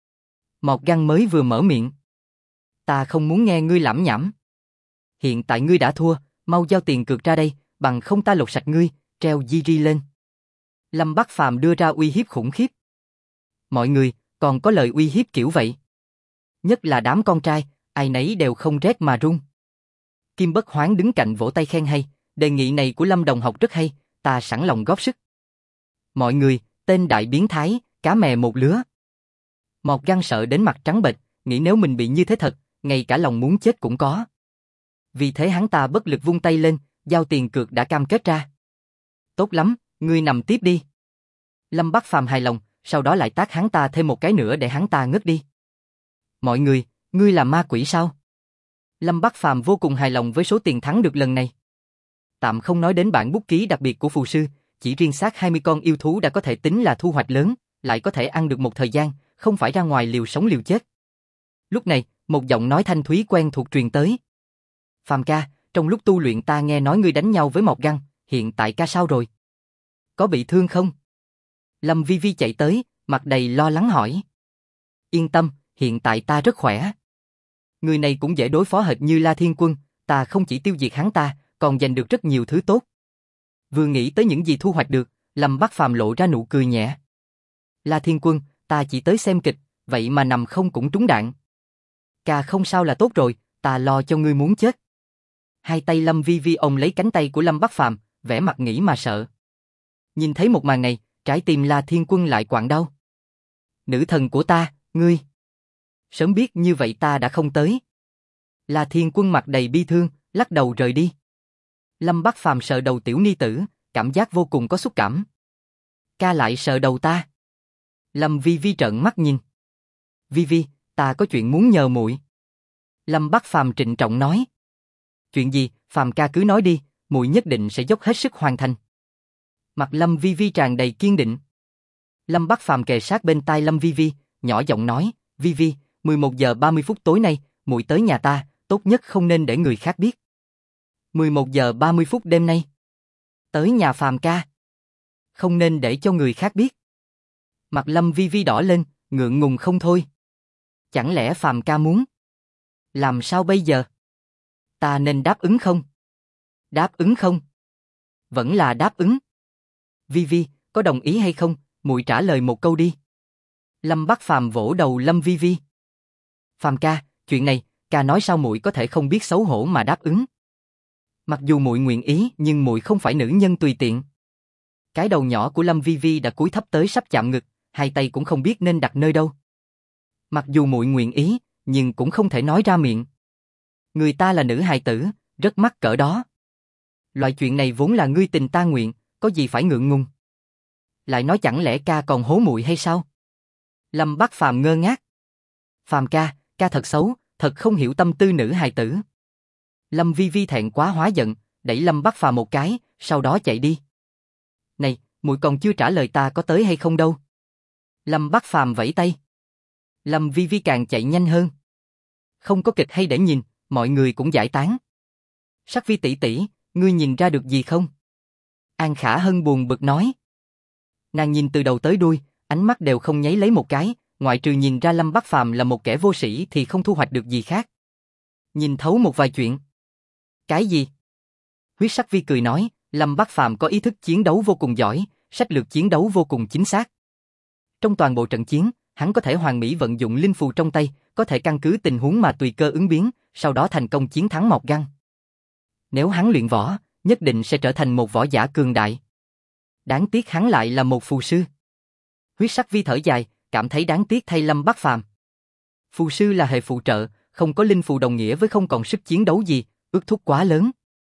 Mộc Găng mới vừa mở miệng. Ta không muốn nghe ngươi lẩm nhẩm. Hiện tại ngươi đã thua, mau giao tiền cược ra đây, bằng không ta lột sạch ngươi, treo Giri lên. Lâm Bắc Phàm đưa ra uy hiếp khủng khiếp. Mọi người, còn có lời uy hiếp kiểu vậy. Nhất là đám con trai, ai nấy đều không rét mà run. Kim Bất Hoán đứng cạnh vỗ tay khen hay, đề nghị này của Lâm đồng học rất hay, ta sẵn lòng góp sức. Mọi người, tên đại biến thái, cá mè một lứa. Mộc Găng sợ đến mặt trắng bệch, nghĩ nếu mình bị như thế thật, ngay cả lòng muốn chết cũng có. Vì thế hắn ta bất lực vung tay lên, giao tiền cược đã cam kết ra. Tốt lắm, ngươi nằm tiếp đi. Lâm Bắc Phàm hài lòng, sau đó lại tát hắn ta thêm một cái nữa để hắn ta ngất đi. Mọi người, ngươi là ma quỷ sao? Lâm Bắc Phàm vô cùng hài lòng với số tiền thắng được lần này. Tạm không nói đến bản bút ký đặc biệt của phù sư, chỉ riêng xác 20 con yêu thú đã có thể tính là thu hoạch lớn, lại có thể ăn được một thời gian, không phải ra ngoài liều sống liều chết. Lúc này, một giọng nói thanh thúy quen thuộc truyền tới. Phàm ca, trong lúc tu luyện ta nghe nói ngươi đánh nhau với Mộc Găng, hiện tại ca sao rồi? Có bị thương không? Lâm Vi Vi chạy tới, mặt đầy lo lắng hỏi. Yên tâm, hiện tại ta rất khỏe. Người này cũng dễ đối phó hệt như La Thiên Quân, ta không chỉ tiêu diệt hắn ta, còn giành được rất nhiều thứ tốt. Vừa nghĩ tới những gì thu hoạch được, Lâm Bắc Phàm lộ ra nụ cười nhẹ. La Thiên Quân, ta chỉ tới xem kịch, vậy mà nằm không cũng trúng đạn. Ca không sao là tốt rồi, ta lo cho ngươi muốn chết. Hai tay Lâm Vi Vi ôm lấy cánh tay của Lâm Bắc Phàm, vẻ mặt nghĩ mà sợ. Nhìn thấy một màn này, trái tim La Thiên Quân lại quặn đau. Nữ thần của ta, ngươi. Sớm biết như vậy ta đã không tới. La Thiên Quân mặt đầy bi thương, lắc đầu rời đi. Lâm Bắc Phàm sờ đầu tiểu ni tử, cảm giác vô cùng có xúc cảm. Ca lại sờ đầu ta. Lâm Vi Vi trợn mắt nhìn. Vi Vi, ta có chuyện muốn nhờ muội. Lâm Bắc Phàm trịnh trọng nói. Chuyện gì, Phàm ca cứ nói đi, muội nhất định sẽ dốc hết sức hoàn thành. Mặt Lâm Vi Vi tràn đầy kiên định. Lâm Bắc Phàm kề sát bên tai Lâm Vi Vi, nhỏ giọng nói, Vi Vi, 11 giờ 30 phút tối nay, muội tới nhà ta, tốt nhất không nên để người khác biết. 11 giờ 30 phút đêm nay. Tới nhà Phàm ca. Không nên để cho người khác biết. Mặt Lâm Vi Vi đỏ lên, ngượng ngùng không thôi. Chẳng lẽ Phàm ca muốn? Làm sao bây giờ? Ta nên đáp ứng không? Đáp ứng không? Vẫn là đáp ứng. Vi Vi, có đồng ý hay không? Muội trả lời một câu đi. Lâm Bắc Phàm vỗ đầu Lâm Vi Vi. Phàm ca, chuyện này, ca nói sao muội có thể không biết xấu hổ mà đáp ứng? Mặc dù muội nguyện ý, nhưng muội không phải nữ nhân tùy tiện. Cái đầu nhỏ của Lâm Vi Vi đã cúi thấp tới sắp chạm ngực, hai tay cũng không biết nên đặt nơi đâu. Mặc dù muội nguyện ý, nhưng cũng không thể nói ra miệng. Người ta là nữ hài tử, rất mắc cỡ đó. Loại chuyện này vốn là ngươi tình ta nguyện, có gì phải ngượng ngùng. Lại nói chẳng lẽ ca còn hố muội hay sao? Lâm Bắc Phàm ngơ ngác. Phàm ca, ca thật xấu, thật không hiểu tâm tư nữ hài tử. Lâm Vi Vi thẹn quá hóa giận, đẩy Lâm Bắc Phàm một cái, sau đó chạy đi. Này, muội còn chưa trả lời ta có tới hay không đâu. Lâm Bắc Phàm vẫy tay. Lâm Vi Vi càng chạy nhanh hơn. Không có kịch hay để nhìn, mọi người cũng giải tán. Sắc Vi tỷ tỷ, ngươi nhìn ra được gì không? An Khả Hân buồn bực nói. Nàng nhìn từ đầu tới đuôi, ánh mắt đều không nháy lấy một cái, ngoại trừ nhìn ra Lâm Bắc Phàm là một kẻ vô sĩ thì không thu hoạch được gì khác. Nhìn thấu một vài chuyện. Cái gì? Huyết Sắc Vi cười nói, Lâm Bắc Phàm có ý thức chiến đấu vô cùng giỏi, sách lược chiến đấu vô cùng chính xác. Trong toàn bộ trận chiến, hắn có thể hoàn mỹ vận dụng linh phù trong tay, có thể căn cứ tình huống mà tùy cơ ứng biến, sau đó thành công chiến thắng Mộc Găng. Nếu hắn luyện võ, nhất định sẽ trở thành một võ giả cường đại. Đáng tiếc hắn lại là một phù sư. Huyết Sắc Vi thở dài, cảm thấy đáng tiếc thay Lâm Bắc Phàm. Phù sư là hệ phụ trợ, không có linh phù đồng nghĩa với không còn sức chiến đấu gì, ước thúc quá lớn.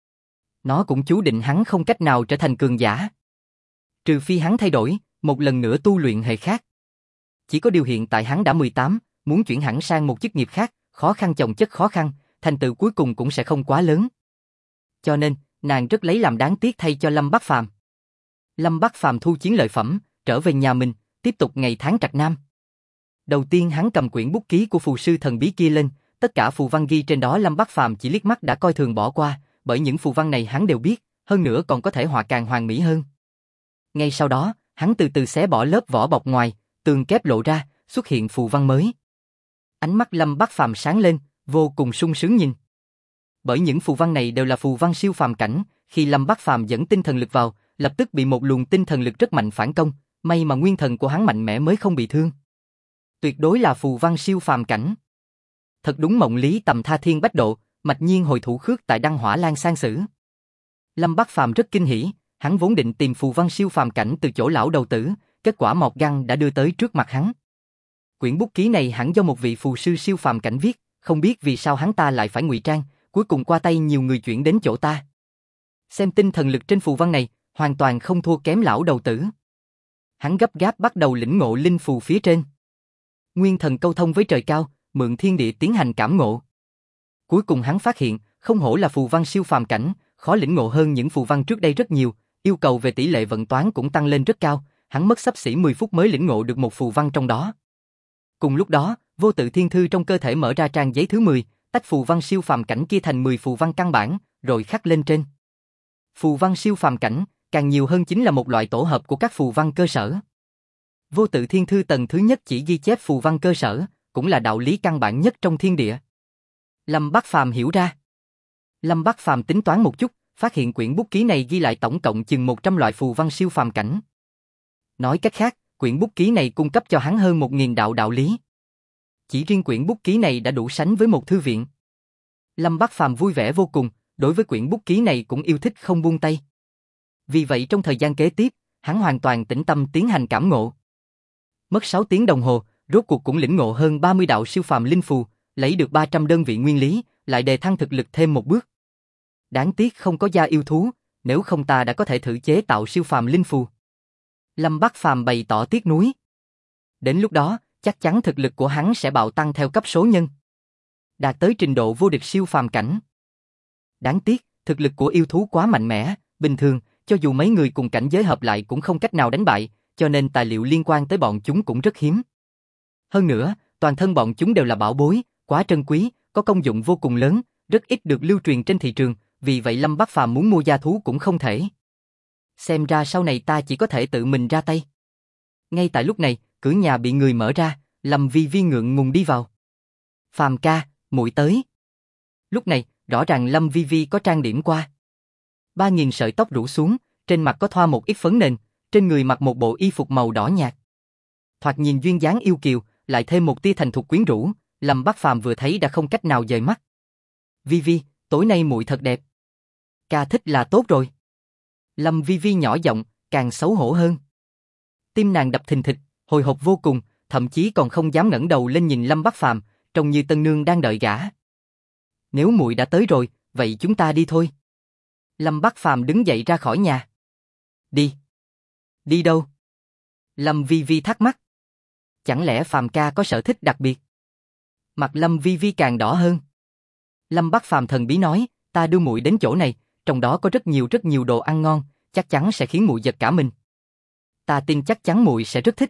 Nó cũng chú định hắn không cách nào trở thành cường giả. Trừ phi hắn thay đổi, một lần nữa tu luyện hệ khác. Chỉ có điều hiện tại hắn đã 18, muốn chuyển hẳn sang một chức nghiệp khác, khó khăn chồng chất khó khăn, thành tựu cuối cùng cũng sẽ không quá lớn. Cho nên, nàng rất lấy làm đáng tiếc thay cho Lâm Bắc Phàm. Lâm Bắc Phàm thu chiến lợi phẩm, trở về nhà mình, tiếp tục ngày tháng trạch nam. Đầu tiên hắn cầm quyển bút ký của phù sư thần bí kia lên, tất cả phù văn ghi trên đó Lâm Bắc Phàm chỉ liếc mắt đã coi thường bỏ qua, bởi những phù văn này hắn đều biết, hơn nữa còn có thể họa càng hoàn mỹ hơn. Ngay sau đó, hắn từ từ xé bỏ lớp vỏ bọc ngoài, tường kép lộ ra, xuất hiện phù văn mới. Ánh mắt Lâm Bắc Phàm sáng lên, vô cùng sung sướng nhìn. Bởi những phù văn này đều là phù văn siêu phàm cảnh, khi Lâm Bắc Phàm dẫn tinh thần lực vào, lập tức bị một luồng tinh thần lực rất mạnh phản công, may mà nguyên thần của hắn mạnh mẽ mới không bị thương. Tuyệt đối là phù văn siêu phàm cảnh. Thật đúng mộng lý tầm tha thiên bách độ, mạch nhiên hồi thủ khước tại Đăng Hỏa Lan sang sử. Lâm Bắc Phàm rất kinh hỉ, hắn vốn định tìm phù văn siêu phàm cảnh từ chỗ lão đầu tử, kết quả Mộc Găng đã đưa tới trước mặt hắn. Quyển bút ký này hẳn do một vị phù sư siêu phàm cảnh viết, không biết vì sao hắn ta lại phải ngụy trang, cuối cùng qua tay nhiều người chuyển đến chỗ ta. Xem tinh thần lực trên phù văn này, hoàn toàn không thua kém lão đầu tử. Hắn gấp gáp bắt đầu lĩnh ngộ linh phù phía trên. Nguyên thần câu thông với trời cao, mượn thiên địa tiến hành cảm ngộ. Cuối cùng hắn phát hiện, không hổ là phù văn siêu phàm cảnh, khó lĩnh ngộ hơn những phù văn trước đây rất nhiều, yêu cầu về tỷ lệ vận toán cũng tăng lên rất cao, hắn mất xấp xỉ 10 phút mới lĩnh ngộ được một phù văn trong đó. Cùng lúc đó, vô tự thiên thư trong cơ thể mở ra trang giấy thứ 10, tách phù văn siêu phàm cảnh kia thành 10 phù văn căn bản, rồi khắc lên trên. Phù văn siêu phàm cảnh, càng nhiều hơn chính là một loại tổ hợp của các phù văn cơ sở. Vô tự thiên thư tầng thứ nhất chỉ ghi chép phù văn cơ sở, cũng là đạo lý căn bản nhất trong thiên địa. Lâm Bắc Phàm hiểu ra. Lâm Bắc Phàm tính toán một chút, phát hiện quyển bút ký này ghi lại tổng cộng chừng 100 loại phù văn siêu phàm cảnh. Nói cách khác, quyển bút ký này cung cấp cho hắn hơn 1000 đạo lý. Chỉ riêng quyển bút ký này đã đủ sánh với một thư viện. Lâm Bắc Phàm vui vẻ vô cùng, đối với quyển bút ký này cũng yêu thích không buông tay. Vì vậy trong thời gian kế tiếp, hắn hoàn toàn tĩnh tâm tiến hành cảm ngộ. Mất 6 tiếng đồng hồ, rốt cuộc cũng lĩnh ngộ hơn 30 đạo siêu phàm linh phù, lấy được 300 đơn vị nguyên lý, lại đề thăng thực lực thêm một bước. Đáng tiếc không có gia yêu thú, nếu không ta đã có thể thử chế tạo siêu phàm linh phù. Lâm Bắc Phàm bày tỏ tiếc nuối. Đến lúc đó, chắc chắn thực lực của hắn sẽ bạo tăng theo cấp số nhân, đạt tới trình độ vô địch siêu phàm cảnh. Đáng tiếc, thực lực của yêu thú quá mạnh mẽ, bình thường, cho dù mấy người cùng cảnh giới hợp lại cũng không cách nào đánh bại, cho nên tài liệu liên quan tới bọn chúng cũng rất hiếm. Hơn nữa, toàn thân bọn chúng đều là bảo bối, quá trân quý, có công dụng vô cùng lớn, rất ít được lưu truyền trên thị trường, vì vậy Lâm Bắc Phàm muốn mua gia thú cũng không thể. Xem ra sau này ta chỉ có thể tự mình ra tay. Ngay tại lúc này, cửa nhà bị người mở ra, Lâm Vi Vi ngượng ngùng đi vào. Phàm ca, muội tới. Lúc này, rõ ràng Lâm Vi Vi có trang điểm qua. 3000 sợi tóc rủ xuống, trên mặt có thoa một ít phấn nền, trên người mặc một bộ y phục màu đỏ nhạt. Thoạt nhìn duyên dáng yêu kiều, lại thêm một tia thành thục quyến rũ, Lâm Bắc Phàm vừa thấy đã không cách nào dời mắt. Vi Vi, tối nay muội thật đẹp. Ca thích là tốt rồi. Lâm Vi Vi nhỏ giọng, càng xấu hổ hơn. Tim nàng đập thình thịch, hồi hộp vô cùng, thậm chí còn không dám ngẩng đầu lên nhìn Lâm Bắc Phàm, trông như tân nương đang đợi gả. Nếu muội đã tới rồi, vậy chúng ta đi thôi. Lâm Bắc Phàm đứng dậy ra khỏi nhà. Đi. Đi đâu? Lâm Vi Vi thắc mắc. Chẳng lẽ Phàm ca có sở thích đặc biệt? Mặt Lâm Vi Vi càng đỏ hơn. Lâm Bắc Phàm thần bí nói, ta đưa muội đến chỗ này, trong đó có rất nhiều đồ ăn ngon, chắc chắn sẽ khiến muội giật cả mình. Ta tin chắc chắn muội sẽ rất thích.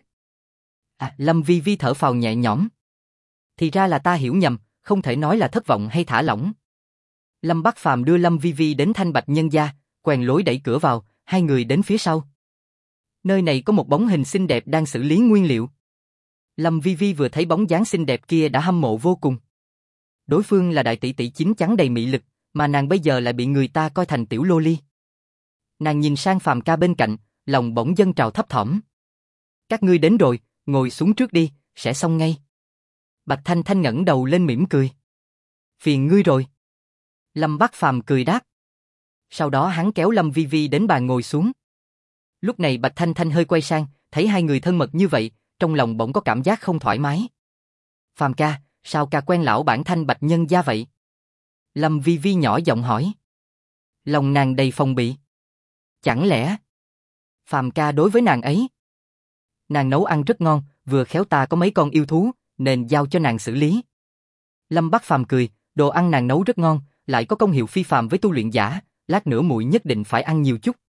Lâm Vi Vi thở phào nhẹ nhõm. Thì ra là ta hiểu nhầm, không thể nói là thất vọng hay thả lỏng. Lâm Bắc Phàm đưa Lâm Vi Vi đến Thanh Bạch nhân gia, quèn lối đẩy cửa vào, hai người đến phía sau. Nơi này có một bóng hình xinh đẹp đang xử lý nguyên liệu. Lâm Vi Vi vừa thấy bóng dáng xinh đẹp kia đã hâm mộ vô cùng. Đối phương là đại tỷ tỷ chín chắn đầy mị lực, mà nàng bây giờ lại bị người ta coi thành tiểu lô ly. Nàng nhìn sang Phàm ca bên cạnh, lòng bỗng dâng trào thấp thỏm. Các ngươi đến rồi, ngồi xuống trước đi, sẽ xong ngay. Bạch Thanh Thanh ngẩng đầu lên mỉm cười. Phiền ngươi rồi. Lâm Bắc Phàm cười đáp. Sau đó hắn kéo Lâm Vi Vi đến bàn ngồi xuống. Lúc này Bạch Thanh Thanh hơi quay sang, thấy hai người thân mật như vậy, trong lòng bỗng có cảm giác không thoải mái. Phàm ca, sao ca quen lão bản Thanh Bạch nhân gia vậy? Lâm Vi Vi nhỏ giọng hỏi. Lòng nàng đầy phòng bị. Chẳng lẽ Phàm ca đối với nàng ấy? Nàng nấu ăn rất ngon, vừa khéo ta có mấy con yêu thú, nên giao cho nàng xử lý. Lâm Bắc Phàm cười, đồ ăn nàng nấu rất ngon, lại có công hiệu phi phàm với tu luyện giả, lát nữa muội nhất định phải ăn nhiều chút.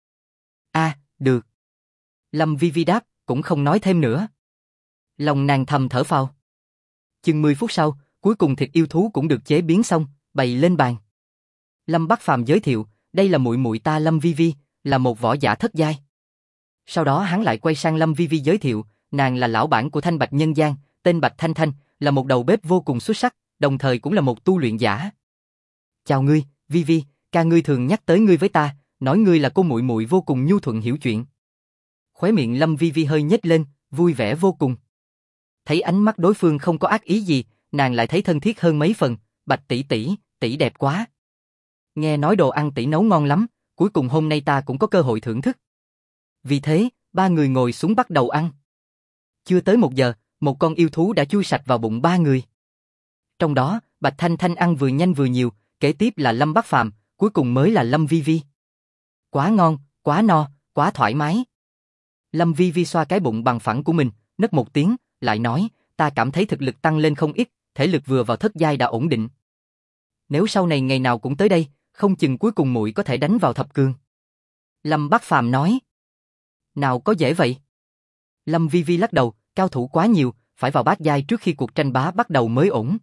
Được. Lâm Vi Vi đáp, cũng không nói thêm nữa. Lòng nàng thầm thở phào. Chừng 10 phút sau, cuối cùng thịt yêu thú cũng được chế biến xong, bày lên bàn. Lâm Bắc Phàm giới thiệu, đây là muội muội ta Lâm Vi Vi, là một võ giả thất giai. Sau đó hắn lại quay sang Lâm Vi Vi giới thiệu, nàng là lão bản của Thanh Bạch nhân gian, tên Bạch Thanh Thanh, là một đầu bếp vô cùng xuất sắc, đồng thời cũng là một tu luyện giả. Chào ngươi, Vi Vi, ca ngươi thường nhắc tới ngươi với ta, nói ngươi là cô muội muội vô cùng nhu thuận hiểu chuyện. Khóe miệng Lâm Vi Vi hơi nhếch lên, vui vẻ vô cùng. Thấy ánh mắt đối phương không có ác ý gì, nàng lại thấy thân thiết hơn mấy phần. Bạch tỷ tỷ, tỷ đẹp quá. Nghe nói đồ ăn tỷ nấu ngon lắm, cuối cùng hôm nay ta cũng có cơ hội thưởng thức. Vì thế, ba người ngồi xuống bắt đầu ăn. Chưa tới 1 giờ, một con yêu thú đã chui sạch vào bụng ba người. Trong đó, Bạch Thanh Thanh ăn vừa nhanh vừa nhiều, kế tiếp là Lâm Bắc Phàm, cuối cùng mới là Lâm Vi Vi. Quá ngon, quá no, quá thoải mái. Lâm Vi Vi xoa cái bụng bằng phẳng của mình, nấc một tiếng, lại nói, ta cảm thấy thực lực tăng lên không ít, thể lực vừa vào thất giai đã ổn định. Nếu sau này ngày nào cũng tới đây, không chừng cuối cùng muội có thể đánh vào thập cường. Lâm Bắc Phàm nói. Nào có dễ vậy. Lâm Vi Vi lắc đầu, cao thủ quá nhiều, phải vào bát giai trước khi cuộc tranh bá bắt đầu mới ổn.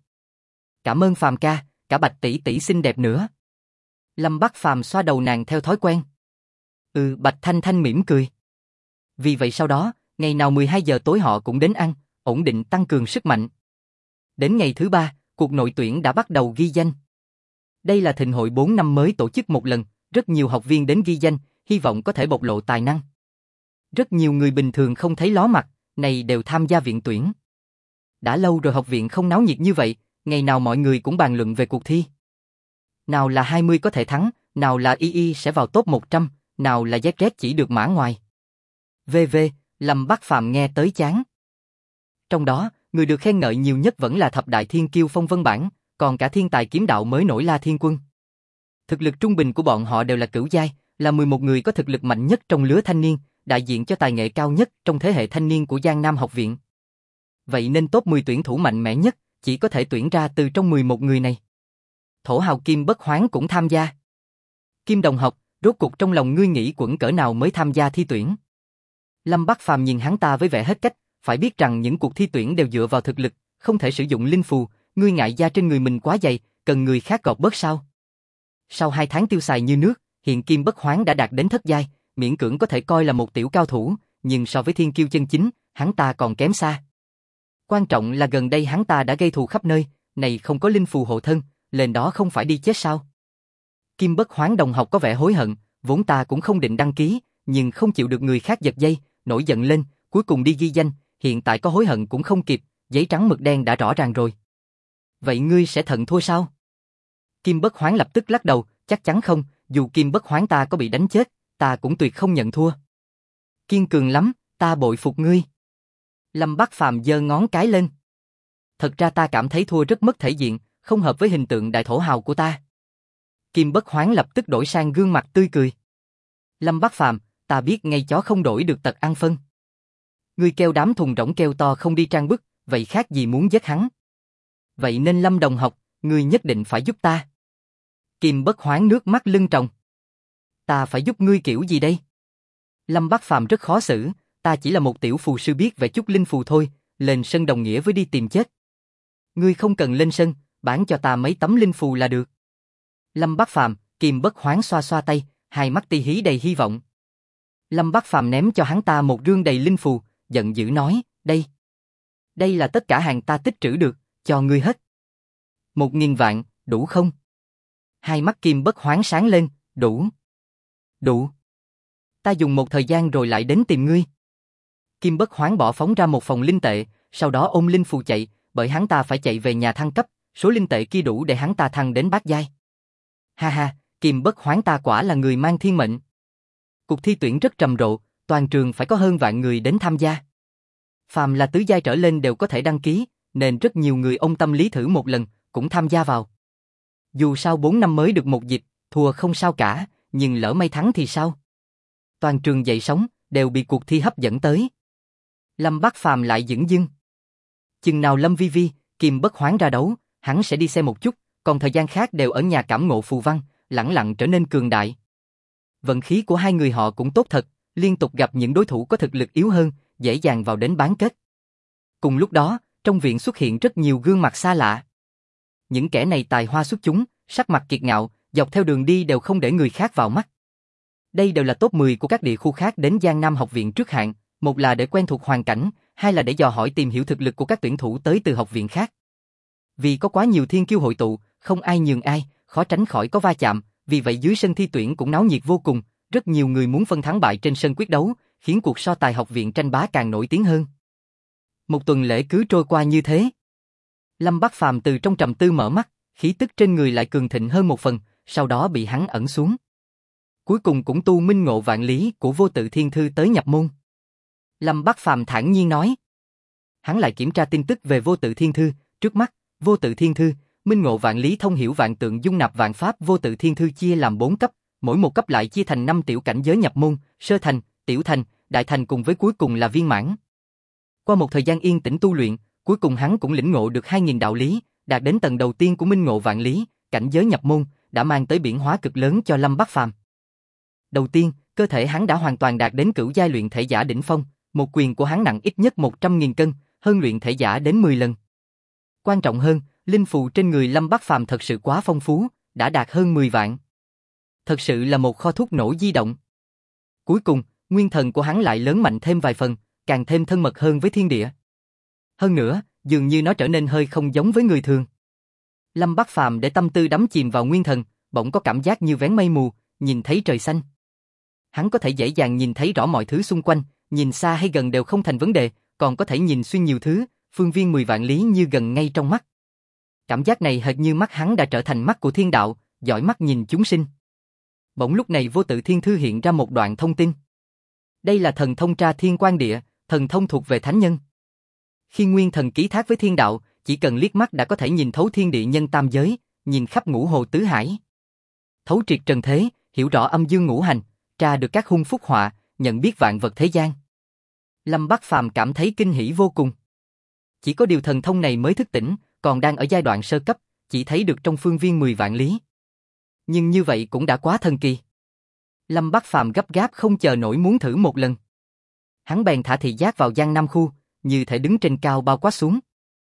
Cảm ơn Phàm ca, cả Bạch tỷ tỷ xinh đẹp nữa. Lâm Bắc Phàm xoa đầu nàng theo thói quen. Bạch Thanh Thanh mỉm cười. Vì vậy sau đó, ngày nào 12 giờ tối họ cũng đến ăn, ổn định tăng cường sức mạnh. Đến ngày thứ 3, cuộc nội tuyển đã bắt đầu ghi danh. Đây là thịnh hội 4 năm mới tổ chức một lần, rất nhiều học viên đến ghi danh, hy vọng có thể bộc lộ tài năng. Rất nhiều người bình thường không thấy ló mặt, này đều tham gia viện tuyển. Đã lâu rồi học viện không náo nhiệt như vậy, ngày nào mọi người cũng bàn luận về cuộc thi. Nào là 20 có thể thắng, nào là Y sẽ vào top 100, nào là ZZ chỉ được mã ngoài. VV, Lâm Bắc Phàm nghe tới chán. Trong đó, người được khen ngợi nhiều nhất vẫn là thập đại thiên kiêu phong vân bảng, còn cả thiên tài kiếm đạo mới nổi La Thiên Quân. Thực lực trung bình của bọn họ đều là cửu giai, là 11 người có thực lực mạnh nhất trong lứa thanh niên, đại diện cho tài nghệ cao nhất trong thế hệ thanh niên của Giang Nam học viện. Vậy nên top 10 tuyển thủ mạnh mẽ nhất, chỉ có thể tuyển ra từ trong 11 người này. Thổ hào Kim Bất Hoán cũng tham gia. Kim đồng học, rốt cuộc trong lòng ngươi nghĩ quẩn cỡ nào mới tham gia thi tuyển? Lâm Bắc Phàm nhìn hắn ta với vẻ hết cách, phải biết rằng những cuộc thi tuyển đều dựa vào thực lực, không thể sử dụng linh phù, ngươi ngại da trên người mình quá dày, cần người khác gọt bớt sao? Sau 2 tháng tiêu xài như nước, hiện Kim Bất Hoán đã đạt đến thất giai, miễn cưỡng có thể coi là một tiểu cao thủ, nhưng so với thiên kiêu chân chính, hắn ta còn kém xa. Quan trọng là gần đây hắn ta đã gây thù khắp nơi, này không có linh phù hộ thân, lên đó không phải đi chết sao? Kim Bất Hoán đồng học có vẻ hối hận, vốn ta cũng không định đăng ký, nhưng không chịu được người khác giật dây, nổi giận lên, cuối cùng đi ghi danh, hiện tại có hối hận cũng không kịp, giấy trắng mực đen đã rõ ràng rồi. Vậy ngươi sẽ thận thua sao? Kim Bất Hoán lập tức lắc đầu, chắc chắn không, dù Kim Bất Hoán ta có bị đánh chết, ta cũng tuyệt không nhận thua. Kiên cường lắm, ta bội phục ngươi. Lâm Bắc Phàm giơ ngón cái lên. Thật ra ta cảm thấy thua rất mất thể diện, không hợp với hình tượng đại thổ hào của ta. Kim Bất Hoán lập tức đổi sang gương mặt tươi cười. Lâm Bắc Phàm, ta biết ngay chó không đổi được tật ăn phân. Ngươi kêu đám thùng rỗng kêu to không đi trang bức, vậy khác gì muốn giết hắn. Vậy nên Lâm đồng học, ngươi nhất định phải giúp ta. Kim Bất Hoán nước mắt lưng tròng. Ta phải giúp ngươi kiểu gì đây? Lâm Bắc Phàm rất khó xử, ta chỉ là một tiểu phù sư biết vẽ chút linh phù thôi, lên sân đồng nghĩa với đi tìm chết. Ngươi không cần lên sân, bán cho ta mấy tấm linh phù là được. Lâm Bắc Phàm, Kim Bất Hoán xoa xoa tay, hai mắt ti hí đầy hy vọng. Lâm Bắc Phàm ném cho hắn ta một rương đầy linh phù, giận dữ nói, đây là tất cả hàng ta tích trữ được, cho ngươi hết. 1.000 vạn, đủ không? Hai mắt Kim Bất Hoán sáng lên, đủ. Ta dùng một thời gian rồi lại đến tìm ngươi. Kim Bất Hoán bỏ phóng ra một phòng linh tệ, sau đó ôm linh phù chạy, bởi hắn ta phải chạy về nhà thăng cấp, số linh tệ kia đủ để hắn ta thăng đến bát giai. Ha ha, Kim Bất Hoán ta quả là người mang thiên mệnh. Cuộc thi tuyển rất trầm rộ, toàn trường phải có hơn vạn người đến tham gia. Phàm là tứ giai trở lên đều có thể đăng ký, nên rất nhiều người ông tâm lý thử một lần, cũng tham gia vào. Dù sao 4 năm mới được một dịp, thua không sao cả, nhưng lỡ may thắng thì sao? Toàn trường dậy sóng, đều bị cuộc thi hấp dẫn tới. Lâm Bắc Phàm lại dửng dưng. Chừng nào Lâm Vi Vi, Kim Bất Hoán ra đấu, hắn sẽ đi xem một chút, còn thời gian khác đều ở nhà cảm ngộ phù văn, lẳng lặng trở nên cường đại. Vận khí của hai người họ cũng tốt thật, liên tục gặp những đối thủ có thực lực yếu hơn, dễ dàng vào đến bán kết. Cùng lúc đó, trong viện xuất hiện rất nhiều gương mặt xa lạ. Những kẻ này tài hoa xuất chúng, sắc mặt kiệt ngạo, dọc theo đường đi đều không để người khác vào mắt. Đây đều là top 10 của các địa khu khác đến Giang Nam học viện trước hạn, một là để quen thuộc hoàn cảnh, hai là để dò hỏi tìm hiểu thực lực của các tuyển thủ tới từ học viện khác. Vì có quá nhiều thiên kiêu hội tụ, không ai nhường ai, khó tránh khỏi có va chạm, vì vậy dưới sân thi tuyển cũng náo nhiệt vô cùng, rất nhiều người muốn phân thắng bại trên sân quyết đấu, khiến cuộc so tài học viện tranh bá càng nổi tiếng hơn. Một tuần lễ cứ trôi qua như thế. Lâm Bắc Phàm từ trong trầm tư mở mắt, khí tức trên người lại cường thịnh hơn một phần, sau đó bị hắn ẩn xuống. Cuối cùng cũng tu minh ngộ vạn lý của Vô Tự Thiên Thư tới nhập môn. Lâm Bắc Phàm thản nhiên nói. Hắn lại kiểm tra tin tức về Vô Tự Thiên Thư, trước mắt, Vô Tự Thiên Thư, minh ngộ vạn lý thông hiểu vạn tượng dung nạp vạn pháp. Vô Tự Thiên Thư chia làm 4 cấp, mỗi một cấp lại chia thành 5 tiểu cảnh giới nhập môn, sơ thành, tiểu thành, đại thành cùng với cuối cùng là viên mãn. Qua một thời gian yên tĩnh tu luyện, cuối cùng hắn cũng lĩnh ngộ được 2000 đạo lý, đạt đến tầng đầu tiên của minh ngộ vạn lý, cảnh giới nhập môn, đã mang tới biến hóa cực lớn cho Lâm Bắc Phàm. Đầu tiên, cơ thể hắn đã hoàn toàn đạt đến cửu giai luyện thể giả đỉnh phong, một quyền của hắn nặng ít nhất 100.000 cân, hơn luyện thể giả đến 10 lần. Quan trọng hơn, linh phù trên người Lâm Bắc Phàm thật sự quá phong phú, đã đạt hơn 10 vạn. Thật sự là một kho thuốc nổ di động. Cuối cùng, nguyên thần của hắn lại lớn mạnh thêm vài phần, càng thêm thân mật hơn với thiên địa. Hơn nữa, dường như nó trở nên hơi không giống với người thường. Lâm Bắc Phàm để tâm tư đắm chìm vào nguyên thần, bỗng có cảm giác như vén mây mù, nhìn thấy trời xanh. Hắn có thể dễ dàng nhìn thấy rõ mọi thứ xung quanh, nhìn xa hay gần đều không thành vấn đề, còn có thể nhìn xuyên nhiều thứ, phương viên 10 vạn lý như gần ngay trong mắt. Cảm giác này hệt như mắt hắn đã trở thành mắt của thiên đạo, dõi mắt nhìn chúng sinh. Bỗng lúc này Vô Tự Thiên Thư hiện ra một đoạn thông tin. Đây là thần thông tra thiên quan địa, thần thông thuộc về thánh nhân. Khi nguyên thần ký thác với thiên đạo, chỉ cần liếc mắt đã có thể nhìn thấu thiên địa nhân tam giới, nhìn khắp ngũ hồ tứ hải. Thấu triệt trần thế, hiểu rõ âm dương ngũ hành, tra được các hung phúc họa, nhận biết vạn vật thế gian. Lâm Bắc Phàm cảm thấy kinh hỉ vô cùng. Chỉ có điều thần thông này mới thức tỉnh, còn đang ở giai đoạn sơ cấp, chỉ thấy được trong phương viên 10 vạn lý. Nhưng như vậy cũng đã quá thần kỳ. Lâm Bắc Phàm gấp gáp không chờ nổi muốn thử một lần. Hắn bèn thả thị giác vào Giang Nam khu, như thể đứng trên cao bao quát xuống.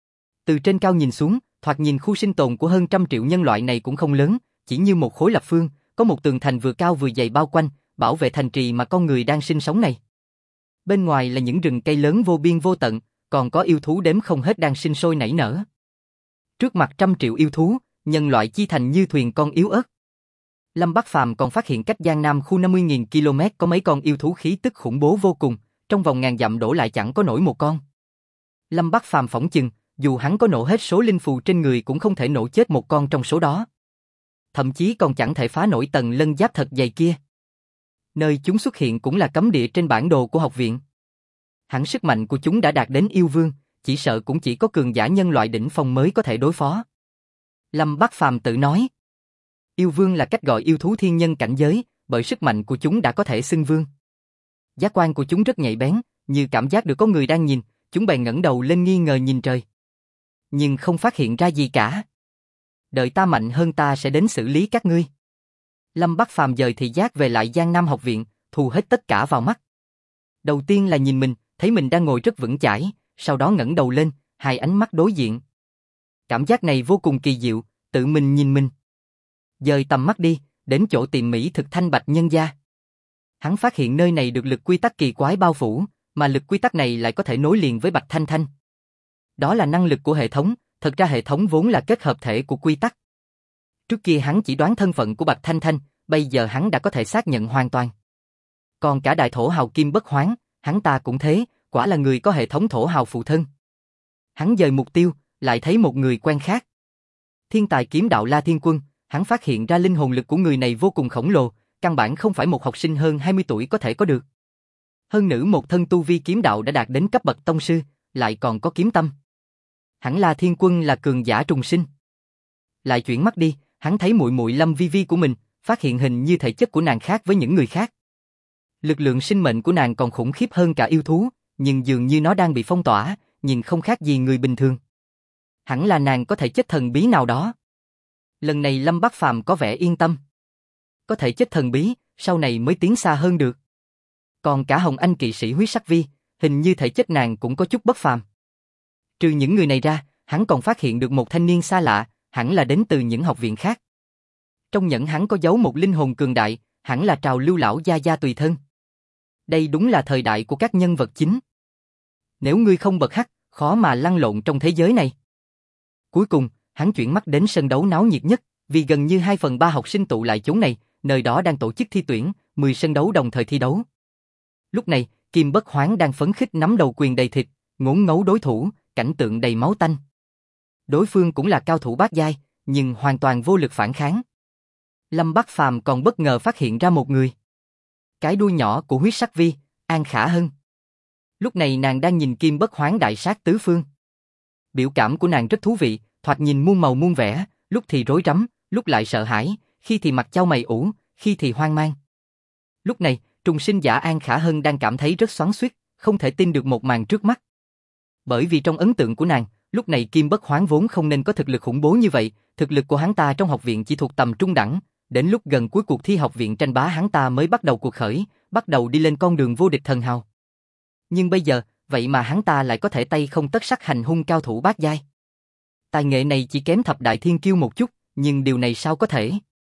Từ trên cao nhìn xuống, thoạt nhìn khu sinh tồn của hơn 100 triệu nhân loại này cũng không lớn, chỉ như một khối lập phương, có một tường thành vừa cao vừa dày bao quanh, bảo vệ thành trì mà con người đang sinh sống này. Bên ngoài là những rừng cây lớn vô biên vô tận, còn có yêu thú đếm không hết đang sinh sôi nảy nở. Trước mặt 100 triệu yêu thú, nhân loại chi thành như thuyền con yếu ớt. Lâm Bắc Phàm còn phát hiện cách Giang Nam khu 50.000 km có mấy con yêu thú khí tức khủng bố vô cùng, trong vòng ngàn dặm đổ lại chẳng có nổi một con. Lâm Bắc Phàm phỏng chừng, dù hắn có nổ hết số linh phù trên người cũng không thể nổ chết một con trong số đó. Thậm chí còn chẳng thể phá nổi tầng lân giáp thật dày kia. Nơi chúng xuất hiện cũng là cấm địa trên bản đồ của học viện. Hẳn sức mạnh của chúng đã đạt đến yêu vương, chỉ sợ cũng chỉ có cường giả nhân loại đỉnh phong mới có thể đối phó. Lâm Bắc Phàm tự nói. Yêu vương là cách gọi yêu thú thiên nhân cảnh giới, bởi sức mạnh của chúng đã có thể xưng vương. Giác quan của chúng rất nhạy bén, như cảm giác được có người đang nhìn, chúng bèn ngẩng đầu lên nghi ngờ nhìn trời. Nhưng không phát hiện ra gì cả. Đợi ta mạnh hơn ta sẽ đến xử lý các ngươi. Lâm Bắc Phàm dời thị giác về lại Giang Nam học viện, thu hết tất cả vào mắt. Đầu tiên là nhìn mình, thấy mình đang ngồi rất vững chãi, sau đó ngẩng đầu lên, hai ánh mắt đối diện. Cảm giác này vô cùng kỳ diệu, tự mình nhìn mình. Dời tầm mắt đi, đến chỗ tìm mỹ thực Thanh Bạch nhân gia. Hắn phát hiện nơi này được lực quy tắc kỳ quái bao phủ, mà lực quy tắc này lại có thể nối liền với Bạch Thanh Thanh. Đó là năng lực của hệ thống, thật ra hệ thống vốn là kết hợp thể của quy tắc. Trước kia hắn chỉ đoán thân phận của Bạch Thanh Thanh, bây giờ hắn đã có thể xác nhận hoàn toàn. Còn cả đại thổ hào Kim Bất Hoán, hắn ta cũng thế, quả là người có hệ thống thổ hào phụ thân. Hắn dời mục tiêu, lại thấy một người quen khác. Thiên tài kiếm đạo La Thiên Quân, hắn phát hiện ra linh hồn lực của người này vô cùng khổng lồ, căn bản không phải một học sinh hơn 20 tuổi có thể có được. Hơn nữa một thân tu vi kiếm đạo đã đạt đến cấp bậc tông sư, lại còn có kiếm tâm. Hẳn La Thiên Quân là cường giả trùng sinh. Lại chuyển mắt đi, hắn thấy muội muội Lâm Vi Vi của mình, phát hiện hình như thể chất của nàng khác với những người khác. Lực lượng sinh mệnh của nàng còn khủng khiếp hơn cả yêu thú, nhưng dường như nó đang bị phong tỏa, nhìn không khác gì người bình thường. Hẳn là nàng có thể chất thần bí nào đó. Lần này Lâm Bắc Phàm có vẻ yên tâm. Có thể chất thần bí, sau này mới tiến xa hơn được. Còn cả Hồng Anh kỵ sĩ Huyết Sắc Vi, hình như thể chất nàng cũng có chút bất phàm. Trừ những người này ra, hắn còn phát hiện được một thanh niên xa lạ, hẳn là đến từ những học viện khác. Trong nhẫn hắn có giấu một linh hồn cường đại, hẳn là Trào Lưu lão gia gia tùy thân. Đây đúng là thời đại của các nhân vật chính. Nếu ngươi không bật hắc, khó mà lăn lộn trong thế giới này. Cuối cùng, hắn chuyển mắt đến sân đấu náo nhiệt nhất, vì gần như 2/3 học sinh tụ lại chốn này, nơi đó đang tổ chức thi tuyển, 10 sân đấu đồng thời thi đấu. Lúc này, Kim Bất Hoán đang phấn khích nắm đầu quyền đầy thịt, ngốn ngấu đối thủ, cảnh tượng đầy máu tanh. Đối phương cũng là cao thủ bát giai, nhưng hoàn toàn vô lực phản kháng. Lâm Bắc Phàm còn bất ngờ phát hiện ra một người. Cái đuôi nhỏ của Huyết Sắc Vi, An Khả Hân. Lúc này nàng đang nhìn Kim Bất Hoán đại sát tứ phương. Biểu cảm của nàng rất thú vị, thoạt nhìn muôn màu muôn vẻ, lúc thì rối rắm, lúc lại sợ hãi, khi thì mặt chau mày ủ, khi thì hoang mang. Lúc này, trùng sinh giả An Khả Hân đang cảm thấy rất xoắn xuýt, không thể tin được một màn trước mắt. Bởi vì trong ấn tượng của nàng, lúc này Kim Bất Hoán vốn không nên có thực lực khủng bố như vậy, thực lực của hắn ta trong học viện chỉ thuộc tầm trung đẳng, đến lúc gần cuối cuộc thi học viện tranh bá hắn ta mới bắt đầu cuộc khởi, bắt đầu đi lên con đường vô địch thần hào. Nhưng bây giờ, vậy mà hắn ta lại có thể tay không tất sắt hành hung cao thủ bát giai. Tài nghệ này chỉ kém thập đại thiên kiêu một chút, nhưng điều này sao có thể?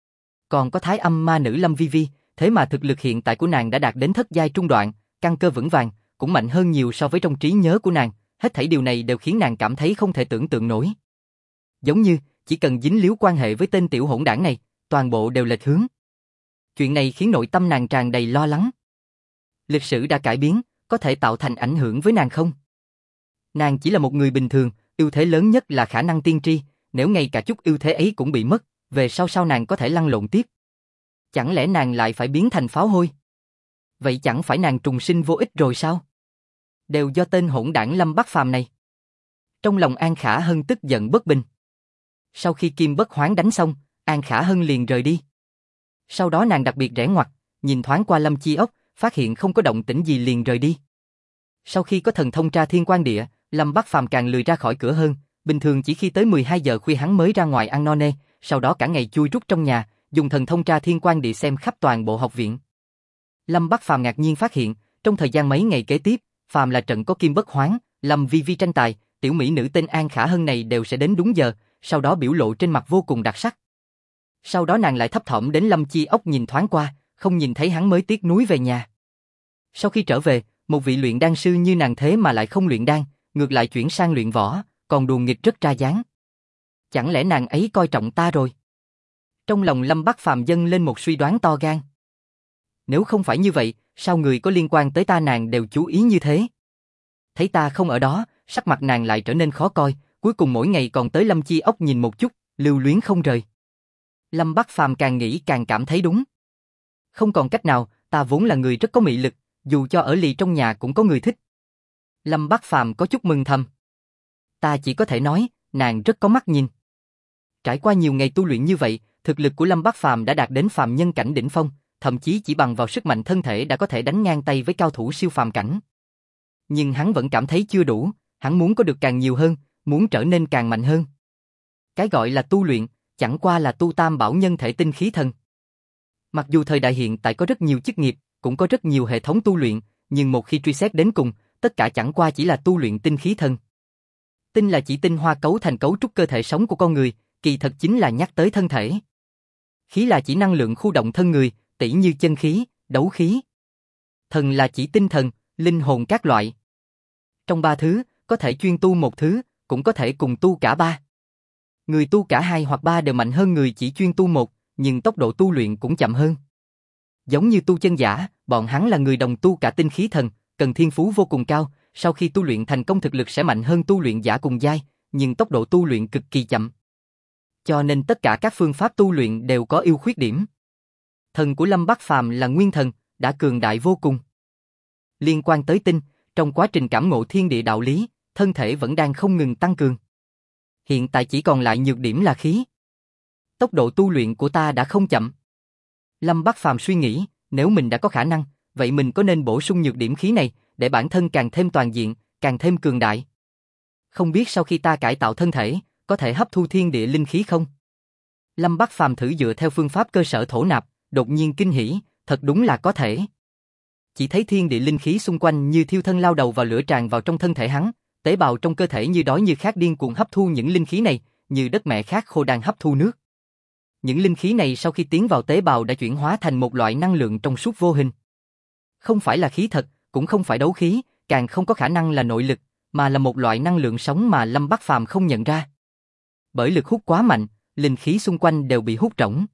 Còn có Thái Âm ma nữ Lâm Vi Vi, thế mà thực lực hiện tại của nàng đã đạt đến thất giai trung đoạn, căn cơ vững vàng, cũng mạnh hơn nhiều so với trong trí nhớ của nàng, hết thảy điều này đều khiến nàng cảm thấy không thể tưởng tượng nổi. Giống như, chỉ cần dính líu quan hệ với tên tiểu hỗn đảng này, toàn bộ đều lệch hướng. Chuyện này khiến nội tâm nàng tràn đầy lo lắng. Lịch sử đã cải biến, có thể tạo thành ảnh hưởng với nàng không? Nàng chỉ là một người bình thường, ưu thế lớn nhất là khả năng tiên tri, nếu ngay cả chút ưu thế ấy cũng bị mất, về sau nàng có thể lăn lộn tiếp. Chẳng lẽ nàng lại phải biến thành pháo hôi? Vậy chẳng phải nàng trùng sinh vô ích rồi sao? Đều do tên hỗn đảng Lâm Bắc Phàm này. Trong lòng An Khả Hân tức giận bất bình. Sau khi Kim Bất Hoán đánh xong, An Khả Hân liền rời đi. Sau đó nàng đặc biệt rẽ ngoặt, nhìn thoáng qua Lâm Chi Ốc, phát hiện không có động tĩnh gì liền rời đi. Sau khi có thần thông tra thiên quan địa, Lâm Bắc Phàm càng lười ra khỏi cửa hơn, bình thường chỉ khi tới 12 giờ khuya hắn mới ra ngoài ăn no nê, sau đó cả ngày chui rút trong nhà, dùng thần thông tra thiên quan địa xem khắp toàn bộ học viện. Lâm Bắc Phàm ngạc nhiên phát hiện, trong thời gian mấy ngày kế tiếp, phàm là trận có Kim Bất Hoán, Lâm Vi Vi tranh tài, tiểu mỹ nữ tên An Khả Hân này đều sẽ đến đúng giờ, sau đó biểu lộ trên mặt vô cùng đặc sắc. Sau đó nàng lại thấp thỏm đến Lâm Chi Ốc nhìn thoáng qua, không nhìn thấy hắn mới tiếc nuối về nhà. Sau khi trở về, một vị luyện đan sư như nàng thế mà lại không luyện đan, ngược lại chuyển sang luyện võ, còn đùa nghịch rất ra dáng. Chẳng lẽ nàng ấy coi trọng ta rồi? Trong lòng Lâm Bắc Phàm dâng lên một suy đoán to gan. Nếu không phải như vậy, sao người có liên quan tới ta nàng đều chú ý như thế? Thấy ta không ở đó, sắc mặt nàng lại trở nên khó coi, cuối cùng mỗi ngày còn tới Lâm Chi Ốc nhìn một chút, lưu luyến không rời. Lâm Bắc Phàm càng nghĩ càng cảm thấy đúng. Không còn cách nào, ta vốn là người rất có mị lực, dù cho ở lì trong nhà cũng có người thích. Lâm Bắc Phàm có chút mừng thầm. Ta chỉ có thể nói, nàng rất có mắt nhìn. Trải qua nhiều ngày tu luyện như vậy, thực lực của Lâm Bắc Phàm đã đạt đến phàm nhân cảnh đỉnh phong, thậm chí chỉ bằng vào sức mạnh thân thể đã có thể đánh ngang tay với cao thủ siêu phàm cảnh. Nhưng hắn vẫn cảm thấy chưa đủ, hắn muốn có được càng nhiều hơn, muốn trở nên càng mạnh hơn. Cái gọi là tu luyện, chẳng qua là tu tam bảo nhân thể tinh khí thần. Mặc dù thời đại hiện tại có rất nhiều chức nghiệp, cũng có rất nhiều hệ thống tu luyện, nhưng một khi truy xét đến cùng, tất cả chẳng qua chỉ là tu luyện tinh khí thần. Tinh là chỉ tinh hoa cấu thành cấu trúc cơ thể sống của con người, kỳ thật chính là nhắc tới thân thể. Khí là chỉ năng lượng khu động thân người, tỉ như chân khí, đấu khí. Thần là chỉ tinh thần, linh hồn các loại. Trong ba thứ, có thể chuyên tu một thứ, cũng có thể cùng tu cả ba. Người tu cả hai hoặc ba đều mạnh hơn người chỉ chuyên tu một, nhưng tốc độ tu luyện cũng chậm hơn. Giống như tu chân giả, bọn hắn là người đồng tu cả tinh khí thần, cần thiên phú vô cùng cao, sau khi tu luyện thành công thực lực sẽ mạnh hơn tu luyện giả cùng giai, nhưng tốc độ tu luyện cực kỳ chậm. Cho nên tất cả các phương pháp tu luyện đều có ưu khuyết điểm. Thần của Lâm Bắc Phàm là nguyên thần, đã cường đại vô cùng. Liên quan tới tinh, trong quá trình cảm ngộ thiên địa đạo lý, thân thể vẫn đang không ngừng tăng cường. Hiện tại chỉ còn lại nhược điểm là khí. Tốc độ tu luyện của ta đã không chậm. Lâm Bắc Phàm suy nghĩ, nếu mình đã có khả năng, vậy mình có nên bổ sung nhược điểm khí này, để bản thân càng thêm toàn diện, càng thêm cường đại. Không biết sau khi ta cải tạo thân thể, có thể hấp thu thiên địa linh khí không? Lâm Bắc Phàm thử dựa theo phương pháp cơ sở thổ nạp, đột nhiên kinh hỉ, thật đúng là có thể. Chỉ thấy thiên địa linh khí xung quanh như thiêu thân lao đầu vào lửa tràn vào trong thân thể hắn, tế bào trong cơ thể như đói như khát điên cuồng hấp thu những linh khí này, như đất mẹ khát khô đang hấp thu nước. Những linh khí này sau khi tiến vào tế bào đã chuyển hóa thành một loại năng lượng trong suốt vô hình. Không phải là khí thật, cũng không phải đấu khí, càng không có khả năng là nội lực, mà là một loại năng lượng sống mà Lâm Bắc Phàm không nhận ra. Bởi lực hút quá mạnh, linh khí xung quanh đều bị hút rỗng.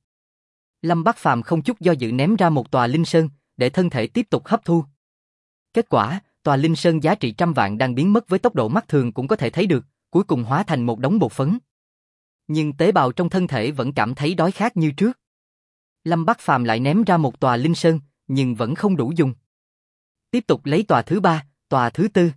Lâm Bắc Phàm không chút do dự ném ra một tòa linh sơn, để thân thể tiếp tục hấp thu. Kết quả, tòa linh sơn giá trị trăm vạn đang biến mất với tốc độ mắt thường cũng có thể thấy được, cuối cùng hóa thành một đống bột phấn. Nhưng tế bào trong thân thể vẫn cảm thấy đói khát như trước. Lâm Bắc Phàm lại ném ra một tòa linh sơn, nhưng vẫn không đủ dùng. Tiếp tục lấy tòa thứ ba, tòa thứ tư.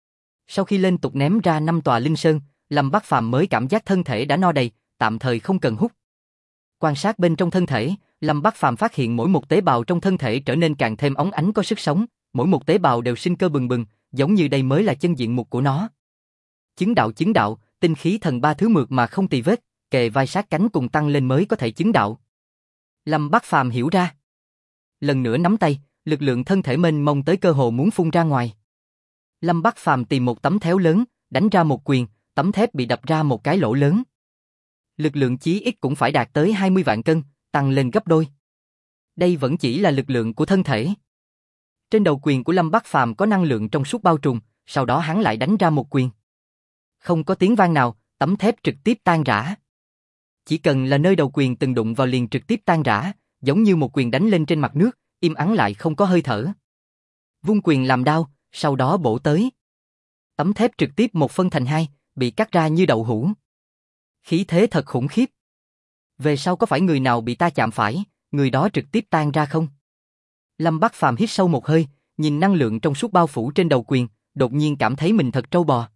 Sau khi liên tục ném ra 5 tòa linh sơn, Lâm Bắc Phàm mới cảm giác thân thể đã no đầy, tạm thời không cần hút. Quan sát bên trong thân thể, Lâm Bắc Phàm phát hiện mỗi một tế bào trong thân thể trở nên càng thêm óng ánh có sức sống, mỗi một tế bào đều sinh cơ bừng bừng, giống như đây mới là chân diện mục của nó. Chứng đạo, tinh khí thần ba thứ mượt mà không tì vết, kề vai sát cánh cùng tăng lên mới có thể chứng đạo. Lâm Bắc Phàm hiểu ra. Lần nữa nắm tay, lực lượng thân thể mênh mông tới cơ hồ muốn phun ra ngoài. Lâm Bắc Phàm tìm một tấm théo lớn, đánh ra một quyền, tấm thép bị đập ra một cái lỗ lớn. Lực lượng chí ít cũng phải đạt tới 20 vạn cân, tăng lên gấp đôi. Đây vẫn chỉ là lực lượng của thân thể. Trên đầu quyền của Lâm Bắc Phàm có năng lượng trong suốt bao trùm, sau đó hắn lại đánh ra một quyền. Không có tiếng vang nào, tấm thép trực tiếp tan rã. Chỉ cần là nơi đầu quyền từng đụng vào liền trực tiếp tan rã, giống như một quyền đánh lên trên mặt nước, im ắng lại không có hơi thở. Vung quyền làm đao, sau đó bổ tới. Tấm thép trực tiếp một phân thành hai, bị cắt ra như đậu hũ. Khí thế thật khủng khiếp. Về sau có phải người nào bị ta chạm phải, người đó trực tiếp tan ra không? Lâm Bắc Phàm hít sâu một hơi, nhìn năng lượng trong suốt bao phủ trên đầu quyền, đột nhiên cảm thấy mình thật trâu bò.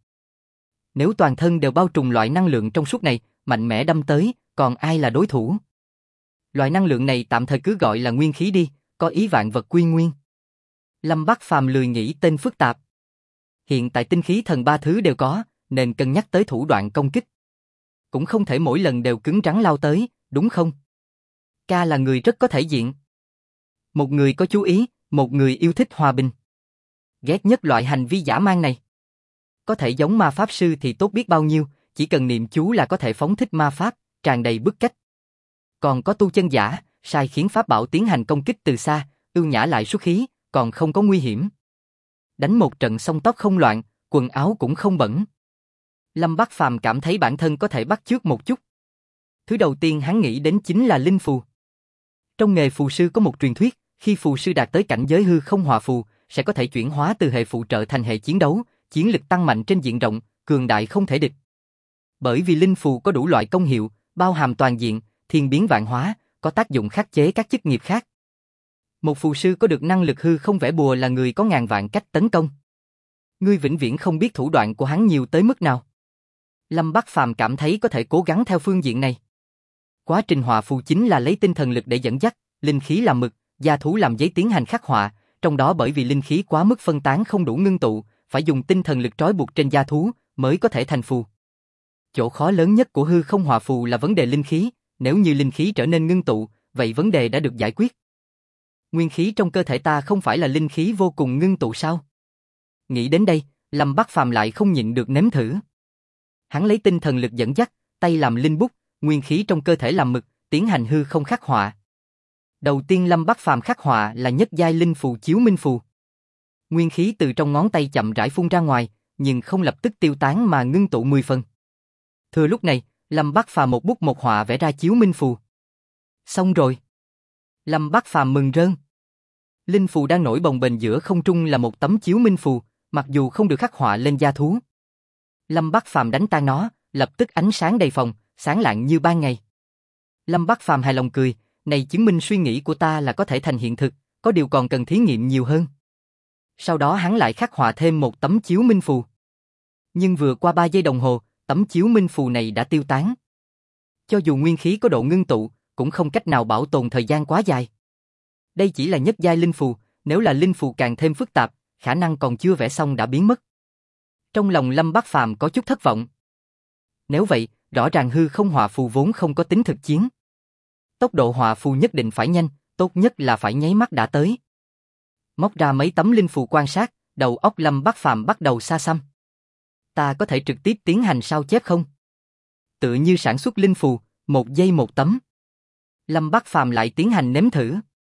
Nếu toàn thân đều bao trùm loại năng lượng trong suốt này, mạnh mẽ đâm tới, còn ai là đối thủ? Loại năng lượng này tạm thời cứ gọi là nguyên khí đi, có ý vạn vật quy nguyên. Lâm Bắc Phàm lười nghĩ tên phức tạp. Hiện tại tinh khí thần ba thứ đều có, nên cân nhắc tới thủ đoạn công kích. Cũng không thể mỗi lần đều cứng rắn lao tới, đúng không? Ca là người rất có thể diện. Một người có chú ý, một người yêu thích hòa bình. Ghét nhất loại hành vi dã man này. Có thể giống ma pháp sư thì tốt biết bao nhiêu, chỉ cần niệm chú là có thể phóng thích ma pháp, tràn đầy bức cách. Còn có tu chân giả, sai khiến pháp bảo tiến hành công kích từ xa, ưu nhã lại xuất khí, còn không có nguy hiểm. Đánh một trận xong tóc không loạn, quần áo cũng không bẩn. Lâm Bắc Phàm cảm thấy bản thân có thể bắt chước một chút. Thứ đầu tiên hắn nghĩ đến chính là linh phù. Trong nghề phù sư có một truyền thuyết, khi phù sư đạt tới cảnh giới hư không hòa phù, sẽ có thể chuyển hóa từ hệ phụ trợ thành hệ chiến đấu, chiến lực tăng mạnh trên diện rộng, cường đại không thể địch. Bởi vì linh phù có đủ loại công hiệu, bao hàm toàn diện, thiên biến vạn hóa, có tác dụng khắc chế các chức nghiệp khác. Một phù sư có được năng lực hư không vẽ bùa là người có ngàn vạn cách tấn công. Ngươi vĩnh viễn không biết thủ đoạn của hắn nhiều tới mức nào. Lâm Bắc Phàm cảm thấy có thể cố gắng theo phương diện này. Quá trình họa phù chính là lấy tinh thần lực để dẫn dắt, linh khí làm mực, gia thú làm giấy tiến hành khắc họa, trong đó bởi vì linh khí quá mức phân tán không đủ ngưng tụ, phải dùng tinh thần lực trói buộc trên gia thú mới có thể thành phù. Chỗ khó lớn nhất của hư không họa phù là vấn đề linh khí, nếu như linh khí trở nên ngưng tụ, vậy vấn đề đã được giải quyết. Nguyên khí trong cơ thể ta không phải là linh khí vô cùng ngưng tụ sao? Nghĩ đến đây, Lâm Bắc Phàm lại không nhịn được nếm thử. Hắn lấy tinh thần lực dẫn dắt, tay làm linh bút, nguyên khí trong cơ thể làm mực, tiến hành hư không khắc họa. Đầu tiên Lâm Bắc Phàm khắc họa là nhất giai linh phù chiếu minh phù. Nguyên khí từ trong ngón tay chậm rãi phun ra ngoài, nhưng không lập tức tiêu tán mà ngưng tụ 10 phần. Thừa lúc này, Lâm Bắc Phàm một bút một họa vẽ ra chiếu minh phù. Xong rồi. Lâm Bắc Phàm mừng rơn. Linh phù đang nổi bồng bềnh giữa không trung là một tấm chiếu minh phù, mặc dù không được khắc họa lên gia thú. Lâm Bắc Phàm đánh tan nó, lập tức ánh sáng đầy phòng, sáng lạng như ban ngày. Lâm Bắc Phàm hài lòng cười, này chứng minh suy nghĩ của ta là có thể thành hiện thực, có điều còn cần thí nghiệm nhiều hơn. Sau đó hắn lại khắc họa thêm một tấm chiếu minh phù. Nhưng vừa qua 3 giây đồng hồ, tấm chiếu minh phù này đã tiêu tán. Cho dù nguyên khí có độ ngưng tụ, cũng không cách nào bảo tồn thời gian quá dài. Đây chỉ là nhất giai linh phù, nếu là linh phù càng thêm phức tạp, khả năng còn chưa vẽ xong đã biến mất. Trong lòng Lâm Bắc Phàm có chút thất vọng. Nếu vậy, rõ ràng hư không họa phù vốn không có tính thực chiến. Tốc độ họa phù nhất định phải nhanh, tốt nhất là phải nháy mắt đã tới. Móc ra mấy tấm linh phù quan sát, đầu óc Lâm Bắc Phàm bắt đầu xa xăm. Ta có thể trực tiếp tiến hành sao chép không? Tựa như sản xuất linh phù, 1 giây 1 tấm. Lâm Bắc Phàm lại tiến hành nếm thử.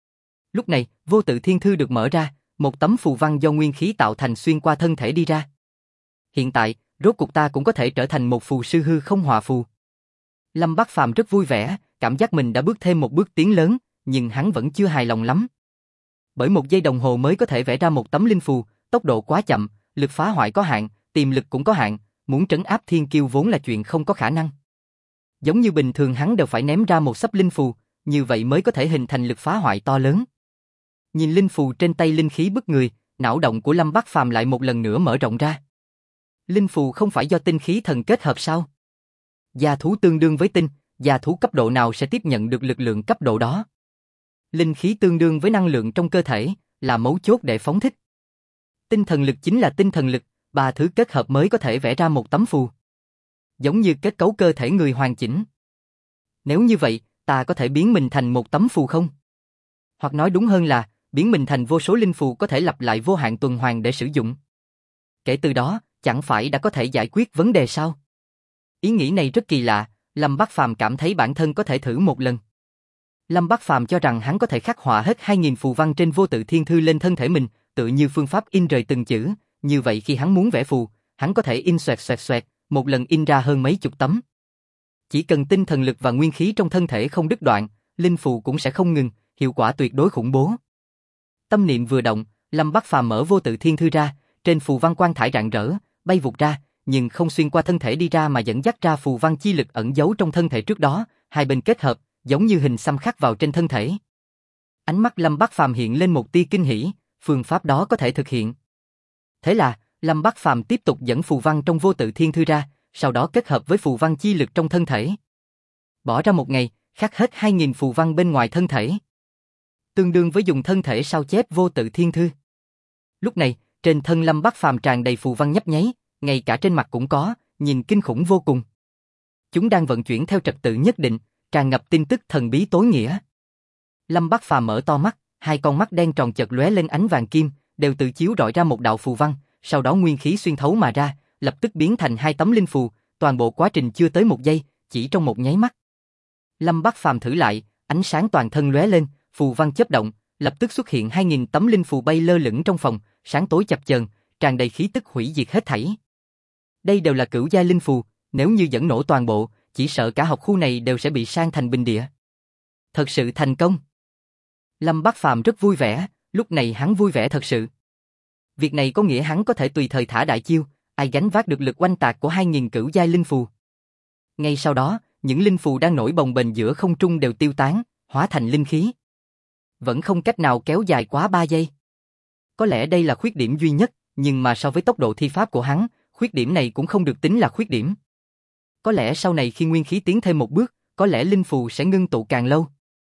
Lúc này, vô tự thiên thư được mở ra, một tấm phù văn do nguyên khí tạo thành xuyên qua thân thể đi ra. Hiện tại, rốt cuộc ta cũng có thể trở thành một phù sư hư không họa phù. Lâm Bắc Phàm rất vui vẻ, cảm giác mình đã bước thêm một bước tiến lớn, nhưng hắn vẫn chưa hài lòng lắm. Bởi 1 giây đồng hồ mới có thể vẽ ra một tấm linh phù, tốc độ quá chậm, lực phá hoại có hạn, tiềm lực cũng có hạn, muốn trấn áp thiên kiêu vốn là chuyện không có khả năng. Giống như bình thường hắn đều phải ném ra một sấp linh phù, như vậy mới có thể hình thành lực phá hoại to lớn. Nhìn linh phù trên tay linh khí bức người, não động của Lâm Bắc Phàm lại một lần nữa mở rộng ra. Linh phù không phải do tinh khí thần kết hợp sao? Gia thú tương đương với tinh, gia thú cấp độ nào sẽ tiếp nhận được lực lượng cấp độ đó? Linh khí tương đương với năng lượng trong cơ thể, là mấu chốt để phóng thích. Tinh thần lực chính là tinh thần lực, 3 thứ kết hợp mới có thể vẽ ra một tấm phù. Giống như kết cấu cơ thể người hoàn chỉnh. Nếu như vậy, ta có thể biến mình thành một tấm phù không? Hoặc nói đúng hơn là, biến mình thành vô số linh phù có thể lặp lại vô hạn tuần hoàn để sử dụng. Kể từ đó, chẳng phải đã có thể giải quyết vấn đề sao? Ý nghĩ này rất kỳ lạ, Lâm Bắc Phàm cảm thấy bản thân có thể thử một lần. Lâm Bắc Phàm cho rằng hắn có thể khắc họa hết 2000 phù văn trên vô tự thiên thư lên thân thể mình, tự như phương pháp in rời từng chữ, như vậy khi hắn muốn vẽ phù, hắn có thể in xoẹt xoẹt xoẹt, một lần in ra hơn mấy chục tấm. Chỉ cần tinh thần lực và nguyên khí trong thân thể không đứt đoạn, linh phù cũng sẽ không ngừng, hiệu quả tuyệt đối khủng bố. Tâm niệm vừa động, Lâm Bắc Phàm mở vô tự thiên thư ra, trên phù văn quang thải rạng rỡ, bay vụt ra, nhưng không xuyên qua thân thể đi ra mà dẫn dắt ra phù văn chi lực ẩn giấu trong thân thể trước đó, hai bên kết hợp, giống như hình xăm khắc vào trên thân thể. Ánh mắt Lâm Bắc Phàm hiện lên một tia kinh hỉ, phương pháp đó có thể thực hiện. Thế là, Lâm Bắc Phàm tiếp tục dẫn phù văn trong vô tự thiên thư ra, sau đó kết hợp với phù văn chi lực trong thân thể. Bỏ ra một ngày, khắc hết 2000 phù văn bên ngoài thân thể. Tương đương với dùng thân thể sao chép vô tự thiên thư. Lúc này, trên thân Lâm Bắc Phàm tràn đầy phù văn nhấp nháy, ngay cả trên mặt cũng có, nhìn kinh khủng vô cùng. Chúng đang vận chuyển theo trật tự nhất định, tràn ngập tin tức thần bí tối nghĩa. Lâm Bắc Phàm mở to mắt, hai con mắt đen tròn chợt lóe lên ánh vàng kim, đều tự chiếu rọi ra một đạo phù văn, sau đó nguyên khí xuyên thấu mà ra, lập tức biến thành hai tấm linh phù, toàn bộ quá trình chưa tới một giây, chỉ trong một nháy mắt. Lâm Bắc Phàm thử lại, ánh sáng toàn thân lóe lên, phù văn chớp động, lập tức xuất hiện 2000 tấm linh phù bay lơ lửng trong phòng, sáng tối chập chờn, tràn đầy khí tức hủy diệt hết thảy. Đây đều là cửu giai linh phù, nếu như dẫn nổ toàn bộ, chỉ sợ cả học khu này đều sẽ bị san thành bình địa. Thật sự thành công. Lâm Bắc Phàm rất vui vẻ, lúc này hắn vui vẻ thật sự. Việc này có nghĩa hắn có thể tùy thời thả đại chiêu, ai gánh vác được lực oanh tạc của 2000 cửu giai linh phù. Ngay sau đó, những linh phù đang nổi bồng bềnh giữa không trung đều tiêu tán, hóa thành linh khí. Vẫn không cách nào kéo dài quá 3 giây. Có lẽ đây là khuyết điểm duy nhất, nhưng mà so với tốc độ thi pháp của hắn, khuyết điểm này cũng không được tính là khuyết điểm. Có lẽ sau này khi nguyên khí tiến thêm một bước, có lẽ linh phù sẽ ngưng tụ càng lâu.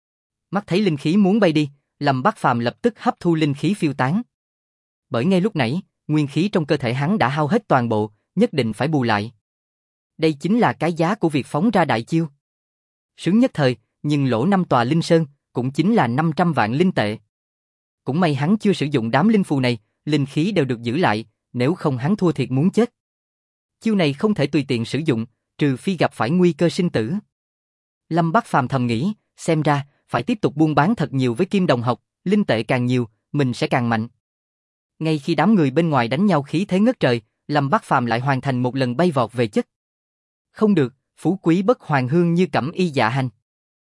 Mắt thấy linh khí muốn bay đi, Lâm Bắc Phàm lập tức hấp thu linh khí phiêu tán. Bởi ngay lúc nãy, nguyên khí trong cơ thể hắn đã hao hết toàn bộ, nhất định phải bù lại. Đây chính là cái giá của việc phóng ra đại chiêu. Sướng nhất thời, nhưng lỗ 5 tòa linh sơn, cũng chính là 500 vạn linh tệ. Cũng may hắn chưa sử dụng đám linh phù này, linh khí đều được giữ lại, nếu không hắn thua thiệt muốn chết. Chiêu này không thể tùy tiện sử dụng, trừ phi gặp phải nguy cơ sinh tử. Lâm Bắc Phàm thầm nghĩ, xem ra, phải tiếp tục buôn bán thật nhiều với Kim đồng học, linh tệ càng nhiều, mình sẽ càng mạnh. Ngay khi đám người bên ngoài đánh nhau khí thế ngất trời, Lâm Bắc Phàm lại hoàn thành một lần bay vọt về chất. Không được, phú quý bất hoàng hương như cẩm y dạ hành.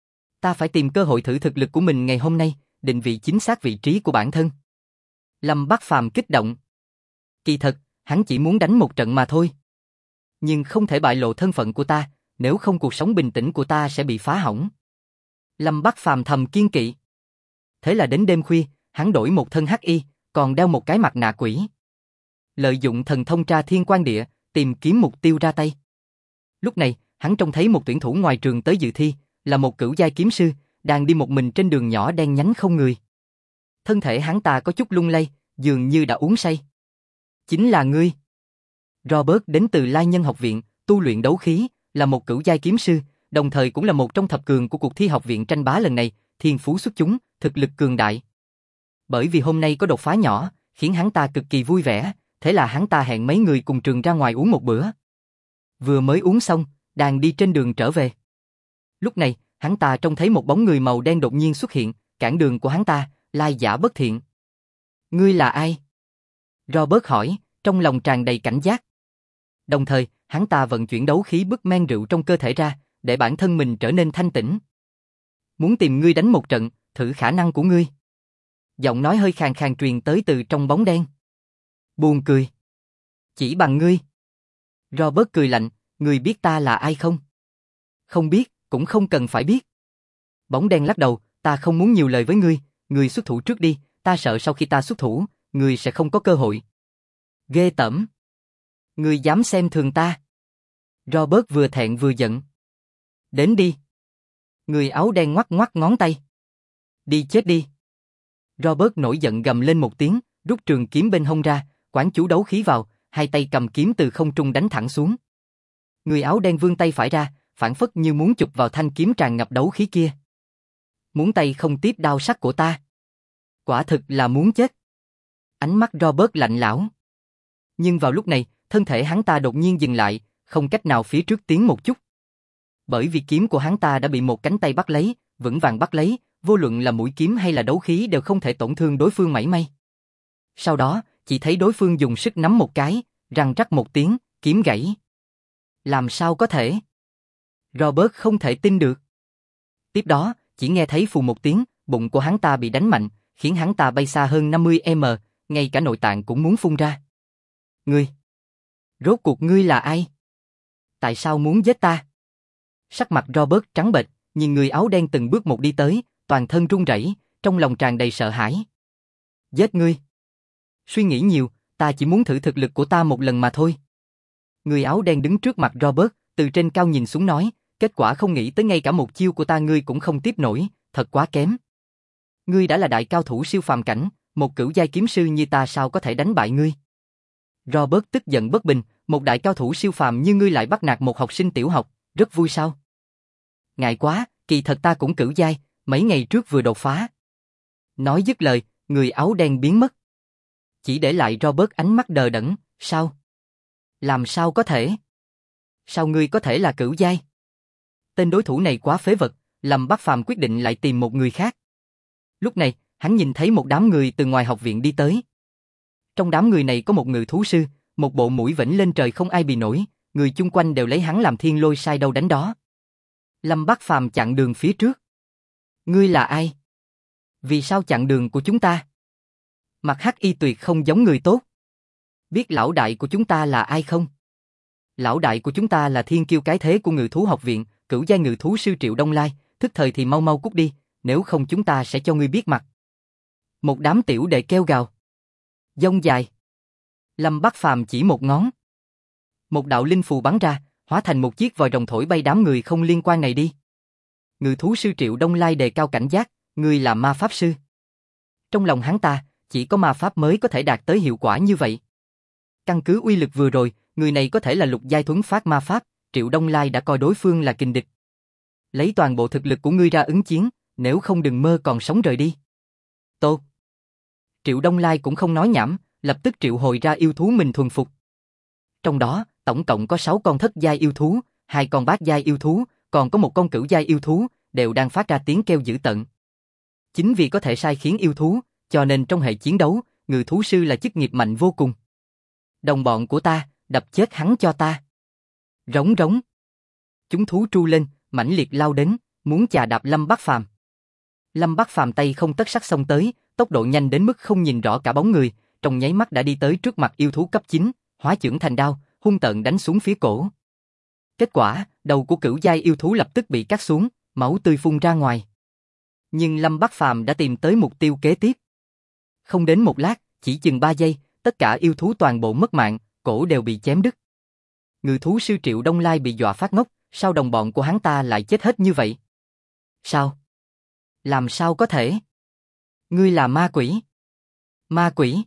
Ta phải tìm cơ hội thử thực lực của mình ngày hôm nay, định vị chính xác vị trí của bản thân. Lâm Bắc Phàm kích động. Kỳ thật, hắn chỉ muốn đánh một trận mà thôi. Nhưng không thể bại lộ thân phận của ta, nếu không cuộc sống bình tĩnh của ta sẽ bị phá hỏng. Lâm Bắc Phàm thầm kiên kỵ. Thế là đến đêm khuya, hắn đổi một thân hắc y, còn đeo một cái mặt nạ quỷ. Lợi dụng thần thông tra thiên quan địa, tìm kiếm mục tiêu ra tay. Lúc này, hắn trông thấy một tuyển thủ ngoài trường tới dự thi, là một cửu giai kiếm sư, đang đi một mình trên đường nhỏ đen nhánh không người. Thân thể hắn ta có chút lung lay, dường như đã uống say. Chính là ngươi. Robert đến từ Lai Nhân học viện, tu luyện đấu khí, là một cửu giai kiếm sư, đồng thời cũng là một trong thập cường của cuộc thi học viện tranh bá lần này, thiên phú xuất chúng, thực lực cường đại. Bởi vì hôm nay có đột phá nhỏ, khiến hắn ta cực kỳ vui vẻ, thế là hắn ta hẹn mấy người cùng trường ra ngoài uống một bữa. Vừa mới uống xong, đang đi trên đường trở về. Lúc này, hắn ta trông thấy một bóng người màu đen đột nhiên xuất hiện, cản đường của hắn ta, lai giả bất thiện. Ngươi là ai? Robert hỏi, trong lòng tràn đầy cảnh giác. Đồng thời, hắn ta vận chuyển đấu khí bức men rượu trong cơ thể ra, để bản thân mình trở nên thanh tĩnh. Muốn tìm ngươi đánh một trận, thử khả năng của ngươi. Giọng nói hơi khàn khàn truyền tới từ trong bóng đen. Buồn cười. Chỉ bằng ngươi. Robert cười lạnh, ngươi biết ta là ai không? Không biết, cũng không cần phải biết. Bóng đen lắc đầu, ta không muốn nhiều lời với ngươi xuất thủ trước đi, ta sợ sau khi ta xuất thủ, ngươi sẽ không có cơ hội. Ghê tởm. Ngươi dám xem thường ta. Robert vừa thẹn vừa giận. Đến đi. Người áo đen ngoắc ngoắc ngón tay. Đi chết đi. Robert nổi giận gầm lên một tiếng, rút trường kiếm bên hông ra, quán chú đấu khí vào, hai tay cầm kiếm từ không trung đánh thẳng xuống. Người áo đen vươn tay phải ra, phảng phất như muốn chụp vào thanh kiếm tràn ngập đấu khí kia. Muốn tay không tiếp đao sắc của ta. Quả thực là muốn chết. Ánh mắt Robert lạnh lẽo. Nhưng vào lúc này, thân thể hắn ta đột nhiên dừng lại, không cách nào phía trước tiến một chút. Bởi vì kiếm của hắn ta đã bị một cánh tay bắt lấy, vững vàng bắt lấy, vô luận là mũi kiếm hay là đấu khí đều không thể tổn thương đối phương mảy may. Sau đó, chỉ thấy đối phương dùng sức nắm một cái, răng rắc một tiếng, kiếm gãy. Làm sao có thể? Robert không thể tin được. Tiếp đó, chỉ nghe thấy phù một tiếng, bụng của hắn ta bị đánh mạnh, khiến hắn ta bay xa hơn 50m, ngay cả nội tạng cũng muốn phun ra. Ngươi! Rốt cuộc ngươi là ai? Tại sao muốn giết ta? Sắc mặt Robert trắng bệch, nhìn người áo đen từng bước một đi tới, toàn thân run rẩy, trong lòng tràn đầy sợ hãi. Giết ngươi! Suy nghĩ nhiều, ta chỉ muốn thử thực lực của ta một lần mà thôi. Người áo đen đứng trước mặt Robert, từ trên cao nhìn xuống nói, kết quả không nghĩ tới ngay cả một chiêu của ta ngươi cũng không tiếp nổi, thật quá kém. Ngươi đã là đại cao thủ siêu phàm cảnh, một cửu giai kiếm sư như ta sao có thể đánh bại ngươi? Robert tức giận bất bình, một đại cao thủ siêu phàm như ngươi lại bắt nạt một học sinh tiểu học, rất vui sao? Ngại quá, kỳ thật ta cũng cửu giai, mấy ngày trước vừa đột phá. Nói dứt lời, người áo đen biến mất. Chỉ để lại Robert ánh mắt đờ đẫn, sao? Làm sao có thể? Sao ngươi có thể là cửu giai? Tên đối thủ này quá phế vật, Lâm Bắc Phàm quyết định lại tìm một người khác. Lúc này, hắn nhìn thấy một đám người từ ngoài học viện đi tới. Trong đám người này có một ngự thú sư, một bộ mũi vểnh lên trời không ai bì nổi, người chung quanh đều lấy hắn làm thiên lôi sai đâu đánh đó. Lâm Bắc Phàm chặn đường phía trước. Ngươi là ai? Vì sao chặn đường của chúng ta? Mặt hắc y tuyệt không giống người tốt. Biết lão đại của chúng ta là ai không? Lão đại của chúng ta là thiên kiêu cái thế của ngự thú học viện, cửu giai ngự thú sư Triệu Đông Lai, thức thời thì mau mau cút đi, nếu không chúng ta sẽ cho ngươi biết mặt. Một đám tiểu đệ kêu gào. Dông dài. Lâm Bắc Phàm chỉ một ngón. Một đạo linh phù bắn ra, hóa thành một chiếc vòi rồng thổi bay đám người không liên quan này đi. Ngự thú sư Triệu Đông Lai đề cao cảnh giác, ngươi là ma pháp sư. Trong lòng hắn ta, chỉ có ma pháp mới có thể đạt tới hiệu quả như vậy. Căn cứ uy lực vừa rồi, người này có thể là lục giai thuấn phát ma pháp, Triệu Đông Lai đã coi đối phương là kình địch. Lấy toàn bộ thực lực của ngươi ra ứng chiến, nếu không đừng mơ còn sống rời đi. Tốt. Triệu Đông Lai cũng không nói nhảm, lập tức triệu hồi ra yêu thú mình thuần phục. Trong đó, tổng cộng có 6 con thất giai yêu thú, 2 con bát giai yêu thú, còn có một con cửu giai yêu thú, đều đang phát ra tiếng kêu dữ tợn. Chính vì có thể sai khiến yêu thú, cho nên trong hệ chiến đấu, ngự thú sư là chức nghiệp mạnh vô cùng. Đồng bọn của ta, đập chết hắn cho ta. Rống rống. Chúng thú tru lên, mãnh liệt lao đến, muốn chà đạp Lâm Bắc Phàm. Lâm Bắc Phàm tay không tất sắt xông tới, tốc độ nhanh đến mức không nhìn rõ cả bóng người, trong nháy mắt đã đi tới trước mặt yêu thú cấp 9, hóa chưởng thành đao, hung tợn đánh xuống phía cổ. Kết quả, đầu của cửu giai yêu thú lập tức bị cắt xuống, máu tươi phun ra ngoài. Nhưng Lâm Bắc Phàm đã tìm tới mục tiêu kế tiếp. Không đến một lát, chỉ chừng 3 giây, tất cả yêu thú toàn bộ mất mạng, cổ đều bị chém đứt. Ngự thú sư Triệu Đông Lai bị dọa phát ngốc, sao đồng bọn của hắn ta lại chết hết như vậy? Sao? Làm sao có thể? Ngươi là ma quỷ? Ma quỷ?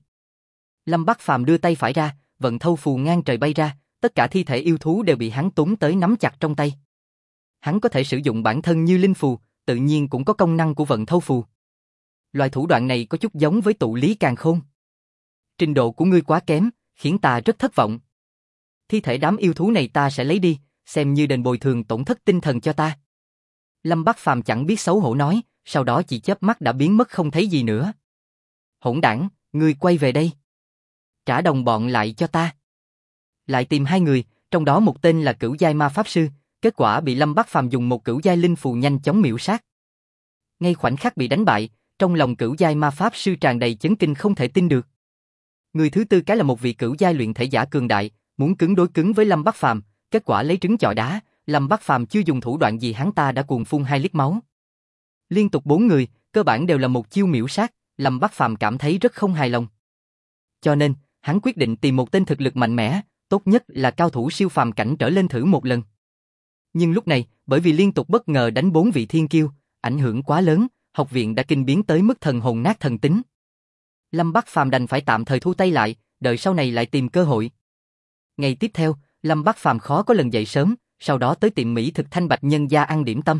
Lâm Bắc Phàm đưa tay phải ra, vận thâu phù ngang trời bay ra, tất cả thi thể yêu thú đều bị hắn túm tới nắm chặt trong tay. Hắn có thể sử dụng bản thân như linh phù, tự nhiên cũng có công năng của vận thâu phù. Loại thủ đoạn này có chút giống với tụ lý càn khôn. Trình độ của ngươi quá kém, khiến ta rất thất vọng. Thi thể đám yêu thú này ta sẽ lấy đi, xem như đền bồi thường tổn thất tinh thần cho ta. Lâm Bắc Phàm chẳng biết xấu hổ nói, sau đó chỉ chớp mắt đã biến mất không thấy gì nữa. Hỗn đảng, ngươi quay về đây. Trả đồng bọn lại cho ta. Lại tìm 2 người, trong đó một tên là cửu giai ma pháp sư, kết quả bị Lâm Bắc Phàm dùng một cửu giai linh phù nhanh chóng miểu sát. Ngay khoảnh khắc bị đánh bại, trong lòng cửu giai ma pháp sư tràn đầy chấn kinh không thể tin được. Người thứ tư cái là một vị cửu giai luyện thể giả cường đại, muốn cứng đối cứng với Lâm Bắc Phàm, kết quả lấy trứng chọi đá, Lâm Bắc Phàm chưa dùng thủ đoạn gì hắn ta đã cuồng phun 2 lít máu. Liên tục 4 người, cơ bản đều là một chiêu miểu sát, Lâm Bắc Phàm cảm thấy rất không hài lòng. Cho nên, hắn quyết định tìm một tên thực lực mạnh mẽ, tốt nhất là cao thủ siêu phàm cảnh trở lên thử một lần. Nhưng lúc này, bởi vì liên tục bất ngờ đánh 4 vị thiên kiêu, ảnh hưởng quá lớn, học viện đã kinh biến tới mức thần hồn nát thần tính. Lâm Bắc Phàm đành phải tạm thời thu tay lại, đợi sau này lại tìm cơ hội. Ngày tiếp theo, Lâm Bắc Phàm khó có lần dậy sớm, sau đó tới tiệm mỹ thực Thanh Bạch nhân gia ăn điểm tâm.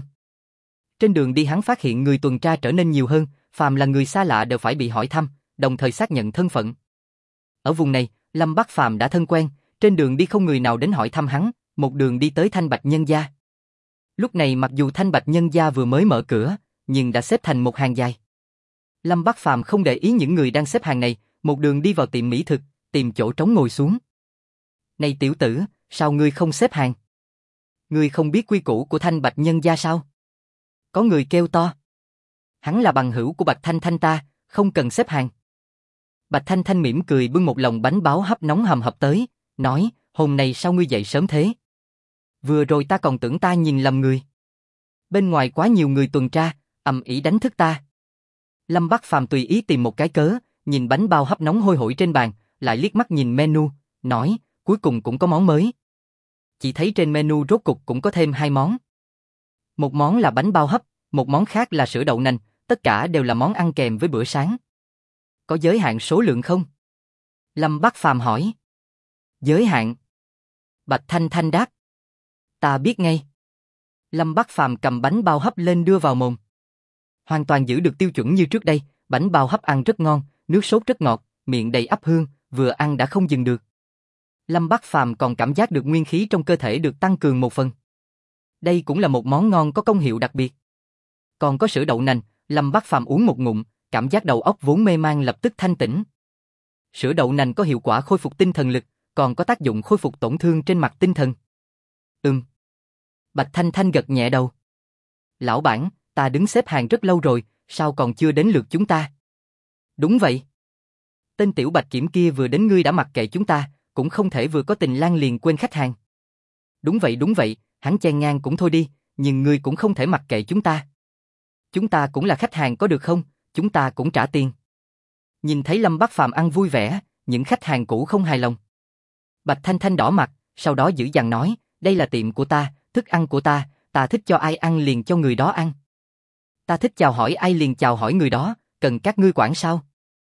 Trên đường đi hắn phát hiện người tuần tra trở nên nhiều hơn, phàm là người xa lạ đều phải bị hỏi thăm, đồng thời xác nhận thân phận. Ở vùng này, Lâm Bắc Phàm đã thân quen, trên đường đi không người nào đến hỏi thăm hắn, một đường đi tới Thanh Bạch Nhân gia. Lúc này mặc dù Thanh Bạch Nhân gia vừa mới mở cửa, nhưng đã xếp thành một hàng dài. Lâm Bắc Phàm không để ý những người đang xếp hàng này, một đường đi vào tiệm mỹ thực, tìm chỗ trống ngồi xuống. Này tiểu tử, sao ngươi không xếp hàng? Ngươi không biết quy củ của Thanh Bạch Nhân gia sao? Có người kêu to. Hắn là bằng hữu của Bạch Thanh Thanh ta, không cần xếp hàng. Bạch Thanh Thanh mỉm cười bưng một lồng bánh báo hấp nóng hầm hập tới, nói, hôm nay sao ngươi dậy sớm thế? Vừa rồi ta còn tưởng ta nhìn lầm người. Bên ngoài quá nhiều người tuần tra, ầm ĩ đánh thức ta. Lâm Bắc Phàm tùy ý tìm một cái cớ, nhìn bánh bao hấp nóng hôi hổi trên bàn, lại liếc mắt nhìn menu, nói, cuối cùng cũng có món mới. Chỉ thấy trên menu rốt cục cũng có thêm 2 món. Một món là bánh bao hấp, một món khác là sữa đậu nành, tất cả đều là món ăn kèm với bữa sáng. Có giới hạn số lượng không? Lâm Bắc Phàm hỏi. Giới hạn. Bạch Thanh Thanh đáp. Ta biết ngay. Lâm Bắc Phàm cầm bánh bao hấp lên đưa vào mồm. Hoàn toàn giữ được tiêu chuẩn như trước đây, bánh bao hấp ăn rất ngon, nước sốt rất ngọt, miệng đầy ắp hương, vừa ăn đã không dừng được. Lâm Bắc Phàm còn cảm giác được nguyên khí trong cơ thể được tăng cường một phần. Đây cũng là một món ngon có công hiệu đặc biệt. Còn có sữa đậu nành, Lâm Bắc Phàm uống một ngụm, cảm giác đầu óc vốn mê man lập tức thanh tĩnh. Sữa đậu nành có hiệu quả khôi phục tinh thần lực, còn có tác dụng khôi phục tổn thương trên mặt tinh thần. Bạch Thanh Thanh gật nhẹ đầu. Lão bản, ta đứng xếp hàng rất lâu rồi, sao còn chưa đến lượt chúng ta? Đúng vậy. Tên tiểu Bạch Kiểm kia vừa đến ngươi đã mặc kệ chúng ta, cũng không thể vừa có tình lang liền quên khách hàng. Đúng vậy, hắn chen ngang cũng thôi đi, nhưng ngươi cũng không thể mặc kệ chúng ta. Chúng ta cũng là khách hàng có được không, chúng ta cũng trả tiền. Nhìn thấy Lâm Bắc Phàm ăn vui vẻ, những khách hàng cũ không hài lòng. Bạch Thanh Thanh đỏ mặt, sau đó dữ dằn nói, đây là tiệm của ta, thức ăn của ta thích cho ai ăn liền cho người đó ăn. Ta thích chào hỏi ai liền chào hỏi người đó, cần các ngươi quản sao?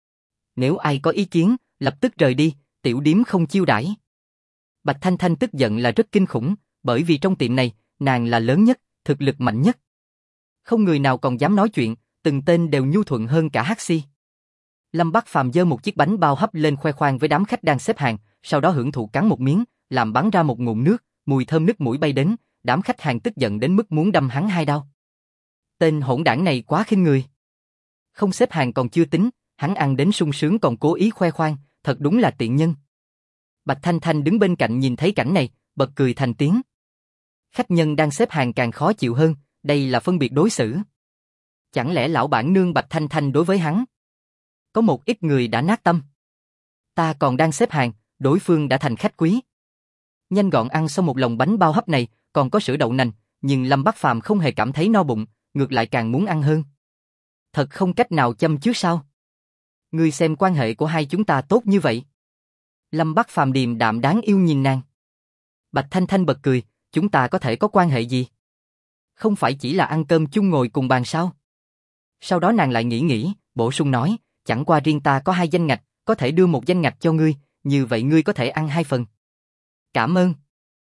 Nếu ai có ý kiến, lập tức rời đi, tiểu điếm không chiêu đãi. Bạch Thanh Thanh tức giận là rất kinh khủng, bởi vì trong tiệm này, nàng là lớn nhất, thực lực mạnh nhất. Không người nào còn dám nói chuyện, từng tên đều nhu thuận hơn cả Hắc Si. Lâm Bắc Phàm giơ một chiếc bánh bao hấp lên khoe khoang với đám khách đang xếp hàng, sau đó hưởng thụ cắn một miếng, làm bắn ra một ngụm nước, mùi thơm nước mũi bay đến, đám khách hàng tức giận đến mức muốn đâm hắn 2 đao. Tên hỗn đảng này quá khinh người. Không xếp hàng còn chưa tính, hắn ăn đến sung sướng còn cố ý khoe khoang, thật đúng là tiện nhân. Bạch Thanh Thanh đứng bên cạnh nhìn thấy cảnh này, bật cười thành tiếng. Khách nhân đang xếp hàng càng khó chịu hơn, đây là phân biệt đối xử. Chẳng lẽ lão bản nương Bạch Thanh Thanh đối với hắn? Có một ít người đã nát tâm. Ta còn đang xếp hàng, đối phương đã thành khách quý. Nhanh gọn ăn xong một lồng bánh bao hấp này, còn có sữa đậu nành, nhưng Lâm Bắc Phàm không hề cảm thấy no bụng, ngược lại càng muốn ăn hơn. Thật không cách nào châm chước sao? Ngươi xem quan hệ của hai chúng ta tốt như vậy. Lâm Bắc Phàm điềm đạm đáng yêu nhìn nàng. Bạch Thanh Thanh bật cười, chúng ta có thể có quan hệ gì? Không phải chỉ là ăn cơm chung ngồi cùng bàn sao? Sau đó nàng lại nghĩ, bổ sung nói, chẳng qua riêng ta có 2 danh ngạch, có thể đưa 1 danh ngạch cho ngươi, như vậy ngươi có thể ăn 2 phần. Cảm ơn.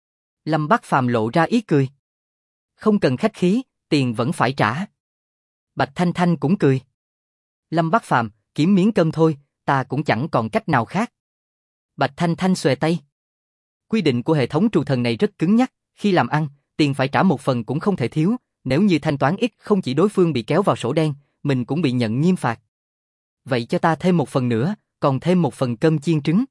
Lâm Bắc Phàm lộ ra ý cười. Không cần khách khí, tiền vẫn phải trả. Bạch Thanh Thanh cũng cười. Lâm Bắc Phàm, kiếm miếng cơm thôi, ta cũng chẳng còn cách nào khác. Bạch Thanh Thanh xuề tay. Quy định của hệ thống trù thần này rất cứng nhắc, khi làm ăn, tiền phải trả 1 phần cũng không thể thiếu, nếu như thanh toán ít không chỉ đối phương bị kéo vào sổ đen, mình cũng bị nhận nghiêm phạt. Vậy cho ta thêm 1 phần nữa, còn thêm 1 phần cơm chiên trứng.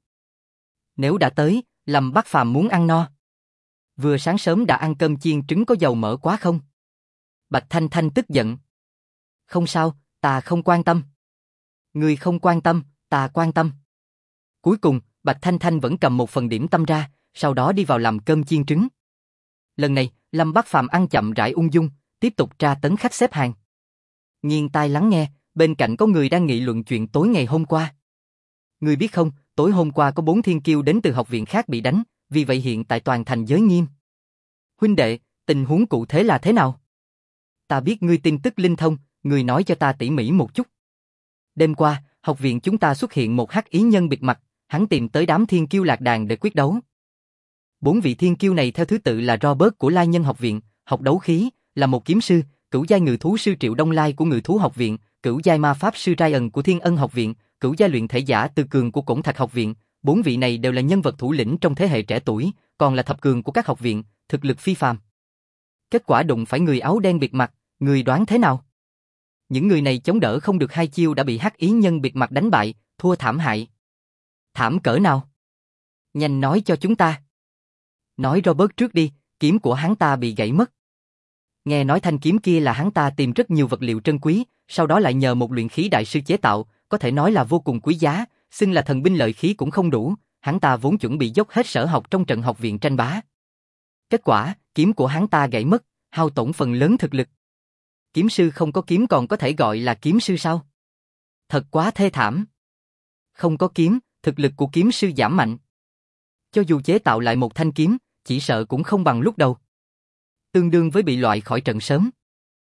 Nếu đã tới, Lâm Bắc Phàm muốn ăn no. Vừa sáng sớm đã ăn cơm chiên trứng có dầu mỡ quá không? Bạch Thanh Thanh tức giận. Không sao, ta không quan tâm. Ngươi không quan tâm, ta quan tâm. Cuối cùng, Bạch Thanh Thanh vẫn cầm 1 phần điểm tâm ra, sau đó đi vào làm cơm chiên trứng. Lần này, Lâm Bắc Phàm ăn chậm rãi ung dung, tiếp tục tra tấn khách xếp hàng. Nghiêng tai lắng nghe, bên cạnh có người đang nghị luận chuyện tối ngày hôm qua. Ngươi biết không, tối hôm qua có 4 thiên kiêu đến từ học viện khác bị đánh, vì vậy hiện tại toàn thành giới nghiêm. Huynh đệ, tình huống cụ thể là thế nào? Ta biết ngươi tin tức linh thông, ngươi nói cho ta tỉ mỉ một chút. Đêm qua, học viện chúng ta xuất hiện một hắc ý nhân bịt mặt, hắn tìm tới đám thiên kiêu lạc đàn để quyết đấu. 4 vị thiên kiêu này theo thứ tự là Robert của Lai Nhân học viện, học đấu khí, là một kiếm sư, cửu giai ngự thú sư Triệu Đông Lai của Ngự thú học viện, cửu giai ma pháp sư Ryan của Thiên Ân học viện, cửu giai luyện thể giả Từ Cường của Cổn Thạch học viện, 4 vị này đều là nhân vật thủ lĩnh trong thế hệ trẻ tuổi, còn là thập cường của các học viện, thực lực phi phàm. Kết quả đụng phải người áo đen bịt mặt, người đoán thế nào? Những người này chống đỡ không được 2 chiêu đã bị hắc ý nhân bịt mặt đánh bại, thua thảm hại. Thảm cỡ nào? Nhanh nói cho chúng ta. Nói Robert trước đi, kiếm của hắn ta bị gãy mất. Nghe nói thanh kiếm kia là hắn ta tìm rất nhiều vật liệu trân quý, sau đó lại nhờ một luyện khí đại sư chế tạo, có thể nói là vô cùng quý giá, xưng là thần binh lợi khí cũng không đủ, hắn ta vốn chuẩn bị dốc hết sở học trong trận học viện tranh bá. Kết quả, kiếm của hắn ta gãy mất, hao tổn phần lớn thực lực. Kiếm sư không có kiếm còn có thể gọi là kiếm sư sao? Thật quá thê thảm. Không có kiếm, thực lực của kiếm sư giảm mạnh. Cho dù chế tạo lại một thanh kiếm, chỉ sợ cũng không bằng lúc đầu. Tương đương với bị loại khỏi trận sớm.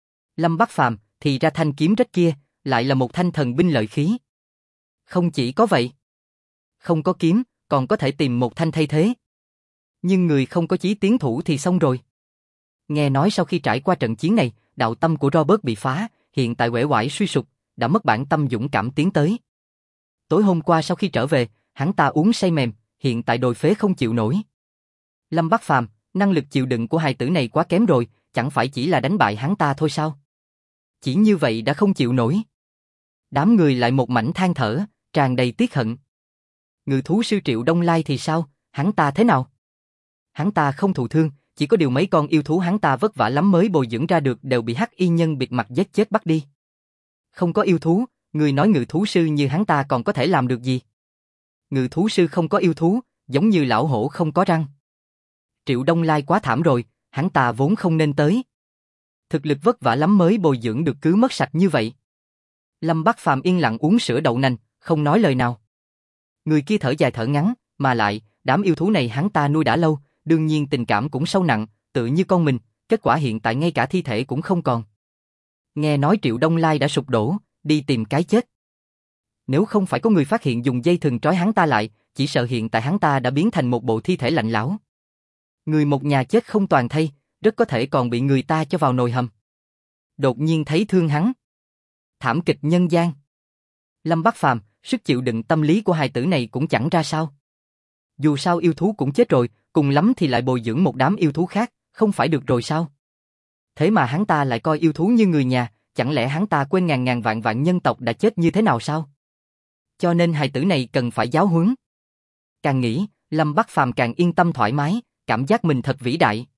Lâm Bắc Phàm thì ra thanh kiếm rách kia, lại là một thanh thần binh lợi khí. Không chỉ có vậy. Không có kiếm, còn có thể tìm một thanh thay thế. Nhưng người không có chí tiến thủ thì xong rồi. Nghe nói sau khi trải qua trận chiến này, đạo tâm của Robert bị phá, hiện tại uể oải suy sụp, đã mất bản tâm dũng cảm tiến tới. Tối hôm qua sau khi trở về, hắn ta uống say mềm, hiện tại đồi phế không chịu nổi. Lâm Bắc Phàm, năng lực chịu đựng của hài tử này quá kém rồi, chẳng phải chỉ là đánh bại hắn ta thôi sao? Chỉ như vậy đã không chịu nổi. Đám người lại một mảnh than thở, tràn đầy tiếc hận. Ngự thú sư Triệu Đông Lai thì sao, hắn ta thế nào? Hắn ta không thụ thương, chỉ có điều mấy con yêu thú hắn ta vất vả lắm mới bồi dưỡng ra được đều bị hắc y nhân bịt mặt giết chết bắt đi. Không có yêu thú, người nói ngự thú sư như hắn ta còn có thể làm được gì? Ngự thú sư không có yêu thú, giống như lão hổ không có răng. Triệu Đông Lai quá thảm rồi, hắn ta vốn không nên tới. Thực lực vất vả lắm mới bồi dưỡng được cứ mất sạch như vậy. Lâm Bắc Phàm yên lặng uống sữa đậu nành, không nói lời nào. Người kia thở dài thở ngắn, mà lại, đám yêu thú này hắn ta nuôi đã lâu, đương nhiên tình cảm cũng sâu nặng, tự như con mình, kết quả hiện tại ngay cả thi thể cũng không còn. Nghe nói Triệu Đông Lai đã sụp đổ, đi tìm cái chết. Nếu không phải có người phát hiện dùng dây thừng trói hắn ta lại, chỉ sợ hiện tại hắn ta đã biến thành một bộ thi thể lạnh lẽo. Người một nhà chết không toàn thây, rất có thể còn bị người ta cho vào nồi hầm. Đột nhiên thấy thương hắn. Thảm kịch nhân gian. Lâm Bắc Phàm, sức chịu đựng tâm lý của hài tử này cũng chẳng ra sao. Dù sao yêu thú cũng chết rồi, cùng lắm thì lại bồi dưỡng một đám yêu thú khác, không phải được rồi sao? Thế mà hắn ta lại coi yêu thú như người nhà, chẳng lẽ hắn ta quên ngàn ngàn vạn vạn nhân tộc đã chết như thế nào sao? Cho nên hài tử này cần phải giáo huấn. Càng nghĩ, Lâm Bắc Phàm càng yên tâm thoải mái, cảm giác mình thật vĩ đại.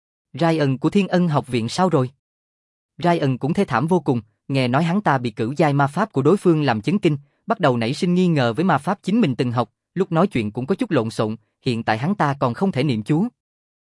Ryan của Thiên Ân học viện sao rồi? Ryan cũng thê thảm vô cùng, nghe nói hắn ta bị cửu giai ma pháp của đối phương làm chấn kinh, bắt đầu nảy sinh nghi ngờ với ma pháp chính mình từng học, lúc nói chuyện cũng có chút lộn xộn, hiện tại hắn ta còn không thể niệm chú.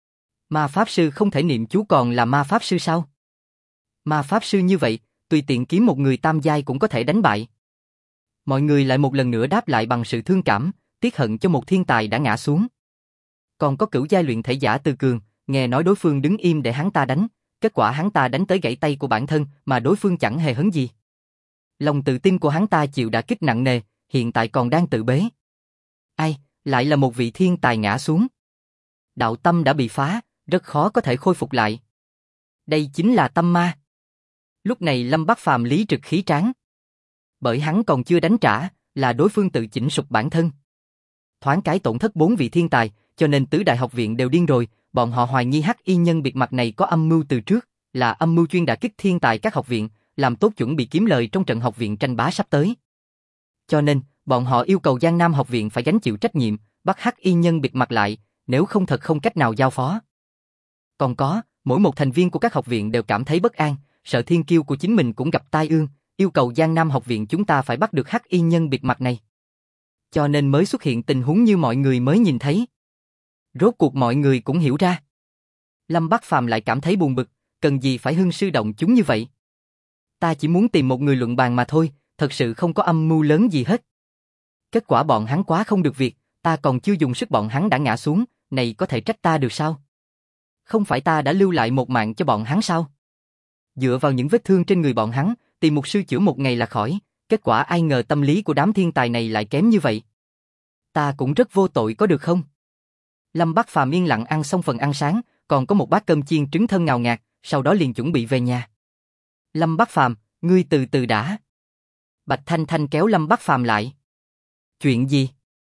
Ma pháp sư không thể niệm chú còn là ma pháp sư sao? Ma pháp sư như vậy, tùy tiện kiếm một người tam giai cũng có thể đánh bại. Mọi người lại một lần nữa đáp lại bằng sự thương cảm, tiếc hận cho một thiên tài đã ngã xuống. Còn có cửu giai luyện thể giả Từ Cường, nghe nói đối phương đứng im để hắn ta đánh, kết quả hắn ta đánh tới gãy tay của bản thân mà đối phương chẳng hề hấn gì. Lòng tự tin của hắn ta chịu đả kích nặng nề, hiện tại còn đang tự bế. Ai, lại là một vị thiên tài ngã xuống. Đạo tâm đã bị phá, rất khó có thể khôi phục lại. Đây chính là tâm ma. Lúc này Lâm Bắc Phàm lý trực khí tráng. Bởi hắn còn chưa đánh trả, là đối phương tự chỉnh sụp bản thân. Thoáng cái tổn thất 4 vị thiên tài, cho nên tứ đại học viện đều điên rồi, bọn họ hoài nghi hắc y nhân bịt mặt này có âm mưu từ trước, là âm mưu chuyên đả kích thiên tài các học viện, làm tốt chuẩn bị kiếm lời trong trận học viện tranh bá sắp tới. Cho nên, bọn họ yêu cầu Giang Nam học viện phải gánh chịu trách nhiệm, bắt hắc y nhân bịt mặt lại, nếu không thật không cách nào giao phó. Còn có, mỗi một thành viên của các học viện đều cảm thấy bất an, sợ thiên kiêu của chính mình cũng gặp tai ương, yêu cầu Giang Nam học viện chúng ta phải bắt được hắc y nhân bịt mặt này. Cho nên mới xuất hiện tình huống như mọi người mới nhìn thấy. Rốt cuộc mọi người cũng hiểu ra. Lâm Bắc Phàm lại cảm thấy buồn bực, cần gì phải hưng sư động chúng như vậy. Ta chỉ muốn tìm một người luận bàn mà thôi, thật sự không có âm mưu lớn gì hết. Kết quả bọn hắn quá không được việc, ta còn chưa dùng sức bọn hắn đã ngã xuống, này có thể trách ta được sao? Không phải ta đã lưu lại một mạng cho bọn hắn sao? Dựa vào những vết thương trên người bọn hắn, tìm một sư chữa một ngày là khỏi, kết quả ai ngờ tâm lý của đám thiên tài này lại kém như vậy. Ta cũng rất vô tội có được không? Lâm Bắc Phàm yên lặng ăn xong phần ăn sáng, còn có một bát cơm chiên trứng thơm ngào ngạt, sau đó liền chuẩn bị về nhà. Lâm Bắc Phàm, ngươi từ từ đã. Bạch Thanh Thanh kéo Lâm Bắc Phàm lại. Chuyện gì?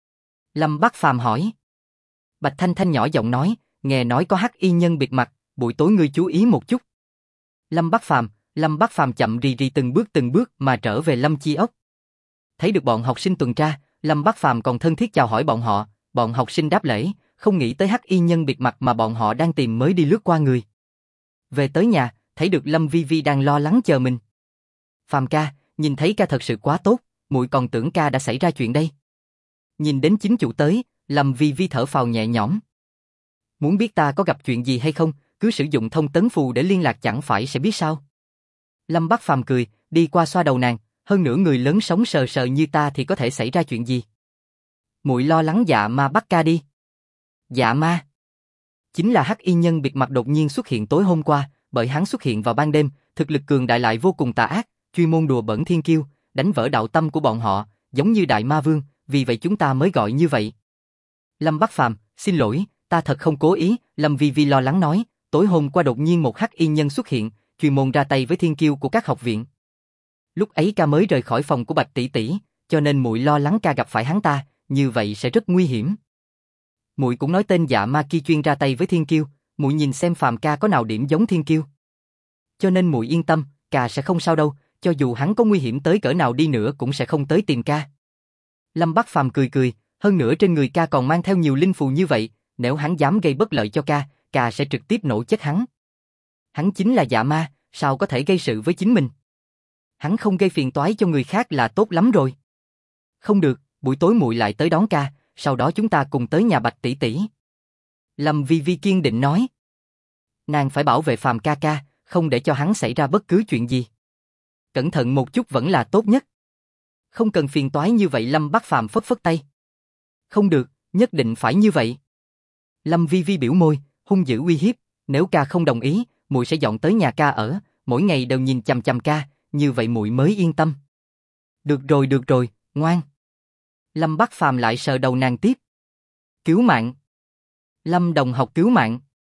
Lâm Bác Phàm hỏi. Bạch Thanh Thanh nhỏ giọng nói, nghe nói có hắc y nhân bịt mặt, buổi tối ngươi chú ý một chút. Lâm Bác Phàm chậm rì rì từng bước mà trở về Lâm Chi Ốc. Thấy được bọn học sinh tuần tra, Lâm Bác Phàm còn thân thiết chào hỏi bọn học sinh đáp lễ, không nghĩ tới hắc y nhân bịt mặt mà bọn họ đang tìm mới đi lướt qua người. Về tới nhà, thấy được Lâm Vi Vi đang lo lắng chờ mình. Phàm ca, nhìn thấy ca thật sự quá tốt, muội còn tưởng ca đã xảy ra chuyện đây. Nhìn đến chính chủ tới, Lâm Vi Vi thở phào nhẹ nhõm. Muốn biết ta có gặp chuyện gì hay không, cứ sử dụng thông tấn phù để liên lạc chẳng phải sẽ biết sao. Lâm Bác Phàm cười, đi qua xoa đầu nàng, hơn nữa người lớn sống sờ sờ như ta thì có thể xảy ra chuyện gì. Muội lo lắng dạ ma bắt ca đi. Dạ ma? Chính là hắc y nhân bịt mặt đột nhiên xuất hiện tối hôm qua, bởi hắn xuất hiện vào ban đêm, thực lực cường đại lại vô cùng tà ác, chuyên môn đùa bẩn thiên kiêu, đánh vỡ đạo tâm của bọn họ, giống như đại ma vương, vì vậy chúng ta mới gọi như vậy. Lâm Bác Phàm, xin lỗi, ta thật không cố ý, Lâm Vi Vi lo lắng nói, tối hôm qua đột nhiên một hắc y nhân xuất hiện, chuyên môn ra tay với thiên kiêu của các học viện. Lúc ấy ca mới rời khỏi phòng của Bạch tỷ tỷ, cho nên muội lo lắng ca gặp phải hắn ta, như vậy sẽ rất nguy hiểm. Muội cũng nói tên dạ ma kia chuyên ra tay với thiên kiêu, muội nhìn xem Phàm ca có nào điểm giống thiên kiêu. Cho nên muội yên tâm, ca sẽ không sao đâu, cho dù hắn có nguy hiểm tới cỡ nào đi nữa cũng sẽ không tới tìm ca. Lâm Bác Phàm cười cười, hơn nữa trên người ca còn mang theo nhiều linh phù như vậy, nếu hắn dám gây bất lợi cho ca, ca sẽ trực tiếp nổ chết hắn. Hắn chính là dạ ma, sao có thể gây sự với chính mình? Hắn không gây phiền toái cho người khác là tốt lắm rồi. Không được, buổi tối muội lại tới đón ca, sau đó chúng ta cùng tới nhà Bạch tỷ tỷ. Lâm Vi Vi kiên định nói. Nàng phải bảo vệ Phàm ca ca, không để cho hắn xảy ra bất cứ chuyện gì. Cẩn thận một chút vẫn là tốt nhất. Không cần phiền toái như vậy. Lâm Bác Phàm phất phất tay. Không được, nhất định phải như vậy. Lâm Vi Vi biểu môi, hung dữ uy hiếp, nếu ca không đồng ý, muội sẽ dọn tới nhà ca ở, mỗi ngày đều nhìn chằm chằm ca, như vậy muội mới yên tâm. Được rồi, ngoan. Lâm Bác Phàm lại sờ đầu nàng tiếp. Cứu mạng. Lâm đồng học cứu mạng.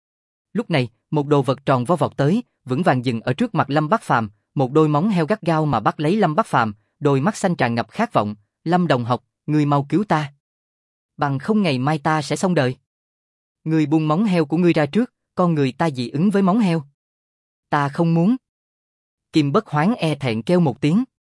Lúc này, một đồ vật tròn vo vọt tới, vững vàng dừng ở trước mặt Lâm Bác Phàm, một đôi móng heo gắt gao mà bắt lấy Lâm Bác Phàm, đôi mắt xanh tràn ngập khát vọng. Lâm đồng học, ngươi mau cứu ta. Bằng không ngày mai ta sẽ xong đời. Ngươi buông móng heo của ngươi ra trước, con người ta dị ứng với móng heo. Ta không muốn. Kim Bất Hoán e thẹn kêu một tiếng.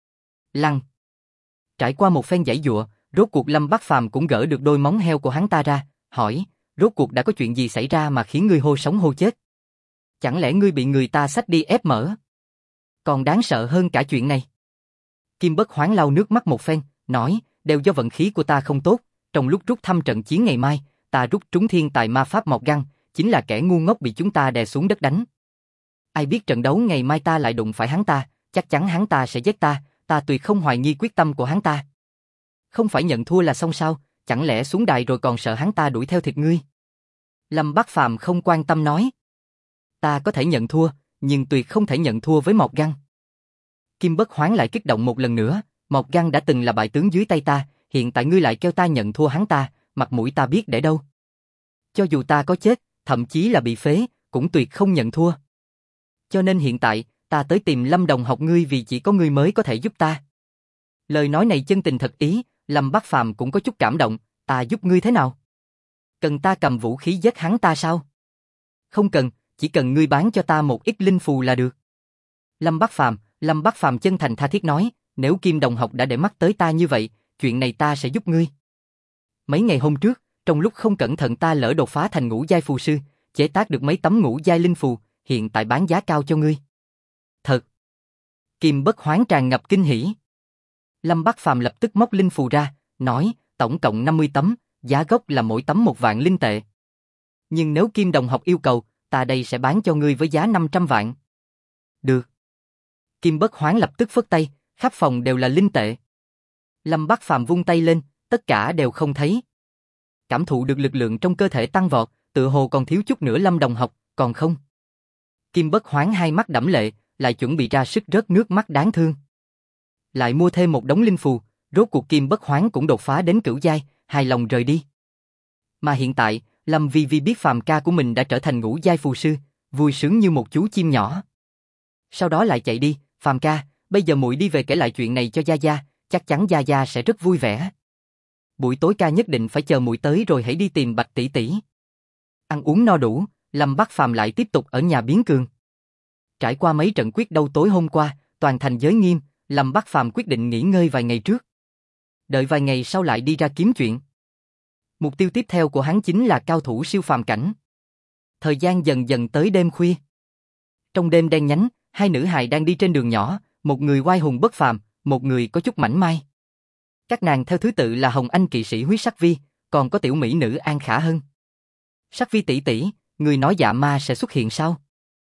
Lăn. Trải qua một phen giãy giụa, rốt cuộc Lâm Bác Phàm cũng gỡ được đôi móng heo của hắn ta ra, hỏi, rốt cuộc đã có chuyện gì xảy ra mà khiến ngươi hô sống hô chết? Chẳng lẽ ngươi bị người ta xách đi ép mỡ? Còn đáng sợ hơn cả chuyện này. Kim Bất Hoán lau nước mắt một phen, nói, đều do vận khí của ta không tốt, trong lúc rút thăm trận chiến ngày mai, ta rút trúng thiên tài ma pháp Mọc Găng, chính là kẻ ngu ngốc bị chúng ta đè xuống đất đánh. Ai biết trận đấu ngày mai ta lại đụng phải hắn ta, chắc chắn hắn ta sẽ giết ta, ta tuyệt không hoài nghi quyết tâm của hắn ta. Không phải nhận thua là xong sao, chẳng lẽ xuống đài rồi còn sợ hắn ta đuổi theo thịt ngươi? Lâm Bác Phàm không quan tâm nói. Ta có thể nhận thua, nhưng tuyệt không thể nhận thua với Mọc Găng. Kim Bất Hoán lại kích động một lần nữa, Mọc Găng đã từng là bại tướng dưới tay ta, hiện tại ngươi lại kêu ta nhận thua hắn ta, mặt mũi ta biết để đâu. Cho dù ta có chết, thậm chí là bị phế, cũng tuyệt không nhận thua. Cho nên hiện tại, ta tới tìm Lâm đồng học ngươi vì chỉ có ngươi mới có thể giúp ta. Lời nói này chân tình thật ý, Lâm Bác Phàm cũng có chút cảm động, ta giúp ngươi thế nào? Cần ta cầm vũ khí giết hắn ta sao? Không cần, chỉ cần ngươi bán cho ta một ít linh phù là được. Lâm Bác Phàm chân thành tha thiết nói, nếu Kim đồng học đã để mắt tới ta như vậy, chuyện này ta sẽ giúp ngươi. Mấy ngày hôm trước, trong lúc không cẩn thận ta lỡ đột phá thành ngũ giai phù sư, chế tác được mấy tấm ngũ giai linh phù, hiện tại bán giá cao cho ngươi. Thật. Kim Bất Hoán tràn ngập kinh hỉ. Lâm Bác Phàm lập tức móc linh phù ra, nói, tổng cộng 50 tấm, giá gốc là mỗi tấm 1.000 linh tệ. Nhưng nếu Kim đồng học yêu cầu, ta đây sẽ bán cho ngươi với giá 500 vạn. Được. Kim Bất Hoán lập tức phất tay, khắp phòng đều là linh tệ. Lâm Bác Phàm vung tay lên, tất cả đều không thấy. Cảm thụ được lực lượng trong cơ thể tăng vọt, tựa hồ còn thiếu chút nữa Lâm đồng học, còn không. Kim Bất Hoán hai mắt đẫm lệ, lại chuẩn bị ra sức rớt nước mắt đáng thương. Lại mua thêm một đống linh phù, rốt cuộc Kim Bất Hoán cũng đột phá đến cửu giai, hài lòng rời đi. Mà hiện tại, Lâm Vi Vi biết Phàm ca của mình đã trở thành ngũ giai phù sư, vui sướng như một chú chim nhỏ. Sau đó lại chạy đi, Phàm ca, bây giờ muội đi về kể lại chuyện này cho Gia Gia, chắc chắn Gia Gia sẽ rất vui vẻ. Buổi tối ca nhất định phải chờ muội tới rồi hãy đi tìm Bạch tỷ tỷ. Ăn uống no đủ, Lâm Bắc Phàm lại tiếp tục ở nhà biến cường. Trải qua mấy trận quyết đấu tối hôm qua, toàn thành giới nghiêm, Lâm Bắc Phàm quyết định nghỉ ngơi vài ngày trước. Đợi vài ngày sau lại đi ra kiếm chuyện. Mục tiêu tiếp theo của hắn chính là cao thủ siêu phàm cảnh. Thời gian dần dần tới đêm khuya. Trong đêm đen nhánh, hai nữ hài đang đi trên đường nhỏ, một người oai hùng bất phàm, một người có chút mảnh mai. Các nàng theo thứ tự là Hồng Anh kỵ sĩ Huyết Sắc Vi, còn có tiểu mỹ nữ An Khả Hân. Sắc Vi tỷ tỷ, người nói dạ ma sẽ xuất hiện sao?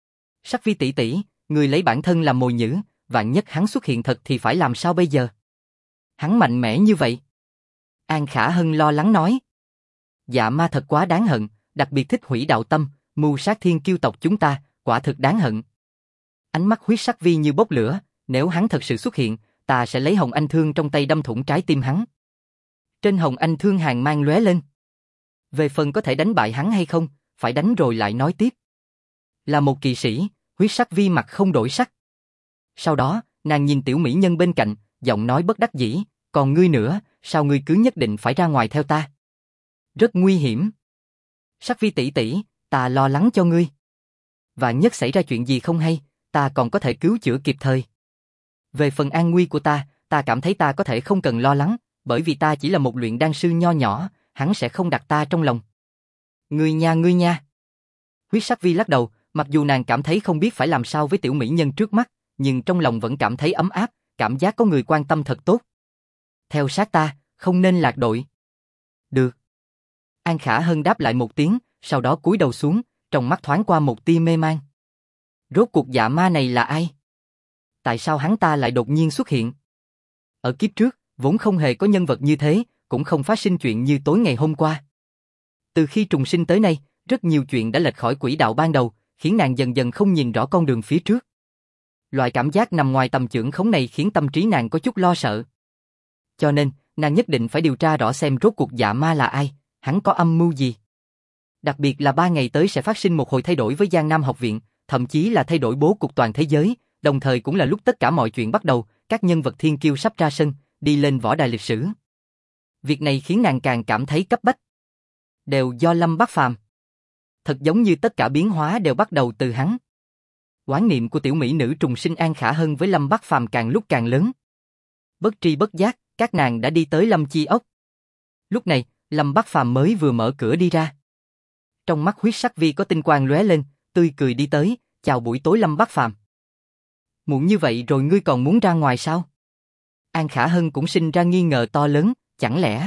Sắc Vi tỷ tỷ, người lấy bản thân làm mồi nhử, vạn nhất hắn xuất hiện thật thì phải làm sao bây giờ? Hắn mạnh mẽ như vậy. An Khả Hân lo lắng nói. Dạ ma thật quá đáng hận, đặc biệt thích hủy đạo tâm, mưu sát thiên kiêu tộc chúng ta, quả thực đáng hận. Ánh mắt Huyết Sắc Vi như bốc lửa, nếu hắn thật sự xuất hiện, ta sẽ lấy Hồng Anh thương trong tay đâm thủng trái tim hắn. Trên Hồng Anh thương hàn mang lóe lên. Về phần có thể đánh bại hắn hay không, phải đánh rồi lại nói tiếp. Là một kỵ sĩ, Huyết Sắc Vi mặt không đổi sắc. Sau đó, nàng nhìn tiểu mỹ nhân bên cạnh, giọng nói bất đắc dĩ, còn ngươi nữa, sao ngươi cứ nhất định phải ra ngoài theo ta? Rất nguy hiểm. Sắc Vi tỷ tỷ, ta lo lắng cho ngươi. Vạn nhất xảy ra chuyện gì không hay, ta còn có thể cứu chữa kịp thời. Về phần an nguy của ta cảm thấy ta có thể không cần lo lắng, bởi vì ta chỉ là một luyện đan sư nho nhỏ, hắn sẽ không đặt ta trong lòng. Ngươi nha. Huyết Sắc Vi lắc đầu, mặc dù nàng cảm thấy không biết phải làm sao với tiểu mỹ nhân trước mắt, nhưng trong lòng vẫn cảm thấy ấm áp, cảm giác có người quan tâm thật tốt. Theo sát ta, không nên lạc đội. Được. An Khả Hân đáp lại một tiếng, sau đó cúi đầu xuống, trong mắt thoáng qua một tia mê man. Rốt cuộc dạ ma này là ai? Tại sao hắn ta lại đột nhiên xuất hiện? Ở kiếp trước, vốn không hề có nhân vật như thế, cũng không phát sinh chuyện như tối ngày hôm qua. Từ khi trùng sinh tới nay, rất nhiều chuyện đã lệch khỏi quỹ đạo ban đầu, khiến nàng dần dần không nhìn rõ con đường phía trước. Loại cảm giác nằm ngoài tầm chưởng khống này khiến tâm trí nàng có chút lo sợ. Cho nên, nàng nhất định phải điều tra rõ xem rốt cuộc dạ ma là ai, hắn có âm mưu gì. Đặc biệt là 3 ngày tới sẽ phát sinh một hồi thay đổi với Giang Nam học viện, thậm chí là thay đổi bố cục toàn thế giới, đồng thời cũng là lúc tất cả mọi chuyện bắt đầu, các nhân vật thiên kiêu sắp ra sân, đi lên võ đài lịch sử. Việc này khiến nàng càng cảm thấy cấp bách. Đều do Lâm Bắc Phàm. Thật giống như tất cả biến hóa đều bắt đầu từ hắn. Oán niệm của tiểu mỹ nữ trùng sinh An Khả Hân với Lâm Bắc Phàm càng lúc càng lớn. Bất tri bất giác, các nàng đã đi tới Lâm Chi Ốc. Lúc này, Lâm Bắc Phàm mới vừa mở cửa đi ra. Trong mắt Huyết Sắc Vi có tinh quang lóe lên, tươi cười đi tới, chào buổi tối Lâm Bắc Phàm. Muộn như vậy rồi ngươi còn muốn ra ngoài sao? An Khả Hân cũng sinh ra nghi ngờ to lớn, chẳng lẽ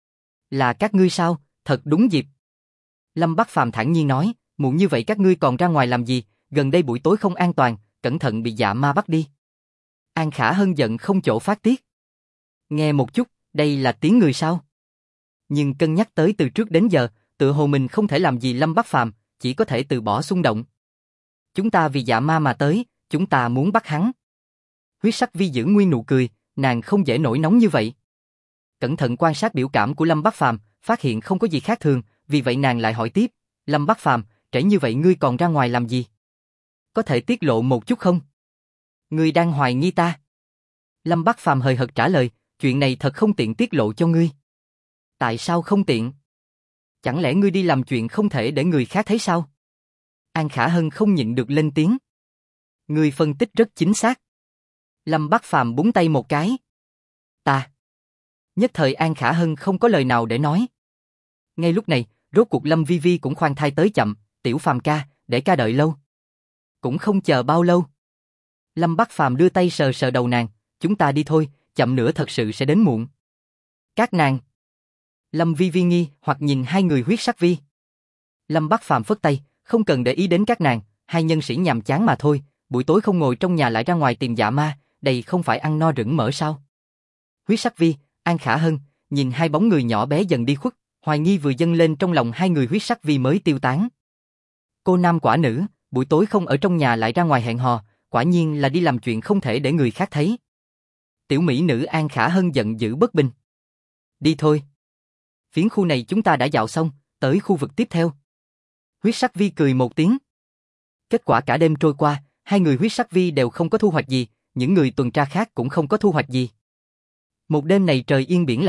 là các ngươi sao, thật đúng dịp. Lâm Bắc Phàm thản nhiên nói, muộn như vậy các ngươi còn ra ngoài làm gì, gần đây buổi tối không an toàn, cẩn thận bị dạ ma bắt đi. An Khả Hân giận không chỗ phát tiết. Nghe một chút, đây là tiếng người sao? Nhưng cân nhắc tới từ trước đến giờ, tựa hồ mình không thể làm gì Lâm Bắc Phàm, chỉ có thể từ bỏ xung động. Chúng ta vì dạ ma mà tới, chúng ta muốn bắt hắn. Huyết Sắc Vi giữ nguyên nụ cười, nàng không dễ nổi nóng như vậy. Cẩn thận quan sát biểu cảm của Lâm Bắc Phàm, phát hiện không có gì khác thường, vì vậy nàng lại hỏi tiếp, Lâm Bắc Phàm, trễ như vậy ngươi còn ra ngoài làm gì? Có thể tiết lộ một chút không? Ngươi đang hoài nghi ta? Lâm Bắc Phàm hời hợt trả lời, chuyện này thật không tiện tiết lộ cho ngươi. Tại sao không tiện? Chẳng lẽ ngươi đi làm chuyện không thể để người khác thấy sao? An Khả Hân không nhịn được lên tiếng. Ngươi phân tích rất chính xác. Lâm Bắc Phàm búng tay một cái. Ta. Nhất thời An Khả Hân không có lời nào để nói. Ngay lúc này, rốt cuộc Lâm Vi Vi cũng khoan thai tới chậm, tiểu Phàm ca, để ca đợi lâu. Cũng không chờ bao lâu. Lâm Bắc Phàm đưa tay sờ sờ đầu nàng, chúng ta đi thôi, chậm nữa thật sự sẽ đến muộn. Các nàng. Lâm Vi Vi nghi hoặc nhìn hai người Huyết Sắc Vi. Lâm Bắc Phàm phất tay, không cần để ý đến các nàng, hai nhân sĩ nhàm chán mà thôi, buổi tối không ngồi trong nhà lại ra ngoài tìm dạ ma, đây không phải ăn no rửng mỡ sao? Huyết Sắc Vi, An Khả Hân, nhìn hai bóng người nhỏ bé dần đi khuất, hoài nghi vừa dâng lên trong lòng hai người Huyết Sắc Vi mới tiêu tán. Cô nam quả nữ, buổi tối không ở trong nhà lại ra ngoài hẹn hò, quả nhiên là đi làm chuyện không thể để người khác thấy. Tiểu mỹ nữ An Khả Hân giận dữ bất bình. Đi thôi. Phiến khu này chúng ta đã dạo xong, tới khu vực tiếp theo. Huyết Sắc Vi cười một tiếng. Kết quả cả đêm trôi qua, hai người Huyết Sắc Vi đều không có thu hoạch gì, những người tuần tra khác cũng không có thu hoạch gì. Một đêm này trời yên biển lặng,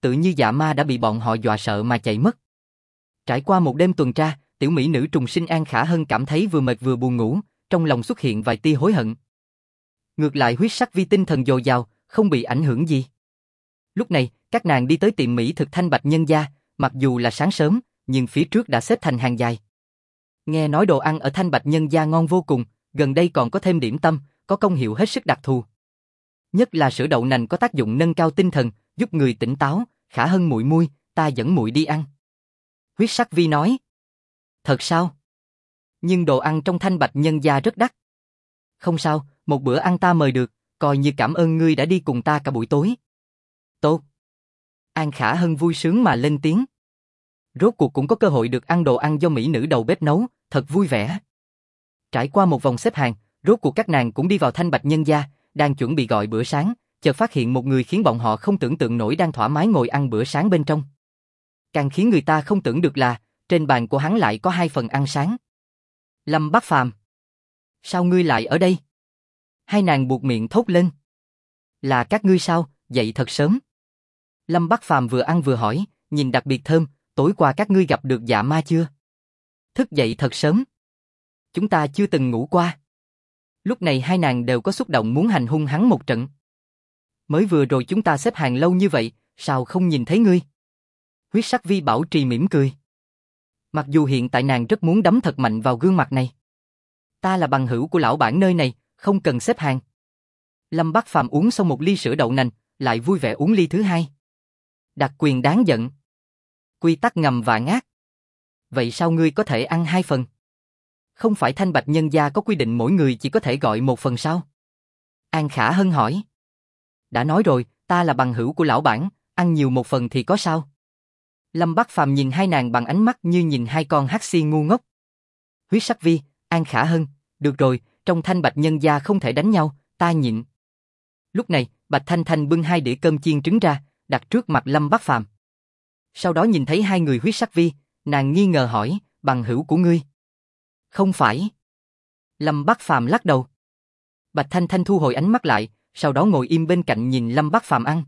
tự như dạ ma đã bị bọn họ dọa sợ mà chạy mất. Trải qua một đêm tuần tra, tiểu mỹ nữ trùng sinh An Khả Hân cảm thấy vừa mệt vừa buồn ngủ, trong lòng xuất hiện vài tia hối hận. Ngược lại huyết sắc vi tinh thần dồi dào, không bị ảnh hưởng gì. Lúc này, các nàng đi tới tiệm mỹ thực Thanh Bạch Nhân Gia, mặc dù là sáng sớm, nhưng phía trước đã xếp thành hàng dài. Nghe nói đồ ăn ở Thanh Bạch Nhân Gia ngon vô cùng, gần đây còn có thêm điểm tâm, có công hiệu hết sức đặc thù. Nhất là sữa đậu nành có tác dụng nâng cao tinh thần, giúp người tỉnh táo. Khả Hân muội muội, ta dẫn muội đi ăn. Huyết sắc vi nói. Thật sao? Nhưng đồ ăn trong Thanh Bạch Nhân Gia rất đắt. Không sao, một bữa ăn ta mời được, coi như cảm ơn ngươi đã đi cùng ta cả buổi tối. Tốt. An Khả Hân vui sướng mà lên tiếng. Rốt cuộc cũng có cơ hội được ăn đồ ăn do mỹ nữ đầu bếp nấu, thật vui vẻ. Trải qua một vòng xếp hàng, rốt cuộc các nàng cũng đi vào Thanh Bạch Nhân Gia, đang chuẩn bị gọi bữa sáng, chợt phát hiện một người khiến bọn họ không tưởng tượng nổi đang thoải mái ngồi ăn bữa sáng bên trong. Càng khiến người ta không tưởng được là, trên bàn của hắn lại có 2 phần ăn sáng. Lâm Bắc Phàm, sao ngươi lại ở đây? Hai nàng buột miệng thốt lên. Là các ngươi sao, dậy thật sớm. Lâm Bắc Phàm vừa ăn vừa hỏi, nhìn đặc biệt thơm, tối qua các ngươi gặp được dạ ma chưa? Thức dậy thật sớm. Chúng ta chưa từng ngủ qua. Lúc này hai nàng đều có xúc động muốn hành hung hắn một trận. Mới vừa rồi chúng ta xếp hàng lâu như vậy, sao không nhìn thấy ngươi? Huyết sắc vi bảo trì mỉm cười. Mặc dù hiện tại nàng rất muốn đấm thật mạnh vào gương mặt này. Ta là bằng hữu của lão bản nơi này, không cần xếp hàng. Lâm Bắc Phàm uống xong một ly sữa đậu nành, lại vui vẻ uống ly thứ hai. Đặc quyền đáng giận. Quy tắc ngầm vạn ác. Vậy sao ngươi có thể ăn 2 phần? Không phải Thanh Bạch Nhân Gia có quy định mỗi người chỉ có thể gọi 1 phần sao? An Khả Hân hỏi. Đã nói rồi, ta là bằng hữu của lão bản, ăn nhiều 1 phần thì có sao? Lâm Bắc Phàm nhìn hai nàng bằng ánh mắt như nhìn 2 con hắc xi ngu ngốc. Huyết sắc vi, An Khả Hân, được rồi, trong Thanh Bạch Nhân Gia không thể đánh nhau, ta nhịn. Lúc này, Bạch Thanh Thanh bưng 2 đĩa cơm chiên trứng ra, đặt trước mặt Lâm Bắc Phàm. Sau đó nhìn thấy 2 người huyết sắc vi, nàng nghi ngờ hỏi, bằng hữu của ngươi? Không phải. Lâm Bắc Phàm lắc đầu. Bạch Thanh Thanh thu hồi ánh mắt lại, sau đó ngồi im bên cạnh nhìn Lâm Bắc Phàm ăn.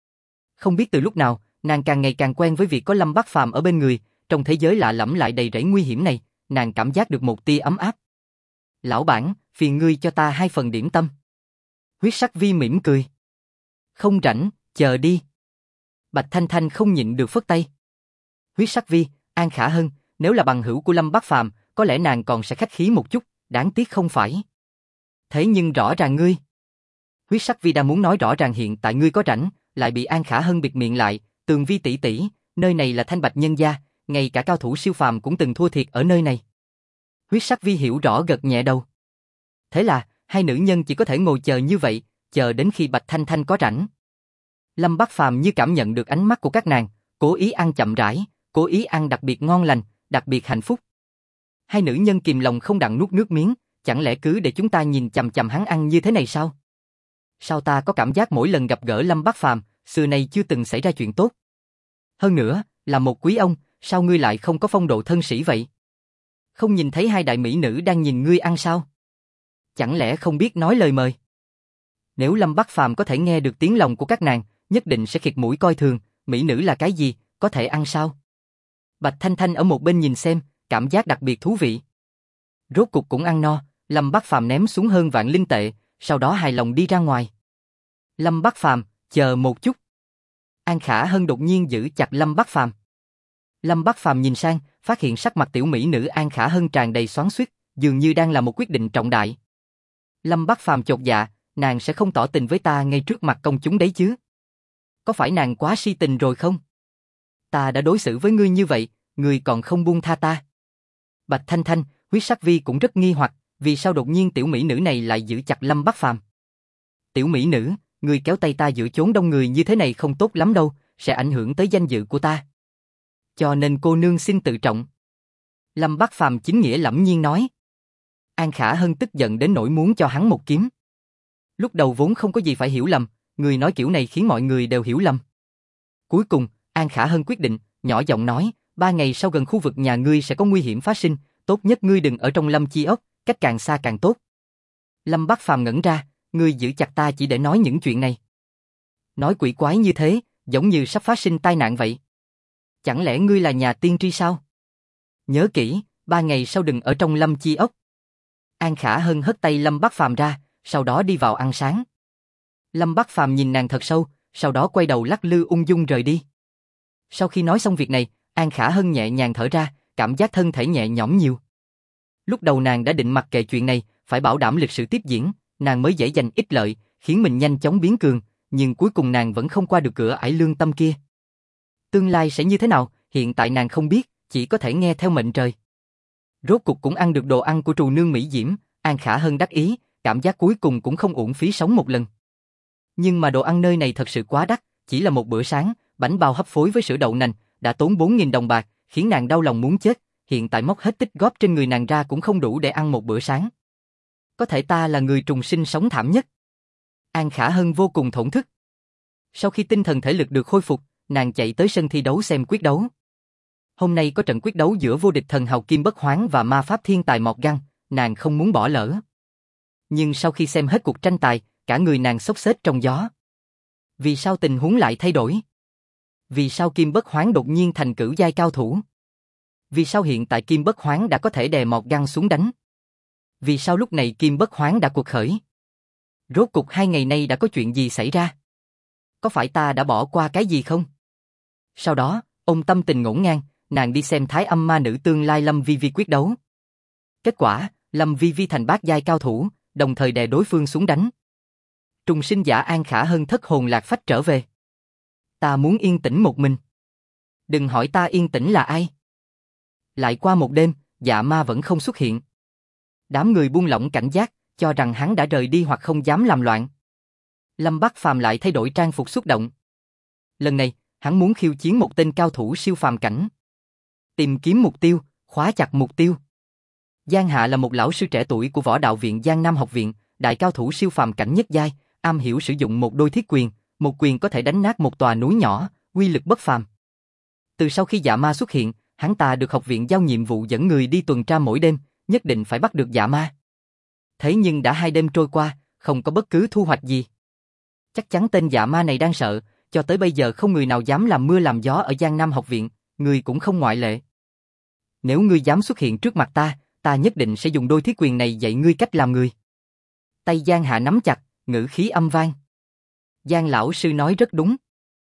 Không biết từ lúc nào, nàng càng ngày càng quen với việc có Lâm Bắc Phàm ở bên người, trong thế giới lạ lẫm lại đầy rẫy nguy hiểm này, nàng cảm giác được một tia ấm áp. Lão bản, phiền ngươi cho ta 2 phần điểm tâm. Huyết sắc vi mỉm cười. Không rảnh, chờ đi. Bạch Thanh Thanh không nhịn được phất tay. Huyết sắc vi, An Khả Hân, nếu là bằng hữu của Lâm Bắc Phàm, có lẽ nàng còn sẽ khách khí một chút, đáng tiếc không phải. Thế nhưng rõ ràng ngươi. Huyết sắc vi đang muốn nói rõ ràng hiện tại ngươi có rảnh, lại bị An Khả Hân bịt miệng lại, Tường Vi tỷ tỷ, nơi này là Thanh Bạch Nhân Gia, ngay cả cao thủ siêu phàm cũng từng thua thiệt ở nơi này. Huyết sắc vi hiểu rõ gật nhẹ đầu. Thế là, 2 nữ nhân chỉ có thể ngồi chờ như vậy, chờ đến khi Bạch Thanh Thanh có rảnh. Lâm Bắc Phàm như cảm nhận được ánh mắt của các nàng, cố ý ăn chậm rãi, cố ý ăn đặc biệt ngon lành, đặc biệt hạnh phúc. 2 nữ nhân kìm lòng không đặng nuốt nước miếng, chẳng lẽ cứ để chúng ta nhìn chằm chằm hắn ăn như thế này sao? Sao ta có cảm giác mỗi lần gặp gỡ Lâm Bắc Phàm, xưa nay chưa từng xảy ra chuyện tốt. Hơn nữa, là một quý ông, sao ngươi lại không có phong độ thân sĩ vậy? Không nhìn thấy 2 đại mỹ nữ đang nhìn ngươi ăn sao? Chẳng lẽ không biết nói lời mời? Nếu Lâm Bắc Phàm có thể nghe được tiếng lòng của các nàng, nhất định sẽ khịt mũi coi thường, mỹ nữ là cái gì, có thể ăn sao? Bạch Thanh Thanh ở một bên nhìn xem, cảm giác đặc biệt thú vị. Rốt cục cũng ăn no, Lâm Bắc Phàm ném xuống hơn vạn linh tệ, sau đó hài lòng đi ra ngoài. Lâm Bắc Phàm, chờ một chút. An Khả Hân đột nhiên giữ chặt Lâm Bắc Phàm. Lâm Bắc Phàm nhìn sang, phát hiện sắc mặt tiểu mỹ nữ An Khả Hân tràn đầy xoắn xuýt, dường như đang là một quyết định trọng đại. Lâm Bắc Phàm chột dạ, nàng sẽ không tỏ tình với ta ngay trước mặt công chúng đấy chứ? Có phải nàng quá si tình rồi không? Ta đã đối xử với ngươi như vậy, ngươi còn không buông tha ta? Bạch Thanh Thanh, huyết sắc vi cũng rất nghi hoặc, vì sao đột nhiên tiểu mỹ nữ này lại giữ chặt Lâm Bắc Phàm? Tiểu mỹ nữ, ngươi kéo tay ta giữa chốn đông người như thế này không tốt lắm đâu, sẽ ảnh hưởng tới danh dự của ta. Cho nên cô nương xin tự trọng. Lâm Bắc Phàm chính nghĩa lẫm nhiên nói. An Khả Hân tức giận đến nỗi muốn cho hắn một kiếm. Lúc đầu vốn không có gì phải hiểu lầm, người nói kiểu này khiến mọi người đều hiểu lầm. Cuối cùng, An Khả Hân quyết định, nhỏ giọng nói, 3 ngày sau gần khu vực nhà ngươi sẽ có nguy hiểm phát sinh, tốt nhất ngươi đừng ở trong Lâm Chi Ốc, cách càng xa càng tốt. Lâm Bắc Phàm ngẩn ra, ngươi giữ chặt ta chỉ để nói những chuyện này. Nói quỷ quái như thế, giống như sắp phát sinh tai nạn vậy. Chẳng lẽ ngươi là nhà tiên tri sao? Nhớ kỹ, 3 ngày sau đừng ở trong Lâm Chi ốc. An Khả Hân hất tay Lâm Bắc Phàm ra, sau đó đi vào ăn sáng. Lâm Bắc Phàm nhìn nàng thật sâu, sau đó quay đầu lắc lư ung dung rời đi. Sau khi nói xong việc này, An Khả Hân nhẹ nhàng thở ra, cảm giác thân thể nhẹ nhõm nhiều. Lúc đầu nàng đã định mặc kệ chuyện này, phải bảo đảm lịch sử tiếp diễn, nàng mới dễ giành ích lợi, khiến mình nhanh chóng biến cường, nhưng cuối cùng nàng vẫn không qua được cửa ải lương tâm kia. Tương lai sẽ như thế nào, hiện tại nàng không biết, chỉ có thể nghe theo mệnh trời. Rốt cục cũng ăn được đồ ăn của trù nương Mỹ Diễm, An Khả Hân đắc ý, cảm giác cuối cùng cũng không uổng phí sống một lần. Nhưng mà đồ ăn nơi này thật sự quá đắt, chỉ là một bữa sáng, bánh bao hấp phối với sữa đậu nành, đã tốn 4.000 đồng bạc, khiến nàng đau lòng muốn chết, hiện tại móc hết tích góp trên người nàng ra cũng không đủ để ăn một bữa sáng. Có thể ta là người trùng sinh sống thảm nhất. An Khả Hân vô cùng thổn thức. Sau khi tinh thần thể lực được khôi phục, nàng chạy tới sân thi đấu xem quyết đấu. Hôm nay có trận quyết đấu giữa vô địch thần hào Kim Bất Hoán và ma pháp thiên tài Mọt Găng, nàng không muốn bỏ lỡ. Nhưng sau khi xem hết cuộc tranh tài, cả người nàng xốc xếch trong gió. Vì sao tình huống lại thay đổi? Vì sao Kim Bất Hoán đột nhiên thành cửu giai cao thủ? Vì sao hiện tại Kim Bất Hoán đã có thể đè Mọt Găng xuống đánh? Vì sao lúc này Kim Bất Hoán đã cuộc khởi? Rốt cục 2 ngày nay đã có chuyện gì xảy ra? Có phải ta đã bỏ qua cái gì không? Sau đó, ông tâm tình ngổn ngang, nàng đi xem Thái Âm Ma Nữ tương lai Lâm Vi Vi quyết đấu. Kết quả, Lâm Vi Vi thành bát giai cao thủ, đồng thời đè đối phương xuống đánh. Trùng sinh giả An Khả Hân thất hồn lạc phách trở về. Ta muốn yên tĩnh một mình. Đừng hỏi ta yên tĩnh là ai. Lại qua một đêm, Dạ Ma vẫn không xuất hiện. Đám người buông lỏng cảnh giác, cho rằng hắn đã rời đi hoặc không dám làm loạn. Lâm Bắc Phàm lại thay đổi trang phục xuất động. Lần này, hắn muốn khiêu chiến một tên cao thủ siêu phàm cảnh. Tìm kiếm mục tiêu, khóa chặt mục tiêu. Giang Hạ là một lão sư trẻ tuổi của Võ Đạo Viện Giang Nam Học Viện, đại cao thủ siêu phàm cảnh nhất giai, am hiểu sử dụng một đôi thiết quyền, một quyền có thể đánh nát một tòa núi nhỏ, uy lực bất phàm. Từ sau khi Dạ Ma xuất hiện, hắn ta được học viện giao nhiệm vụ dẫn người đi tuần tra mỗi đêm, nhất định phải bắt được Dạ Ma. Thế nhưng đã 2 đêm trôi qua, không có bất cứ thu hoạch gì. Chắc chắn tên Dạ Ma này đang sợ, cho tới bây giờ không người nào dám làm mưa làm gió ở Giang Nam Học Viện, người cũng không ngoại lệ. Nếu ngươi dám xuất hiện trước mặt ta, ta nhất định sẽ dùng đôi thiết quyền này dạy ngươi cách làm người. Tay Giang Hạ nắm chặt, ngữ khí âm vang. Giang lão sư nói rất đúng.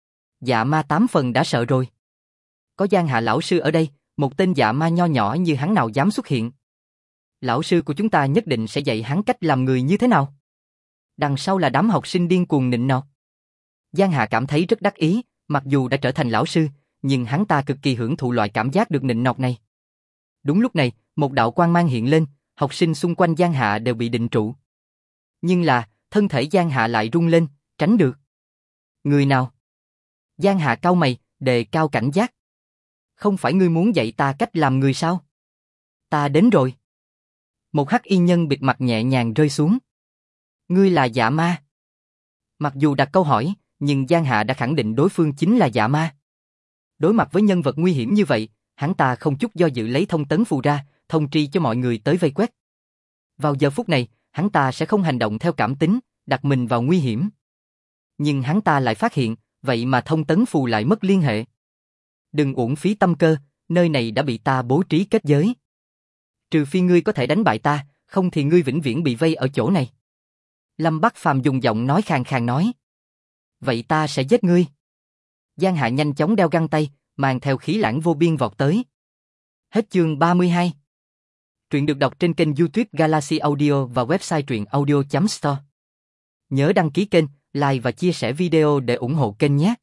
Dạ Ma 8 phần đã sợ rồi. Có Giang Hạ lão sư ở đây, một tên Dạ Ma nho nhỏ như hắn nào dám xuất hiện. Lão sư của chúng ta nhất định sẽ dạy hắn cách làm người như thế nào. Đằng sau là đám học sinh điên cuồng nịnh nọt. Giang Hạ cảm thấy rất đắc ý, mặc dù đã trở thành lão sư, nhưng hắn ta cực kỳ hưởng thụ loại cảm giác được nịnh nọt này. Đúng lúc này, một đạo quang mang hiện lên, học sinh xung quanh Giang Hạ đều bị định trụ. Nhưng là, thân thể Giang Hạ lại rung lên, tránh được. Người nào? Giang Hạ cau mày, đề cao cảnh giác. Không phải ngươi muốn dạy ta cách làm người sao? Ta đến rồi. Một hắc y nhân bịt mặt nhẹ nhàng rơi xuống. Ngươi là Dạ Ma. Mặc dù đặt câu hỏi, nhưng Giang Hạ đã khẳng định đối phương chính là Dạ Ma. Đối mặt với nhân vật nguy hiểm như vậy, hắn ta không chút do dự lấy thông tấn phù ra, thông tri cho mọi người tới vây quét. Vào giờ phút này, hắn ta sẽ không hành động theo cảm tính, đặt mình vào nguy hiểm. Nhưng hắn ta lại phát hiện, vậy mà thông tấn phù lại mất liên hệ. Đừng uổng phí tâm cơ, nơi này đã bị ta bố trí kết giới. Trừ phi ngươi có thể đánh bại ta, không thì ngươi vĩnh viễn bị vây ở chỗ này. Lâm Bắc Phàm dùng giọng nói khàn khàn nói. Vậy ta sẽ giết ngươi. Giang Hạ nhanh chóng đeo găng tay, mang theo khí lãng vô biên vọt tới. Hết chương 32. Truyện được đọc trên kênh YouTube Galaxy Audio và website truyệnaudio.store. Nhớ đăng ký kênh, like và chia sẻ video để ủng hộ kênh nhé.